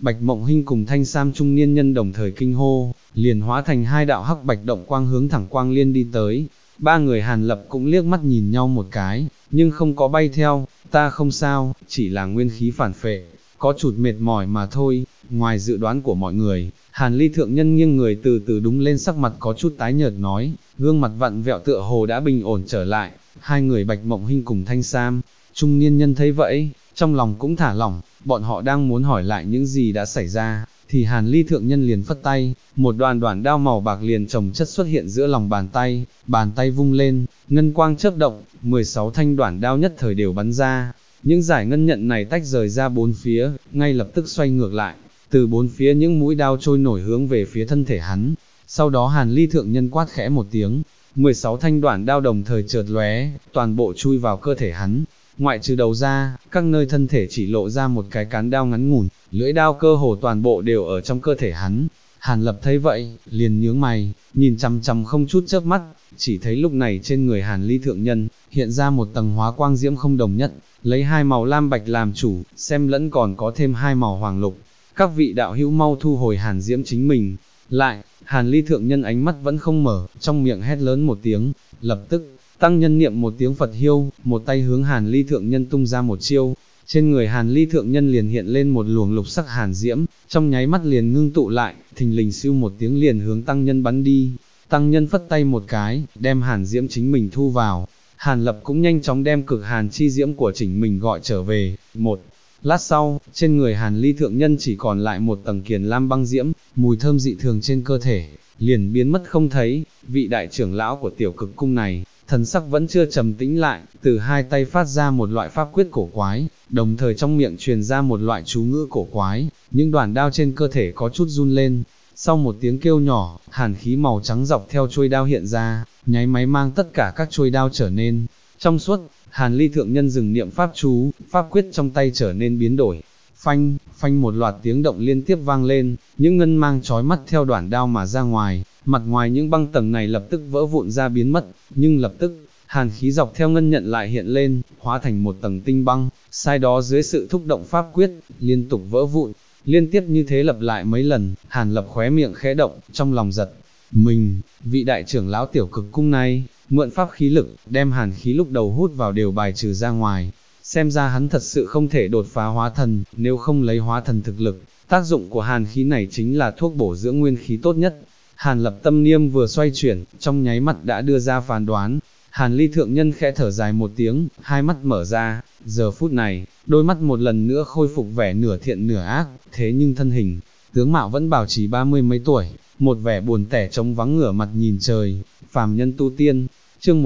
Bạch Mộng Hinh cùng thanh sam trung niên nhân đồng thời kinh hô, liền hóa thành hai đạo hắc bạch động quang hướng thẳng Quang Liên đi tới. Ba người Hàn Lập cũng liếc mắt nhìn nhau một cái, nhưng không có bay theo. Ta không sao, chỉ là nguyên khí phản phệ, có chút mệt mỏi mà thôi. Ngoài dự đoán của mọi người, Hàn Ly thượng nhân nghiêng người từ từ đúng lên, sắc mặt có chút tái nhợt nói, gương mặt vặn vẹo tựa hồ đã bình ổn trở lại. Hai người Bạch Mộng Hinh cùng thanh sam trung niên nhân thấy vậy, trong lòng cũng thả lỏng. Bọn họ đang muốn hỏi lại những gì đã xảy ra, thì Hàn Ly thượng nhân liền phất tay, một đoàn đoạn đao màu bạc liền chồng chất xuất hiện giữa lòng bàn tay vung lên, ngân quang chớp động, 16 thanh đoạn đao nhất thời đều bắn ra. Những giải ngân nhận này tách rời ra bốn phía, ngay lập tức xoay ngược lại, từ bốn phía những mũi đao trôi nổi hướng về phía thân thể hắn. Sau đó Hàn Ly thượng nhân quát khẽ một tiếng, 16 thanh đoạn đao đồng thời chợt lóe, toàn bộ chui vào cơ thể hắn. Ngoại trừ đầu ra, các nơi thân thể chỉ lộ ra một cái cán đao ngắn ngủn, lưỡi đao cơ hồ toàn bộ đều ở trong cơ thể hắn. Hàn Lập thấy vậy, liền nhướng mày, nhìn chằm chằm không chút chớp mắt, chỉ thấy lúc này trên người Hàn Ly thượng nhân, hiện ra một tầng hóa quang diễm không đồng nhất, lấy hai màu lam bạch làm chủ, xem lẫn còn có thêm hai màu hoàng lục. Các vị đạo hữu mau thu hồi hàn diễm chính mình. Lại, Hàn Ly thượng nhân ánh mắt vẫn không mở, trong miệng hét lớn một tiếng, lập tức, tăng nhân niệm một tiếng Phật hiêu, một tay hướng Hàn Ly thượng nhân tung ra một chiêu. Trên người Hàn Ly thượng nhân liền hiện lên một luồng lục sắc hàn diễm, trong nháy mắt liền ngưng tụ lại, thình lình siêu một tiếng liền hướng tăng nhân bắn đi. Tăng nhân phất tay một cái, đem hàn diễm chính mình thu vào. Hàn Lập cũng nhanh chóng đem cực hàn chi diễm của chính mình gọi trở về. Một lát sau, trên người Hàn Ly thượng nhân chỉ còn lại một tầng kiền lam băng diễm, mùi thơm dị thường trên cơ thể liền biến mất không thấy. Vị đại trưởng lão của tiểu cực cung này, thần sắc vẫn chưa trầm tĩnh lại, từ hai tay phát ra một loại pháp quyết cổ quái, đồng thời trong miệng truyền ra một loại chú ngữ cổ quái, những đoàn đao trên cơ thể có chút run lên. Sau một tiếng kêu nhỏ, hàn khí màu trắng dọc theo chuôi đao hiện ra, nháy máy mang tất cả các chuôi đao trở nên trong suốt. Hàn Ly thượng nhân dừng niệm pháp chú, pháp quyết trong tay trở nên biến đổi. Phanh, phanh một loạt tiếng động liên tiếp vang lên, những ngân mang chói mắt theo đoạn đao mà ra ngoài, mặt ngoài những băng tầng này lập tức vỡ vụn ra biến mất, nhưng lập tức, hàn khí dọc theo ngân nhận lại hiện lên, hóa thành một tầng tinh băng, sai đó dưới sự thúc động pháp quyết, liên tục vỡ vụn. Liên tiếp như thế lặp lại mấy lần, Hàn Lập khóe miệng khẽ động, trong lòng giật mình, vị đại trưởng lão tiểu cực cung này, mượn pháp khí lực, đem hàn khí lúc đầu hút vào đều bài trừ ra ngoài. Xem ra hắn thật sự không thể đột phá hóa thần, nếu không lấy hóa thần thực lực, tác dụng của hàn khí này chính là thuốc bổ dưỡng nguyên khí tốt nhất. Hàn Lập tâm niêm vừa xoay chuyển, trong nháy mắt đã đưa ra phán đoán. Hàn Ly thượng nhân khẽ thở dài một tiếng, hai mắt mở ra, giờ phút này, đôi mắt một lần nữa khôi phục vẻ nửa thiện nửa ác, thế nhưng thân hình, tướng mạo vẫn bảo trì 30 mấy tuổi, một vẻ buồn tẻ trống vắng ngửa mặt nhìn trời. Phàm nhân tu tiên, chương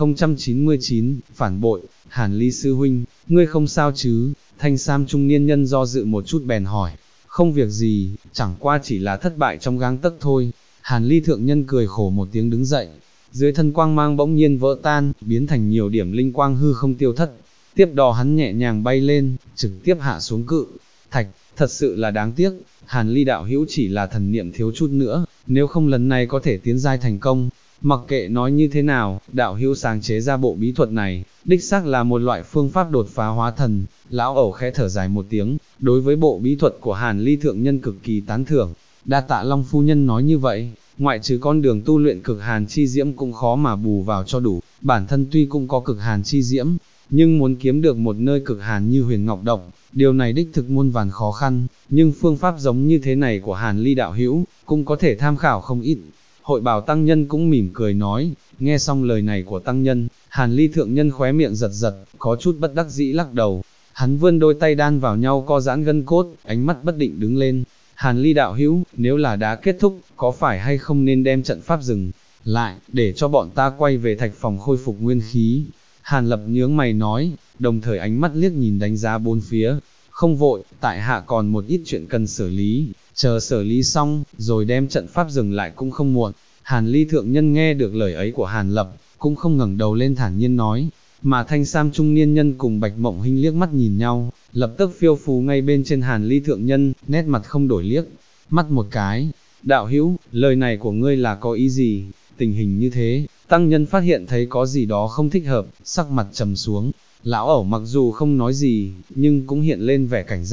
1099, phản bội. Hàn Ly sư huynh, ngươi không sao chứ? Thanh sam trung niên nhân do dự một chút bèn hỏi. Không việc gì, chẳng qua chỉ là thất bại trong gang tấc thôi. Hàn Ly thượng nhân cười khổ một tiếng đứng dậy, dưới thân quang mang bỗng nhiên vỡ tan, biến thành nhiều điểm linh quang hư không tiêu thất. Tiếp đó hắn nhẹ nhàng bay lên, trực tiếp hạ xuống cự thạch. Thật sự là đáng tiếc, Hàn Ly đạo hữu chỉ là thần niệm thiếu chút nữa, nếu không lần này có thể tiến giai thành công. Mặc kệ nói như thế nào, đạo hữu sáng chế ra bộ bí thuật này, đích xác là một loại phương pháp đột phá hóa thần. Lão ẩu khẽ thở dài một tiếng, đối với bộ bí thuật của Hàn Ly thượng nhân cực kỳ tán thưởng. Đa tạ Long phu nhân nói như vậy, ngoại trừ con đường tu luyện cực hàn chi diễm cũng khó mà bù vào cho đủ. Bản thân tuy cũng có cực hàn chi diễm, nhưng muốn kiếm được một nơi cực hàn như Huyền Ngọc Động, điều này đích thực muôn vàn khó khăn. Nhưng phương pháp giống như thế này của Hàn Ly đạo hữu cũng có thể tham khảo không ít. Hội Bảo tăng nhân cũng mỉm cười nói. Nghe xong lời này của tăng nhân, Hàn Ly thượng nhân khóe miệng giật giật, có chút bất đắc dĩ lắc đầu. Hắn vươn đôi tay đan vào nhau co giãn gân cốt, ánh mắt bất định đứng lên. Hàn Ly đạo hữu, nếu là đã kết thúc, có phải hay không nên đem trận pháp dừng lại, để cho bọn ta quay về thạch phòng khôi phục nguyên khí? Hàn Lập nhướng mày nói, đồng thời ánh mắt liếc nhìn đánh giá bốn phía. Không vội, tại hạ còn một ít chuyện cần xử lý, chờ xử lý xong, rồi đem trận pháp dừng lại cũng không muộn. Hàn Ly thượng nhân nghe được lời ấy của Hàn Lập, cũng không ngẩng đầu lên thản nhiên nói, mà thanh sam trung niên nhân cùng Bạch Mộng Hinh liếc mắt nhìn nhau, lập tức phiêu phù ngay bên trên Hàn Ly thượng nhân, nét mặt không đổi liếc mắt một cái. Đạo hữu, lời này của ngươi là có ý gì? Tình hình như thế, tăng nhân phát hiện thấy có gì đó không thích hợp, sắc mặt trầm xuống. Lão ẩu mặc dù không nói gì, nhưng cũng hiện lên vẻ cảnh giác.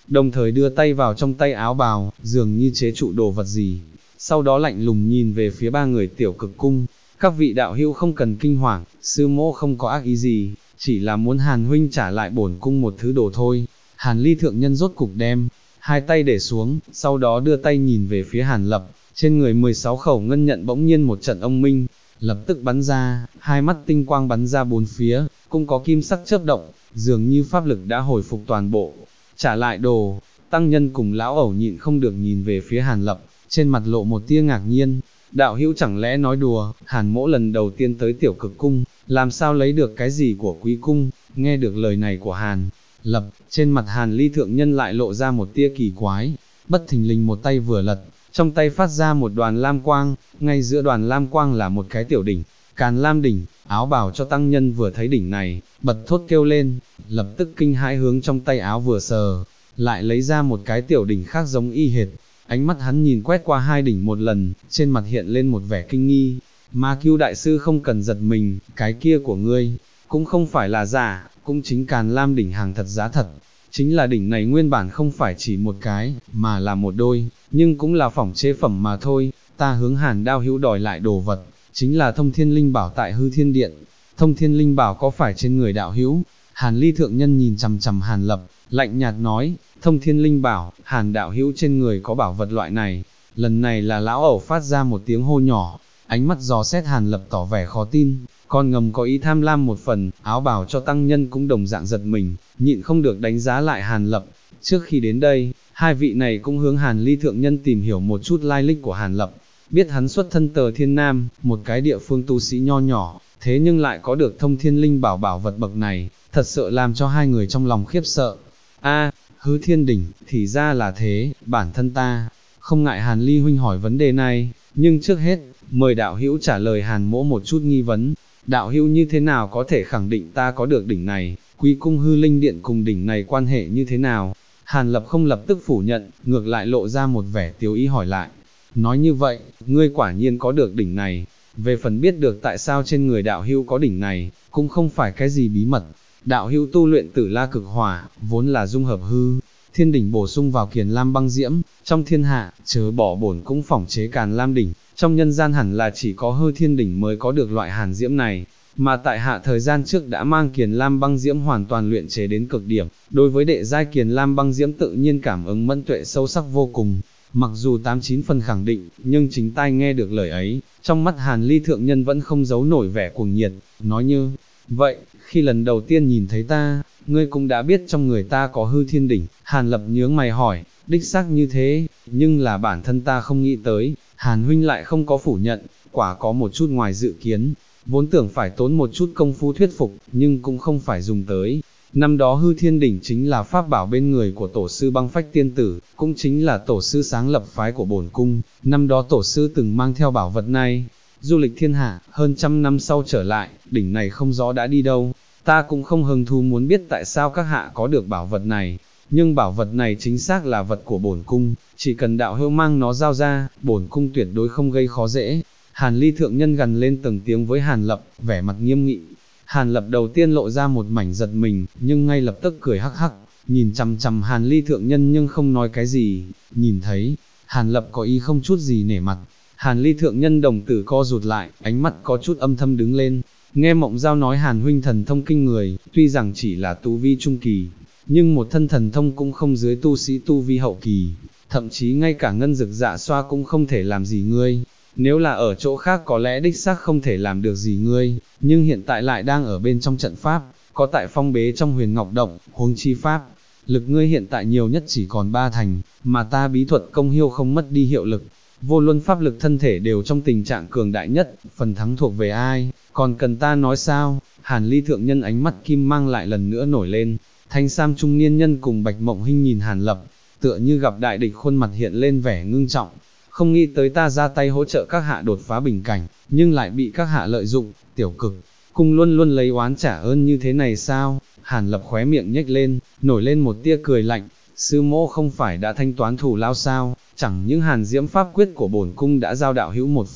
đồng thời đưa tay vào trong tay áo bào, dường như chế trụ đồ vật gì, sau đó lạnh lùng nhìn về phía ba người Tiểu Cực Cung. Các vị đạo hữu không cần kinh hoàng, sư mỗ không có ác ý gì, chỉ là muốn Hàn huynh trả lại bổn cung một thứ đồ thôi. Hàn Ly thượng nhân rốt cục đem hai tay để xuống, sau đó đưa tay nhìn về phía Hàn Lập, trên người 16 khẩu ngân nhận bỗng nhiên một trận ông minh, lập tức bắn ra, hai mắt tinh quang bắn ra bốn phía, cũng có kim sắc chớp động, dường như pháp lực đã hồi phục toàn bộ. Trả lại đồ, tăng nhân cùng lão ẩu nhịn không được nhìn về phía Hàn Lập, trên mặt lộ một tia ngạc nhiên. Đạo hữu chẳng lẽ nói đùa, Hàn mỗ lần đầu tiên tới Tiểu Cực Cung, làm sao lấy được cái gì của quý cung? Nghe được lời này của Hàn Lập, trên mặt Hàn Ly thượng nhân lại lộ ra một tia kỳ quái, bất thình lình một tay vừa lật, trong tay phát ra một đoàn lam quang, ngay giữa đoàn lam quang là một cái tiểu đỉnh, Càn Lam đỉnh. Áo bào cho tăng nhân vừa thấy đỉnh này, bật thốt kêu lên, lập tức kinh hãi hướng trong tay áo vừa sờ, lại lấy ra một cái tiểu đỉnh khác giống y hệt. Ánh mắt hắn nhìn quét qua hai đỉnh một lần, trên mặt hiện lên một vẻ kinh nghi. Ma Cưu đại sư không cần giật mình, cái kia của ngươi cũng không phải là giả, cũng chính Càn Lam đỉnh hàng thật giá thật. Chính là đỉnh này nguyên bản không phải chỉ một cái, mà là một đôi, nhưng cũng là phỏng chế phẩm mà thôi. Ta hướng Hàn đạo hữu đòi lại đồ vật, chính là Thông Thiên Linh Bảo tại Hư Thiên Điện. Thông Thiên Linh Bảo có phải trên người đạo hữu? Hàn Ly thượng nhân nhìn chằm chằm Hàn Lập, lạnh nhạt nói, Thông Thiên Linh Bảo, Hàn đạo hữu trên người có bảo vật loại này. Lần này là lão ẩu phát ra một tiếng hô nhỏ, ánh mắt dò xét Hàn Lập tỏ vẻ khó tin, còn ngầm có ý tham lam một phần. Áo bào cho tăng nhân cũng đồng dạng giật mình, nhịn không được đánh giá lại Hàn Lập. Trước khi đến đây, hai vị này cũng hướng Hàn Ly thượng nhân tìm hiểu một chút lai lịch của Hàn Lập, biết hắn xuất thân Tờ Thiên Nam, một cái địa phương tu sĩ nho nhỏ, thế nhưng lại có được Thông Thiên Linh Bảo bảo vật bậc này, thật sự làm cho hai người trong lòng khiếp sợ. A, Hư Thiên đỉnh, thì ra là thế, bản thân ta không ngại Hàn Ly huynh hỏi vấn đề này, nhưng trước hết, mời đạo hữu trả lời Hàn mỗ một chút nghi vấn. Đạo hữu như thế nào có thể khẳng định ta có được đỉnh này? Quý cung Hư Linh Điện cùng đỉnh này quan hệ như thế nào? Hàn Lập không lập tức phủ nhận, ngược lại lộ ra một vẻ tiếu ý hỏi lại. Nói như vậy, ngươi quả nhiên có được đỉnh này. Về phần biết được tại sao trên người đạo hữu có đỉnh này, cũng không phải cái gì bí mật. Đạo hữu tu luyện Tử La Cực Hỏa, vốn là dung hợp Hư Thiên đỉnh bổ sung vào Kiền Lam băng diễm, trong thiên hạ, chớ bỏ bổn cũng phỏng chế Càn Lam đỉnh, trong nhân gian hẳn là chỉ có Hư Thiên đỉnh mới có được loại hàn diễm này, mà tại hạ thời gian trước đã mang Kiền Lam băng diễm hoàn toàn luyện chế đến cực điểm, đối với đệ giai Kiền Lam băng diễm tự nhiên cảm ứng mẫn tuệ sâu sắc vô cùng. Mặc dù 89 phần khẳng định, nhưng chính tai nghe được lời ấy, trong mắt Hàn Ly thượng nhân vẫn không giấu nổi vẻ cuồng nhiệt, nói như, vậy, khi lần đầu tiên nhìn thấy ta, ngươi cũng đã biết trong người ta có Hư Thiên đỉnh. Hàn Lập nhướng mày hỏi, đích xác như thế, nhưng là bản thân ta không nghĩ tới, Hàn huynh lại không có phủ nhận, quả có một chút ngoài dự kiến, vốn tưởng phải tốn một chút công phu thuyết phục, nhưng cũng không phải dùng tới. Năm đó Hư Thiên đỉnh chính là pháp bảo bên người của tổ sư Băng Phách Tiên Tử, cũng chính là tổ sư sáng lập phái của bổn cung. Năm đó tổ sư từng mang theo bảo vật này, du lịch thiên hạ, hơn trăm năm sau trở lại, đỉnh này không rõ đã đi đâu. Ta cũng không hứng thú muốn biết tại sao các hạ có được bảo vật này, nhưng bảo vật này chính xác là vật của bổn cung, chỉ cần đạo hữu mang nó giao ra, bổn cung tuyệt đối không gây khó dễ. Hàn Ly thượng nhân gằn lên từng tiếng với Hàn Lập, vẻ mặt nghiêm nghị. Hàn Lập đầu tiên lộ ra một mảnh giật mình, nhưng ngay lập tức cười hắc hắc, nhìn chằm chằm Hàn Ly thượng nhân nhưng không nói cái gì. Nhìn thấy, Hàn Lập có ý không chút gì nể mặt, Hàn Ly thượng nhân đồng tử co rụt lại, ánh mắt có chút âm thầm đứng lên. Nghe Mộng Giao nói Hàn huynh thần thông kinh người, tuy rằng chỉ là tu vi trung kỳ, nhưng một thân thần thông cũng không dưới tu sĩ tu vi hậu kỳ, thậm chí ngay cả Ngân Dực Dạ Xoa cũng không thể làm gì ngươi. Nếu là ở chỗ khác có lẽ đích xác không thể làm được gì ngươi, nhưng hiện tại lại đang ở bên trong trận pháp, có tại phong bế trong Huyền Ngọc Động, huống chi pháp. Lực ngươi hiện tại nhiều nhất chỉ còn 3 thành, mà ta bí thuật công hiêu không mất đi hiệu lực. Vô luân pháp lực thân thể đều trong tình trạng cường đại nhất, phần thắng thuộc về ai, còn cần ta nói sao? Hàn Ly thượng nhân ánh mắt kim mang lại lần nữa nổi lên, thanh sam trung niên nhân cùng Bạch Mộng Hinh nhìn Hàn Lập, tựa như gặp đại địch khuôn mặt hiện lên vẻ ngưng trọng. Không nghĩ tới ta ra tay hỗ trợ các hạ đột phá bình cảnh, nhưng lại bị các hạ lợi dụng. Tiểu Cực Cung luôn luôn lấy oán trả ơn như thế này sao? Hàn Lập khóe miệng nhếch lên, nổi lên một tia cười lạnh. Sư mô không phải đã thanh toán thù lao sao? Chẳng những Hàn Diễm pháp quyết của bổn cung đã giao đạo hữu một phần,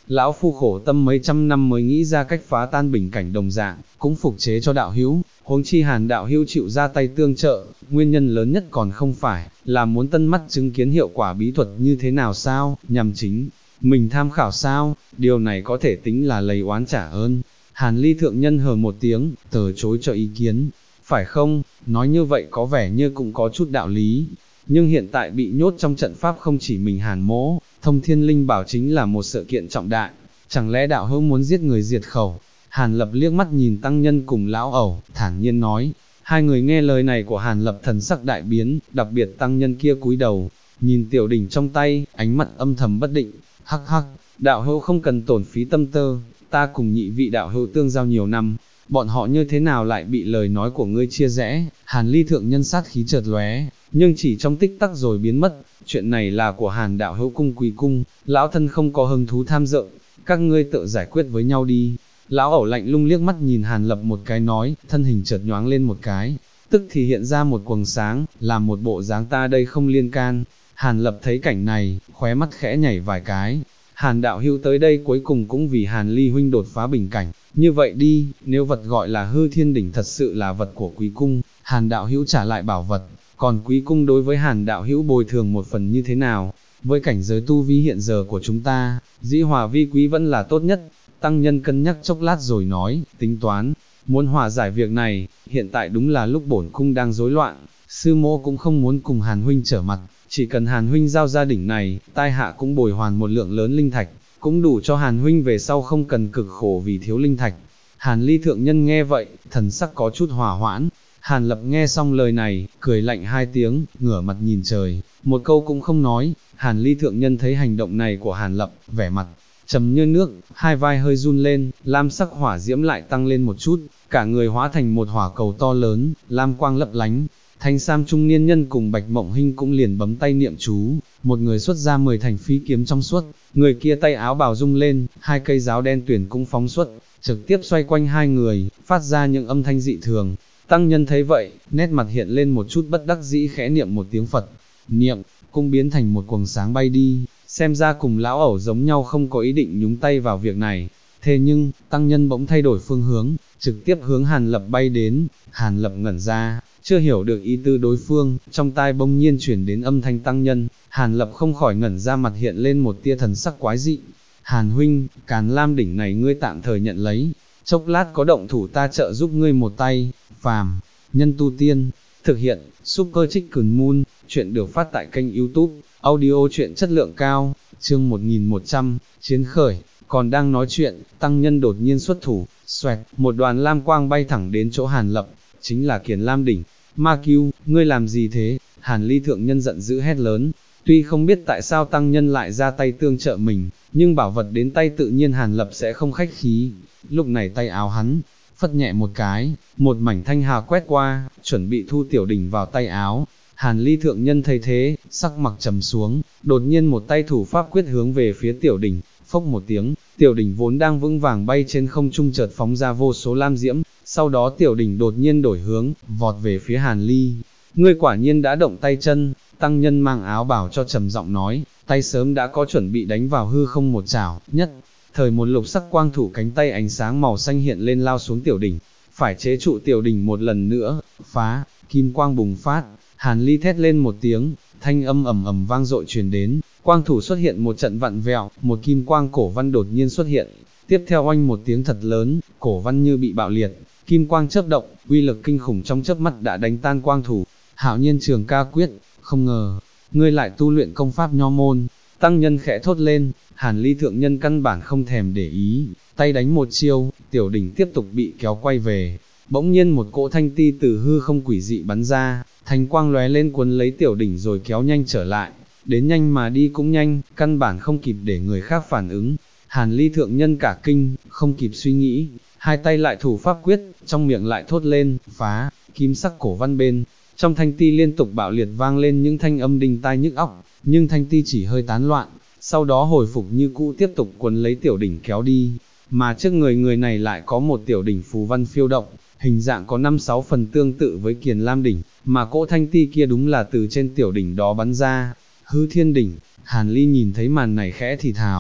lão phu khổ tâm mấy trăm năm mới nghĩ ra cách phá tan bình cảnh đồng dạng, cũng phục chế cho đạo hữu, huống chi Hàn đạo hữu chịu ra tay tương trợ, nguyên nhân lớn nhất còn không phải là muốn tân mắt chứng kiến hiệu quả bí thuật như thế nào sao, nhằm chính mình tham khảo sao, điều này có thể tính là lấy oán trả ơn. Hàn Ly thượng nhân hờ một tiếng, từ chối cho ý kiến, phải không, nói như vậy có vẻ như cũng có chút đạo lý, nhưng hiện tại bị nhốt trong trận pháp không chỉ mình Hàn mỗ, Thông Thiên Linh Bảo chính là một sự kiện trọng đại, chẳng lẽ đạo hữu muốn giết người diệt khẩu? Hàn Lập liếc mắt nhìn tăng nhân cùng lão ẩu, thản nhiên nói. Hai người nghe lời này của Hàn Lập thần sắc đại biến, đặc biệt tăng nhân kia cúi đầu, nhìn tiểu đỉnh trong tay, ánh mắt âm thầm bất định, hắc hắc, đạo hữu không cần tổn phí tâm tư, ta cùng nhị vị đạo hữu tương giao nhiều năm, bọn họ như thế nào lại bị lời nói của ngươi chia rẽ? Hàn Ly thượng nhân sát khí chợt lóe, nhưng chỉ trong tích tắc rồi biến mất, chuyện này là của Hàn đạo hữu cung quý cung, lão thân không có hứng thú tham dự, các ngươi tự giải quyết với nhau đi. Lão ẩu lạnh lùng liếc mắt nhìn Hàn Lập một cái nói, thân hình chợt nhoáng lên một cái, tức thì hiện ra một quầng sáng, làm một bộ dáng ta đây không liên can. Hàn Lập thấy cảnh này, khóe mắt khẽ nhảy vài cái. Hàn đạo hữu tới đây cuối cùng cũng vì Hàn Ly huynh đột phá bình cảnh, như vậy đi, nếu vật gọi là hư thiên đỉnh thật sự là vật của quý cung, Hàn đạo hữu trả lại bảo vật, còn quý cung đối với Hàn đạo hữu bồi thường một phần như thế nào? Với cảnh giới tu vi hiện giờ của chúng ta, dĩ hòa vi quý vẫn là tốt nhất. Tăng nhân cân nhắc chốc lát rồi nói, tính toán, muốn hòa giải việc này, hiện tại đúng là lúc bổn cung đang rối loạn, sư mô cũng không muốn cùng Hàn huynh trở mặt, chỉ cần Hàn huynh giao ra đỉnh này, tai hạ cũng bồi hoàn một lượng lớn linh thạch, cũng đủ cho Hàn huynh về sau không cần cực khổ vì thiếu linh thạch. Hàn Ly thượng nhân nghe vậy, thần sắc có chút hòa hoãn. Hàn Lập nghe xong lời này, cười lạnh hai tiếng, ngửa mặt nhìn trời, một câu cũng không nói. Hàn Ly thượng nhân thấy hành động này của Hàn Lập, vẻ mặt trầm như nước, hai vai hơi run lên, lam sắc hỏa diễm lại tăng lên một chút, cả người hóa thành một hỏa cầu to lớn, lam quang lấp lánh. Thanh sam trung niên nhân cùng Bạch Mộng Hinh cũng liền bấm tay niệm chú, một người xuất ra 10 thành phi kiếm trong suốt, người kia tay áo bào rung lên, hai cây giáo đen tuyển cũng phóng xuất, trực tiếp xoay quanh hai người, phát ra những âm thanh dị thường. Tăng nhân thấy vậy, nét mặt hiện lên một chút bất đắc dĩ khẽ niệm một tiếng Phật, niệm, cũng biến thành một quầng sáng bay đi, xem ra cùng lão ẩu giống nhau không có ý định nhúng tay vào việc này. Thế nhưng, tăng nhân bỗng thay đổi phương hướng, trực tiếp hướng Hàn Lập bay đến. Hàn Lập ngẩn ra, chưa hiểu được ý tư đối phương, trong tai bỗng nhiên chuyển đến âm thanh tăng nhân, Hàn Lập không khỏi ngẩn ra, mặt hiện lên một tia thần sắc quái dị. Hàn huynh, Càn Lam đỉnh này ngươi tạm thời nhận lấy, chốc lát có động thủ ta trợ giúp ngươi một tay. Phàm nhân tu tiên, thực hiện, Super Chicken Moon, chuyện được phát tại kênh YouTube, audio chuyện chất lượng cao, chương 1100, chiến khởi. Còn đang nói chuyện, tăng nhân đột nhiên xuất thủ, xoẹt, một đoàn lam quang bay thẳng đến chỗ Hàn Lập, chính là Kiền Lam đỉnh. Ma Cưu, ngươi làm gì thế? Hàn Ly thượng nhân giận dữ hét lớn, tuy không biết tại sao tăng nhân lại ra tay tương trợ mình, nhưng bảo vật đến tay tự nhiên Hàn Lập sẽ không khách khí. Lúc này tay áo hắn phất nhẹ một cái, một mảnh thanh hà quét qua, chuẩn bị thu tiểu đỉnh vào tay áo. Hàn Ly thượng nhân thấy thế, sắc mặt trầm xuống, đột nhiên một tay thủ pháp quyết hướng về phía tiểu đỉnh, phốc một tiếng, tiểu đỉnh vốn đang vững vàng bay trên không trung chợt phóng ra vô số lam diễm, sau đó tiểu đỉnh đột nhiên đổi hướng, vọt về phía Hàn Ly. Ngươi quả nhiên đã động tay chân, tăng nhân mang áo bảo cho trầm giọng nói, tay sớm đã có chuẩn bị đánh vào hư không một chảo, nhất thời một lục sắc quang thủ cánh tay ánh sáng màu xanh hiện lên lao xuống tiểu đỉnh, phải chế trụ tiểu đỉnh một lần nữa, phá, kim quang bùng phát. Hàn Ly thét lên một tiếng, thanh âm ầm ầm vang dội truyền đến, quang thủ xuất hiện một trận vặn vẹo, một kim quang cổ văn đột nhiên xuất hiện, tiếp theo oanh một tiếng thật lớn, cổ văn như bị bạo liệt, kim quang chớp động, uy lực kinh khủng trong chớp mắt đã đánh tan quang thủ. Hạo Nhiên Trường Ca Quyết, không ngờ, ngươi lại tu luyện công pháp nho môn. Tăng nhân khẽ thốt lên, Hàn Ly thượng nhân căn bản không thèm để ý, tay đánh một chiêu, tiểu đỉnh tiếp tục bị kéo quay về. Bỗng nhiên một cỗ thanh ti từ hư không quỷ dị bắn ra, thanh quang lóe lên cuốn lấy tiểu đỉnh rồi kéo nhanh trở lại, đến nhanh mà đi cũng nhanh, căn bản không kịp để người khác phản ứng. Hàn Ly thượng nhân cả kinh, không kịp suy nghĩ, hai tay lại thủ pháp quyết, trong miệng lại thốt lên, phá, kim sắc cổ văn bên. Trong thanh ti liên tục bạo liệt vang lên những thanh âm đinh tai nhức óc, nhưng thanh ti chỉ hơi tán loạn, sau đó hồi phục như cũ tiếp tục cuốn lấy tiểu đỉnh kéo đi, mà trước người này lại có một tiểu đỉnh phù văn phiêu động, hình dạng có 5-6 phần tương tự với Kiền Lam đỉnh, mà cỗ thanh ti kia đúng là từ trên tiểu đỉnh đó bắn ra. Hư Thiên đỉnh. Hàn Ly nhìn thấy màn này khẽ thì thào,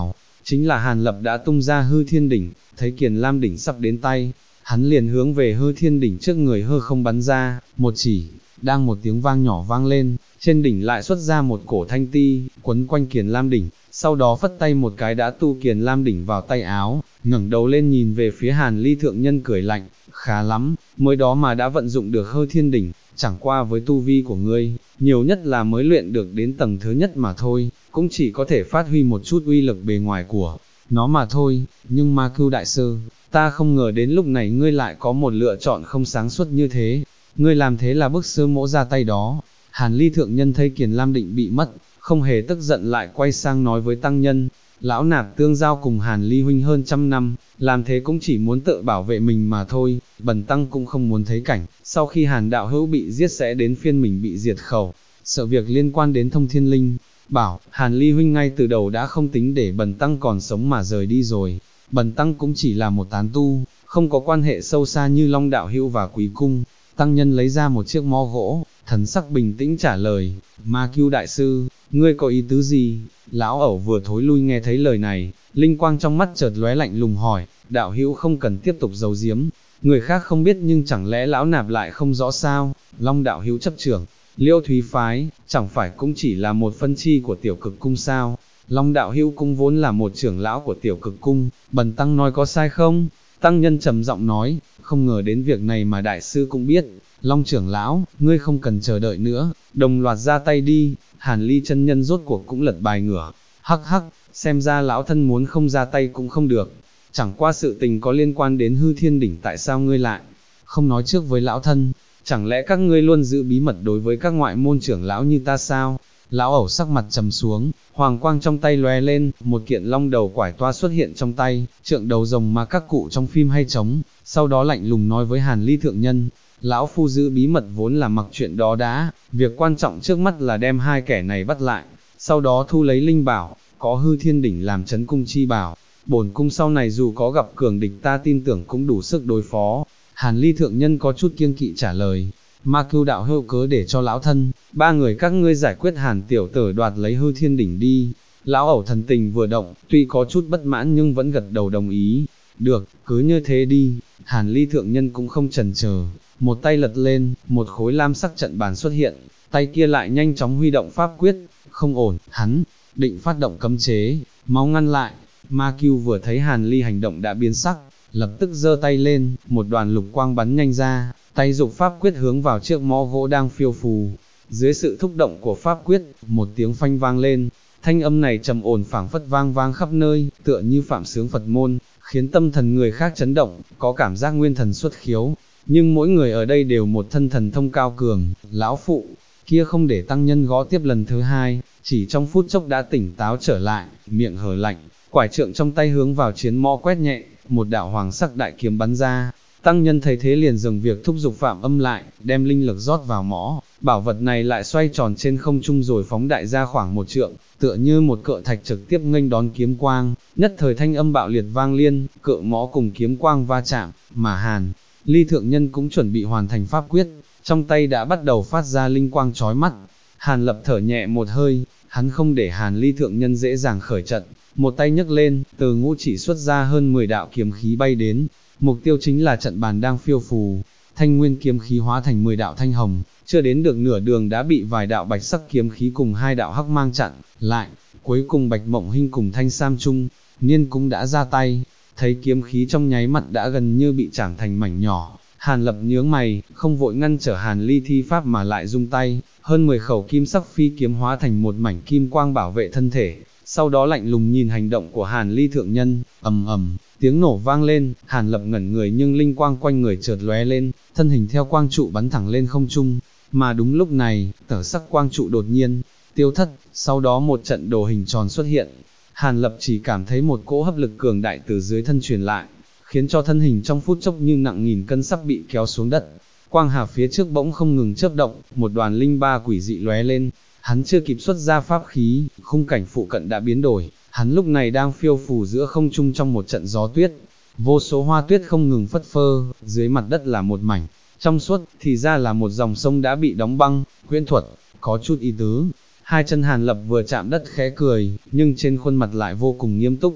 chính là Hàn Lập đã tung ra hư thiên đỉnh, thấy Kiền Lam đỉnh sắp đến tay, hắn liền hướng về hư thiên đỉnh trước người hư không bắn ra, một chỉ, đang một tiếng vang nhỏ vang lên, trên đỉnh lại xuất ra một cổ thanh ti, quấn quanh Kiền Lam đỉnh, sau đó phất tay một cái đã tu Kiền Lam đỉnh vào tay áo, ngẩng đầu lên nhìn về phía Hàn Ly thượng nhân cười lạnh, khá lắm, mới đó mà đã vận dụng được hư thiên đỉnh, chẳng qua với tu vi của ngươi, nhiều nhất là mới luyện được đến tầng thứ nhất mà thôi, cũng chỉ có thể phát huy một chút uy lực bề ngoài của nó mà thôi, nhưng Ma Cưu đại sư, ta không ngờ đến lúc này ngươi lại có một lựa chọn không sáng suốt như thế, ngươi làm thế là bức sư mỗ ra tay đó. Hàn Ly thượng nhân thấy Kiền Lam định bị mất, không hề tức giận lại quay sang nói với tăng nhân, lão nạp tương giao cùng Hàn Ly huynh hơn 100 năm, làm thế cũng chỉ muốn tự bảo vệ mình mà thôi, bần tăng cũng không muốn thấy cảnh, sau khi Hàn đạo hữu bị giết sẽ đến phiên mình bị diệt khẩu, sợ việc liên quan đến Thông Thiên Linh, bảo, Hàn Ly huynh ngay từ đầu đã không tính để bần tăng còn sống mà rời đi rồi, bần tăng cũng chỉ là một tán tu, không có quan hệ sâu xa như Long đạo hữu và Quý cung. Tăng nhân lấy ra một chiếc mõ gỗ, thần sắc bình tĩnh trả lời, Ma Cưu đại sư, ngươi có ý tứ gì? Lão ẩu vừa thối lui nghe thấy lời này, linh quang trong mắt chợt lóe lạnh lùng hỏi, đạo hữu không cần tiếp tục giấu giếm, người khác không biết nhưng chẳng lẽ lão nạp lại không rõ sao? Long đạo hữu chấp trưởng, Liêu Thúy phái, chẳng phải cũng chỉ là một phân chi của Tiểu Cực cung sao? Long đạo hữu cũng vốn là một trưởng lão của Tiểu Cực cung, bần tăng nói có sai không? Tăng nhân trầm giọng nói, không ngờ đến việc này mà đại sư cũng biết, Long trưởng lão, ngươi không cần chờ đợi nữa, đồng loạt ra tay đi, Hàn Ly chân nhân rốt cuộc cũng lật bài ngửa, hắc hắc, xem ra lão thân muốn không ra tay cũng không được, chẳng qua sự tình có liên quan đến hư thiên đỉnh tại sao ngươi lại không nói trước với lão thân, chẳng lẽ các ngươi luôn giữ bí mật đối với các ngoại môn trưởng lão như ta sao? Lão ẩu sắc mặt trầm xuống, hoàng quang trong tay lóe lên, một kiện long đầu quải toa xuất hiện trong tay, trượng đầu rồng mà các cụ trong phim hay trống, sau đó lạnh lùng nói với Hàn Ly thượng nhân, lão phu giữ bí mật vốn là mặc chuyện đó đã, việc quan trọng trước mắt là đem hai kẻ này bắt lại, sau đó thu lấy linh bảo, có hư thiên đỉnh làm chấn cung chi bảo, bổn cung sau này dù có gặp cường địch ta tin tưởng cũng đủ sức đối phó. Hàn Ly thượng nhân có chút kiêng kỵ trả lời, Ma Cưu đạo hữu cớ để cho lão thân, ba người các ngươi giải quyết Hàn tiểu tử đoạt lấy hư thiên đỉnh đi. Lão ẩu thần tình vừa động, tuy có chút bất mãn nhưng vẫn gật đầu đồng ý. Được, cứ như thế đi. Hàn Ly thượng nhân cũng không chần chờ, một tay lật lên, một khối lam sắc trận bàn xuất hiện, tay kia lại nhanh chóng huy động pháp quyết, không ổn, hắn định phát động cấm chế, mau ngăn lại. Ma Cưu vừa thấy Hàn Ly hành động đã biến sắc, lập tức giơ tay lên, một đoàn lục quang bắn nhanh ra, tay dục pháp quyết hướng vào chiếc mõ gỗ đang phiêu phù. Dưới sự thúc động của pháp quyết, một tiếng phanh vang lên, thanh âm này trầm ổn phảng phất vang vang khắp nơi, tựa như phạm sướng Phật môn, khiến tâm thần người khác chấn động, có cảm giác nguyên thần xuất khiếu. Nhưng mỗi người ở đây đều một thân thần thông cao cường, lão phụ kia không để tăng nhân gõ tiếp lần thứ hai, chỉ trong phút chốc đã tỉnh táo trở lại, miệng hở lạnh, quải trượng trong tay hướng vào chiến mõ quét nhẹ, một đạo hoàng sắc đại kiếm bắn ra. Tăng nhân thấy thế liền dừng việc thúc giục phạm âm lại, đem linh lực rót vào mõ, bảo vật này lại xoay tròn trên không trung rồi phóng đại ra khoảng một trượng, tựa như một cự thạch trực tiếp nghênh đón kiếm quang, nhất thời thanh âm bạo liệt vang liên, cự mõ cùng kiếm quang va chạm, mà Hàn Ly thượng nhân cũng chuẩn bị hoàn thành pháp quyết, trong tay đã bắt đầu phát ra linh quang chói mắt. Hàn Lập thở nhẹ một hơi, hắn không để Hàn Ly thượng nhân dễ dàng khởi trận, một tay nhấc lên, từ ngũ chỉ xuất ra hơn 10 đạo kiếm khí bay đến, mục tiêu chính là trận bàn đang phiêu phù. Thanh nguyên kiếm khí hóa thành 10 đạo thanh hồng, chưa đến được nửa đường đã bị vài đạo bạch sắc kiếm khí cùng hai đạo hắc mang chặn lại, cuối cùng Bạch Mộng Hinh cùng Thanh Sam Trung Niên cũng đã ra tay, thấy kiếm khí trong nháy mắt đã gần như bị chảng thành mảnh nhỏ. Hàn Lập nhướng mày, không vội ngăn trở Hàn Ly thi pháp mà lại rung tay, hơn 10 khẩu kim sắc phi kiếm hóa thành một mảnh kim quang bảo vệ thân thể, sau đó lạnh lùng nhìn hành động của Hàn Ly thượng nhân, ầm ầm, tiếng nổ vang lên, Hàn Lập ngẩn người nhưng linh quang quanh người chợt lóe lên, thân hình theo quang trụ bắn thẳng lên không trung, mà đúng lúc này, tở sắc quang trụ đột nhiên tiêu thất, sau đó một trận đồ hình tròn xuất hiện. Hàn Lập chỉ cảm thấy một cỗ hấp lực cường đại từ dưới thân truyền lại, khiến cho thân hình trong phút chốc như nặng nghìn cân sắp bị kéo xuống đất. Quang hà phía trước bỗng không ngừng chớp động, một đoàn linh ba quỷ dị lóe lên, hắn chưa kịp xuất ra pháp khí, khung cảnh phụ cận đã biến đổi, hắn lúc này đang phiêu phù giữa không trung trong một trận gió tuyết, vô số hoa tuyết không ngừng phất phơ, dưới mặt đất là một mảnh trong suốt, thì ra là một dòng sông đã bị đóng băng. Huyễn thuật, có chút ý tứ. Hai chân Hàn Lập vừa chạm đất khẽ cười, nhưng trên khuôn mặt lại vô cùng nghiêm túc.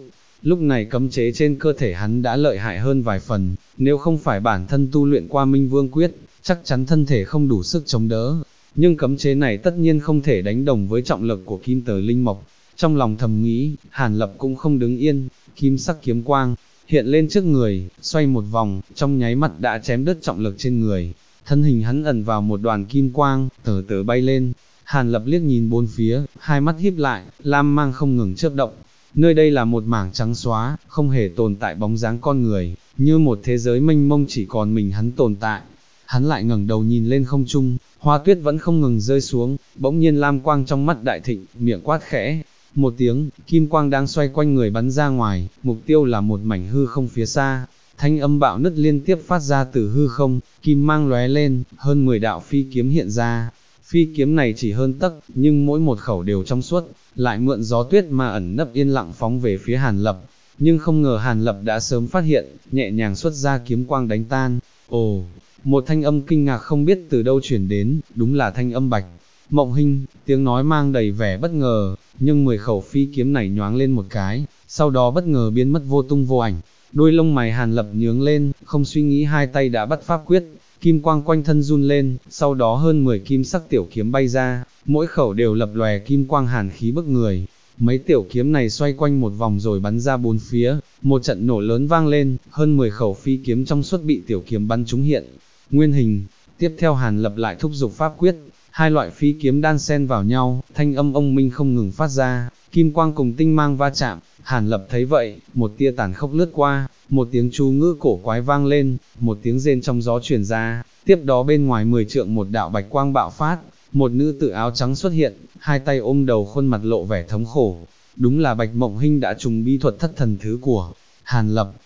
Lúc này cấm chế trên cơ thể hắn đã lợi hại hơn vài phần, nếu không phải bản thân tu luyện qua Minh Vương Quyết, chắc chắn thân thể không đủ sức chống đỡ. Nhưng cấm chế này tất nhiên không thể đánh đồng với trọng lực của kim tờ linh mộc. Trong lòng thầm nghĩ, Hàn Lập cũng không đứng yên, kim sắc kiếm quang hiện lên trước người, xoay một vòng, trong nháy mắt đã chém đứt trọng lực trên người. Thân hình hắn ẩn vào một đoàn kim quang, từ từ bay lên. Hàn Lập liếc nhìn bốn phía, hai mắt híp lại, lam mang không ngừng chớp động. Nơi đây là một mảng trắng xóa, không hề tồn tại bóng dáng con người, như một thế giới mênh mông chỉ còn mình hắn tồn tại. Hắn lại ngẩng đầu nhìn lên không trung, hoa tuyết vẫn không ngừng rơi xuống, bỗng nhiên lam quang trong mắt đại thịnh, miệng quát khẽ. Một tiếng, kim quang đang xoay quanh người bắn ra ngoài, mục tiêu là một mảnh hư không phía xa. Thanh âm bạo nứt liên tiếp phát ra từ hư không, kim mang lóe lên, hơn 10 đạo phi kiếm hiện ra. Phi kiếm này chỉ hơn tấc, nhưng mỗi một khẩu đều trong suốt, lại mượn gió tuyết mà ẩn nấp yên lặng phóng về phía Hàn Lập. Nhưng không ngờ Hàn Lập đã sớm phát hiện, nhẹ nhàng xuất ra kiếm quang đánh tan. Ồ, một thanh âm kinh ngạc không biết từ đâu chuyển đến, đúng là thanh âm Bạch Mộng Hinh, tiếng nói mang đầy vẻ bất ngờ, nhưng 10 khẩu phi kiếm này nhoáng lên một cái, sau đó bất ngờ biến mất vô tung vô ảnh. Đôi lông mày Hàn Lập nhướng lên, không suy nghĩ hai tay đã bắt pháp quyết, kim quang quanh thân run lên, sau đó hơn 10 kim sắc tiểu kiếm bay ra, mỗi khẩu đều lập lòe kim quang hàn khí bức người. Mấy tiểu kiếm này xoay quanh một vòng rồi bắn ra bốn phía, một trận nổ lớn vang lên, hơn 10 khẩu phi kiếm trong suốt bị tiểu kiếm bắn trúng hiện nguyên hình. Tiếp theo Hàn Lập lại thúc giục pháp quyết, hai loại phi kiếm đan xen vào nhau, thanh âm ông minh không ngừng phát ra, kim quang cùng tinh mang va chạm. Hàn Lập thấy vậy, một tia tàn khốc lướt qua, một tiếng chú ngữ cổ quái vang lên, một tiếng rên trong gió truyền ra, tiếp đó bên ngoài 10 trượng một đạo bạch quang bạo phát, một nữ tử áo trắng xuất hiện, hai tay ôm đầu khuôn mặt lộ vẻ thống khổ. Đúng là Bạch Mộng Hinh đã trùng bí thuật thất thần thứ của Hàn Lập.